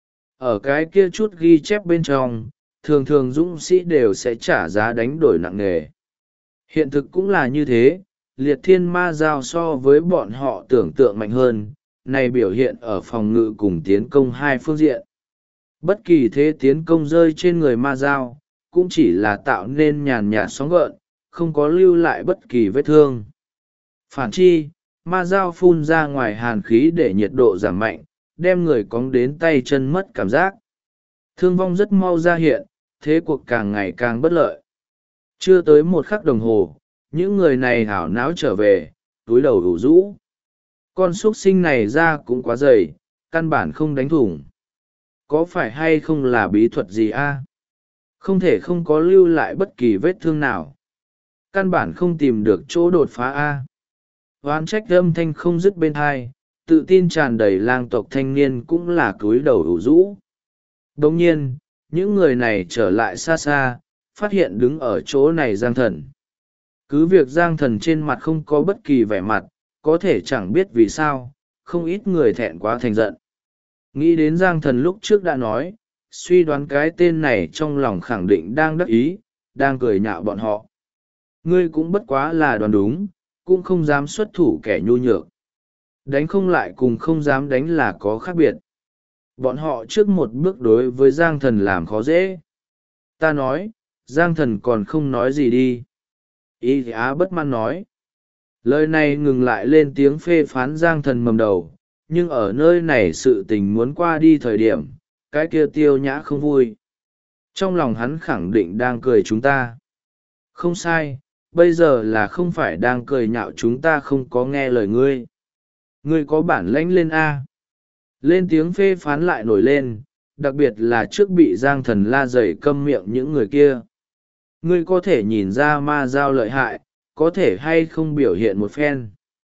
Ở cái kia chút ghi chép bên trong, thường thường dũng sĩ đều sẽ trả giá đánh đổi nặng nề. Hiện thực cũng là như thế, liệt thiên ma giao so với bọn họ tưởng tượng mạnh hơn, này biểu hiện ở phòng ngự cùng tiến công hai phương diện. Bất kỳ thế tiến công rơi trên người ma giao, cũng chỉ là tạo nên nhàn nhạt sóng gợn, không có lưu lại bất kỳ vết thương. Phản chi, ma dao phun ra ngoài hàn khí để nhiệt độ giảm mạnh, đem người cóng đến tay chân mất cảm giác. Thương vong rất mau ra hiện, thế cuộc càng ngày càng bất lợi. Chưa tới 1 khắc đồng hồ, những người này hảo não trở về, túi đầu đủ rũ. Con xúc sinh này ra cũng quá dày, căn bản không đánh thủng. Có phải hay không là bí thuật gì a? Không thể không có lưu lại bất kỳ vết thương nào. Căn bản không tìm được chỗ đột phá a. Oán trách âm thanh không dứt bên hai, tự tin tràn đầy lang tộc thanh niên cũng là cúi đầu ủ rũ. Đồng nhiên, những người này trở lại xa xa, phát hiện đứng ở chỗ này Giang Thần. Cứ việc Giang Thần trên mặt không có bất kỳ vẻ mặt, có thể chẳng biết vì sao, không ít người thẹn quá thành giận. Nghĩ đến Giang Thần lúc trước đã nói, suy đoán cái tên này trong lòng khẳng định đang đắc ý, đang cười nhạo bọn họ. Ngươi cũng bất quá là đoán đúng, cũng không dám xuất thủ kẻ nhu nhược. Đánh không lại cùng không dám đánh là có khác biệt. Bọn họ trước một bước đối với Giang Thần làm khó dễ. Ta nói, Giang Thần còn không nói gì đi. Y Á bất mãn nói. Lời này ngừng lại lên tiếng phê phán Giang Thần mầm đầu, nhưng ở nơi này sự tình muốn qua đi thời điểm, cái kia Tiêu Nhã không vui. Trong lòng hắn khẳng định đang cười chúng ta. Không sai, bây giờ là không phải đang cười nhạo chúng ta không có nghe lời ngươi. Ngươi có bản lãnh lên A. Lên tiếng phê phán lại nổi lên, đặc biệt là trước bị Giang Thần la dày câm miệng những người kia. Ngươi có thể nhìn ra ma giao lợi hại, có thể hay không biểu hiện một phen.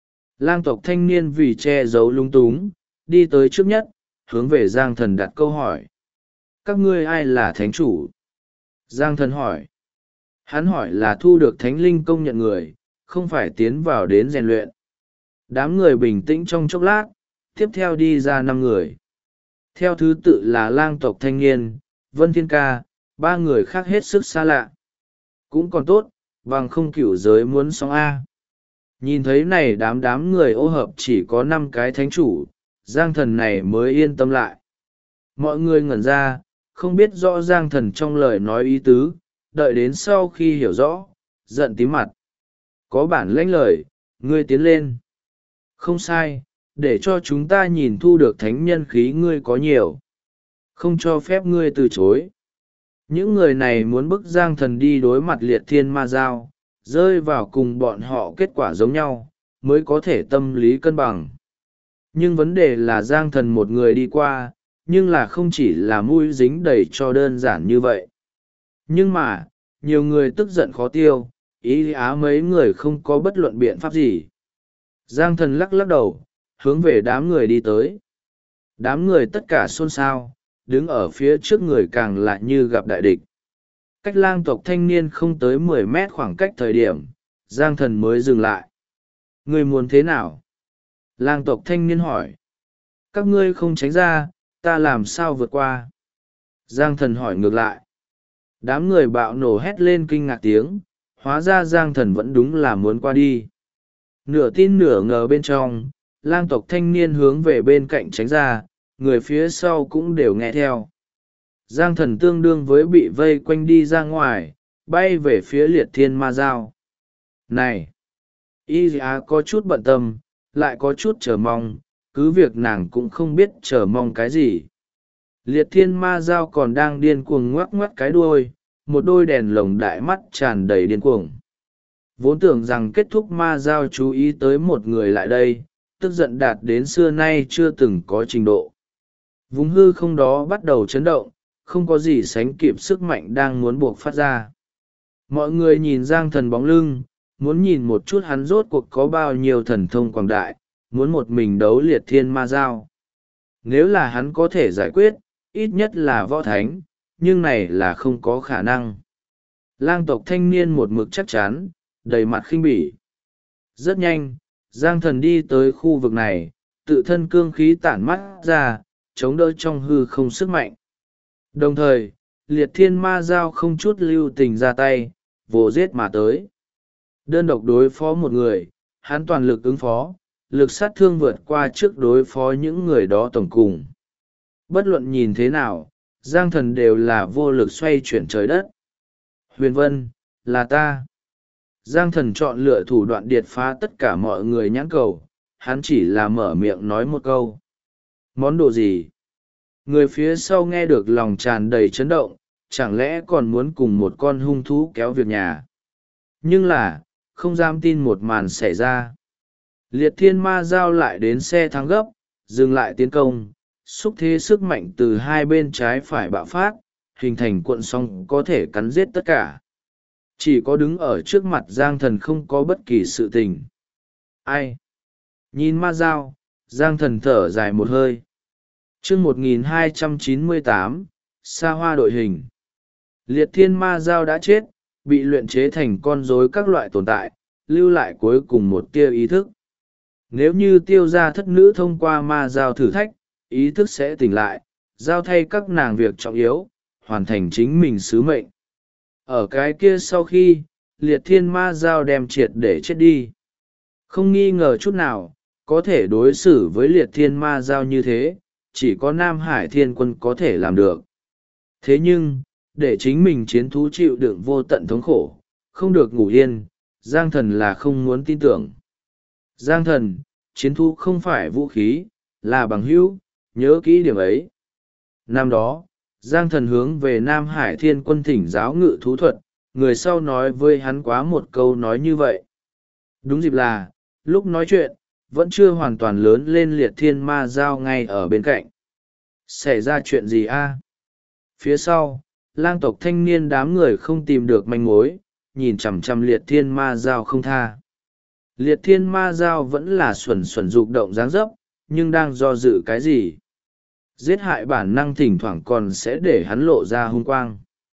Lang tộc thanh niên vì che giấu lung túng, đi tới trước nhất, hướng về Giang Thần đặt câu hỏi. Các ngươi ai là thánh chủ? Giang Thần hỏi. Hắn hỏi là thu được thánh linh công nhận người, không phải tiến vào đến rèn luyện. Đám người bình tĩnh trong chốc lát, tiếp theo đi ra 5 người. Theo thứ tự là lang tộc thanh niên, Vân Thiên Ca, 3 người khác hết sức xa lạ. Cũng còn tốt, bằng không cửu giới muốn xong A. Nhìn thấy này đám người ô hợp chỉ có 5 cái thánh chủ, Giang Thần này mới yên tâm lại. Mọi người ngẩn ra, không biết rõ Giang Thần trong lời nói ý tứ, đợi đến sau khi hiểu rõ, giận tím mặt. Có bản lãnh lời, ngươi tiến lên. Không sai, để cho chúng ta nhìn thu được thánh nhân khí ngươi có nhiều. Không cho phép ngươi từ chối. Những người này muốn bức Giang Thần đi đối mặt liệt thiên ma giao, rơi vào cùng bọn họ kết quả giống nhau, mới có thể tâm lý cân bằng. Nhưng vấn đề là Giang Thần một người đi qua, nhưng là không chỉ là mũi dính đầy cho đơn giản như vậy. Nhưng mà, nhiều người tức giận khó tiêu, ý á mấy người không có bất luận biện pháp gì. Giang Thần lắc lắc đầu, hướng về đám người đi tới. Đám người tất cả xôn xao, đứng ở phía trước người càng lại như gặp đại địch. Cách lang tộc thanh niên không tới 10 mét khoảng cách thời điểm, Giang Thần mới dừng lại. Người muốn thế nào? Lang tộc thanh niên hỏi. Các ngươi không tránh ra, ta làm sao vượt qua? Giang Thần hỏi ngược lại. Đám người bạo nổ hét lên kinh ngạc tiếng, hóa ra Giang Thần vẫn đúng là muốn qua đi. Nửa tin nửa ngờ bên trong, lang tộc thanh niên hướng về bên cạnh tránh ra, người phía sau cũng đều nghe theo. Giang Thần tương đương với bị vây quanh đi ra ngoài, bay về phía liệt thiên ma giao. Này! Y Á có chút bận tâm, lại có chút chờ mong, cứ việc nàng cũng không biết chờ mong cái gì. Liệt thiên ma giao còn đang điên cuồng ngoắc ngoắc cái đuôi, một đôi đèn lồng đại mắt tràn đầy điên cuồng. Vốn tưởng rằng kết thúc ma giao chú ý tới một người lại đây, tức giận đạt đến xưa nay chưa từng có trình độ. Vùng hư không đó bắt đầu chấn động, không có gì sánh kịp sức mạnh đang muốn buộc phát ra. Mọi người nhìn Giang Thần bóng lưng, muốn nhìn một chút hắn rốt cuộc có bao nhiêu thần thông quảng đại, muốn một mình đấu liệt thiên ma giao. Nếu là hắn có thể giải quyết, ít nhất là võ thánh, nhưng này là không có khả năng. Lang tộc thanh niên một mực chắc chắn, đầy mặt khinh bỉ. Rất nhanh, Giang Thần đi tới khu vực này, tự thân cương khí tản mắt ra, chống đỡ trong hư không sức mạnh. Đồng thời, liệt thiên ma giao không chút lưu tình ra tay, vồ giết mà tới. Đơn độc đối phó một người, hắn toàn lực ứng phó, lực sát thương vượt qua trước đối phó những người đó tổng cùng. Bất luận nhìn thế nào, Giang Thần đều là vô lực xoay chuyển trời đất. Huyền Vân, là ta. Giang Thần chọn lựa thủ đoạn điệt phá tất cả mọi người nhãn cầu, hắn chỉ là mở miệng nói một câu. Món đồ gì? Người phía sau nghe được lòng tràn đầy chấn động, chẳng lẽ còn muốn cùng một con hung thú kéo việc nhà. Nhưng là, không dám tin một màn xảy ra. Liệt thiên ma giao lại đến xe thắng gấp, dừng lại tiến công, xúc thế sức mạnh từ hai bên trái phải bạo phát, hình thành cuộn sóng có thể cắn giết tất cả. Chỉ có đứng ở trước mặt Giang Thần không có bất kỳ sự tình. Ai? Nhìn ma giao, Giang Thần thở dài một hơi. Chương 1298, Sa Hoa đội hình. Liệt thiên ma giao đã chết, bị luyện chế thành con rối các loại tồn tại, lưu lại cuối cùng một tia ý thức. Nếu như tiêu gia thất nữ thông qua ma giao thử thách, ý thức sẽ tỉnh lại, giao thay các nàng việc trọng yếu, hoàn thành chính mình sứ mệnh. Ở cái kia sau khi, liệt thiên ma giao đem triệt để chết đi. Không nghi ngờ chút nào, có thể đối xử với liệt thiên ma giao như thế, chỉ có Nam Hải Thiên Quân có thể làm được. Thế nhưng, để chính mình chiến thú chịu đựng vô tận thống khổ, không được ngủ yên, Giang Thần là không muốn tin tưởng. Giang Thần, chiến thú không phải vũ khí, là bằng hữu, nhớ kỹ điểm ấy. Năm đó, Giang Thần hướng về Nam Hải Thiên Quân thỉnh giáo ngự thú thuật, người sau nói với hắn quá một câu nói như vậy. Đúng dịp là, lúc nói chuyện, vẫn chưa hoàn toàn lớn lên liệt thiên ma giao ngay ở bên cạnh. Xảy ra chuyện gì a? Phía sau, lang tộc thanh niên đám người không tìm được manh mối, nhìn chằm chằm liệt thiên ma giao không tha. Liệt thiên ma giao vẫn là xuẩn xuẩn rụng động dáng dấp, nhưng đang do dự cái gì. Giết hại bản năng thỉnh thoảng còn sẽ để hắn lộ ra hung quang.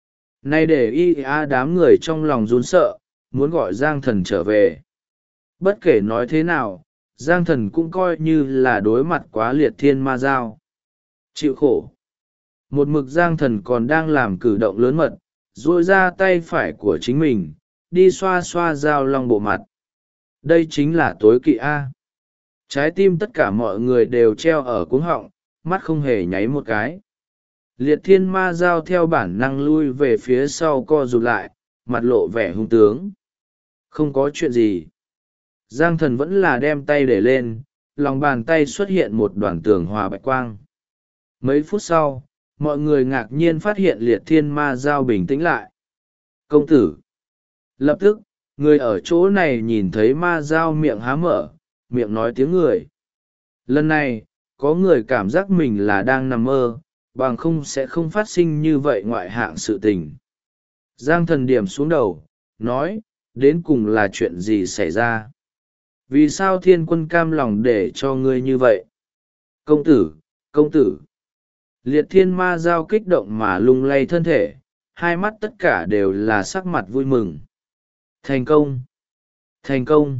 Nay để đám người trong lòng run sợ, muốn gọi Giang Thần trở về. Bất kể nói thế nào, Giang Thần cũng coi như là đối mặt quá liệt thiên ma giao. Chịu khổ. Một mực Giang Thần còn đang làm cử động lớn mật, duỗi ra tay phải của chính mình, đi xoa xoa dao long bộ mặt. Đây chính là tối kỵ A. Trái tim tất cả mọi người đều treo ở cuống họng, mắt không hề nháy một cái. Liệt thiên ma giao theo bản năng lui về phía sau co rụt lại, mặt lộ vẻ hung tướng. Không có chuyện gì. Giang Thần vẫn là đem tay để lên, lòng bàn tay xuất hiện một đoàn tường hòa bạch quang. Mấy phút sau, mọi người ngạc nhiên phát hiện liệt thiên ma giao bình tĩnh lại. Công tử! Lập tức, người ở chỗ này nhìn thấy ma giao miệng há mở, miệng nói tiếng người. Lần này, có người cảm giác mình là đang nằm mơ, bằng không sẽ không phát sinh như vậy ngoại hạng sự tình. Giang Thần điểm xuống đầu, nói, đến cùng là chuyện gì xảy ra? Vì sao thiên quân cam lòng để cho ngươi như vậy? Công tử, công tử! Liệt thiên ma giao kích động mà lung lay thân thể, hai mắt tất cả đều là sắc mặt vui mừng. Thành công! Thành công!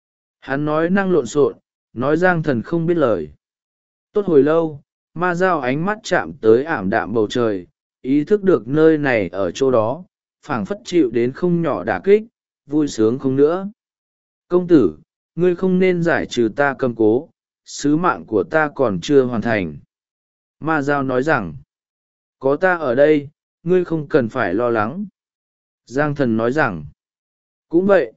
Hắn nói năng lộn xộn, nói Giang Thần không biết lời. Tốt hồi lâu, ma giao ánh mắt chạm tới ảm đạm bầu trời, ý thức được nơi này ở chỗ đó, phảng phất chịu đến không nhỏ đả kích, vui sướng không nữa. Công tử, ngươi không nên giải trừ ta cầm cố, sứ mạng của ta còn chưa hoàn thành. Ma giao nói rằng, có ta ở đây, ngươi không cần phải lo lắng. Giang Thần nói rằng, cũng vậy.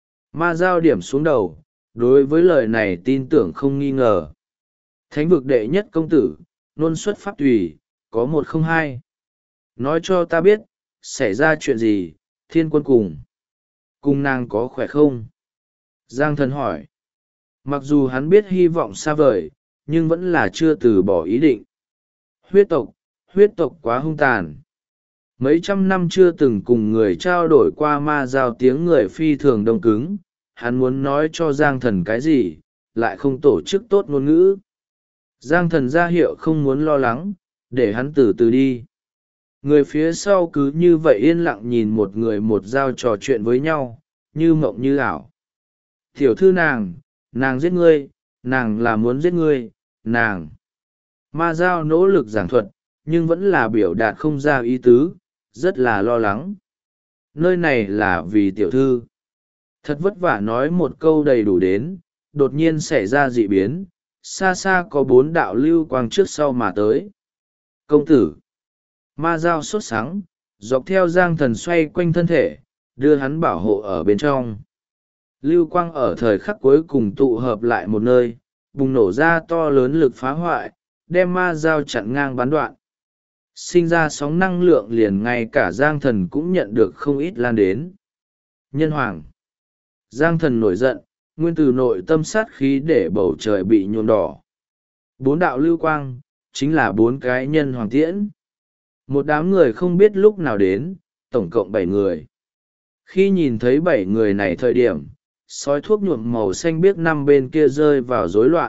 Ma giao điểm xuống đầu, đối với lời này tin tưởng không nghi ngờ. Thánh vực đệ nhất công tử, nôn xuất pháp tùy, có 102. Nói cho ta biết, xảy ra chuyện gì, thiên quân cùng nàng có khỏe không? Giang Thần hỏi. Mặc dù hắn biết hy vọng xa vời, nhưng vẫn là chưa từ bỏ ý định. Huyết tộc quá hung tàn. Mấy trăm năm chưa từng cùng người trao đổi qua ma giao tiếng người phi thường đông cứng, hắn muốn nói cho Giang Thần cái gì, lại không tổ chức tốt ngôn ngữ. Giang Thần ra hiệu không muốn lo lắng, để hắn từ từ đi. Người phía sau cứ như vậy yên lặng nhìn một người một dao trò chuyện với nhau, như mộng như ảo. Tiểu thư nàng giết ngươi, nàng là muốn giết ngươi, nàng. Ma giao nỗ lực giảng thuật, nhưng vẫn là biểu đạt không ra ý tứ, rất là lo lắng. Nơi này là vì tiểu thư. Thật vất vả nói một câu đầy đủ đến, đột nhiên xảy ra dị biến, xa xa có 4 đạo lưu quang trước sau mà tới. Công tử! Ma giao sốt sắng, dọc theo Giang Thần xoay quanh thân thể, đưa hắn bảo hộ ở bên trong. Lưu quang ở thời khắc cuối cùng tụ hợp lại một nơi, bùng nổ ra to lớn lực phá hoại, đem ma giao chặn ngang bắn đoạn. Sinh ra sóng năng lượng liền ngay cả Giang Thần cũng nhận được không ít lan đến. Nhân hoàng! Giang Thần nổi giận, nguyên từ nội tâm sát khí để bầu trời bị nhuộm đỏ. 4 đạo lưu quang, chính là 4 cái nhân hoàng tiễn. Một đám người không biết lúc nào đến, tổng cộng 7 người. Khi nhìn thấy 7 người này thời điểm, sói thuốc nhuộm màu xanh biếc 5 bên kia rơi vào rối loạn.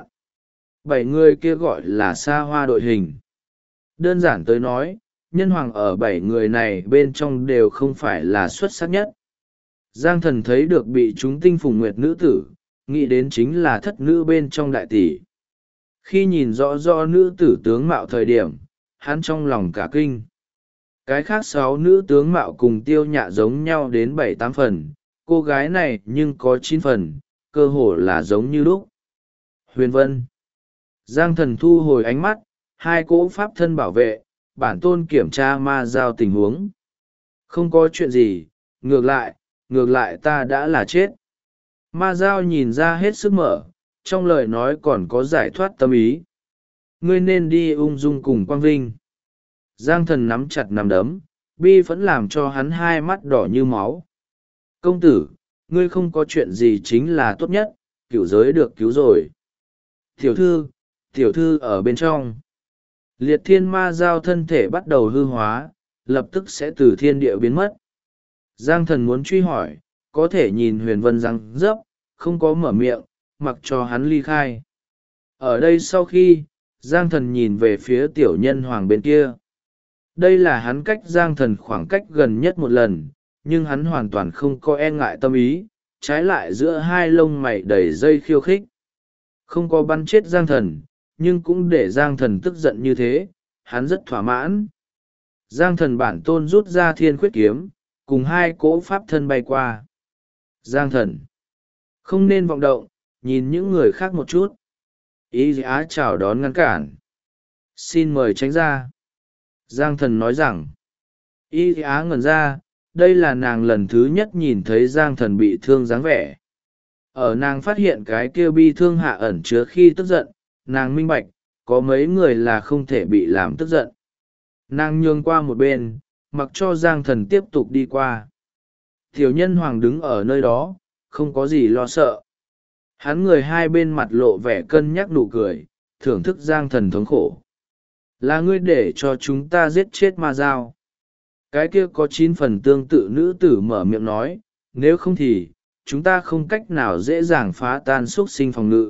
7 người kia gọi là xa hoa đội hình. Đơn giản tới nói, nhân hoàng ở 7 người này bên trong đều không phải là xuất sắc nhất. Giang Thần thấy được bị chúng tinh phùng nguyệt nữ tử, nghĩ đến chính là thất nữ bên trong đại tỷ. Khi nhìn rõ rõ nữ tử tướng mạo thời điểm, hắn trong lòng cả kinh. Cái khác 6 nữ tướng mạo cùng Tiêu Nhạ giống nhau đến 7-8 phần, cô gái này nhưng có 9 phần, cơ hồ là giống như lúc. Huyền Vân. Giang Thần thu hồi ánh mắt, 2 cỗ pháp thân bảo vệ, bản tôn kiểm tra ma giao tình huống. Không có chuyện gì, ngược lại ta đã là chết. Ma giao nhìn ra hết sức mở, trong lời nói còn có giải thoát tâm ý. Ngươi nên đi ung dung cùng Quang Vinh. Giang Thần nắm chặt nắm đấm, bi vẫn làm cho hắn 2 mắt đỏ như máu. Công tử, ngươi không có chuyện gì chính là tốt nhất, cửu giới được cứu rồi. Tiểu thư ở bên trong. Liệt thiên ma giao thân thể bắt đầu hư hóa, lập tức sẽ từ thiên địa biến mất. Giang Thần muốn truy hỏi, có thể nhìn Huyền Vân răng dấp, không có mở miệng, mặc cho hắn ly khai. Ở đây sau khi, Giang Thần nhìn về phía tiểu nhân hoàng bên kia. Đây là hắn cách Giang Thần khoảng cách gần nhất một lần, nhưng hắn hoàn toàn không có e ngại tâm ý, trái lại giữa hai lông mày đầy dây khiêu khích. Không có bắn chết Giang Thần, nhưng cũng để Giang Thần tức giận như thế, hắn rất thỏa mãn. Giang Thần bản tôn rút ra thiên khuyết kiếm, cùng hai cỗ pháp thân bay qua. Giang Thần, không nên vọng động, nhìn những người khác một chút. Y Á chào đón ngăn cản. Xin mời tránh ra. Giang Thần nói rằng, Y Á ngẩn ra, đây là nàng lần thứ nhất nhìn thấy Giang Thần bị thương dáng vẻ. Ở nàng phát hiện cái kia bi thương hạ ẩn chứa khi tức giận, nàng minh bạch, có mấy người là không thể bị làm tức giận. Nàng nhường qua một bên, mặc cho Giang Thần tiếp tục đi qua. Tiểu nhân hoàng đứng ở nơi đó, không có gì lo sợ. Hắn người hai bên mặt lộ vẻ cân nhắc nụ cười, thưởng thức Giang Thần thống khổ. Là ngươi để cho chúng ta giết chết ma dao. Cái kia có 9 phần tương tự nữ tử mở miệng nói, nếu không thì, chúng ta không cách nào dễ dàng phá tan xúc sinh phòng ngự.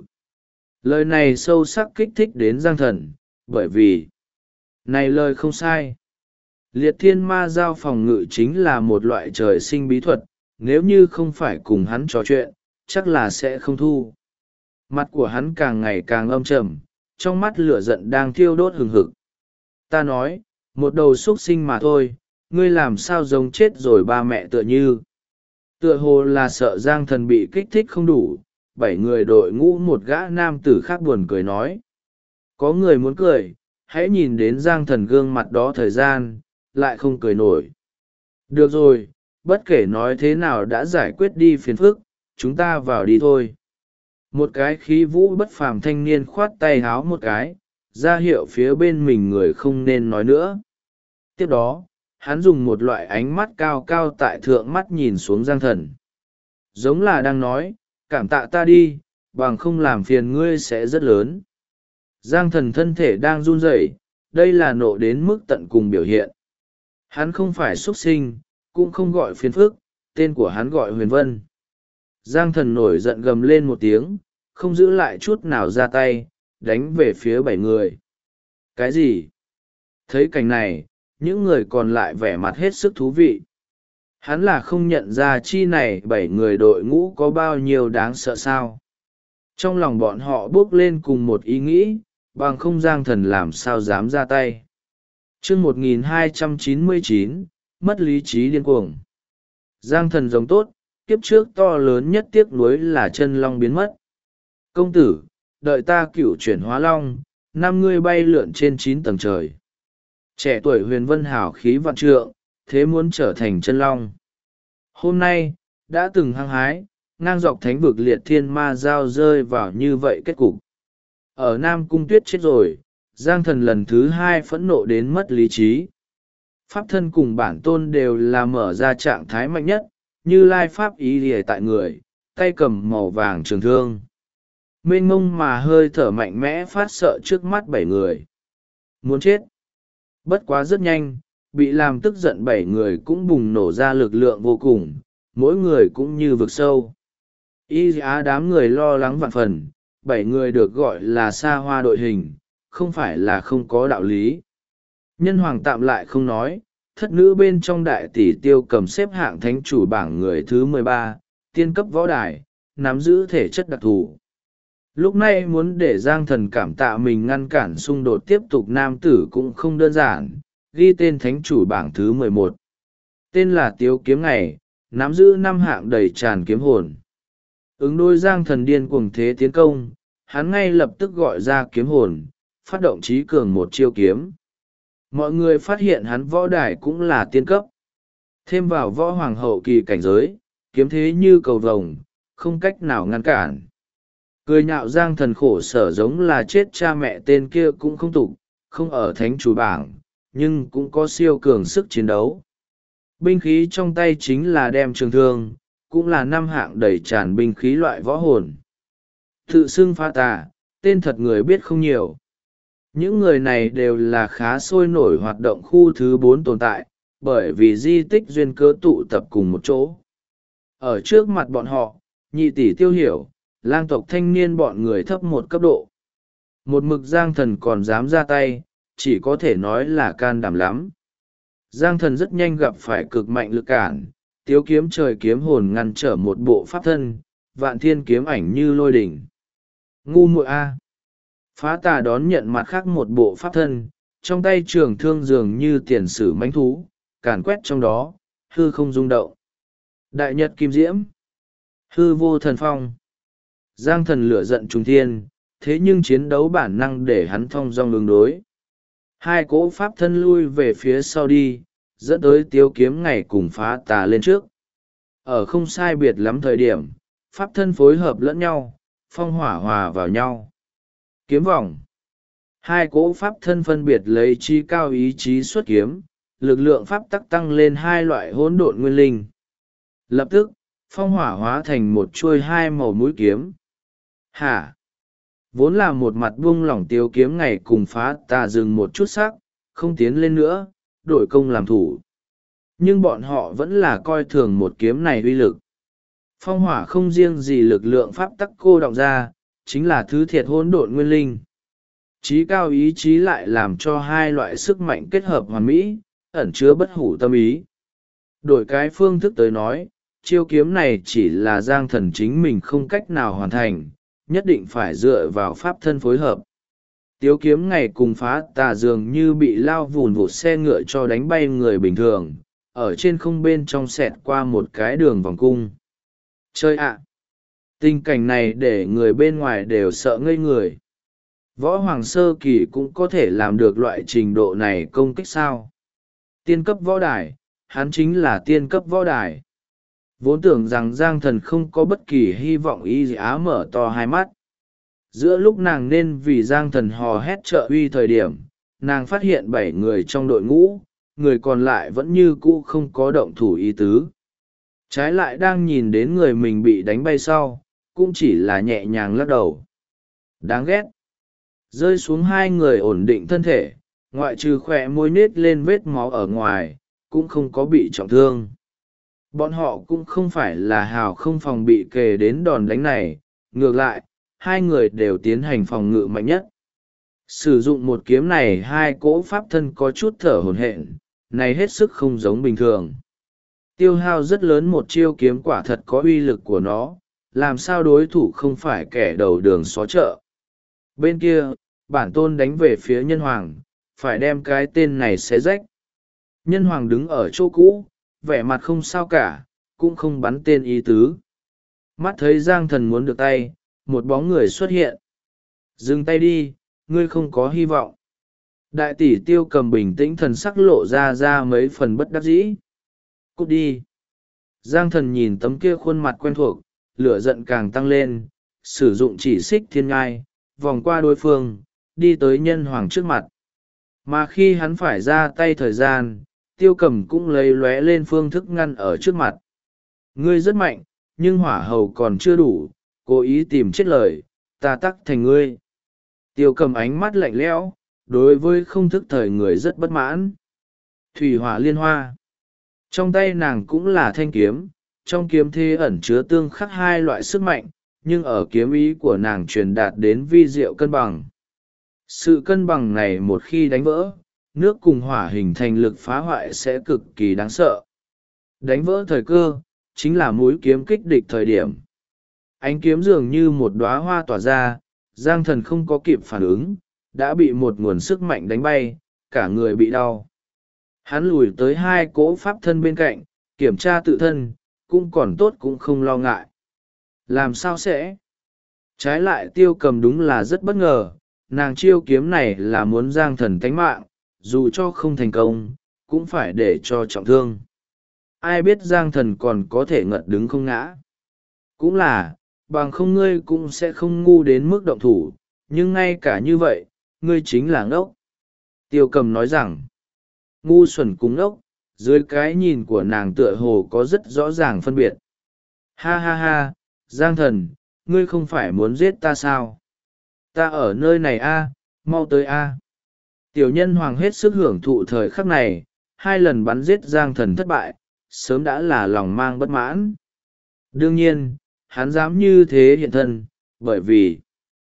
Lời này sâu sắc kích thích đến Giang Thần, bởi vì, này lời không sai. Liệt thiên ma giao phòng ngự chính là một loại trời sinh bí thuật, nếu như không phải cùng hắn trò chuyện, chắc là sẽ không thu. Mặt của hắn càng ngày càng âm trầm, trong mắt lửa giận đang thiêu đốt hừng hực. Ta nói, một đầu xúc sinh mà thôi, ngươi làm sao giống chết rồi ba mẹ tựa như. Tựa hồ là sợ Giang Thần bị kích thích không đủ, 7 người đội ngũ một gã nam tử khác buồn cười nói. Có người muốn cười, hãy nhìn đến Giang Thần gương mặt đó thời gian, lại không cười nổi. Được rồi, bất kể nói thế nào đã giải quyết đi phiền phức, chúng ta vào đi thôi. Một cái khí vũ bất phàm thanh niên khoát tay háo một cái, ra hiệu phía bên mình người không nên nói nữa. Tiếp đó, hắn dùng một loại ánh mắt cao cao tại thượng mắt nhìn xuống Giang Thần. Giống là đang nói, cảm tạ ta đi, bằng không làm phiền ngươi sẽ rất lớn. Giang Thần thân thể đang run rẩy, đây là nộ đến mức tận cùng biểu hiện. Hắn không phải xuất sinh, cũng không gọi phiền phức, tên của hắn gọi Huyền Vân. Giang Thần nổi giận gầm lên một tiếng, không giữ lại chút nào ra tay, đánh về phía 7 người. Cái gì? Thấy cảnh này, những người còn lại vẻ mặt hết sức thú vị. Hắn là không nhận ra chi này 7 người đội ngũ có bao nhiêu đáng sợ sao. Trong lòng bọn họ bước lên cùng một ý nghĩ, bằng không Giang Thần làm sao dám ra tay. Chương 1299, mất lý trí điên cuồng. Giang Thần giống tốt, kiếp trước to lớn nhất tiếc nuối là chân long biến mất. Công tử, đợi ta cửu chuyển hóa long, 5 ngươi bay lượn trên 9 tầng trời. Trẻ tuổi Huyền Vân hào khí vạn trượng, thế muốn trở thành chân long. Hôm nay, đã từng hăng hái, ngang dọc thánh vực liệt thiên ma giao rơi vào như vậy kết cục. Ở Nam Cung Tuyết chết rồi, Giang Thần lần thứ 2 phẫn nộ đến mất lý trí. Pháp thân cùng bản tôn đều là mở ra trạng thái mạnh nhất, như lai pháp ý lìa tại người, tay cầm màu vàng trường thương. Mênh mông mà hơi thở mạnh mẽ phát sợ trước mắt 7 người. Muốn chết. Bất quá rất nhanh, bị làm tức giận 7 người cũng bùng nổ ra lực lượng vô cùng, mỗi người cũng như vực sâu. Y Á đám người lo lắng vạn phần, 7 người được gọi là xa hoa đội hình, không phải là không có đạo lý. Nhân hoàng tạm lại không nói, thất nữ bên trong đại tỷ tiêu cầm xếp hạng thánh chủ bảng người thứ 13, tiên cấp võ đài, nắm giữ thể chất đặc thù. Lúc này muốn để Giang Thần cảm tạ mình ngăn cản xung đột tiếp tục nam tử cũng không đơn giản, ghi tên thánh chủ bảng thứ 11. Tên là Tiếu Kiếm Ngày, nắm giữ 5 hạng đầy tràn kiếm hồn. Ứng đối Giang Thần điên cuồng thế tiến công, hắn ngay lập tức gọi ra kiếm hồn, phát động trí cường một chiêu kiếm. Mọi người phát hiện hắn võ đài cũng là tiên cấp. Thêm vào võ hoàng hậu kỳ cảnh giới, kiếm thế như cầu vồng, không cách nào ngăn cản. Cười nhạo Giang Thần khổ sở giống là chết cha mẹ tên kia cũng không tục, không ở thánh chủ bảng, nhưng cũng có siêu cường sức chiến đấu. Binh khí trong tay chính là đem trường thương, cũng là 5 hạng đầy tràn binh khí loại võ hồn. Tự xưng pha tà, tên thật người biết không nhiều. Những người này đều là khá sôi nổi hoạt động khu thứ 4 tồn tại, bởi vì di tích duyên cơ tụ tập cùng một chỗ. Ở trước mặt bọn họ, nhị tỷ Tiêu Hiểu, lang tộc thanh niên bọn người thấp một cấp độ. Một mực Giang Thần còn dám ra tay, chỉ có thể nói là can đảm lắm. Giang Thần rất nhanh gặp phải cực mạnh lực cản, tiếu kiếm trời kiếm hồn ngăn trở một bộ pháp thân, vạn thiên kiếm ảnh như lôi đỉnh. Ngu muội a! Phá tà đón nhận mặt khác một bộ pháp thân, trong tay trường thương dường như tiền sử mãnh thú, càn quét trong đó, hư không rung động. Đại nhật kim diễm, hư vô thần phong. Giang Thần lửa giận trùng thiên, thế nhưng chiến đấu bản năng để hắn thong dong ứng đối. Hai cỗ pháp thân lui về phía sau đi, dẫn tới tiếu kiếm ngày cùng phá tà lên trước. Ở không sai biệt lắm thời điểm, pháp thân phối hợp lẫn nhau, phong hỏa hòa vào nhau. Kiếm vòng. Hai cỗ pháp thân phân biệt lấy chi cao ý chí xuất kiếm, lực lượng pháp tắc tăng lên hai loại hỗn độn nguyên linh. Lập tức, phong hỏa hóa thành một chuôi hai màu mũi kiếm. Hả? Vốn là một mặt buông lỏng tiếu kiếm ngày cùng phá tà dừng một chút sắc, không tiến lên nữa, đổi công làm thủ. Nhưng bọn họ vẫn là coi thường một kiếm này uy lực. Phong hỏa không riêng gì lực lượng pháp tắc cô đọng ra, chính là thứ thiệt hỗn độn nguyên linh. Chí cao ý chí lại làm cho hai loại sức mạnh kết hợp hoàn mỹ, ẩn chứa bất hủ tâm ý. Đổi cái phương thức tới nói, chiêu kiếm này chỉ là Giang Thần chính mình không cách nào hoàn thành, nhất định phải dựa vào pháp thân phối hợp. Tiếu kiếm ngày cùng phá tà dường như bị lao vùn vụt xe ngựa cho đánh bay người bình thường, ở trên không bên trong xẹt qua một cái đường vòng cung. Chơi ạ! Tình cảnh này để người bên ngoài đều sợ ngây người. Võ Hoàng Sơ Kỳ cũng có thể làm được loại trình độ này công kích sao? Tiên cấp võ đài, hắn chính là tiên cấp võ đài. Vốn tưởng rằng Giang Thần không có bất kỳ hy vọng y á mở to hai mắt. Giữa lúc nàng nên vì Giang Thần hò hét trợ uy thời điểm, nàng phát hiện 7 người trong đội ngũ, người còn lại vẫn như cũ không có động thủ ý tứ. Trái lại đang nhìn đến người mình bị đánh bay sau, cũng chỉ là nhẹ nhàng lắc đầu. Đáng ghét. Rơi xuống hai người ổn định thân thể, ngoại trừ khỏe môi nết lên vết máu ở ngoài, cũng không có bị trọng thương. Bọn họ cũng không phải là hào không phòng bị kề đến đòn đánh này, ngược lại, hai người đều tiến hành phòng ngự mạnh nhất. Sử dụng một kiếm này hai cỗ pháp thân có chút thở hổn hển, này hết sức không giống bình thường. Tiêu hao rất lớn một chiêu kiếm quả thật có uy lực của nó, làm sao đối thủ không phải kẻ đầu đường xó chợ. Bên kia, bản tôn đánh về phía nhân hoàng, phải đem cái tên này xé rách. Nhân hoàng đứng ở chỗ cũ, vẻ mặt không sao cả, cũng không bắn tên ý tứ. Mắt thấy Giang Thần muốn được tay, một bóng người xuất hiện. Dừng tay đi, ngươi không có hy vọng. Đại tỷ Tiêu Cầm bình tĩnh thần sắc lộ ra mấy phần bất đắc dĩ. Cút đi. Giang Thần nhìn tấm kia khuôn mặt quen thuộc, lửa giận càng tăng lên, sử dụng chỉ xích thiên ngai, vòng qua đối phương, đi tới nhân hoàng trước mặt. Mà khi hắn phải ra tay thời gian, Tiêu Cầm cũng lấy lóe lên phương thức ngăn ở trước mặt. Ngươi rất mạnh, nhưng hỏa hầu còn chưa đủ, cố ý tìm chết lời, ta tắc thành ngươi. Tiêu Cầm ánh mắt lạnh lẽo, đối với không thức thời người rất bất mãn. Thủy hỏa liên hoa. Trong tay nàng cũng là thanh kiếm, trong kiếm thế ẩn chứa tương khắc hai loại sức mạnh, nhưng ở kiếm ý của nàng truyền đạt đến vi diệu cân bằng. Sự cân bằng này một khi đánh vỡ, nước cùng hỏa hình thành lực phá hoại sẽ cực kỳ đáng sợ. Đánh vỡ thời cơ, chính là mũi kiếm kích địch thời điểm. Ánh kiếm dường như một đóa hoa tỏa ra, Giang Thần không có kịp phản ứng, đã bị một nguồn sức mạnh đánh bay, cả người bị đau. Hắn lùi tới hai cỗ pháp thân bên cạnh, kiểm tra tự thân, cũng còn tốt cũng không lo ngại. Làm sao sẽ? Trái lại Tiêu Cầm đúng là rất bất ngờ, nàng chiêu kiếm này là muốn Giang Thần tánh mạng, dù cho không thành công, cũng phải để cho trọng thương. Ai biết Giang Thần còn có thể ngật đứng không ngã. Cũng là, bằng không ngươi cũng sẽ không ngu đến mức động thủ, nhưng ngay cả như vậy, ngươi chính là ngốc. Tiêu Cầm nói rằng, ngu xuẩn cúng ngốc, dưới cái nhìn của nàng tựa hồ có rất rõ ràng phân biệt. Ha ha ha, Giang Thần, ngươi không phải muốn giết ta sao? Ta ở nơi này a, mau tới a. Tiểu nhân hoàng hết sức hưởng thụ thời khắc này, 2 lần bắn giết Giang Thần thất bại, sớm đã là lòng mang bất mãn. Đương nhiên, hắn dám như thế hiện thân, bởi vì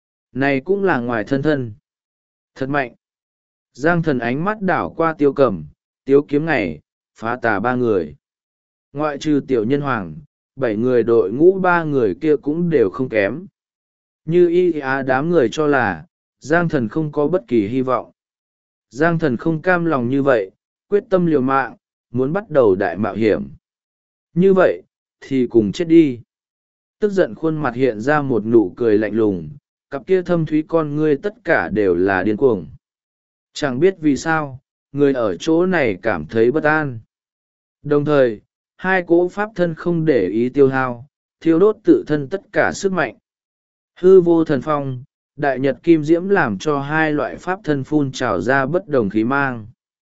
này cũng là ngoài thân thân. Thật mạnh. Giang thần ánh mắt đảo qua Tiêu Cầm, Tiếu Kiếm Ngày, Phá Tà ba người. Ngoại trừ tiểu nhân hoàng, 7 người đội ngũ 3 người kia cũng đều không kém. Như y á đám người cho là, Giang thần không có bất kỳ hy vọng. Giang thần không cam lòng như vậy, quyết tâm liều mạng, muốn bắt đầu đại mạo hiểm. Như vậy, thì cùng chết đi. Tức giận khuôn mặt hiện ra một nụ cười lạnh lùng, cặp kia thâm thúy con ngươi tất cả đều là điên cuồng. Chẳng biết vì sao, người ở chỗ này cảm thấy bất an. Đồng thời, hai cỗ pháp thân không để ý tiêu hao, thiêu đốt tự thân tất cả sức mạnh. Hư vô thần phong, đại nhật kim diễm làm cho hai loại pháp thân phun trào ra bất đồng khí mang.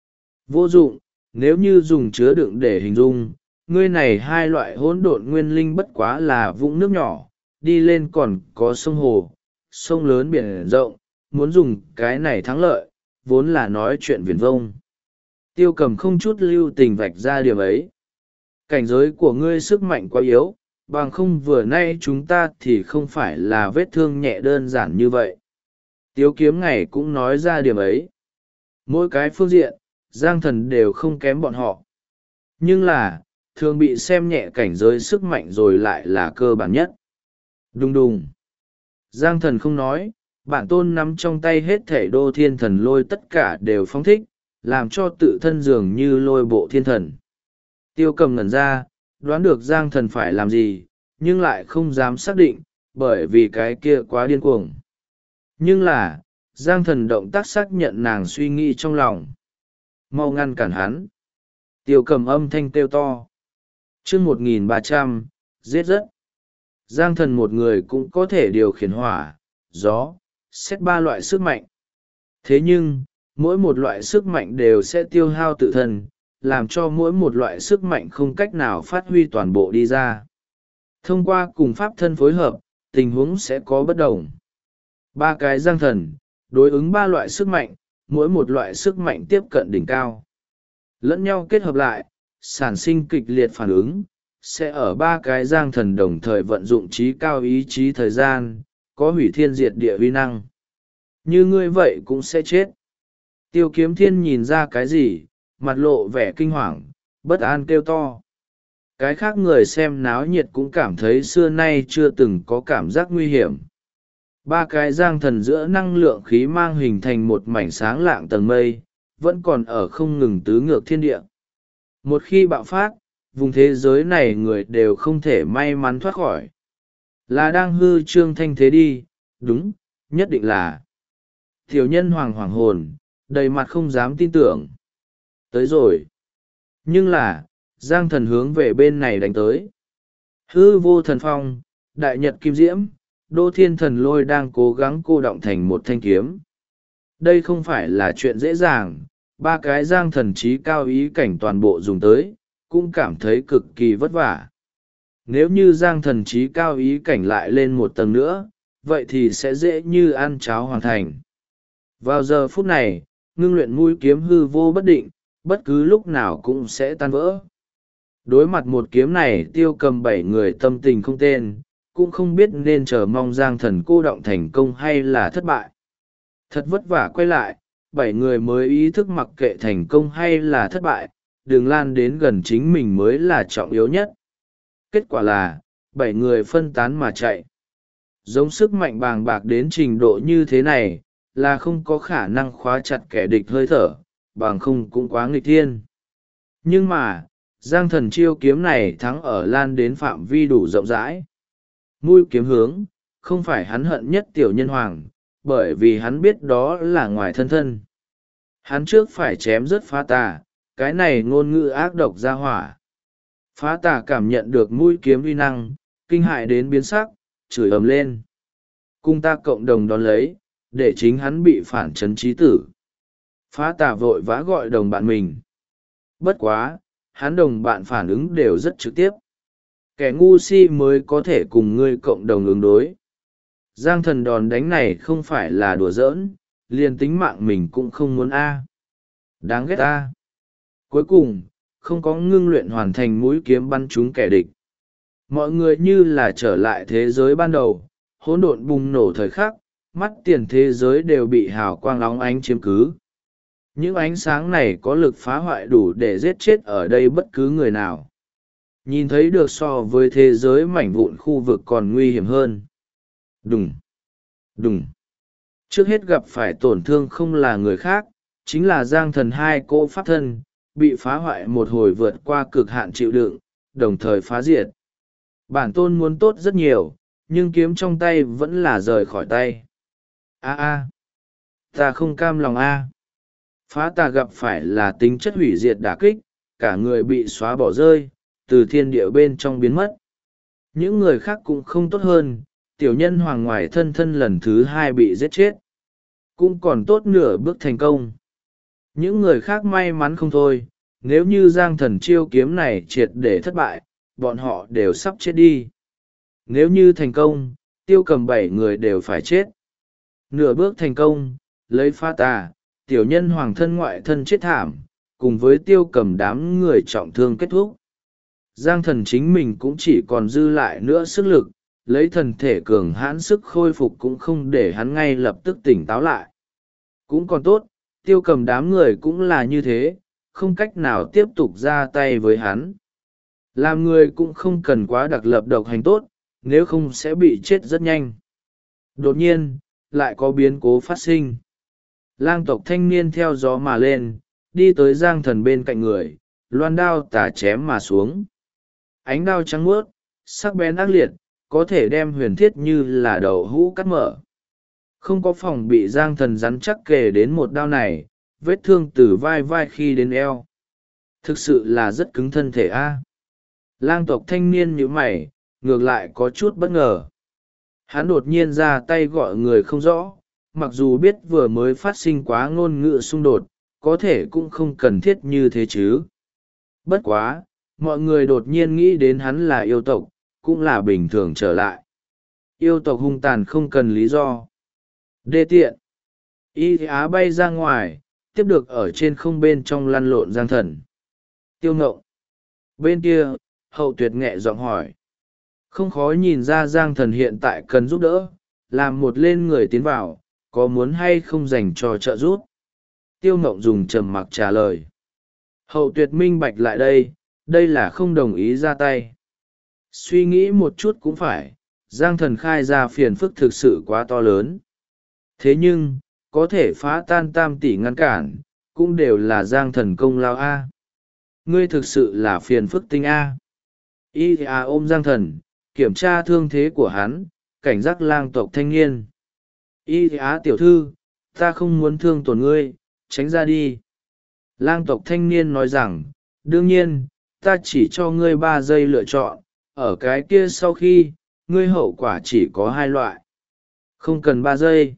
Vô dụng, nếu như dùng chứa đựng để hình dung, ngươi này hai loại hỗn độn nguyên linh bất quá là vũng nước nhỏ, đi lên còn có sông hồ, sông lớn biển rộng, muốn dùng cái này thắng lợi, vốn là nói chuyện viển vông. Tiêu Cầm không chút lưu tình vạch ra điểm ấy. Cảnh giới của ngươi sức mạnh quá yếu, bằng không vừa nay chúng ta thì không phải là vết thương nhẹ đơn giản như vậy. Tiếu Kiếm Ngày cũng nói ra điểm ấy. Mỗi cái phương diện, Giang thần đều không kém bọn họ. Nhưng là, thường bị xem nhẹ cảnh giới sức mạnh rồi lại là cơ bản nhất. Đùng đùng. Giang thần không nói, bản tôn nắm trong tay hết thể đô thiên thần lôi tất cả đều phóng thích, làm cho tự thân dường như lôi bộ thiên thần. Tiêu Cầm ngẩn ra, đoán được Giang thần phải làm gì, nhưng lại không dám xác định, bởi vì cái kia quá điên cuồng. Nhưng là, Giang thần động tác xác nhận nàng suy nghĩ trong lòng. Mau ngăn cản hắn. Tiêu Cầm âm thanh kêu to. Chương 1300, giết rất. Giang thần một người cũng có thể điều khiển hỏa, gió, xét 3 loại sức mạnh. Thế nhưng, mỗi một loại sức mạnh đều sẽ tiêu hao tự thân, làm cho mỗi một loại sức mạnh không cách nào phát huy toàn bộ đi ra. Thông qua cùng pháp thân phối hợp, tình huống sẽ có bất đồng. 3 cái Giang thần, đối ứng 3 loại sức mạnh, mỗi một loại sức mạnh tiếp cận đỉnh cao. Lẫn nhau kết hợp lại, sản sinh kịch liệt phản ứng, sẽ ở 3 cái Giang thần đồng thời vận dụng trí cao ý chí thời gian, có hủy thiên diệt địa uy năng. Như ngươi vậy cũng sẽ chết. Tiêu Kiếm Thiên nhìn ra cái gì, mặt lộ vẻ kinh hoàng, bất an kêu to. Cái khác người xem náo nhiệt cũng cảm thấy xưa nay chưa từng có cảm giác nguy hiểm. 3 cái Giang thần giữa năng lượng khí mang hình thành một mảnh sáng lạng tầng mây, vẫn còn ở không ngừng tứ ngược thiên địa. Một khi bạo phát, vùng thế giới này người đều không thể may mắn thoát khỏi. Là đang hư trương thanh thế đi, đúng, nhất định là. Tiểu nhân hoàng hoàng hồn, đầy mặt không dám tin tưởng. Tới rồi. Nhưng là, Giang thần hướng về bên này đánh tới. Hư vô thần phong, đại nhật kim diễm, đô thiên thần lôi đang cố gắng cô động thành một thanh kiếm. Đây không phải là chuyện dễ dàng, 3 cái Giang thần trí cao ý cảnh toàn bộ dùng tới, cũng cảm thấy cực kỳ vất vả. Nếu như Giang thần trí cao ý cảnh lại lên một tầng nữa, vậy thì sẽ dễ như ăn cháo hoàn thành. Vào giờ phút này, ngưng luyện mũi kiếm hư vô bất định, bất cứ lúc nào cũng sẽ tan vỡ. Đối mặt một kiếm này, Tiêu Cầm 7 người tâm tình không tên, cũng không biết nên chờ mong Giang thần cô động thành công hay là thất bại. Thật vất vả quay lại, 7 người mới ý thức mặc kệ thành công hay là thất bại, đường lan đến gần chính mình mới là trọng yếu nhất. Kết quả là, 7 người phân tán mà chạy. Giống sức mạnh bàng bạc đến trình độ như thế này, là không có khả năng khóa chặt kẻ địch hơi thở, bằng không cũng quá nghịch thiên. Nhưng mà, Giang thần chiêu kiếm này thắng ở lan đến phạm vi đủ rộng rãi. Mũi kiếm hướng, không phải hắn hận nhất tiểu nhân hoàng, bởi vì hắn biết đó là ngoài thân thân. Hắn trước phải chém rớt Phá Tà, cái này ngôn ngữ ác độc ra hỏa. Phá Tà cảm nhận được mũi kiếm uy năng, kinh hại đến biến sắc, chửi ầm lên. Cùng ta cộng đồng đón lấy, để chính hắn bị phản chấn trí tử. Phá Tà vội vã gọi đồng bạn mình. Bất quá, hắn đồng bạn phản ứng đều rất trực tiếp. Kẻ ngu si mới có thể cùng ngươi cộng đồng ứng đối. Giang thần đòn đánh này không phải là đùa giỡn, liền tính mạng mình cũng không muốn a. Đáng ghét a. Cuối cùng, không có ngưng luyện hoàn thành mũi kiếm bắn trúng kẻ địch. mọi người như là trở lại thế giới ban đầu, hỗn độn bùng nổ thời khắc, mắt tiền thế giới đều bị hào quang óng ánh chiếm cứ. Những ánh sáng này có lực phá hoại đủ để giết chết ở đây bất cứ người nào. Nhìn thấy được so với thế giới mảnh vụn khu vực còn nguy hiểm hơn. Đùng, đùng. Trước hết gặp phải tổn thương không là người khác, chính là Giang Thần hai cỗ pháp thân, bị phá hoại một hồi vượt qua cực hạn chịu đựng, đồng thời phá diệt. Bản tôn muốn tốt rất nhiều, nhưng kiếm trong tay vẫn là rời khỏi tay. Ta không cam lòng Phá tà gặp phải là tính chất hủy diệt đả kích, cả người bị xóa bỏ rơi, từ thiên địa bên trong biến mất. Những người khác cũng không tốt hơn, tiểu nhân hoàng ngoài thân thân lần thứ hai bị giết chết. Cũng còn tốt nửa bước thành công. Những người khác may mắn không thôi, nếu như Giang Thần chiêu kiếm này triệt để thất bại, bọn họ đều sắp chết đi. Nếu như thành công, Tiêu Cầm 7 người đều phải chết. Nửa bước thành công, lấy phá tà, tiểu nhân hoàng thân ngoại thân chết thảm, cùng với Tiêu Cầm đám người trọng thương kết thúc. Giang Thần chính mình cũng chỉ còn dư lại nữa sức lực, lấy thần thể cường hãn sức khôi phục cũng không để hắn ngay lập tức tỉnh táo lại. Cũng còn tốt, Tiêu Cầm đám người cũng là như thế, không cách nào tiếp tục ra tay với hắn. Làm người cũng không cần quá đặc lập độc hành tốt, nếu không sẽ bị chết rất nhanh. Đột nhiên, lại có biến cố phát sinh. Lang tộc thanh niên theo gió mà lên, đi tới Giang Thần bên cạnh người, loan đao tả chém mà xuống. Ánh đao trắng muốt, sắc bén ác liệt, có thể đem huyền thiết như là đậu hũ cắt mở. Không có phòng bị Giang Thần rắn chắc kề đến một đao này, vết thương từ vai khi đến eo. Thực sự là rất cứng thân thể Lang tộc thanh niên như mày, ngược lại có chút bất ngờ. Hắn đột nhiên ra tay gọi người không rõ, mặc dù biết vừa mới phát sinh quá ngôn ngữ xung đột, có thể cũng không cần thiết như thế chứ. Bất quá, mọi người đột nhiên nghĩ đến hắn là yêu tộc, cũng là bình thường trở lại. Yêu tộc hung tàn không cần lý do. Đê tiện. Y Á bay ra ngoài, tiếp được ở trên không bên trong lăn lộn Giang Thần. Tiêu Ngộng. Bên kia, Hậu Tuyệt nhẹ giọng hỏi. Không khó nhìn ra Giang Thần hiện tại cần giúp đỡ, làm một lên người tiến vào, có muốn hay không dành cho trợ giúp. Tiêu Ngộng dùng trầm mặc trả lời. Hậu Tuyệt minh bạch lại đây là không đồng ý ra tay. Suy nghĩ một chút cũng phải, Giang Thần khai ra phiền phức thực sự quá to lớn. Thế nhưng, có thể phá tan tam tỷ ngăn cản, cũng đều là Giang Thần công lao Ngươi thực sự là phiền phức tinh Y ôm Giang Thần, kiểm tra thương thế của hắn, cảnh giác lang tộc thanh niên. Y tiểu thư, ta không muốn thương tổn ngươi, tránh ra đi. Lang tộc thanh niên nói rằng, đương nhiên, ta chỉ cho ngươi 3 giây lựa chọn, ở cái kia sau khi, ngươi hậu quả chỉ có 2 loại. Không cần 3 giây.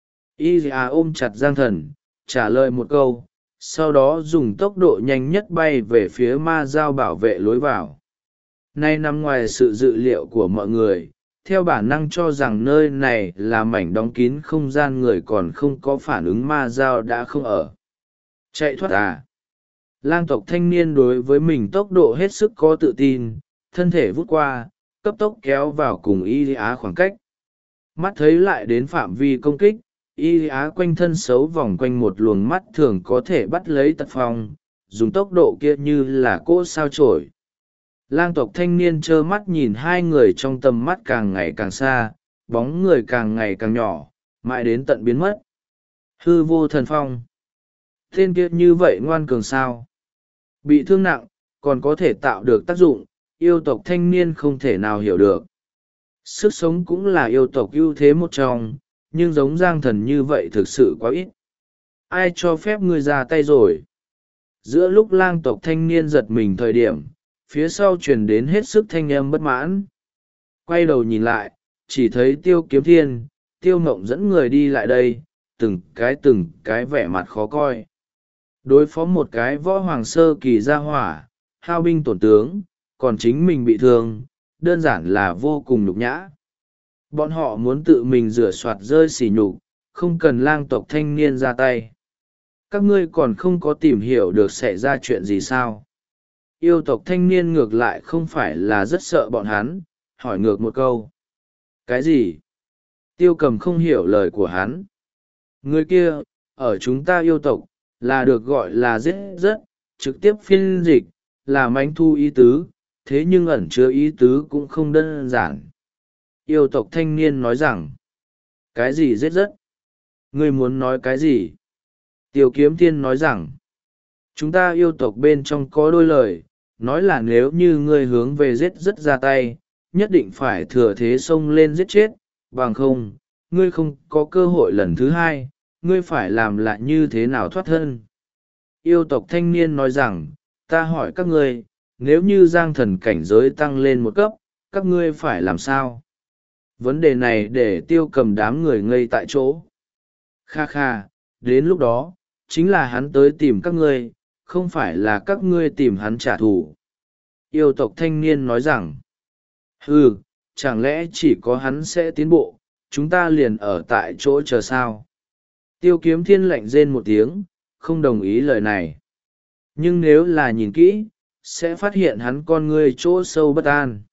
Y ôm chặt Giang Thần, trả lời một câu, sau đó dùng tốc độ nhanh nhất bay về phía ma giao bảo vệ lối vào. Nay nằm ngoài sự dự liệu của mọi người, theo bản năng cho rằng nơi này là mảnh đóng kín không gian, người còn không có phản ứng ma giao đã không ở. Chạy thoát Lang tộc thanh niên đối với mình tốc độ hết sức có tự tin, thân thể vút qua, cấp tốc kéo vào cùng Y Á khoảng cách. Mắt thấy lại đến phạm vi công kích, Y Á quanh thân xấu vòng quanh một luồng mắt thường có thể bắt lấy tật phong, dùng tốc độ kia như là cỗ sao chổi. Lang tộc thanh niên trơ mắt nhìn hai người trong tầm mắt càng ngày càng xa, bóng người càng ngày càng nhỏ, mãi đến tận biến mất. Hư vô thần phong. Tên kia như vậy ngoan cường sao? Bị thương nặng, còn có thể tạo được tác dụng, yêu tộc thanh niên không thể nào hiểu được. Sức sống cũng là yêu tộc ưu thế một trong, nhưng giống Giang Thần như vậy thực sự quá ít. Ai cho phép ngươi ra tay rồi? Giữa lúc lang tộc thanh niên giật mình thời điểm, phía sau truyền đến hết sức thanh âm bất mãn. Quay đầu nhìn lại, chỉ thấy Tiêu Kiếm Thiên, Tiêu Mộng dẫn người đi lại đây, từng cái vẻ mặt khó coi. Đối phó một cái võ hoàng sơ kỳ gia hỏa, hao binh tổn tướng, còn chính mình bị thương, đơn giản là vô cùng nhục nhã. Bọn họ muốn tự mình rửa soạt rơi sỉ nhục, không cần lang tộc thanh niên ra tay. Các ngươi còn không có tìm hiểu được xảy ra chuyện gì sao? Yêu tộc thanh niên ngược lại không phải là rất sợ bọn hắn, hỏi ngược một câu. Cái gì? Tiêu Cầm không hiểu lời của hắn. Người kia, ở chúng ta yêu tộc, là được gọi là giết rất, trực tiếp phiên dịch, là mánh thu ý tứ, thế nhưng ẩn chứa ý tứ cũng không đơn giản. Yêu tộc thanh niên nói rằng, cái gì giết rất? Ngươi muốn nói cái gì? Tiêu Kiếm Thiên nói rằng, chúng ta yêu tộc bên trong có đôi lời, nói là nếu như ngươi hướng về giết rất ra tay, nhất định phải thừa thế xông lên giết chết, bằng không, ngươi không có cơ hội lần thứ hai, ngươi phải làm lại như thế nào thoát thân. Yêu tộc thanh niên nói rằng, ta hỏi các ngươi, nếu như giang thần cảnh giới tăng lên một cấp, các ngươi phải làm sao? Vấn đề này để Tiêu Cầm đám người ngây tại chỗ. Kha kha, đến lúc đó, chính là hắn tới tìm các ngươi, không phải là các ngươi tìm hắn trả thù. Yêu tộc thanh niên nói rằng, chẳng lẽ chỉ có hắn sẽ tiến bộ, chúng ta liền ở tại chỗ chờ sao? Tiêu Kiếm Thiên lạnh rên một tiếng, không đồng ý lời này. Nhưng nếu là nhìn kỹ, sẽ phát hiện hắn con ngươi chỗ sâu bất an.